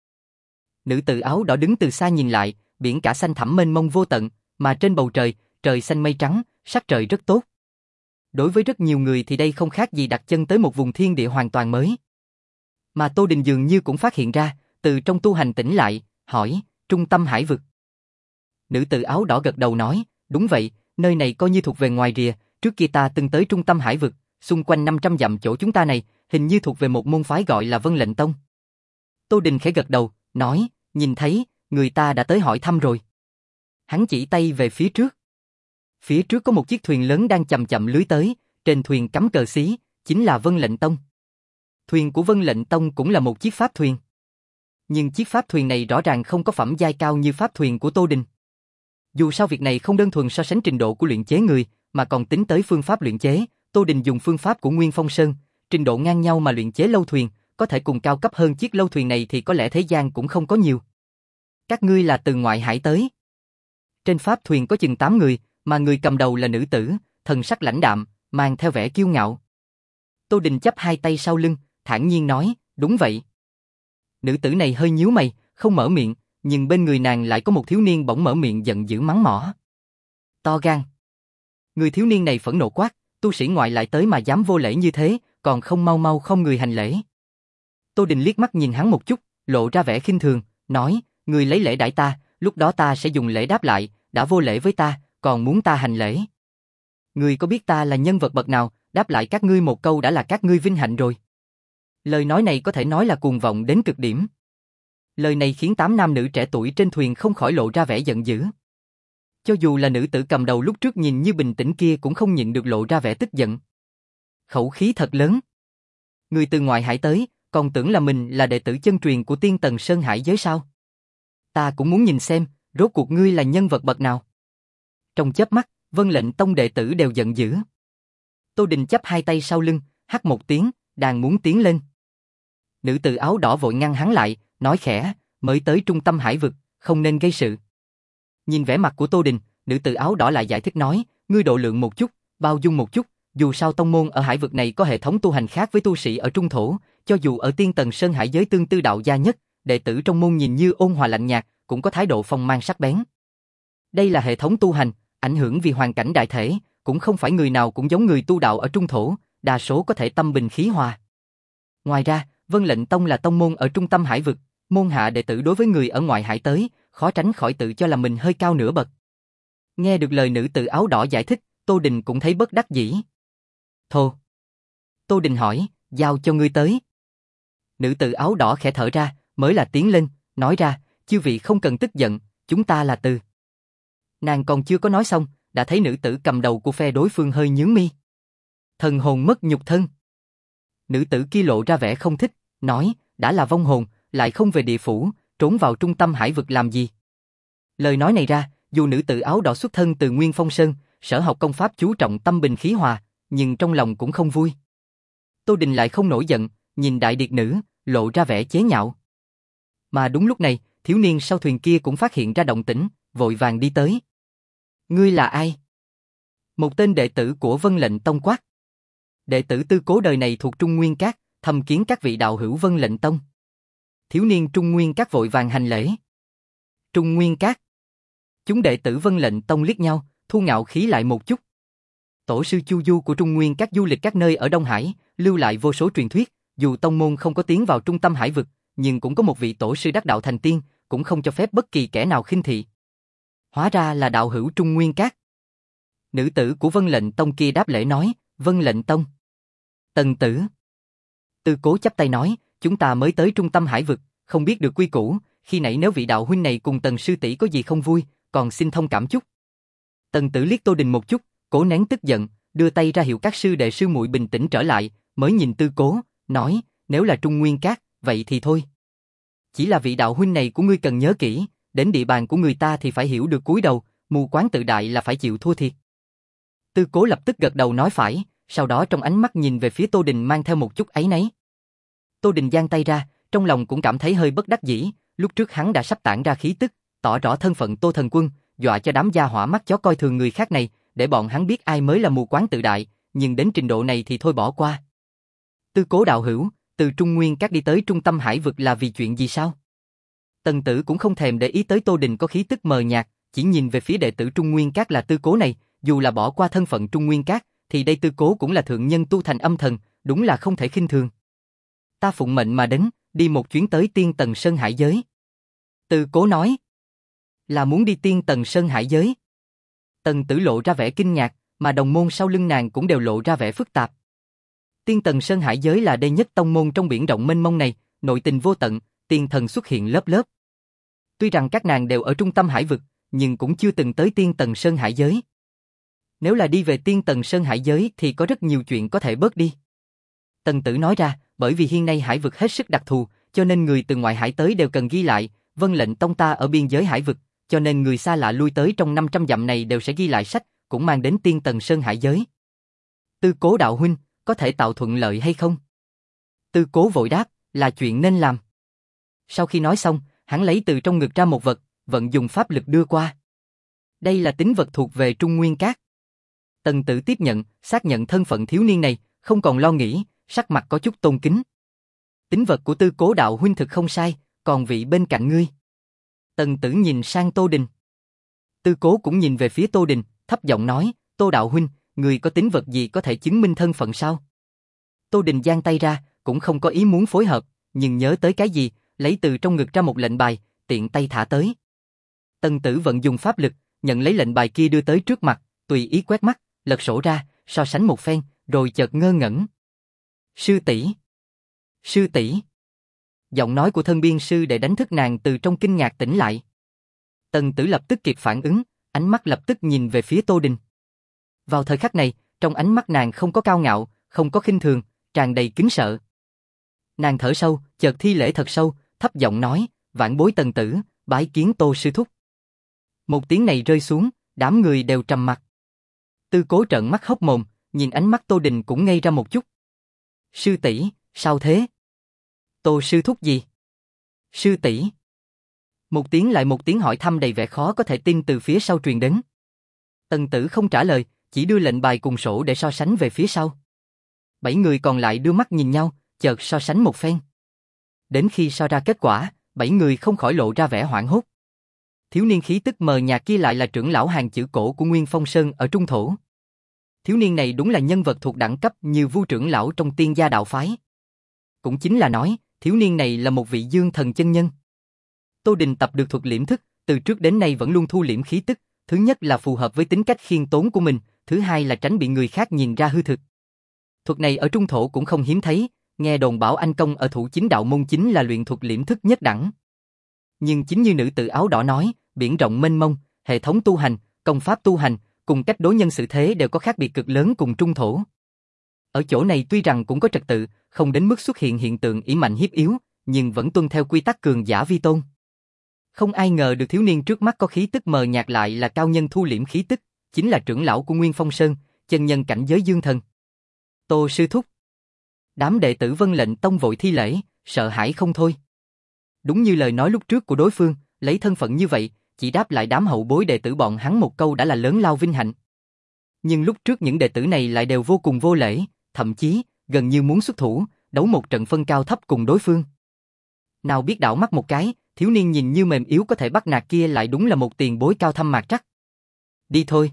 Nữ tử áo đỏ đứng từ xa nhìn lại, biển cả xanh thẳm mênh mông vô tận, mà trên bầu trời, trời xanh mây trắng, sắc trời rất tốt. Đối với rất nhiều người thì đây không khác gì đặt chân tới một vùng thiên địa hoàn toàn mới. Mà Tô Đình dường như cũng phát hiện ra, từ trong tu hành tỉnh lại, hỏi, trung tâm hải vực. Nữ tử áo đỏ gật đầu nói, đúng vậy, nơi này coi như thuộc về ngoài rìa, trước kia ta từng tới trung tâm hải vực, xung quanh năm trăm dặm chỗ chúng ta này, hình như thuộc về một môn phái gọi là Vân Lệnh Tông. Tô Đình khẽ gật đầu, nói, nhìn thấy, người ta đã tới hỏi thăm rồi. Hắn chỉ tay về phía trước. Phía trước có một chiếc thuyền lớn đang chậm chậm lưới tới, trên thuyền cắm cờ xí, chính là Vân Lệnh Tông. Thuyền của Vân Lệnh Tông cũng là một chiếc pháp thuyền. Nhưng chiếc pháp thuyền này rõ ràng không có phẩm giai cao như pháp thuyền của Tô Đình. Dù sao việc này không đơn thuần so sánh trình độ của luyện chế người, mà còn tính tới phương pháp luyện chế, Tô Đình dùng phương pháp của Nguyên Phong Sơn, trình độ ngang nhau mà luyện chế lâu thuyền, có thể cùng cao cấp hơn chiếc lâu thuyền này thì có lẽ thế gian cũng không có nhiều. Các ngươi là từ ngoại hải tới. Trên pháp thuyền có chừng tám người, mà người cầm đầu là nữ tử, thần sắc lãnh đạm, mang theo vẻ kiêu ngạo. Tô Đình chắp hai tay sau lưng, thản nhiên nói, đúng vậy. Nữ tử này hơi nhíu mày, không mở miệng, nhưng bên người nàng lại có một thiếu niên bỗng mở miệng giận dữ mắng mỏ. To gan. Người thiếu niên này phẫn nộ quát, tu sĩ ngoại lại tới mà dám vô lễ như thế, còn không mau mau không người hành lễ. Tô Đình liếc mắt nhìn hắn một chút, lộ ra vẻ khinh thường, nói, người lấy lễ đãi ta, lúc đó ta sẽ dùng lễ đáp lại, đã vô lễ với ta, còn muốn ta hành lễ. Ngươi có biết ta là nhân vật bậc nào, đáp lại các ngươi một câu đã là các ngươi vinh hạnh rồi. Lời nói này có thể nói là cuồng vọng đến cực điểm. Lời này khiến tám nam nữ trẻ tuổi trên thuyền không khỏi lộ ra vẻ giận dữ. Cho dù là nữ tử cầm đầu lúc trước nhìn như bình tĩnh kia cũng không nhịn được lộ ra vẻ tức giận. Khẩu khí thật lớn. Người từ ngoại hải tới, còn tưởng là mình là đệ tử chân truyền của tiên tần Sơn Hải giới sao? Ta cũng muốn nhìn xem, rốt cuộc ngươi là nhân vật bậc nào. Trong chớp mắt, Vân Lệnh Tông đệ tử đều giận dữ. Tô Đình chắp hai tay sau lưng, hắt một tiếng, đang muốn tiến lên. Nữ tử áo đỏ vội ngăn hắn lại, nói khẽ, mới tới trung tâm hải vực, không nên gây sự. Nhìn vẻ mặt của Tô Đình, nữ tử áo đỏ lại giải thích nói, ngươi độ lượng một chút, bao dung một chút, dù sao tông môn ở hải vực này có hệ thống tu hành khác với tu sĩ ở trung thổ, cho dù ở tiên tần Sơn Hải giới tương tư đạo gia nhất, đệ tử trong môn nhìn như ôn hòa lạnh nhạt, cũng có thái độ phong mang sắc bén. Đây là hệ thống tu hành, ảnh hưởng vì hoàn cảnh đại thể, cũng không phải người nào cũng giống người tu đạo ở trung thổ, đa số có thể tâm bình khí hòa. Ngoài ra, Vân Lệnh Tông là tông môn ở trung tâm hải vực, môn hạ đệ tử đối với người ở ngoại hải tới, khó tránh khỏi tự cho là mình hơi cao nửa bậc. Nghe được lời nữ tử áo đỏ giải thích, Tô Đình cũng thấy bất đắc dĩ. Thô. Tô Đình hỏi, giao cho ngươi tới. Nữ tử áo đỏ khẽ thở ra, mới là tiến lên, nói ra, chư vị không cần tức giận, chúng ta là từ. Nàng còn chưa có nói xong, đã thấy nữ tử cầm đầu của phe đối phương hơi nhướng mi. Thần hồn mất nhục thân. Nữ tử kia lộ ra vẻ không thích, nói, đã là vong hồn, lại không về địa phủ, trốn vào trung tâm hải vực làm gì. Lời nói này ra, dù nữ tử áo đỏ xuất thân từ Nguyên Phong Sơn, sở học công pháp chú trọng tâm bình khí hòa, nhưng trong lòng cũng không vui. Tô Đình lại không nổi giận, nhìn đại điệt nữ, lộ ra vẻ chế nhạo. Mà đúng lúc này, thiếu niên sau thuyền kia cũng phát hiện ra động tĩnh, vội vàng đi tới. Ngươi là ai? Một tên đệ tử của Vân Lệnh Tông quát. Đệ tử Tư Cố đời này thuộc Trung Nguyên Các, thầm kiến các vị đạo hữu Vân Lệnh Tông. Thiếu niên Trung Nguyên Các vội vàng hành lễ. Trung Nguyên Các. Chúng đệ tử Vân Lệnh Tông liếc nhau, thu ngạo khí lại một chút. Tổ sư Chu Du của Trung Nguyên Các du lịch các nơi ở Đông Hải, lưu lại vô số truyền thuyết, dù tông môn không có tiến vào trung tâm hải vực, nhưng cũng có một vị tổ sư đắc đạo thành tiên, cũng không cho phép bất kỳ kẻ nào khinh thị. Hóa ra là đạo hữu Trung Nguyên Các. Nữ tử của Vân Lệnh Tông kia đáp lễ nói, Vân Lệnh Tông. Tần tử. Tư Cố chắp tay nói, chúng ta mới tới trung tâm hải vực, không biết được quy củ, khi nãy nếu vị đạo huynh này cùng Tần sư tỷ có gì không vui, còn xin thông cảm chút. Tần tử liếc Tô Đình một chút, cố nén tức giận, đưa tay ra hiệu các sư đệ sư muội bình tĩnh trở lại, mới nhìn Tư Cố, nói, nếu là Trung Nguyên Các, vậy thì thôi. Chỉ là vị đạo huynh này của ngươi cần nhớ kỹ, đến địa bàn của người ta thì phải hiểu được cúi đầu, mù quáng tự đại là phải chịu thua thiệt. Tư Cố lập tức gật đầu nói phải, sau đó trong ánh mắt nhìn về phía Tô Đình mang theo một chút áy náy. Tô Đình giang tay ra, trong lòng cũng cảm thấy hơi bất đắc dĩ, lúc trước hắn đã sắp tản ra khí tức, tỏ rõ thân phận Tô Thần Quân, dọa cho đám gia hỏa mắt chó coi thường người khác này, để bọn hắn biết ai mới là mù quáng tự đại, nhưng đến trình độ này thì thôi bỏ qua. Tư Cố đạo hữu, từ Trung Nguyên Các đi tới trung tâm hải vực là vì chuyện gì sao? Tần tử cũng không thèm để ý tới Tô Đình có khí tức mờ nhạt, chỉ nhìn về phía đệ tử Trung Nguyên Các là Tư Cố này, dù là bỏ qua thân phận Trung Nguyên Các, thì đây Tư Cố cũng là thượng nhân tu thành âm thần, đúng là không thể khinh thường. Ta phụng mệnh mà đến, đi một chuyến tới Tiên Tần Sơn Hải Giới. Tư Cố nói, là muốn đi Tiên Tần Sơn Hải Giới. Tần tử lộ ra vẻ kinh ngạc, mà đồng môn sau lưng nàng cũng đều lộ ra vẻ phức tạp. Tiên Tần Sơn Hải Giới là đệ nhất tông môn trong biển rộng mênh mông này, nội tình vô tận, tiên thần xuất hiện lớp lớp. Tuy rằng các nàng đều ở trung tâm hải vực, nhưng cũng chưa từng tới Tiên Tần Sơn Hải Giới. Nếu là đi về Tiên Tần Sơn Hải Giới thì có rất nhiều chuyện có thể bớt đi. Tần tử nói ra, bởi vì hiện nay hải vực hết sức đặc thù, cho nên người từ ngoại hải tới đều cần ghi lại, Vân Lệnh Tông ta ở biên giới hải vực, cho nên người xa lạ lui tới trong năm trăm dặm này đều sẽ ghi lại sách, cũng mang đến Tiên Tần Sơn Hải Giới. Tư Cố đạo huynh, có thể tạo thuận lợi hay không? Tư Cố vội đáp, là chuyện nên làm. Sau khi nói xong, hắn lấy từ trong ngực ra một vật, vận dùng pháp lực đưa qua. Đây là tín vật thuộc về Trung Nguyên Các. Tần tử tiếp nhận, xác nhận thân phận thiếu niên này, không còn lo nghĩ, sắc mặt có chút tôn kính. Tín vật của Tư Cố đạo huynh thực không sai, còn vị bên cạnh ngươi. Tần tử nhìn sang Tô Đình. Tư Cố cũng nhìn về phía Tô Đình, thấp giọng nói, Tô đạo huynh, người có tín vật gì có thể chứng minh thân phận sao? Tô Đình giang tay ra, cũng không có ý muốn phối hợp, nhưng nhớ tới cái gì, lấy từ trong ngực ra một lệnh bài, tiện tay thả tới. Tần tử vận dùng pháp lực, nhận lấy lệnh bài kia đưa tới trước mặt, tùy ý quét mắt, lật sổ ra, so sánh một phen, rồi chợt ngơ ngẩn. Sư tỷ, sư tỷ. Giọng nói của thân biên sư để đánh thức nàng từ trong kinh ngạc tỉnh lại. Tần tử lập tức kịp phản ứng, ánh mắt lập tức nhìn về phía Tô Đình. Vào thời khắc này, trong ánh mắt nàng không có cao ngạo, không có khinh thường, tràn đầy kính sợ. Nàng thở sâu, chợt thi lễ thật sâu, thấp giọng nói, vãn bối Tần tử, bái kiến Tô sư thúc. Một tiếng này rơi xuống, đám người đều trầm mặc. Tư Cố trợn mắt hốc mồm, nhìn ánh mắt Tô Đình cũng ngây ra một chút. Sư tỷ, sao thế? Tô sư thúc gì? Sư tỷ. Một tiếng lại một tiếng hỏi thăm đầy vẻ khó có thể tin từ phía sau truyền đến. Tần tử không trả lời, chỉ đưa lệnh bài cùng sổ để so sánh về phía sau. Bảy người còn lại đưa mắt nhìn nhau, chợt so sánh một phen. Đến khi so ra kết quả, bảy người không khỏi lộ ra vẻ hoảng hốt. Thiếu niên khí tức mờ nhạt kia lại là trưởng lão hàng chữ cổ của Nguyên Phong Sơn ở Trung Thổ. Thiếu niên này đúng là nhân vật thuộc đẳng cấp như Vu trưởng lão trong Tiên Gia đạo phái. Cũng chính là nói, thiếu niên này là một vị dương thần chân nhân. Tô Đình tập được thuật liễm thức, từ trước đến nay vẫn luôn thu liễm khí tức, thứ nhất là phù hợp với tính cách khiêm tốn của mình, thứ hai là tránh bị người khác nhìn ra hư thực. Thuật này ở Trung Thổ cũng không hiếm thấy, nghe đồn bảo anh công ở Thủ Chính đạo môn chính là luyện thuật liễm thức nhất đẳng. Nhưng chính như nữ tử áo đỏ nói, biển rộng mênh mông, hệ thống tu hành, công pháp tu hành, cùng cách đối nhân xử thế đều có khác biệt cực lớn cùng trung thổ. Ở chỗ này tuy rằng cũng có trật tự, không đến mức xuất hiện hiện tượng ỷ mạnh hiếp yếu, nhưng vẫn tuân theo quy tắc cường giả vi tôn. Không ai ngờ được thiếu niên trước mắt có khí tức mờ nhạt lại là cao nhân thu liễm khí tức, chính là trưởng lão của Nguyên Phong Sơn, chân nhân cảnh giới dương thần. Tô sư thúc. Đám đệ tử Vân Lệnh Tông vội thi lễ, sợ hãi không thôi. Đúng như lời nói lúc trước của đối phương, lấy thân phận như vậy, chỉ đáp lại đám hậu bối đệ tử bọn hắn một câu đã là lớn lao vinh hạnh. Nhưng lúc trước những đệ tử này lại đều vô cùng vô lễ, thậm chí gần như muốn xuất thủ, đấu một trận phân cao thấp cùng đối phương. Nào biết đảo mắt một cái, thiếu niên nhìn như mềm yếu có thể bắt nạt kia lại đúng là một tiền bối cao thâm mạc trắc. Đi thôi.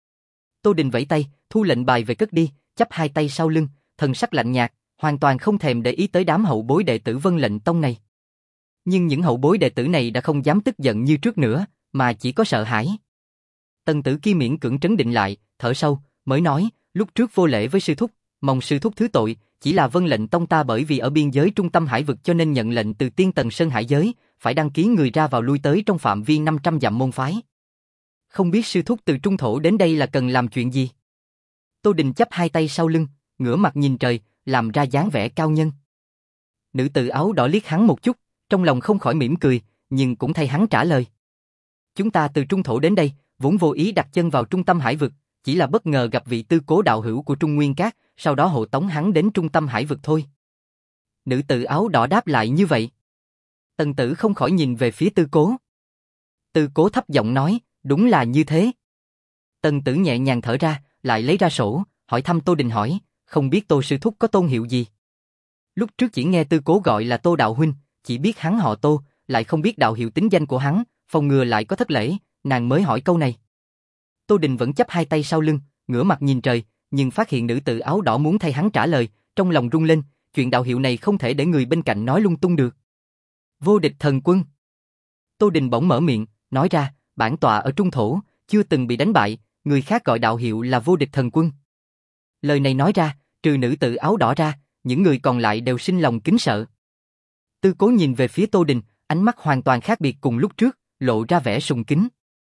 Tô Đình vẫy tay, thu lệnh bài về cất đi, chắp hai tay sau lưng, thần sắc lạnh nhạt, hoàn toàn không thèm để ý tới đám hậu bối đệ tử Vân Lệnh Tông này. Nhưng những hậu bối đệ tử này đã không dám tức giận như trước nữa, mà chỉ có sợ hãi. Tần tử kia miễn cưỡng trấn định lại, thở sâu, mới nói, lúc trước vô lễ với sư thúc, mong sư thúc thứ tội, chỉ là Vân Lệnh Tông ta bởi vì ở biên giới trung tâm hải vực cho nên nhận lệnh từ Tiên Tần Sơn Hải giới, phải đăng ký người ra vào lui tới trong phạm vi năm trăm dặm môn phái. Không biết sư thúc từ trung thổ đến đây là cần làm chuyện gì? Tô Đình chắp hai tay sau lưng, ngửa mặt nhìn trời, làm ra dáng vẻ cao nhân. Nữ tử áo đỏ liếc hắn một chút, trong lòng không khỏi mỉm cười, nhưng cũng thay hắn trả lời. Chúng ta từ trung thổ đến đây, vốn vô ý đặt chân vào trung tâm hải vực, chỉ là bất ngờ gặp vị Tư Cố đạo hữu của Trung Nguyên Các, sau đó hộ tống hắn đến trung tâm hải vực thôi. Nữ tử áo đỏ đáp lại như vậy. Tần tử không khỏi nhìn về phía Tư Cố. Tư Cố thấp giọng nói, đúng là như thế. Tần tử nhẹ nhàng thở ra, lại lấy ra sổ, hỏi thăm Tô Đình hỏi, không biết Tô sư thúc có tôn hiệu gì? Lúc trước chỉ nghe Tư Cố gọi là Tô đạo huynh, chỉ biết hắn họ Tô, lại không biết đạo hiệu tính danh của hắn, phòng ngừa lại có thất lễ, nàng mới hỏi câu này. Tô Đình vẫn chắp hai tay sau lưng, ngửa mặt nhìn trời, nhưng phát hiện nữ tử áo đỏ muốn thay hắn trả lời, trong lòng rung lên, chuyện đạo hiệu này không thể để người bên cạnh nói lung tung được. Vô địch thần quân. Tô Đình bỗng mở miệng, nói ra, bản tọa ở trung thổ, chưa từng bị đánh bại, người khác gọi đạo hiệu là vô địch thần quân. Lời này nói ra, trừ nữ tử áo đỏ ra, những người còn lại đều sinh lòng kính sợ. Tư Cố nhìn về phía Tô Đình, ánh mắt hoàn toàn khác biệt cùng lúc trước, lộ ra vẻ sùng kính.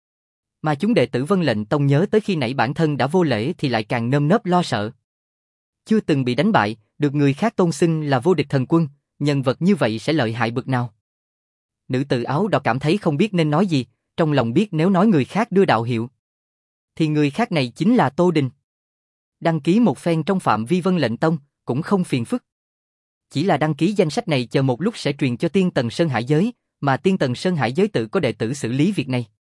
Mà chúng đệ tử Vân Lệnh Tông nhớ tới khi nãy bản thân đã vô lễ thì lại càng nơm nớp lo sợ. Chưa từng bị đánh bại, được người khác tôn xưng là vô địch thần quân, nhân vật như vậy sẽ lợi hại bực nào. Nữ tử áo đỏ cảm thấy không biết nên nói gì, trong lòng biết nếu nói người khác đưa đạo hiệu, thì người khác này chính là Tô Đình. Đăng ký một phen trong phạm vi Vân Lệnh Tông, cũng không phiền phức. Chỉ là đăng ký danh sách này chờ một lúc sẽ truyền cho Tiên Tần Sơn Hải giới, mà Tiên Tần Sơn Hải giới tự có đệ tử xử lý việc này.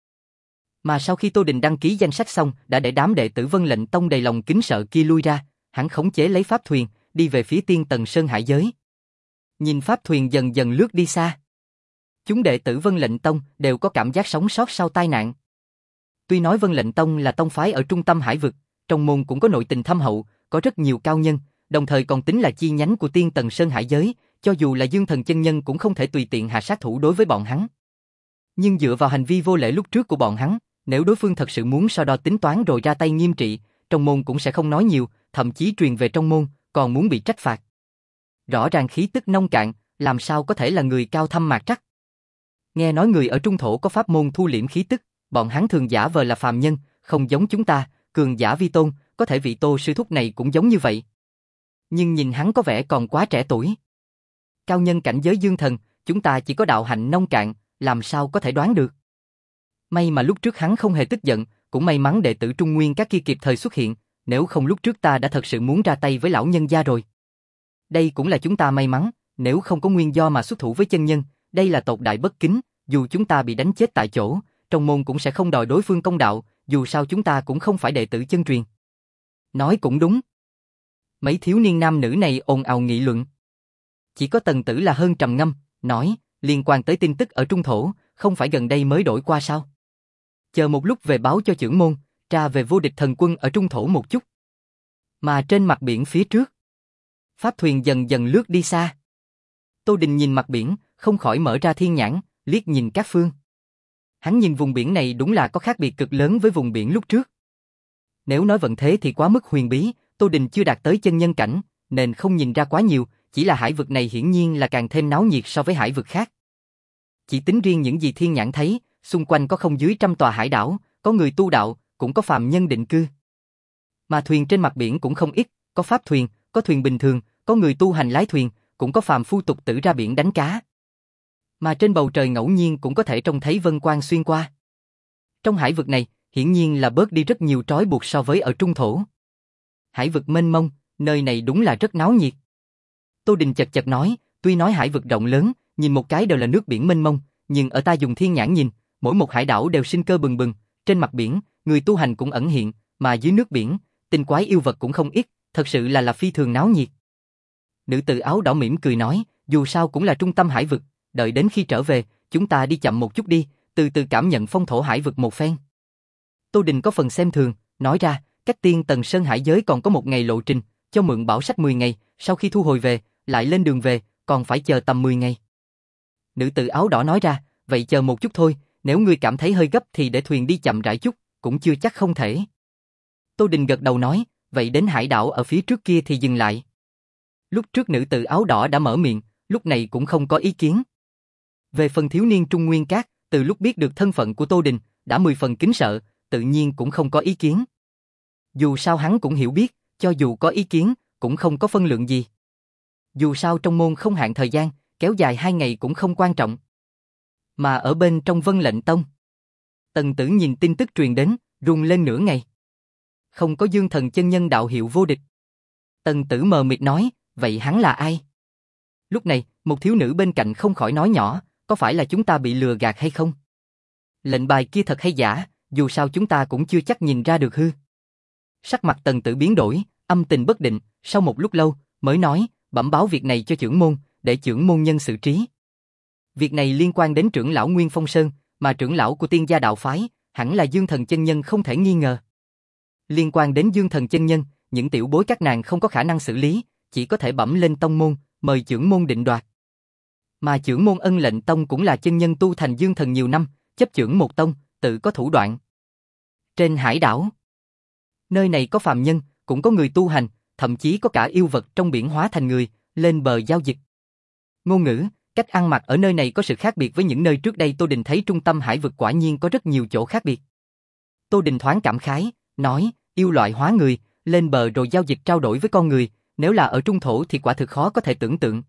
Mà sau khi Tô Đình đăng ký danh sách xong, đã để đám đệ tử Vân Lệnh Tông đầy lòng kính sợ kia lui ra, hắn khống chế lấy pháp thuyền, đi về phía Tiên Tần Sơn Hải giới. Nhìn pháp thuyền dần dần lướt đi xa. Chúng đệ tử Vân Lệnh Tông đều có cảm giác sống sót sau tai nạn. Tuy nói Vân Lệnh Tông là tông phái ở trung tâm hải vực, trong môn cũng có nội tình thâm hậu, có rất nhiều cao nhân, đồng thời còn tính là chi nhánh của Tiên Tần Sơn Hải giới, cho dù là Dương Thần chân nhân cũng không thể tùy tiện hạ sát thủ đối với bọn hắn. Nhưng dựa vào hành vi vô lễ lúc trước của bọn hắn, nếu đối phương thật sự muốn so đo tính toán rồi ra tay nghiêm trị, trong môn cũng sẽ không nói nhiều, thậm chí truyền về trong môn, còn muốn bị trách phạt. Rõ ràng khí tức nông cạn, làm sao có thể là người cao thâm mạc trắc. Nghe nói người ở trung thổ có pháp môn thu liễm khí tức, bọn hắn thường giả vờ là phàm nhân, không giống chúng ta, cường giả vi tôn, có thể vị Tô sư thúc này cũng giống như vậy. Nhưng nhìn hắn có vẻ còn quá trẻ tuổi. Cao nhân cảnh giới dương thần, chúng ta chỉ có đạo hạnh nông cạn, làm sao có thể đoán được. May mà lúc trước hắn không hề tức giận, cũng may mắn đệ tử Trung Nguyên các kia kịp thời xuất hiện, nếu không lúc trước ta đã thật sự muốn ra tay với lão nhân gia rồi. Đây cũng là chúng ta may mắn, nếu không có nguyên do mà xuất thủ với chân nhân, đây là tột đại bất kính, dù chúng ta bị đánh chết tại chỗ, trong môn cũng sẽ không đòi đối phương công đạo, dù sao chúng ta cũng không phải đệ tử chân truyền. Nói cũng đúng. Mấy thiếu niên nam nữ này ồn ào nghị luận. Chỉ có Tần Tử là hơn trầm ngâm, nói, liên quan tới tin tức ở trung thổ, không phải gần đây mới đổi qua sao? Chờ một lúc về báo cho trưởng môn, tra về vô địch thần quân ở trung thổ một chút. Mà trên mặt biển phía trước, pháp thuyền dần dần lướt đi xa. Tô Đình nhìn mặt biển, không khỏi mở ra thiên nhãn, liếc nhìn các phương. Hắn nhìn vùng biển này đúng là có khác biệt cực lớn với vùng biển lúc trước. Nếu nói vận thế thì quá mức huyền bí, Tô Đình chưa đạt tới chân nhân cảnh, nên không nhìn ra quá nhiều, chỉ là hải vực này hiển nhiên là càng thêm náo nhiệt so với hải vực khác. Chỉ tính riêng những gì thiên nhãn thấy, xung quanh có không dưới trăm tòa hải đảo, có người tu đạo, cũng có phàm nhân định cư. Mà thuyền trên mặt biển cũng không ít, có pháp thuyền, có thuyền bình thường, có người tu hành lái thuyền, cũng có phàm phu tục tử ra biển đánh cá. Mà trên bầu trời ngẫu nhiên cũng có thể trông thấy vân quang xuyên qua. Trong hải vực này, hiển nhiên là bớt đi rất nhiều trói buộc so với ở trung thổ. Hải vực mênh mông, nơi này đúng là rất náo nhiệt. Tô Đình chật chật nói, tuy nói hải vực rộng lớn, nhìn một cái đều là nước biển mênh mông, nhưng ở ta dùng thiên nhãn nhìn, mỗi một hải đảo đều sinh cơ bừng bừng, trên mặt biển, người tu hành cũng ẩn hiện, mà dưới nước biển, tinh quái yêu vật cũng không ít, thật sự là là phi thường náo nhiệt. Nữ tử áo đỏ mỉm cười nói, dù sao cũng là trung tâm hải vực, đợi đến khi trở về, chúng ta đi chậm một chút đi, từ từ cảm nhận phong thổ hải vực một phen. Tô Đình có phần xem thường, nói ra, cách Tiên Tần Sơn hải giới còn có một ngày lộ trình, cho mượn bảo sách mười ngày, sau khi thu hồi về, lại lên đường về, còn phải chờ tầm mười ngày. Nữ tử áo đỏ nói ra, vậy chờ một chút thôi, nếu ngươi cảm thấy hơi gấp thì để thuyền đi chậm rãi chút, cũng chưa chắc không thể. Tô Đình gật đầu nói, vậy đến hải đảo ở phía trước kia thì dừng lại. Lúc trước nữ tử áo đỏ đã mở miệng, lúc này cũng không có ý kiến. Về phần thiếu niên Trung Nguyên Cát, từ lúc biết được thân phận của Tô Đình, đã mười phần kính sợ, tự nhiên cũng không có ý kiến. Dù sao hắn cũng hiểu biết, cho dù có ý kiến, cũng không có phân lượng gì. Dù sao trong môn không hạn thời gian, kéo dài hai ngày cũng không quan trọng. Mà ở bên trong Vân Lệnh Tông, Tần Tử nhìn tin tức truyền đến, run lên nửa ngày. Không có Dương Thần chân nhân đạo hiệu vô địch. Tần Tử mờ mịt nói, vậy hắn là ai? Lúc này, một thiếu nữ bên cạnh không khỏi nói nhỏ, có phải là chúng ta bị lừa gạt hay không? Lệnh bài kia thật hay giả, dù sao chúng ta cũng chưa chắc nhìn ra được hư. Sắc mặt Tần Tử biến đổi, âm tình bất định, sau một lúc lâu, mới nói, bẩm báo việc này cho trưởng môn, để trưởng môn nhân xử trí. Việc này liên quan đến trưởng lão Nguyên Phong Sơn, mà trưởng lão của Tiên Gia đạo phái, hẳn là Dương Thần chân nhân không thể nghi ngờ. Liên quan đến Dương Thần chân nhân, những tiểu bối các nàng không có khả năng xử lý, chỉ có thể bẩm lên tông môn, mời trưởng môn định đoạt. Mà trưởng môn Ân Lệnh Tông cũng là chân nhân tu thành Dương Thần nhiều năm, chấp trưởng một tông, tự có thủ đoạn. Trên hải đảo, nơi này có phàm nhân, cũng có người tu hành, thậm chí có cả yêu vật trong biển hóa thành người, lên bờ giao dịch. Ngôn ngữ, cách ăn mặc ở nơi này có sự khác biệt với những nơi trước đây Tô Đình thấy trung tâm hải vực quả nhiên có rất nhiều chỗ khác biệt. Tô Đình thoáng cảm khái, nói, yêu loại hóa người, lên bờ rồi giao dịch trao đổi với con người, nếu là ở trung thổ thì quả thực khó có thể tưởng tượng.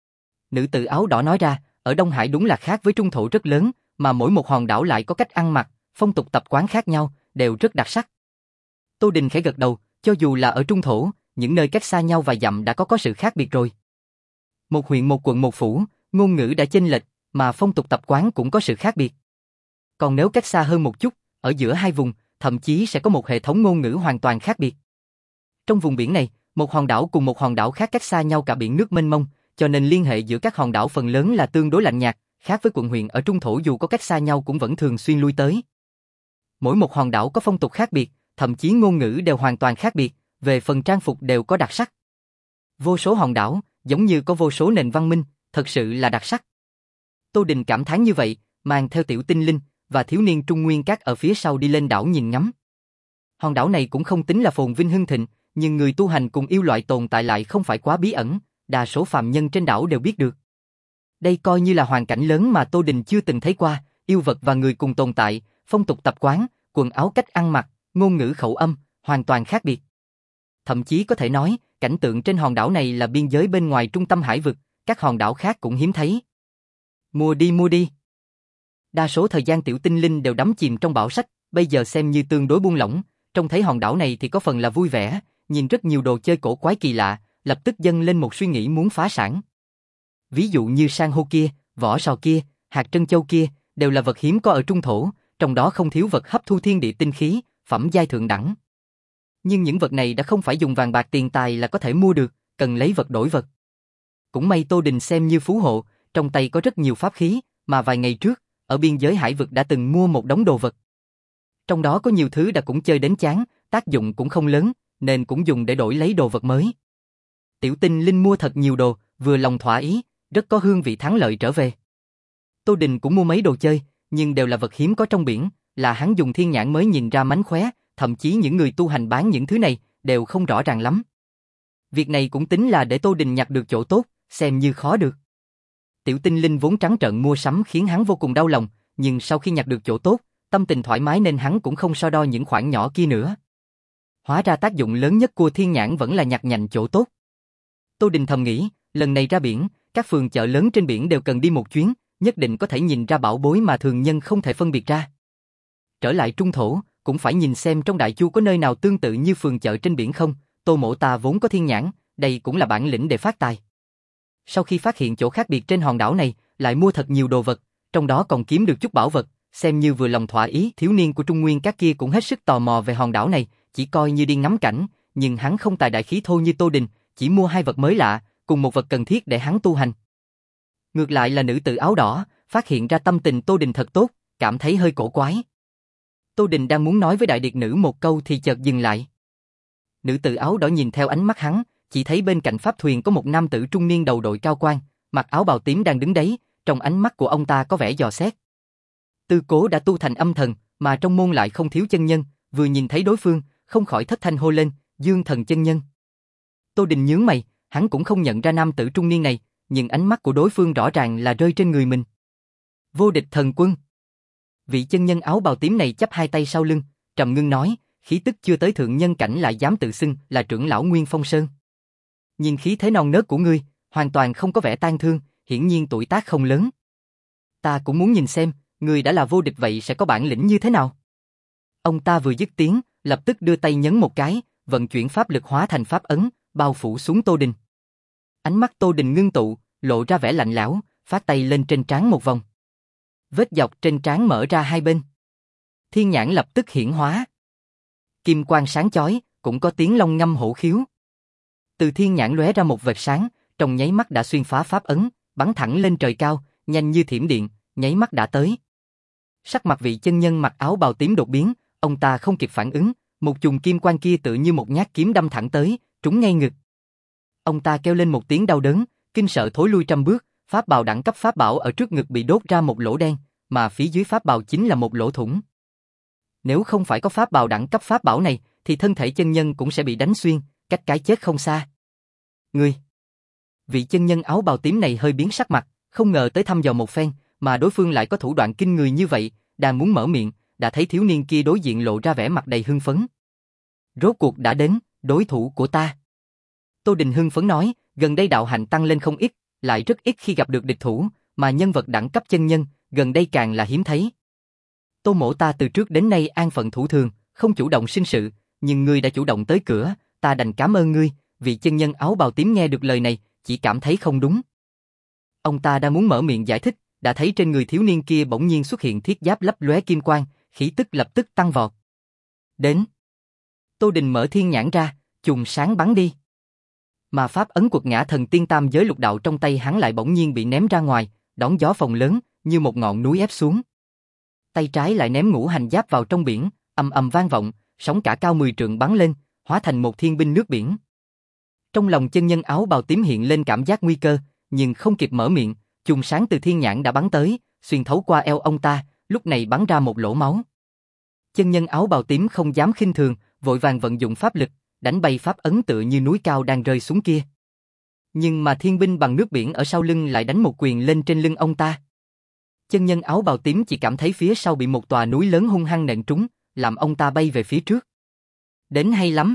Nữ tử áo đỏ nói ra, ở Đông Hải đúng là khác với trung thổ rất lớn, mà mỗi một hòn đảo lại có cách ăn mặc, phong tục tập quán khác nhau, đều rất đặc sắc. Tô Đình khẽ gật đầu, cho dù là ở trung thổ, những nơi cách xa nhau vài dặm đã có có sự khác biệt rồi. Một huyện một quận một phủ, ngôn ngữ đã chênh lệch, mà phong tục tập quán cũng có sự khác biệt. Còn nếu cách xa hơn một chút, ở giữa hai vùng, thậm chí sẽ có một hệ thống ngôn ngữ hoàn toàn khác biệt. Trong vùng biển này, một hòn đảo cùng một hòn đảo khác cách xa nhau cả biển nước mênh mông, cho nên liên hệ giữa các hòn đảo phần lớn là tương đối lạnh nhạt, khác với quận huyện ở trung thổ dù có cách xa nhau cũng vẫn thường xuyên lui tới. Mỗi một hòn đảo có phong tục khác biệt, thậm chí ngôn ngữ đều hoàn toàn khác biệt, về phần trang phục đều có đặc sắc. Vô số hòn đảo, giống như có vô số nền văn minh, thật sự là đặc sắc. Tô Đình cảm thán như vậy, mang theo tiểu tinh linh và thiếu niên Trung Nguyên Cát ở phía sau đi lên đảo nhìn ngắm. Hòn đảo này cũng không tính là phồn vinh hưng thịnh, nhưng người tu hành cùng yêu loại tồn tại lại không phải quá bí ẩn, đa số phàm nhân trên đảo đều biết được. Đây coi như là hoàn cảnh lớn mà Tô Đình chưa từng thấy qua, yêu vật và người cùng tồn tại, phong tục tập quán, quần áo cách ăn mặc, ngôn ngữ khẩu âm, hoàn toàn khác biệt. Thậm chí có thể nói, cảnh tượng trên hòn đảo này là biên giới bên ngoài trung tâm hải vực, các hòn đảo khác cũng hiếm thấy. Mua đi mua đi. Đa số thời gian tiểu tinh linh đều đắm chìm trong bảo sách, bây giờ xem như tương đối buông lỏng, trông thấy hòn đảo này thì có phần là vui vẻ, nhìn rất nhiều đồ chơi cổ quái kỳ lạ, lập tức dâng lên một suy nghĩ muốn phá sản. Ví dụ như san hô kia, vỏ sò kia, hạt trân châu kia, đều là vật hiếm có ở trung thổ, trong đó không thiếu vật hấp thu thiên địa tinh khí, phẩm giai thượng đẳng. Nhưng những vật này đã không phải dùng vàng bạc tiền tài là có thể mua được, cần lấy vật đổi vật. Cũng may Tô Đình xem như phú hộ, trong tay có rất nhiều pháp khí, mà vài ngày trước, ở biên giới hải vực đã từng mua một đống đồ vật. Trong đó có nhiều thứ đã cũng chơi đến chán, tác dụng cũng không lớn, nên cũng dùng để đổi lấy đồ vật mới. Tiểu tinh linh mua thật nhiều đồ, vừa lòng thỏa ý, rất có hương vị thắng lợi trở về. Tô Đình cũng mua mấy đồ chơi, nhưng đều là vật hiếm có trong biển, là hắn dùng thiên nhãn mới nhìn ra mánh khóe, thậm chí những người tu hành bán những thứ này, đều không rõ ràng lắm. Việc này cũng tính là để Tô Đình nhặt được chỗ tốt, xem như khó được. Tiểu tinh linh vốn trắng trợn mua sắm khiến hắn vô cùng đau lòng, nhưng sau khi nhặt được chỗ tốt, tâm tình thoải mái nên hắn cũng không so đo những khoản nhỏ kia nữa. Hóa ra tác dụng lớn nhất của thiên nhãn vẫn là nhặt nhạnh chỗ tốt. Tô Đình thầm nghĩ, lần này ra biển, các phường chợ lớn trên biển đều cần đi một chuyến, nhất định có thể nhìn ra bảo bối mà thường nhân không thể phân biệt ra. Trở lại trung thổ, cũng phải nhìn xem trong Đại Chu có nơi nào tương tự như phường chợ trên biển không. Tô Mỗ ta vốn có thiên nhãn, đây cũng là bản lĩnh để phát tài. Sau khi phát hiện chỗ khác biệt trên hòn đảo này, lại mua thật nhiều đồ vật, trong đó còn kiếm được chút bảo vật, xem như vừa lòng thỏa ý. Thiếu niên của Trung Nguyên các kia cũng hết sức tò mò về hòn đảo này, chỉ coi như đi ngắm cảnh, nhưng hắn không tài đại khí thô như Tô Đình, chỉ mua hai vật mới lạ, cùng một vật cần thiết để hắn tu hành. Ngược lại là nữ tử áo đỏ, phát hiện ra tâm tình Tô Đình thật tốt, cảm thấy hơi cổ quái. Tô Đình đang muốn nói với đại điệt nữ một câu thì chợt dừng lại. Nữ tử áo đỏ nhìn theo ánh mắt hắn, chỉ thấy bên cạnh pháp thuyền có một nam tử trung niên đầu đội cao quan, mặc áo bào tím đang đứng đấy, trong ánh mắt của ông ta có vẻ dò xét. Tư Cố đã tu thành âm thần, mà trong môn lại không thiếu chân nhân, vừa nhìn thấy đối phương, không khỏi thất thanh hô lên, Dương Thần chân nhân. Tô Đình nhướng mày, hắn cũng không nhận ra nam tử trung niên này, nhưng ánh mắt của đối phương rõ ràng là rơi trên người mình. Vô Địch Thần Quân. Vị chân nhân áo bào tím này chắp hai tay sau lưng, trầm ngưng nói, khí tức chưa tới thượng nhân cảnh lại dám tự xưng là trưởng lão Nguyên Phong Sơn. Nhìn khí thế non nớt của ngươi, hoàn toàn không có vẻ tang thương, hiển nhiên tuổi tác không lớn. Ta cũng muốn nhìn xem, ngươi đã là vô địch vậy sẽ có bản lĩnh như thế nào. Ông ta vừa dứt tiếng, lập tức đưa tay nhấn một cái, vận chuyển pháp lực hóa thành pháp ấn, bao phủ xuống Tô Đình. Ánh mắt Tô Đình ngưng tụ, lộ ra vẻ lạnh lẽo, phát tay lên trên trán một vòng. Vết dọc trên trán mở ra hai bên. Thiên nhãn lập tức hiển hóa. Kim quang sáng chói, cũng có tiếng long ngâm hổ khiếu. Từ thiên nhãn lóe ra một vệt sáng, trong nháy mắt đã xuyên phá pháp ấn, bắn thẳng lên trời cao, nhanh như thiểm điện, nháy mắt đã tới. Sắc mặt vị chân nhân mặc áo bào tím đột biến, ông ta không kịp phản ứng, một chùm kim quang kia tự như một nhát kiếm đâm thẳng tới, trúng ngay ngực. Ông ta kêu lên một tiếng đau đớn, kinh sợ thối lui trăm bước, pháp bào đẳng cấp pháp bảo ở trước ngực bị đốt ra một lỗ đen, mà phía dưới pháp bào chính là một lỗ thủng. Nếu không phải có pháp bào đẳng cấp pháp bảo này, thì thân thể chân nhân cũng sẽ bị đánh xuyên, cách cái chết không xa. Ngươi! Vị chân nhân áo bào tím này hơi biến sắc mặt, không ngờ tới thăm dò một phen, mà đối phương lại có thủ đoạn kinh người như vậy, đang muốn mở miệng, đã thấy thiếu niên kia đối diện lộ ra vẻ mặt đầy hưng phấn. Rốt cuộc đã đến, đối thủ của ta. Tô Đình hưng phấn nói, gần đây đạo hạnh tăng lên không ít, lại rất ít khi gặp được địch thủ, mà nhân vật đẳng cấp chân nhân, gần đây càng là hiếm thấy. Tô Mỗ ta từ trước đến nay an phận thủ thường, không chủ động sinh sự, nhưng ngươi đã chủ động tới cửa, ta đành cảm ơn ngươi. Vị chân nhân áo bào tím nghe được lời này, chỉ cảm thấy không đúng. Ông ta đang muốn mở miệng giải thích, đã thấy trên người thiếu niên kia bỗng nhiên xuất hiện thiết giáp lấp lóe kim quang, khí tức lập tức tăng vọt. Đến. Tô Đình mở thiên nhãn ra, chùm sáng bắn đi. Mà pháp ấn quật ngã thần tiên tam giới lục đạo trong tay hắn lại bỗng nhiên bị ném ra ngoài, đón gió phồng lớn, như một ngọn núi ép xuống. Tay trái lại ném ngũ hành giáp vào trong biển, ầm ầm vang vọng, sóng cả cao mười trượng bắn lên, hóa thành một thiên binh nước biển. Trong lòng chân nhân áo bào tím hiện lên cảm giác nguy cơ, nhưng không kịp mở miệng, chùm sáng từ thiên nhãn đã bắn tới, xuyên thấu qua eo ông ta, lúc này bắn ra một lỗ máu. Chân nhân áo bào tím không dám khinh thường, vội vàng vận dụng pháp lực, đánh bay pháp ấn tựa như núi cao đang rơi xuống kia. Nhưng mà thiên binh bằng nước biển ở sau lưng lại đánh một quyền lên trên lưng ông ta. Chân nhân áo bào tím chỉ cảm thấy phía sau bị một tòa núi lớn hung hăng nện trúng, làm ông ta bay về phía trước. Đến hay lắm.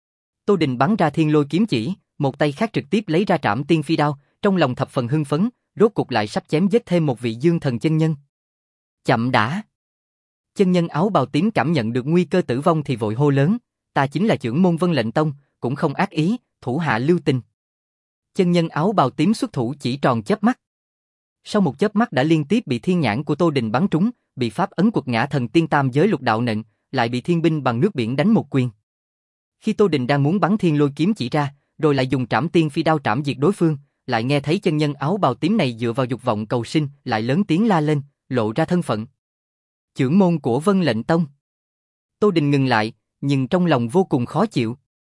Tô Đình bắn ra thiên lôi kiếm chỉ, một tay khác trực tiếp lấy ra trảm tiên phi đao, trong lòng thập phần hưng phấn, rốt cục lại sắp chém giết thêm một vị dương thần chân nhân. Chậm đã. Chân nhân áo bào tím cảm nhận được nguy cơ tử vong thì vội hô lớn, ta chính là trưởng môn Vân Lệnh Tông, cũng không ác ý, thủ hạ lưu tình. Chân nhân áo bào tím xuất thủ chỉ tròn chớp mắt. Sau một chớp mắt đã liên tiếp bị thiên nhãn của Tô Đình bắn trúng, bị pháp ấn quật ngã thần tiên tam giới lục đạo nện, lại bị thiên binh bằng nước biển đánh một quyền. Khi Tô Đình đang muốn bắn thiên lôi kiếm chỉ ra, rồi lại dùng trảm tiên phi đao trảm diệt đối phương, lại nghe thấy chân nhân áo bào tím này dựa vào dục vọng cầu sinh, lại lớn tiếng la lên, lộ ra thân phận. Trưởng môn của Vân Lệnh Tông. Tô Đình ngừng lại, nhưng trong lòng vô cùng khó chịu.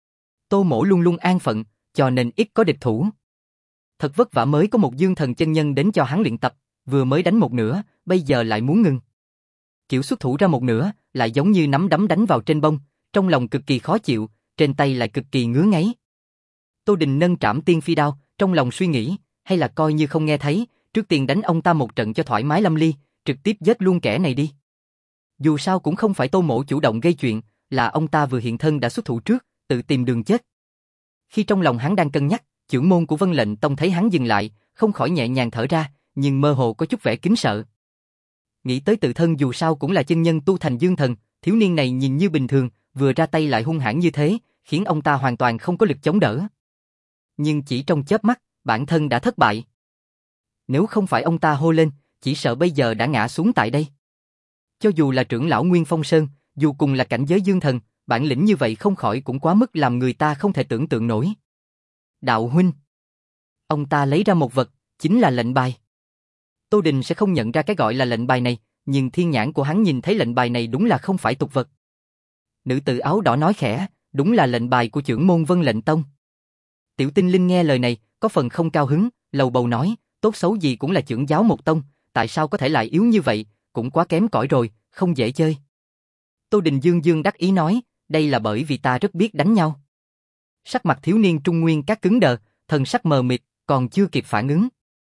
Tô Mỗ luôn luôn an phận, cho nên ít có địch thủ. Thật vất vả mới có một dương thần chân nhân đến cho hắn luyện tập, vừa mới đánh một nửa, bây giờ lại muốn ngừng. Kiểu xuất thủ ra một nửa, lại giống như nắm đấm đánh vào trên bông, trong lòng cực kỳ khó chịu, trên tay lại cực kỳ ngứa ngáy. Tô Đình nâng trảm tiên phi đao, trong lòng suy nghĩ, hay là coi như không nghe thấy, trước tiên đánh ông ta một trận cho thoải mái lâm ly, trực tiếp giết luôn kẻ này đi. Dù sao cũng không phải Tô Mỗ chủ động gây chuyện, là ông ta vừa hiện thân đã xuất thủ trước, tự tìm đường chết. Khi trong lòng hắn đang cân nhắc, trưởng môn của Vân Lệnh Tông thấy hắn dừng lại, không khỏi nhẹ nhàng thở ra, nhưng mơ hồ có chút vẻ kính sợ. Nghĩ tới tự thân dù sao cũng là chân nhân tu thành dương thần, thiếu niên này nhìn như bình thường, vừa ra tay lại hung hãn như thế, khiến ông ta hoàn toàn không có lực chống đỡ. Nhưng chỉ trong chớp mắt, bản thân đã thất bại. Nếu không phải ông ta hô lên, chỉ sợ bây giờ đã ngã xuống tại đây. Cho dù là trưởng lão Nguyên Phong Sơn, dù cùng là cảnh giới dương thần, bản lĩnh như vậy không khỏi cũng quá mức làm người ta không thể tưởng tượng nổi. Đạo huynh. Ông ta lấy ra một vật, chính là lệnh bài. Tô Đình sẽ không nhận ra cái gọi là lệnh bài này, nhưng thiên nhãn của hắn nhìn thấy lệnh bài này đúng là không phải tục vật. Nữ tử áo đỏ nói khẽ, đúng là lệnh bài của trưởng môn Vân Lệnh Tông. Tiểu Tinh Linh nghe lời này, có phần không cao hứng, lầu bầu nói, tốt xấu gì cũng là trưởng giáo một tông, tại sao có thể lại yếu như vậy, cũng quá kém cỏi rồi, không dễ chơi. Tô Đình dương dương đắc ý nói, đây là bởi vì ta rất biết đánh nhau. Sắc mặt thiếu niên Trung Nguyên các cứng đờ, thần sắc mờ mịt, còn chưa kịp phản ứng.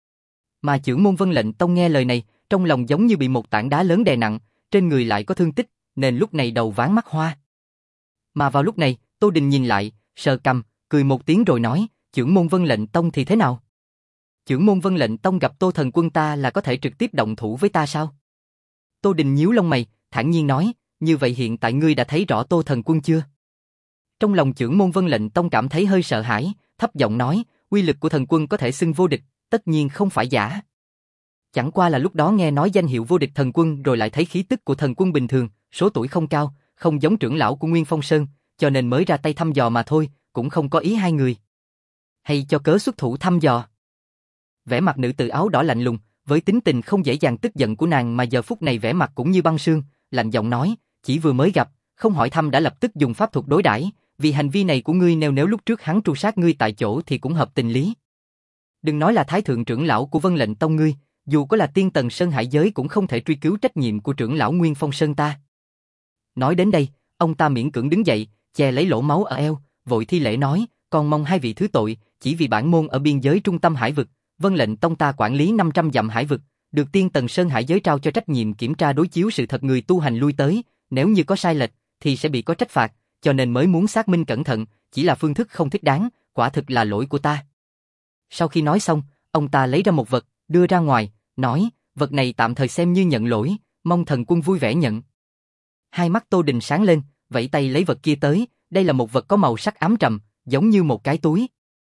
Mà trưởng môn Vân Lệnh Tông nghe lời này, trong lòng giống như bị một tảng đá lớn đè nặng, trên người lại có thương tích, nên lúc này đầu váng mắt hoa. Mà vào lúc này, Tô Đình nhìn lại, sờ cằm, cười một tiếng rồi nói, trưởng môn Vân Lệnh Tông thì thế nào? Trưởng môn Vân Lệnh Tông gặp Tô Thần Quân ta là có thể trực tiếp động thủ với ta sao? Tô Đình nhíu lông mày, thản nhiên nói, như vậy hiện tại ngươi đã thấy rõ Tô Thần Quân chưa? Trong lòng trưởng môn Vân Lệnh Tông cảm thấy hơi sợ hãi, thấp giọng nói, uy lực của thần quân có thể xưng vô địch, tất nhiên không phải giả. Chẳng qua là lúc đó nghe nói danh hiệu vô địch thần quân rồi lại thấy khí tức của thần quân bình thường, số tuổi không cao, không giống trưởng lão của Nguyên Phong Sơn, cho nên mới ra tay thăm dò mà thôi, cũng không có ý hai người. Hay cho cớ xuất thủ thăm dò. Vẻ mặt nữ tử áo đỏ lạnh lùng, với tính tình không dễ dàng tức giận của nàng mà giờ phút này vẻ mặt cũng như băng sương, lạnh giọng nói, chỉ vừa mới gặp, không hỏi thăm đã lập tức dùng pháp thuật đối đãi, vì hành vi này của ngươi nếu nếu lúc trước hắn tru sát ngươi tại chỗ thì cũng hợp tình lý. Đừng nói là thái thượng trưởng lão của Vân Lệnh Tông ngươi, dù có là tiên tần Sơn Hải giới cũng không thể truy cứu trách nhiệm của trưởng lão Nguyên Phong Sơn ta. Nói đến đây, ông ta miễn cưỡng đứng dậy, che lấy lỗ máu ở eo, vội thi lễ nói, còn mong hai vị thứ tội, chỉ vì bản môn ở biên giới trung tâm hải vực, Vân Lệnh Tông ta quản lý năm trăm dặm hải vực, được tiên tần Sơn Hải giới trao cho trách nhiệm kiểm tra đối chiếu sự thật người tu hành lui tới, nếu như có sai lệch thì sẽ bị có trách phạt, cho nên mới muốn xác minh cẩn thận, chỉ là phương thức không thích đáng, quả thực là lỗi của ta. Sau khi nói xong, ông ta lấy ra một vật, đưa ra ngoài, nói, vật này tạm thời xem như nhận lỗi, mong thần quân vui vẻ nhận. Hai mắt Tô Đình sáng lên, vẫy tay lấy vật kia tới, đây là một vật có màu sắc ám trầm, giống như một cái túi.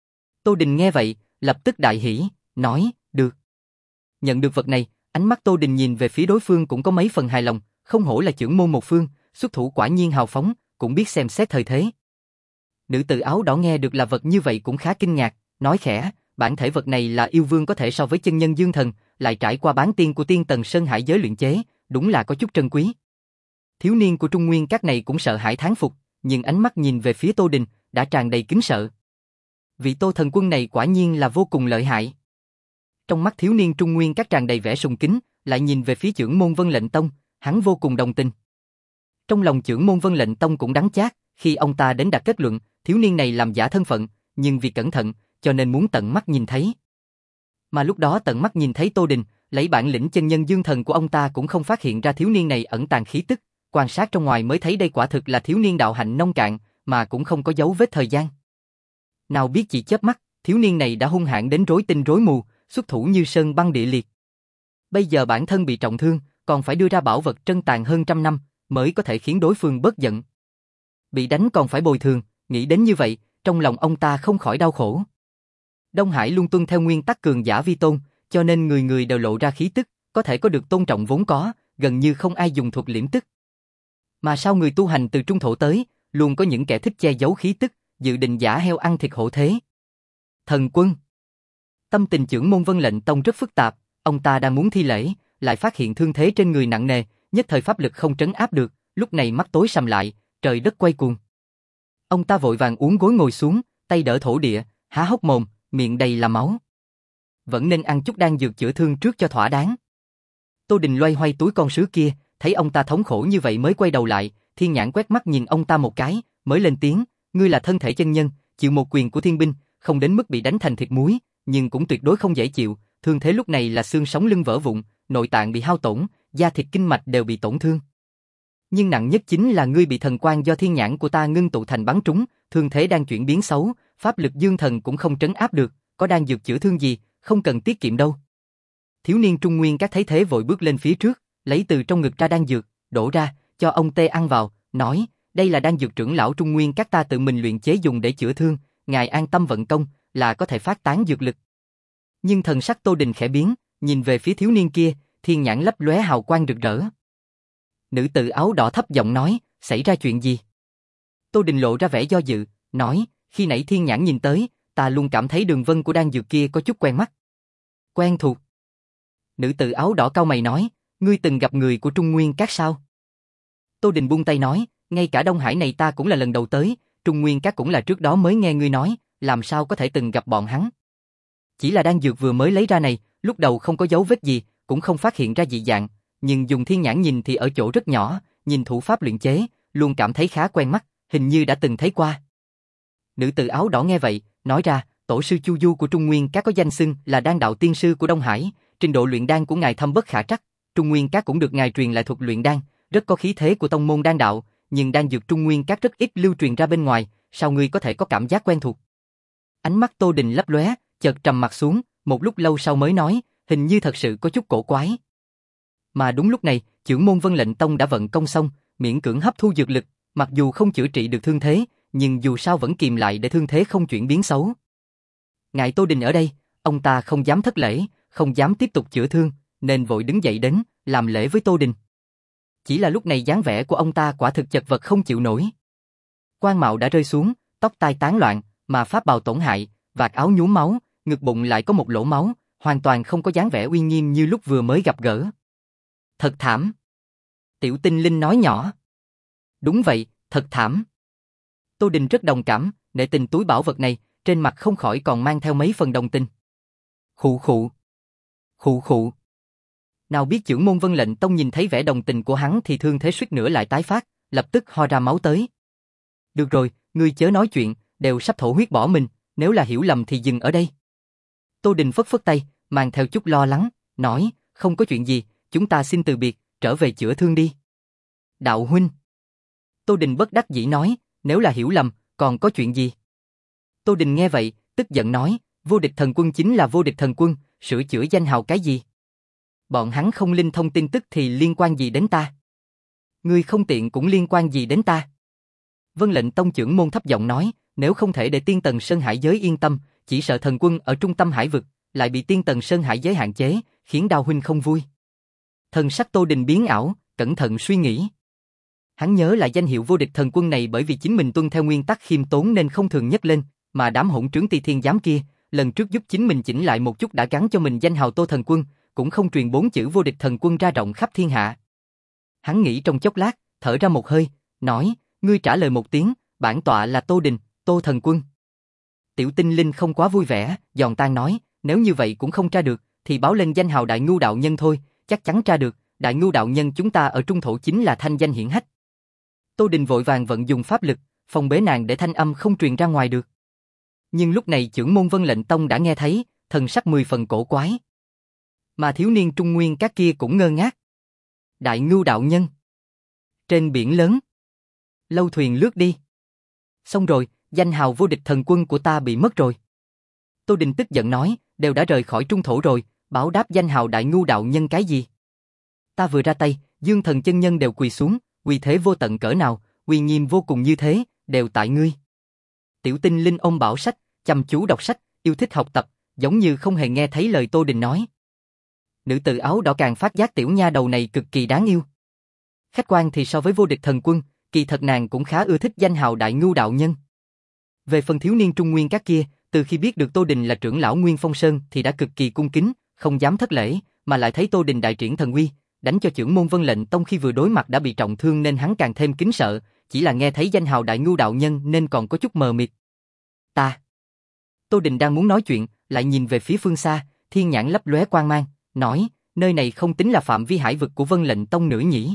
Tô Đình nghe vậy, lập tức đại hỉ, nói, được. Nhận được vật này, ánh mắt Tô Đình nhìn về phía đối phương cũng có mấy phần hài lòng, không hổ là trưởng môn một phương, xuất thủ quả nhiên hào phóng, cũng biết xem xét thời thế. Nữ tử áo đỏ nghe được là vật như vậy cũng khá kinh ngạc, nói khẽ, bản thể vật này là yêu vương có thể so với chân nhân dương thần, lại trải qua bán tiên của tiên tần Sơn Hải giới luyện chế, đúng là có chút trân quý. Thiếu niên của Trung Nguyên các này cũng sợ hãi thán phục, nhưng ánh mắt nhìn về phía Tô Đình, đã tràn đầy kính sợ. Vị Tô thần quân này quả nhiên là vô cùng lợi hại. Trong mắt thiếu niên Trung Nguyên các tràn đầy vẻ sùng kính, lại nhìn về phía trưởng môn Vân Lệnh Tông, hắn vô cùng đồng tình. Trong lòng trưởng môn Vân Lệnh Tông cũng đắng chát, khi ông ta đến đặt kết luận, thiếu niên này làm giả thân phận, nhưng vì cẩn thận, cho nên muốn tận mắt nhìn thấy. Mà lúc đó tận mắt nhìn thấy Tô Đình, lấy bản lĩnh chân nhân dương thần của ông ta cũng không phát hiện ra thiếu niên này ẩn tàng khí tức, quan sát trong ngoài mới thấy đây quả thực là thiếu niên đạo hạnh nông cạn, mà cũng không có dấu vết thời gian. Nào biết chỉ chớp mắt, thiếu niên này đã hung hãn đến rối tinh rối mù, xuất thủ như sơn băng địa liệt. Bây giờ bản thân bị trọng thương, còn phải đưa ra bảo vật trân tàn hơn trăm năm, mới có thể khiến đối phương bớt giận. Bị đánh còn phải bồi thường, nghĩ đến như vậy, trong lòng ông ta không khỏi đau khổ. Đông Hải luôn tuân theo nguyên tắc cường giả vi tôn, cho nên người người đều lộ ra khí tức, có thể có được tôn trọng vốn có, gần như không ai dùng thuật liễm tức. Mà sao người tu hành từ trung thổ tới, luôn có những kẻ thích che giấu khí tức, dự định giả heo ăn thịt hổ thế. Thần quân. Tâm tình trưởng môn Vân Lệnh Tông rất phức tạp, ông ta đang muốn thi lễ, lại phát hiện thương thế trên người nặng nề, nhất thời pháp lực không trấn áp được, lúc này mắt tối sầm lại, trời đất quay cuồng. Ông ta vội vàng uốn gối ngồi xuống, tay đỡ thổ địa, há hốc mồm, miệng đầy là máu. Vẫn nên ăn chút đan dược chữa thương trước cho thỏa đáng. Tô Đình loay hoay túi con sứ kia, thấy ông ta thống khổ như vậy mới quay đầu lại, thiên nhãn quét mắt nhìn ông ta một cái, mới lên tiếng, ngươi là thân thể chân nhân, chịu một quyền của thiên binh, không đến mức bị đánh thành thịt muối, nhưng cũng tuyệt đối không dễ chịu, thương thế lúc này là xương sống lưng vỡ vụn, nội tạng bị hao tổn, da thịt kinh mạch đều bị tổn thương. Nhưng nặng nhất chính là ngươi bị thần quang do thiên nhãn của ta ngưng tụ thành bắn trúng, thương thế đang chuyển biến xấu, pháp lực dương thần cũng không trấn áp được, có đan dược chữa thương gì, không cần tiết kiệm đâu. Thiếu niên Trung Nguyên Các thấy thế vội bước lên phía trước, lấy từ trong ngực ra đan dược, đổ ra, cho ông Tê ăn vào, nói, đây là đan dược trưởng lão Trung Nguyên Các ta tự mình luyện chế dùng để chữa thương, ngài an tâm vận công, là có thể phát tán dược lực. Nhưng thần sắc Tô Đình khẽ biến, nhìn về phía thiếu niên kia, thiên nhãn lấp lóe hào quang rực rỡ. Nữ tử áo đỏ thấp giọng nói, xảy ra chuyện gì? Tô Đình lộ ra vẻ do dự, nói, khi nãy thiên nhãn nhìn tới, ta luôn cảm thấy đường vân của đan dược kia có chút quen mắt. Quen thuộc. Nữ tử áo đỏ cau mày nói, ngươi từng gặp người của Trung Nguyên Các sao? Tô Đình buông tay nói, ngay cả Đông Hải này ta cũng là lần đầu tới, Trung Nguyên Các cũng là trước đó mới nghe ngươi nói, làm sao có thể từng gặp bọn hắn. Chỉ là đan dược vừa mới lấy ra này, lúc đầu không có dấu vết gì, cũng không phát hiện ra dị dạng, nhưng dùng thiên nhãn nhìn thì ở chỗ rất nhỏ, nhìn thủ pháp luyện chế, luôn cảm thấy khá quen mắt, hình như đã từng thấy qua. Nữ tử áo đỏ nghe vậy, nói ra, tổ sư Chu Du của Trung Nguyên Các có danh xưng là đan đạo tiên sư của Đông Hải, trình độ luyện đan của ngài thâm bất khả trắc, Trung Nguyên Các cũng được ngài truyền lại thuật luyện đan, rất có khí thế của tông môn đan đạo, nhưng đan dược Trung Nguyên Các rất ít lưu truyền ra bên ngoài, sao ngươi có thể có cảm giác quen thuộc? Ánh mắt Tô Đình lấp lóe, chợt trầm mặt xuống, một lúc lâu sau mới nói, hình như thật sự có chút cổ quái. Mà đúng lúc này, trưởng môn Vân Lệnh Tông đã vận công xong, miễn cưỡng hấp thu dược lực, mặc dù không chữa trị được thương thế, nhưng dù sao vẫn kìm lại để thương thế không chuyển biến xấu. Ngài Tô Đình ở đây, ông ta không dám thất lễ, không dám tiếp tục chữa thương, nên vội đứng dậy đến, làm lễ với Tô Đình. Chỉ là lúc này dáng vẻ của ông ta quả thực chật vật không chịu nổi. Quan mạo đã rơi xuống, tóc tai tán loạn, mà pháp bào tổn hại, vạt áo nhuốm máu, ngực bụng lại có một lỗ máu, hoàn toàn không có dáng vẻ uy nghiêm như lúc vừa mới gặp gỡ. Thật thảm. Tiểu Tinh Linh nói nhỏ. Đúng vậy, thật thảm. Tô Đình rất đồng cảm, nể tình túi bảo vật này, trên mặt không khỏi còn mang theo mấy phần đồng tình. Khụ khụ. Khụ khụ. Nào biết trưởng môn Vân Lệnh Tông nhìn thấy vẻ đồng tình của hắn thì thương thế suýt nữa lại tái phát, lập tức ho ra máu tới. Được rồi, ngươi chớ nói chuyện, đều sắp thổ huyết bỏ mình, nếu là hiểu lầm thì dừng ở đây. Tô Đình phất phất tay, mang theo chút lo lắng, nói, không có chuyện gì, chúng ta xin từ biệt, trở về chữa thương đi. Đạo huynh. Tô Đình bất đắc dĩ nói, nếu là hiểu lầm, còn có chuyện gì? Tô Đình nghe vậy, tức giận nói, vô địch thần quân chính là vô địch thần quân, sửa chữa danh hào cái gì? Bọn hắn không linh thông tin tức thì liên quan gì đến ta? Ngươi không tiện cũng liên quan gì đến ta? Vân Lệnh Tông trưởng môn thấp giọng nói, nếu không thể để Tiên Tần Sơn Hải giới yên tâm, chỉ sợ thần quân ở trung tâm hải vực, lại bị Tiên Tần Sơn Hải giới hạn chế, khiến Đao huynh không vui. Thần sắc Tô Đình biến ảo, cẩn thận suy nghĩ. Hắn nhớ lại danh hiệu vô địch thần quân này bởi vì chính mình tuân theo nguyên tắc khiêm tốn nên không thường nhắc lên, mà đám hỗn trướng Ti Thiên giám kia, lần trước giúp chính mình chỉnh lại một chút đã gắn cho mình danh hào Tô thần quân, cũng không truyền bốn chữ vô địch thần quân ra rộng khắp thiên hạ. Hắn nghĩ trong chốc lát, thở ra một hơi, nói, ngươi trả lời một tiếng, bản tọa là Tô Đình, Tô thần quân. Tiểu Tinh Linh không quá vui vẻ, giòn tan nói, nếu như vậy cũng không tra được, thì báo lên danh hào Đại Ngưu đạo nhân thôi, chắc chắn tra được, Đại Ngưu đạo nhân chúng ta ở trung thổ chính là thanh danh hiển hách. Tô Đình vội vàng vận dùng pháp lực, phòng bế nàng để thanh âm không truyền ra ngoài được. Nhưng lúc này trưởng môn Vân Lệnh Tông đã nghe thấy, thần sắc mười phần cổ quái. Mà thiếu niên Trung Nguyên Các kia cũng ngơ ngác. Đại Ngưu đạo nhân. Trên biển lớn. Lâu thuyền lướt đi. Xong rồi, danh hào vô địch thần quân của ta bị mất rồi. Tô Đình tức giận nói, đều đã rời khỏi trung thổ rồi, báo đáp danh hào Đại Ngưu đạo nhân cái gì? Ta vừa ra tay, Dương Thần chân nhân đều quỳ xuống, uy thế vô tận cỡ nào, uy nghiêm vô cùng như thế, đều tại ngươi. Tiểu Tinh Linh ôm bảo sách, chăm chú đọc sách, yêu thích học tập, giống như không hề nghe thấy lời Tô Đình nói. Nữ tử áo đỏ càng phát giác tiểu nha đầu này cực kỳ đáng yêu. Khách quan thì so với vô địch thần quân, kỳ thật nàng cũng khá ưa thích danh hào Đại Ngưu đạo nhân. Về phần thiếu niên Trung Nguyên Các kia, từ khi biết được Tô Đình là trưởng lão Nguyên Phong Sơn thì đã cực kỳ cung kính, không dám thất lễ, mà lại thấy Tô Đình đại triển thần uy, đánh cho trưởng môn Vân Lệnh Tông khi vừa đối mặt đã bị trọng thương nên hắn càng thêm kính sợ, chỉ là nghe thấy danh hào Đại Ngưu đạo nhân nên còn có chút mờ mịt. Ta. Tô Đình đang muốn nói chuyện, lại nhìn về phía phương xa, thiên nhãn lấp lóe quang mang, nói, nơi này không tính là phạm vi hải vực của Vân Lệnh Tông nữa nhỉ?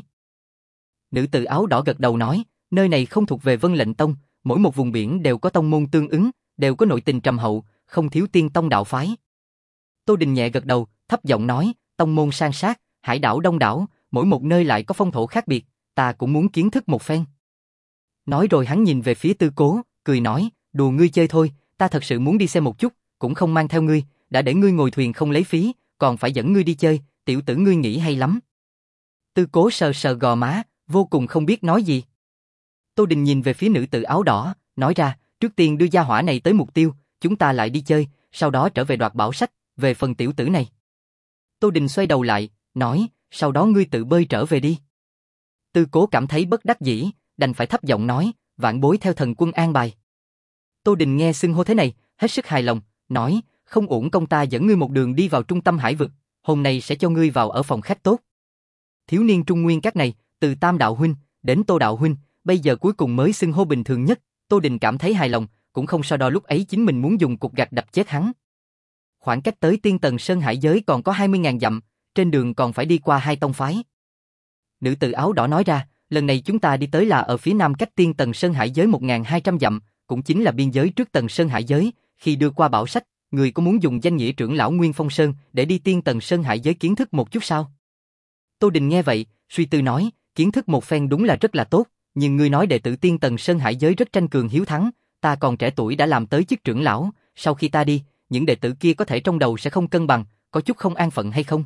Nữ tử áo đỏ gật đầu nói, nơi này không thuộc về Vân Lệnh Tông, mỗi một vùng biển đều có tông môn tương ứng, đều có nội tình trầm hậu, không thiếu tiên tông đạo phái. Tô Đình nhẹ gật đầu, thấp giọng nói, tông môn san sát, hải đảo đông đảo, mỗi một nơi lại có phong thổ khác biệt, ta cũng muốn kiến thức một phen. Nói rồi hắn nhìn về phía Tư Cố, cười nói, đùa ngươi chơi thôi, ta thật sự muốn đi xem một chút, cũng không mang theo ngươi, đã để ngươi ngồi thuyền không lấy phí, còn phải dẫn ngươi đi chơi, tiểu tử ngươi nghĩ hay lắm. Tư Cố sờ sờ gò má, vô cùng không biết nói gì. Tô Đình nhìn về phía nữ tử áo đỏ, nói ra, trước tiên đưa gia hỏa này tới mục tiêu, chúng ta lại đi chơi, sau đó trở về đoạt bảo sách, về phần tiểu tử này. Tô Đình xoay đầu lại, nói, sau đó ngươi tự bơi trở về đi. Tư Cố cảm thấy bất đắc dĩ, đành phải thấp giọng nói, vạn bối theo thần quân an bài. Tô Đình nghe xưng hô thế này, hết sức hài lòng, nói, không uổng công ta dẫn ngươi một đường đi vào trung tâm hải vực, hôm nay sẽ cho ngươi vào ở phòng khách tốt. Thiếu niên trung nguyên các này, từ Tam đạo huynh đến Tô đạo huynh, bây giờ cuối cùng mới xưng hô bình thường nhất, Tô Đình cảm thấy hài lòng, cũng không so đo lúc ấy chính mình muốn dùng cục gạch đập chết hắn. Khoảng cách tới Tiên Tần Sơn Hải giới còn có hai mươi nghìn dặm, trên đường còn phải đi qua hai tông phái. Nữ tử áo đỏ nói ra, lần này chúng ta đi tới là ở phía nam cách Tiên Tần Sơn Hải giới một nghìn hai trăm dặm, cũng chính là biên giới trước Tần Sơn Hải giới, khi đưa qua bảo sách, người có muốn dùng danh nghĩa trưởng lão Nguyên Phong Sơn để đi Tiên Tần Sơn Hải giới kiến thức một chút sao? Tô Đình nghe vậy, suy tư nói, kiến thức một phen đúng là rất là tốt, nhưng ngươi nói đệ tử Tiên Tần Sơn Hải giới rất tranh cường hiếu thắng, ta còn trẻ tuổi đã làm tới chức trưởng lão, sau khi ta đi, những đệ tử kia có thể trong đầu sẽ không cân bằng, có chút không an phận hay không?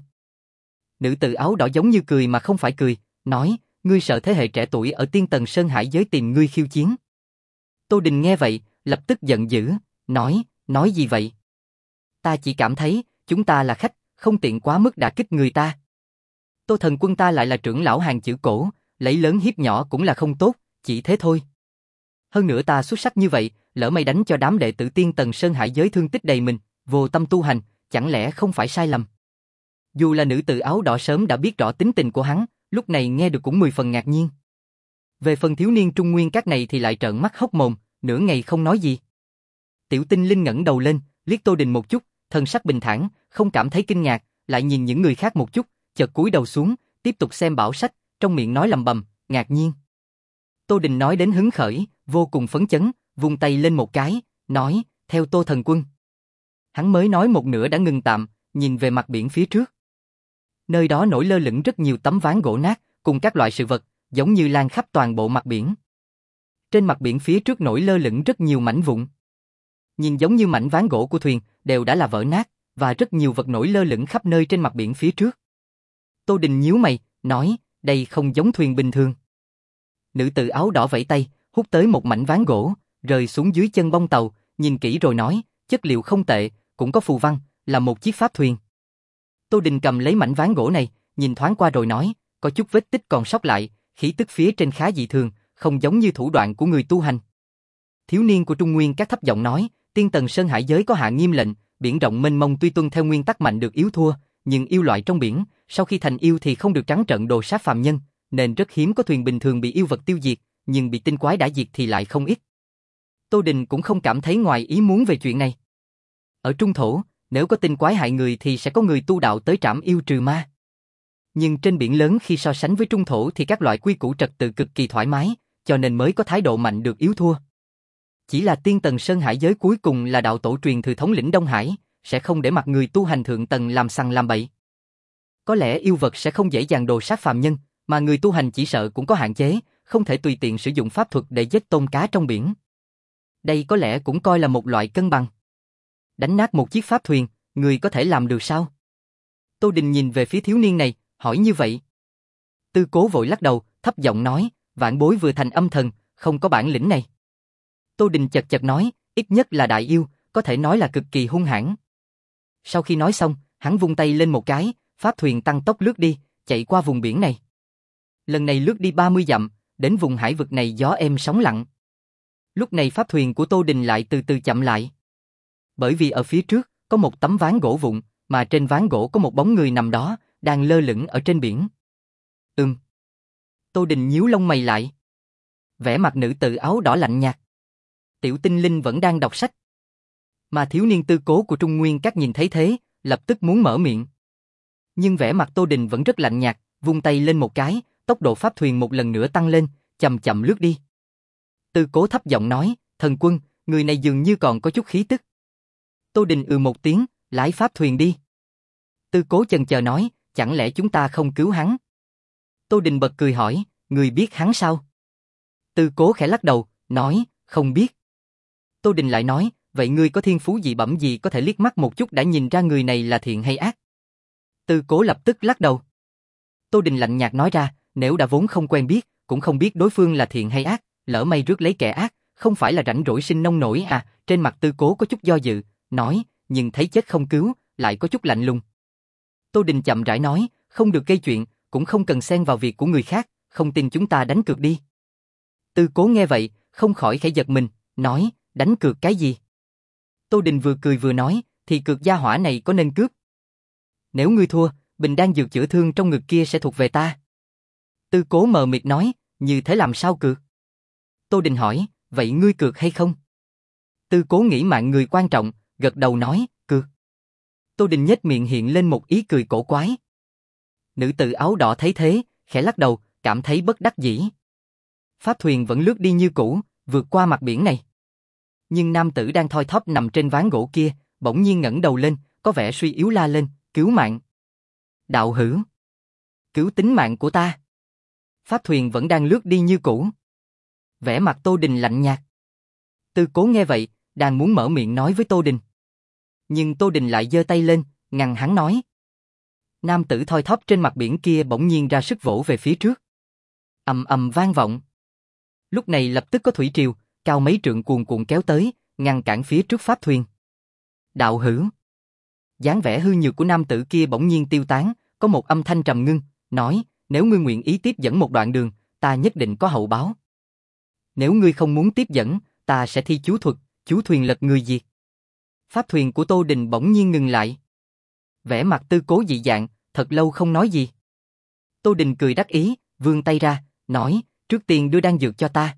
Nữ tử áo đỏ giống như cười mà không phải cười, nói, ngươi sợ thế hệ trẻ tuổi ở Tiên Tần Sơn Hải giới tìm ngươi khiêu chiến. Tô Đình nghe vậy, lập tức giận dữ, nói, nói gì vậy? Ta chỉ cảm thấy, chúng ta là khách, không tiện quá mức đả kích người ta. Tô thần quân ta lại là trưởng lão hàng chữ cổ, lấy lớn hiếp nhỏ cũng là không tốt, chỉ thế thôi. Hơn nữa ta xuất sắc như vậy, lỡ may đánh cho đám đệ tử Tiên Tần Sơn Hải giới thương tích đầy mình, vô tâm tu hành, chẳng lẽ không phải sai lầm? Dù là nữ tử áo đỏ sớm đã biết rõ tính tình của hắn, lúc này nghe được cũng mười phần ngạc nhiên. Về phần thiếu niên trung nguyên các này thì lại trợn mắt hốc mồm, nửa ngày không nói gì. Tiểu Tinh Linh ngẩng đầu lên, liếc Tô Đình một chút, thần sắc bình thản, không cảm thấy kinh ngạc, lại nhìn những người khác một chút, chợt cúi đầu xuống, tiếp tục xem bảo sách, trong miệng nói lầm bầm, ngạc nhiên. Tô Đình nói đến hứng khởi, vô cùng phấn chấn, vung tay lên một cái, nói, theo Tô thần quân. Hắn mới nói một nửa đã ngừng tạm, nhìn về mặt biển phía trước. Nơi đó nổi lơ lửng rất nhiều tấm ván gỗ nát, cùng các loại sự vật, giống như lan khắp toàn bộ mặt biển. Trên mặt biển phía trước nổi lơ lửng rất nhiều mảnh vụn. Nhìn giống như mảnh ván gỗ của thuyền, đều đã là vỡ nát, và rất nhiều vật nổi lơ lửng khắp nơi trên mặt biển phía trước. Tô Đình nhíu mày, nói, đây không giống thuyền bình thường. Nữ tử áo đỏ vẫy tay, hút tới một mảnh ván gỗ, rơi xuống dưới chân bông tàu, nhìn kỹ rồi nói, chất liệu không tệ, cũng có phù văn, là một chiếc pháp thuyền. Tô Đình cầm lấy mảnh ván gỗ này, nhìn thoáng qua rồi nói, có chút vết tích còn sót lại, khí tức phía trên khá dị thường, không giống như thủ đoạn của người tu hành. Thiếu niên của Trung Nguyên các thấp giọng nói, Tiên Tần Sơn Hải giới có hạ nghiêm lệnh, biển rộng mênh mông tuy tuân theo nguyên tắc mạnh được yếu thua, nhưng yêu loại trong biển, sau khi thành yêu thì không được trắng trợn đồ sát phàm nhân, nên rất hiếm có thuyền bình thường bị yêu vật tiêu diệt, nhưng bị tinh quái đã diệt thì lại không ít. Tô Đình cũng không cảm thấy ngoài ý muốn về chuyện này. Ở Trung Thổ, nếu có tinh quái hại người thì sẽ có người tu đạo tới trảm yêu trừ ma. Nhưng trên biển lớn khi so sánh với Trung Thổ thì các loại quy củ trật tự cực kỳ thoải mái, cho nên mới có thái độ mạnh được yếu thua. Chỉ là Tiên Tần Sơn Hải giới cuối cùng là đạo tổ truyền từ thống lĩnh Đông Hải, sẽ không để mặc người tu hành thượng tầng làm sằng làm bậy. Có lẽ yêu vật sẽ không dễ dàng đồ sát phàm nhân, mà người tu hành chỉ sợ cũng có hạn chế, không thể tùy tiện sử dụng pháp thuật để giết tôm cá trong biển. Đây có lẽ cũng coi là một loại cân bằng. Đánh nát một chiếc pháp thuyền, người có thể làm được sao? Tô Đình nhìn về phía thiếu niên này, hỏi như vậy. Tư Cố vội lắc đầu, thấp giọng nói, vạn bối vừa thành âm thần, không có bản lĩnh này. Tô Đình chật chật nói, ít nhất là đại yêu, có thể nói là cực kỳ hung hãn. Sau khi nói xong, hắn vung tay lên một cái, pháp thuyền tăng tốc lướt đi, chạy qua vùng biển này. Lần này lướt đi ba mươi dặm, đến vùng hải vực này gió êm sóng lặng. Lúc này pháp thuyền của Tô Đình lại từ từ chậm lại. Bởi vì ở phía trước, có một tấm ván gỗ vụn, mà trên ván gỗ có một bóng người nằm đó, đang lơ lửng ở trên biển. Ừm. Tô Đình nhíu lông mày lại. Vẻ mặt nữ tử áo đỏ lạnh nhạt. Tiểu Tinh Linh vẫn đang đọc sách. Mà thiếu niên Tư Cố của Trung Nguyên các nhìn thấy thế, lập tức muốn mở miệng. Nhưng vẻ mặt Tô Đình vẫn rất lạnh nhạt, vung tay lên một cái, tốc độ pháp thuyền một lần nữa tăng lên, chậm chậm lướt đi. Tư Cố thấp giọng nói, thần quân, người này dường như còn có chút khí tức. Tô Đình ừ một tiếng, lái pháp thuyền đi. Tư Cố chần chờ nói, chẳng lẽ chúng ta không cứu hắn? Tô Đình bật cười hỏi, người biết hắn sao? Tư Cố khẽ lắc đầu, nói, không biết. Tô Đình lại nói, vậy ngươi có thiên phú dị bẩm gì có thể liếc mắt một chút đã nhìn ra người này là thiện hay ác? Tư Cố lập tức lắc đầu. Tô Đình lạnh nhạt nói ra, nếu đã vốn không quen biết, cũng không biết đối phương là thiện hay ác, lỡ may rước lấy kẻ ác, không phải là rảnh rỗi sinh nông nổi à? Trên mặt Tư Cố có chút do dự, nói, nhưng thấy chết không cứu, lại có chút lạnh lùng. Tô Đình chậm rãi nói, không được gây chuyện, cũng không cần xen vào việc của người khác, không tin chúng ta đánh cược đi. Tư Cố nghe vậy, không khỏi khẽ giật mình, nói, đánh cược cái gì? Tô Đình vừa cười vừa nói, thì cược gia hỏa này có nên cướp. Nếu ngươi thua, bình đan dược chữa thương trong ngực kia sẽ thuộc về ta. Tư Cố mờ mịt nói, như thế làm sao cược? Tô Đình hỏi, vậy ngươi cược hay không? Tư Cố nghĩ mạng người quan trọng, gật đầu nói, cược. Tô Đình nhếch miệng hiện lên một ý cười cổ quái. Nữ tử áo đỏ thấy thế, khẽ lắc đầu, cảm thấy bất đắc dĩ. Pháp thuyền vẫn lướt đi như cũ, vượt qua mặt biển này. Nhưng nam tử đang thoi thóp nằm trên ván gỗ kia, bỗng nhiên ngẩng đầu lên, có vẻ suy yếu la lên, cứu mạng. Đạo hữu, cứu tính mạng của ta. Pháp thuyền vẫn đang lướt đi như cũ. Vẻ mặt Tô Đình lạnh nhạt. Tư Cố nghe vậy, đang muốn mở miệng nói với Tô Đình. Nhưng Tô Đình lại giơ tay lên, ngăn hắn nói. Nam tử thoi thóp trên mặt biển kia bỗng nhiên ra sức vỗ về phía trước. Ầm ầm vang vọng. Lúc này lập tức có thủy triều, cao mấy trượng cuồn cuộn kéo tới, ngăn cản phía trước pháp thuyền. Đạo hữu. Dáng vẻ hư nhược của nam tử kia bỗng nhiên tiêu tán, có một âm thanh trầm ngưng, nói, nếu ngươi nguyện ý tiếp dẫn một đoạn đường, ta nhất định có hậu báo. Nếu ngươi không muốn tiếp dẫn, ta sẽ thi chú thuật, chú thuyền lật người diệt. Pháp thuyền của Tô Đình bỗng nhiên ngừng lại. Vẻ mặt Tư Cố dị dạng, thật lâu không nói gì. Tô Đình cười đắc ý, vươn tay ra, nói, trước tiên đưa đan dược cho ta.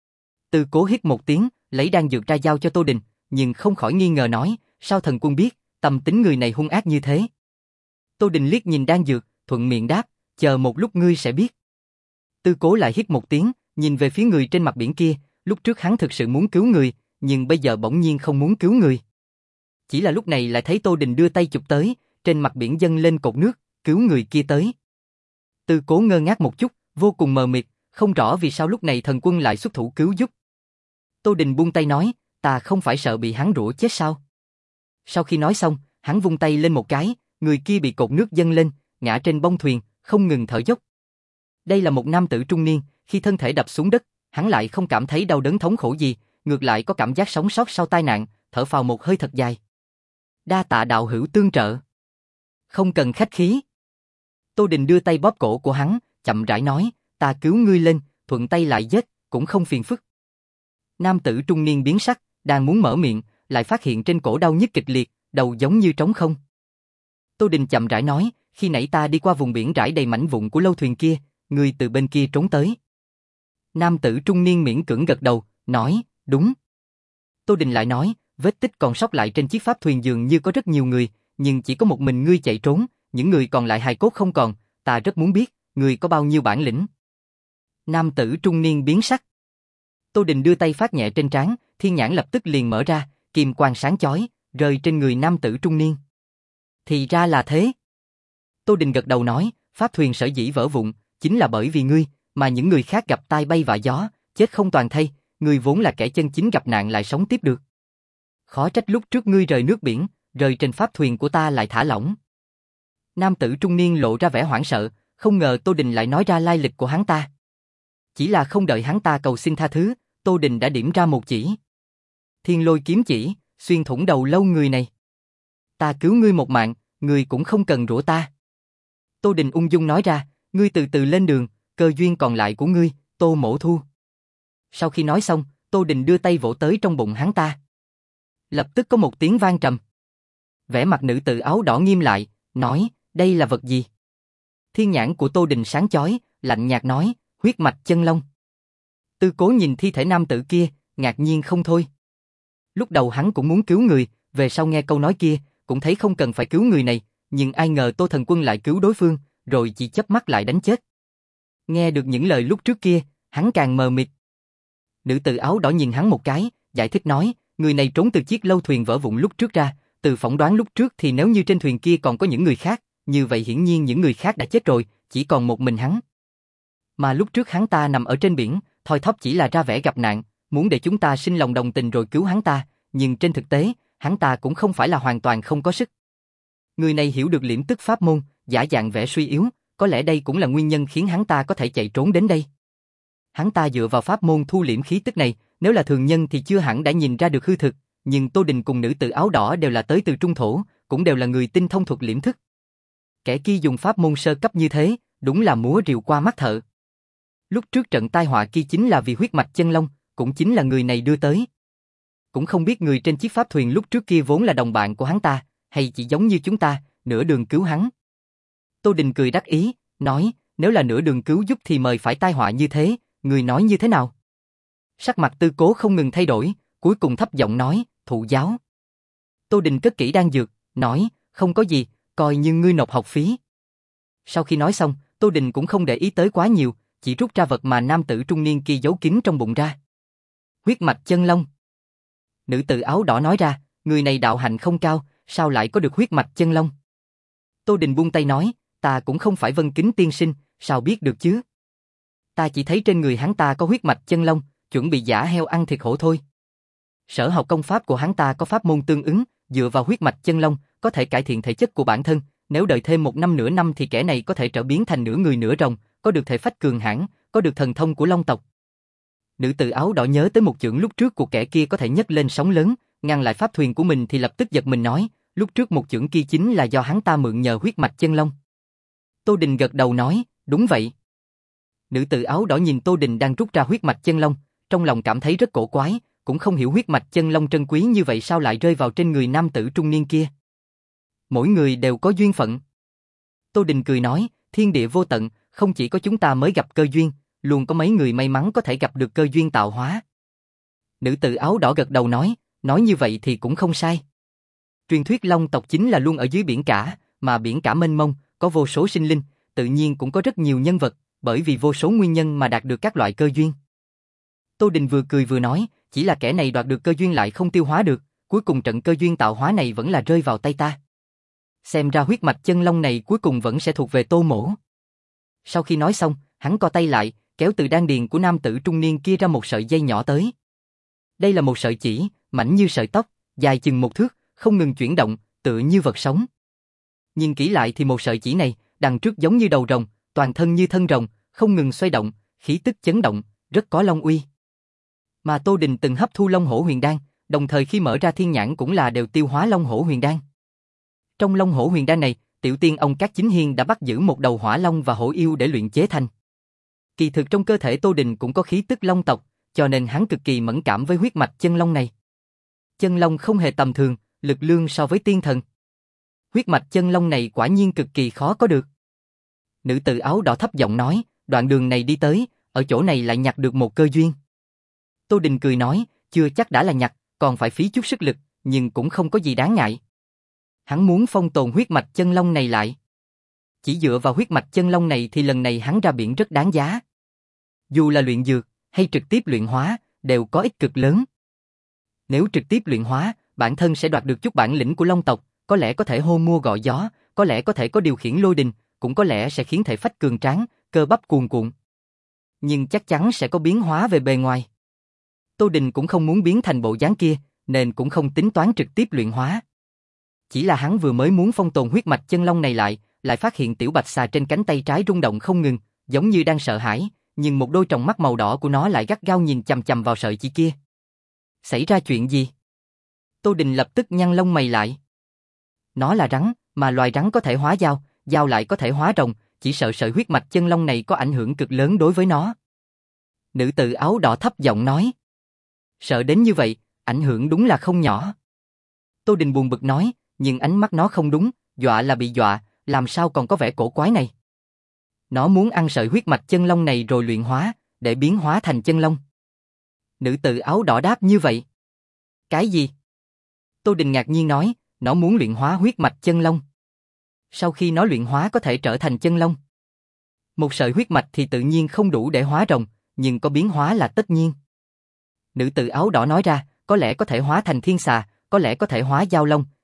Tư Cố hít một tiếng, lấy đan dược ra giao cho Tô Đình, nhưng không khỏi nghi ngờ nói, sao thần quân biết, tâm tính người này hung ác như thế. Tô Đình liếc nhìn đan dược, thuận miệng đáp, chờ một lúc ngươi sẽ biết. Tư Cố lại hít một tiếng, nhìn về phía người trên mặt biển kia, lúc trước hắn thực sự muốn cứu người, nhưng bây giờ bỗng nhiên không muốn cứu người. Chỉ là lúc này lại thấy Tô Đình đưa tay chụp tới, trên mặt biển dâng lên cột nước, cứu người kia tới. Tư Cố ngơ ngác một chút, vô cùng mờ mịt, không rõ vì sao lúc này thần quân lại xuất thủ cứu giúp. Tô Đình buông tay nói, ta không phải sợ bị hắn rủa chết sao? Sau khi nói xong, hắn vung tay lên một cái, người kia bị cột nước dâng lên, ngã trên bông thuyền, không ngừng thở dốc. Đây là một nam tử trung niên, khi thân thể đập xuống đất, hắn lại không cảm thấy đau đớn thống khổ gì, ngược lại có cảm giác sống sót sau tai nạn, thở phào một hơi thật dài. Đa tạ đạo hữu tương trợ. Không cần khách khí. Tô Đình đưa tay bóp cổ của hắn, chậm rãi nói, ta cứu ngươi lên, thuận tay lại giết, cũng không phiền phức. Nam tử trung niên biến sắc, đang muốn mở miệng, lại phát hiện trên cổ đau nhức kịch liệt, đầu giống như trống không. Tô Đình chậm rãi nói, khi nãy ta đi qua vùng biển rải đầy mảnh vụn của lâu thuyền kia, ngươi từ bên kia trốn tới. Nam tử trung niên miễn cưỡng gật đầu, nói, đúng. Tô Đình lại nói, vết tích còn sót lại trên chiếc pháp thuyền dường như có rất nhiều người, nhưng chỉ có một mình ngươi chạy trốn, những người còn lại hài cốt không còn, ta rất muốn biết, ngươi có bao nhiêu bản lĩnh. Nam tử trung niên biến sắc. Tô Đình đưa tay phát nhẹ trên trán, thiên nhãn lập tức liền mở ra, kim quang sáng chói, rơi trên người nam tử trung niên. Thì ra là thế. Tô Đình gật đầu nói, pháp thuyền sở dĩ vỡ vụn, chính là bởi vì ngươi, mà những người khác gặp tai bay vạ gió, chết không toàn thây, ngươi vốn là kẻ chân chính gặp nạn lại sống tiếp được. Khó trách lúc trước ngươi rời nước biển, rời trên pháp thuyền của ta lại thả lỏng. Nam tử trung niên lộ ra vẻ hoảng sợ, không ngờ Tô Đình lại nói ra lai lịch của hắn ta. Chỉ là không đợi hắn ta cầu xin tha thứ, Tô Đình đã điểm ra một chỉ. Thiên Lôi kiếm chỉ, xuyên thủng đầu lâu người này. Ta cứu ngươi một mạng, ngươi cũng không cần rủa ta. Tô Đình ung dung nói ra, ngươi từ từ lên đường, cơ duyên còn lại của ngươi, Tô Mỗ thu. Sau khi nói xong, Tô Đình đưa tay vỗ tới trong bụng hắn ta. Lập tức có một tiếng vang trầm. Vẻ mặt nữ tử áo đỏ nghiêm lại, nói, đây là vật gì? Thiên nhãn của Tô Đình sáng chói, lạnh nhạt nói, huyết mạch chân long. Tư Cố nhìn thi thể nam tử kia, ngạc nhiên không thôi. Lúc đầu hắn cũng muốn cứu người, về sau nghe câu nói kia, cũng thấy không cần phải cứu người này, nhưng ai ngờ Tô Thần Quân lại cứu đối phương, rồi chỉ chớp mắt lại đánh chết. Nghe được những lời lúc trước kia, hắn càng mờ mịt. Nữ tử áo đỏ nhìn hắn một cái, giải thích nói, người này trốn từ chiếc lâu thuyền vỡ vụn lúc trước ra, Từ phỏng đoán lúc trước thì nếu như trên thuyền kia còn có những người khác, như vậy hiển nhiên những người khác đã chết rồi, chỉ còn một mình hắn. Mà lúc trước hắn ta nằm ở trên biển, thoi thóp chỉ là ra vẻ gặp nạn, muốn để chúng ta sinh lòng đồng tình rồi cứu hắn ta, nhưng trên thực tế, hắn ta cũng không phải là hoàn toàn không có sức. Người này hiểu được liễm tức pháp môn, giả dạng vẻ suy yếu, có lẽ đây cũng là nguyên nhân khiến hắn ta có thể chạy trốn đến đây. Hắn ta dựa vào pháp môn thu liễm khí tức này, nếu là thường nhân thì chưa hẳn đã nhìn ra được hư thực, nhưng Tô Đình cùng nữ tử áo đỏ đều là tới từ trung thổ, cũng đều là người tinh thông thuật liễm thức. Kẻ kia dùng pháp môn sơ cấp như thế, đúng là múa rìu qua mắt thợ. Lúc trước trận tai họa kia chính là vì huyết mạch chân long, cũng chính là người này đưa tới. Cũng không biết người trên chiếc pháp thuyền lúc trước kia vốn là đồng bạn của hắn ta, hay chỉ giống như chúng ta, nửa đường cứu hắn. Tô Đình cười đắc ý, nói, nếu là nửa đường cứu giúp thì mời phải tai họa như thế, người nói như thế nào? Sắc mặt Tư Cố không ngừng thay đổi, cuối cùng thấp giọng nói, thụ giáo. Tô Đình cất kỹ đan dược, nói, không có gì, coi như ngươi nộp học phí. Sau khi nói xong, Tô Đình cũng không để ý tới quá nhiều, chỉ rút ra vật mà nam tử trung niên kia giấu kín trong bụng ra. Huyết mạch chân long. Nữ tử áo đỏ nói ra, người này đạo hạnh không cao, sao lại có được huyết mạch chân long? Tô Đình buông tay nói, ta cũng không phải Vân Kính tiên sinh, sao biết được chứ? Ta chỉ thấy trên người hắn ta có huyết mạch chân long, chuẩn bị giả heo ăn thịt hổ thôi. Sở học công pháp của hắn ta có pháp môn tương ứng, dựa vào huyết mạch chân long, có thể cải thiện thể chất của bản thân, nếu đợi thêm một năm nửa năm thì kẻ này có thể trở biến thành nửa người nửa rồng, có được thể phách cường hãn, có được thần thông của long tộc. Nữ tử áo đỏ nhớ tới một chưởng lúc trước của kẻ kia có thể nhấc lên sóng lớn, ngăn lại pháp thuyền của mình thì lập tức giật mình nói, lúc trước một chưởng kia chính là do hắn ta mượn nhờ huyết mạch chân long. Tô Đình gật đầu nói, đúng vậy. Nữ tử áo đỏ nhìn Tô Đình đang rút ra huyết mạch chân long, trong lòng cảm thấy rất cổ quái, cũng không hiểu huyết mạch chân long trân quý như vậy sao lại rơi vào trên người nam tử trung niên kia. Mỗi người đều có duyên phận. Tô Đình cười nói, thiên địa vô tận, không chỉ có chúng ta mới gặp cơ duyên, luôn có mấy người may mắn có thể gặp được cơ duyên tạo hóa. Nữ tử áo đỏ gật đầu nói, nói như vậy thì cũng không sai. Truyền thuyết long tộc chính là luôn ở dưới biển cả, mà biển cả mênh mông, có vô số sinh linh, tự nhiên cũng có rất nhiều nhân vật, bởi vì vô số nguyên nhân mà đạt được các loại cơ duyên. Tô Đình vừa cười vừa nói, chỉ là kẻ này đoạt được cơ duyên lại không tiêu hóa được, cuối cùng trận cơ duyên tạo hóa này vẫn là rơi vào tay ta. Xem ra huyết mạch chân long này cuối cùng vẫn sẽ thuộc về Tô Mỗ. Sau khi nói xong, hắn co tay lại, kéo từ đan điền của nam tử trung niên kia ra một sợi dây nhỏ tới. Đây là một sợi chỉ, mảnh như sợi tóc, dài chừng một thước, không ngừng chuyển động, tựa như vật sống. Nhìn kỹ lại thì một sợi chỉ này, đằng trước giống như đầu rồng, toàn thân như thân rồng, không ngừng xoay động, khí tức chấn động, rất có long uy. Mà Tô Đình từng hấp thu Long Hổ Huyền Đan, đồng thời khi mở ra thiên nhãn cũng là đều tiêu hóa Long Hổ Huyền Đan. Trong Long Hổ Huyền Đan này, tiểu tiên ông Cát Chính Hiên đã bắt giữ một đầu hỏa long và hổ yêu để luyện chế thành. Kỳ thực trong cơ thể Tô Đình cũng có khí tức long tộc, cho nên hắn cực kỳ mẫn cảm với huyết mạch chân long này. Chân long không hề tầm thường, lực lương so với tiên thần. Huyết mạch chân long này quả nhiên cực kỳ khó có được. Nữ tử áo đỏ thấp giọng nói, đoạn đường này đi tới, ở chỗ này lại nhặt được một cơ duyên. Tô Đình cười nói, chưa chắc đã là nhặt, còn phải phí chút sức lực, nhưng cũng không có gì đáng ngại. Hắn muốn phong tồn huyết mạch chân long này lại. Chỉ dựa vào huyết mạch chân long này thì lần này hắn ra biển rất đáng giá. Dù là luyện dược, hay trực tiếp luyện hóa, đều có ích cực lớn. Nếu trực tiếp luyện hóa, bản thân sẽ đoạt được chút bản lĩnh của long tộc, có lẽ có thể hô mua gọi gió, có lẽ có thể có điều khiển lôi đình, cũng có lẽ sẽ khiến thể phách cường tráng, cơ bắp cuồn cuộn. Nhưng chắc chắn sẽ có biến hóa về bề ngoài. Tô Đình cũng không muốn biến thành bộ dáng kia, nên cũng không tính toán trực tiếp luyện hóa. Chỉ là hắn vừa mới muốn phong tồn huyết mạch chân long này lại, lại phát hiện tiểu bạch xà trên cánh tay trái rung động không ngừng, giống như đang sợ hãi, nhưng một đôi tròng mắt màu đỏ của nó lại gắt gao nhìn chằm chằm vào sợi chỉ kia. Xảy ra chuyện gì? Tô Đình lập tức nhăn lông mày lại. Nó là rắn, mà loài rắn có thể hóa dao, dao lại có thể hóa rồng, chỉ sợ sợi huyết mạch chân long này có ảnh hưởng cực lớn đối với nó. Nữ tử áo đỏ thấp giọng nói. Sợ đến như vậy, ảnh hưởng đúng là không nhỏ. Tô Đình buồn bực nói, nhưng ánh mắt nó không đúng, dọa là bị dọa, làm sao còn có vẻ cổ quái này. Nó muốn ăn sợi huyết mạch chân long này rồi luyện hóa, để biến hóa thành chân long. Nữ tử áo đỏ đáp như vậy. Cái gì? Tô Đình ngạc nhiên nói, nó muốn luyện hóa huyết mạch chân long. Sau khi nó luyện hóa có thể trở thành chân long. Một sợi huyết mạch thì tự nhiên không đủ để hóa rồng, nhưng có biến hóa là tất nhiên. Nữ tử áo đỏ nói ra, có lẽ có thể hóa thành thiên xà, có lẽ có thể hóa giao long,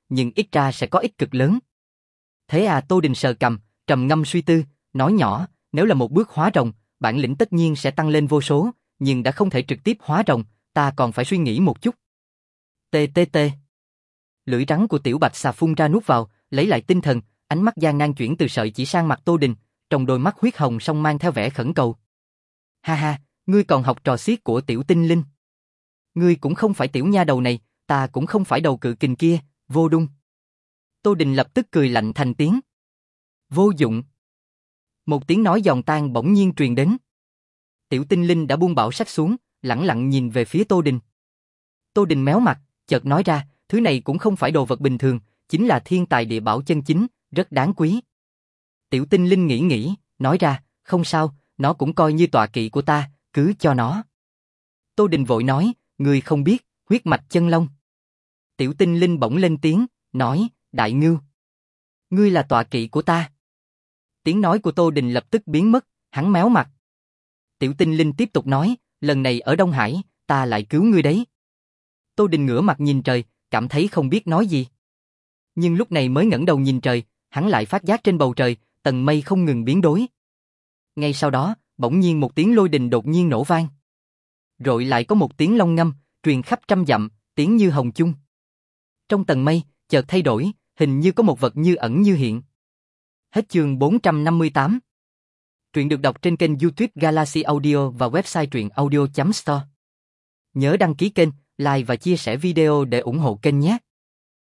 nhưng ít ra sẽ có ích cực lớn. Thế à, Tô Đình sờ cằm, trầm ngâm suy tư, nói nhỏ, nếu là một bước hóa rồng, bản lĩnh tất nhiên sẽ tăng lên vô số, nhưng đã không thể trực tiếp hóa rồng, ta còn phải suy nghĩ một chút. Tê tê tê. Lưỡi rắn của tiểu bạch xà phun ra nuốt vào, lấy lại tinh thần, ánh mắt gian nan chuyển từ sợi chỉ sang mặt Tô Đình, trong đôi mắt huyết hồng song mang theo vẻ khẩn cầu. Ha ha, ngươi còn học trò xiết của tiểu tinh linh. Ngươi cũng không phải tiểu nha đầu này, ta cũng không phải đầu cự kình kia, vô đung. Tô Đình lập tức cười lạnh thành tiếng. Vô dụng. Một tiếng nói giòn tan bỗng nhiên truyền đến. Tiểu tinh linh đã buông bảo sách xuống, lẳng lặng nhìn về phía Tô Đình. Tô Đình méo mặt, chợt nói ra, thứ này cũng không phải đồ vật bình thường, chính là thiên tài địa bảo chân chính, rất đáng quý. Tiểu tinh linh nghĩ nghĩ, nói ra, không sao, nó cũng coi như tọa kỵ của ta, cứ cho nó. Tô Đình vội nói, ngươi không biết, huyết mạch chân long. Tiểu tinh linh bỗng lên tiếng, nói, đại ngưu. Ngươi là tọa kỵ của ta. Tiếng nói của Tô Đình lập tức biến mất, hắn méo mặt. Tiểu tinh linh tiếp tục nói, lần này ở Đông Hải, ta lại cứu ngươi đấy. Tô Đình ngửa mặt nhìn trời, cảm thấy không biết nói gì. Nhưng lúc này mới ngẩng đầu nhìn trời, hắn lại phát giác trên bầu trời, tầng mây không ngừng biến đổi. Ngay sau đó, bỗng nhiên một tiếng lôi đình đột nhiên nổ vang. Rồi lại có một tiếng long ngâm, truyền khắp trăm dặm, tiếng như hồng chung. Trong tầng mây, chợt thay đổi, hình như có một vật như ẩn như hiện. Hết chương bốn trăm năm mươi tám. Truyện được đọc trên kênh YouTube Galaxy Audio và website truyện audio chấm store. Nhớ đăng ký kênh, like và chia sẻ video để ủng hộ kênh nhé.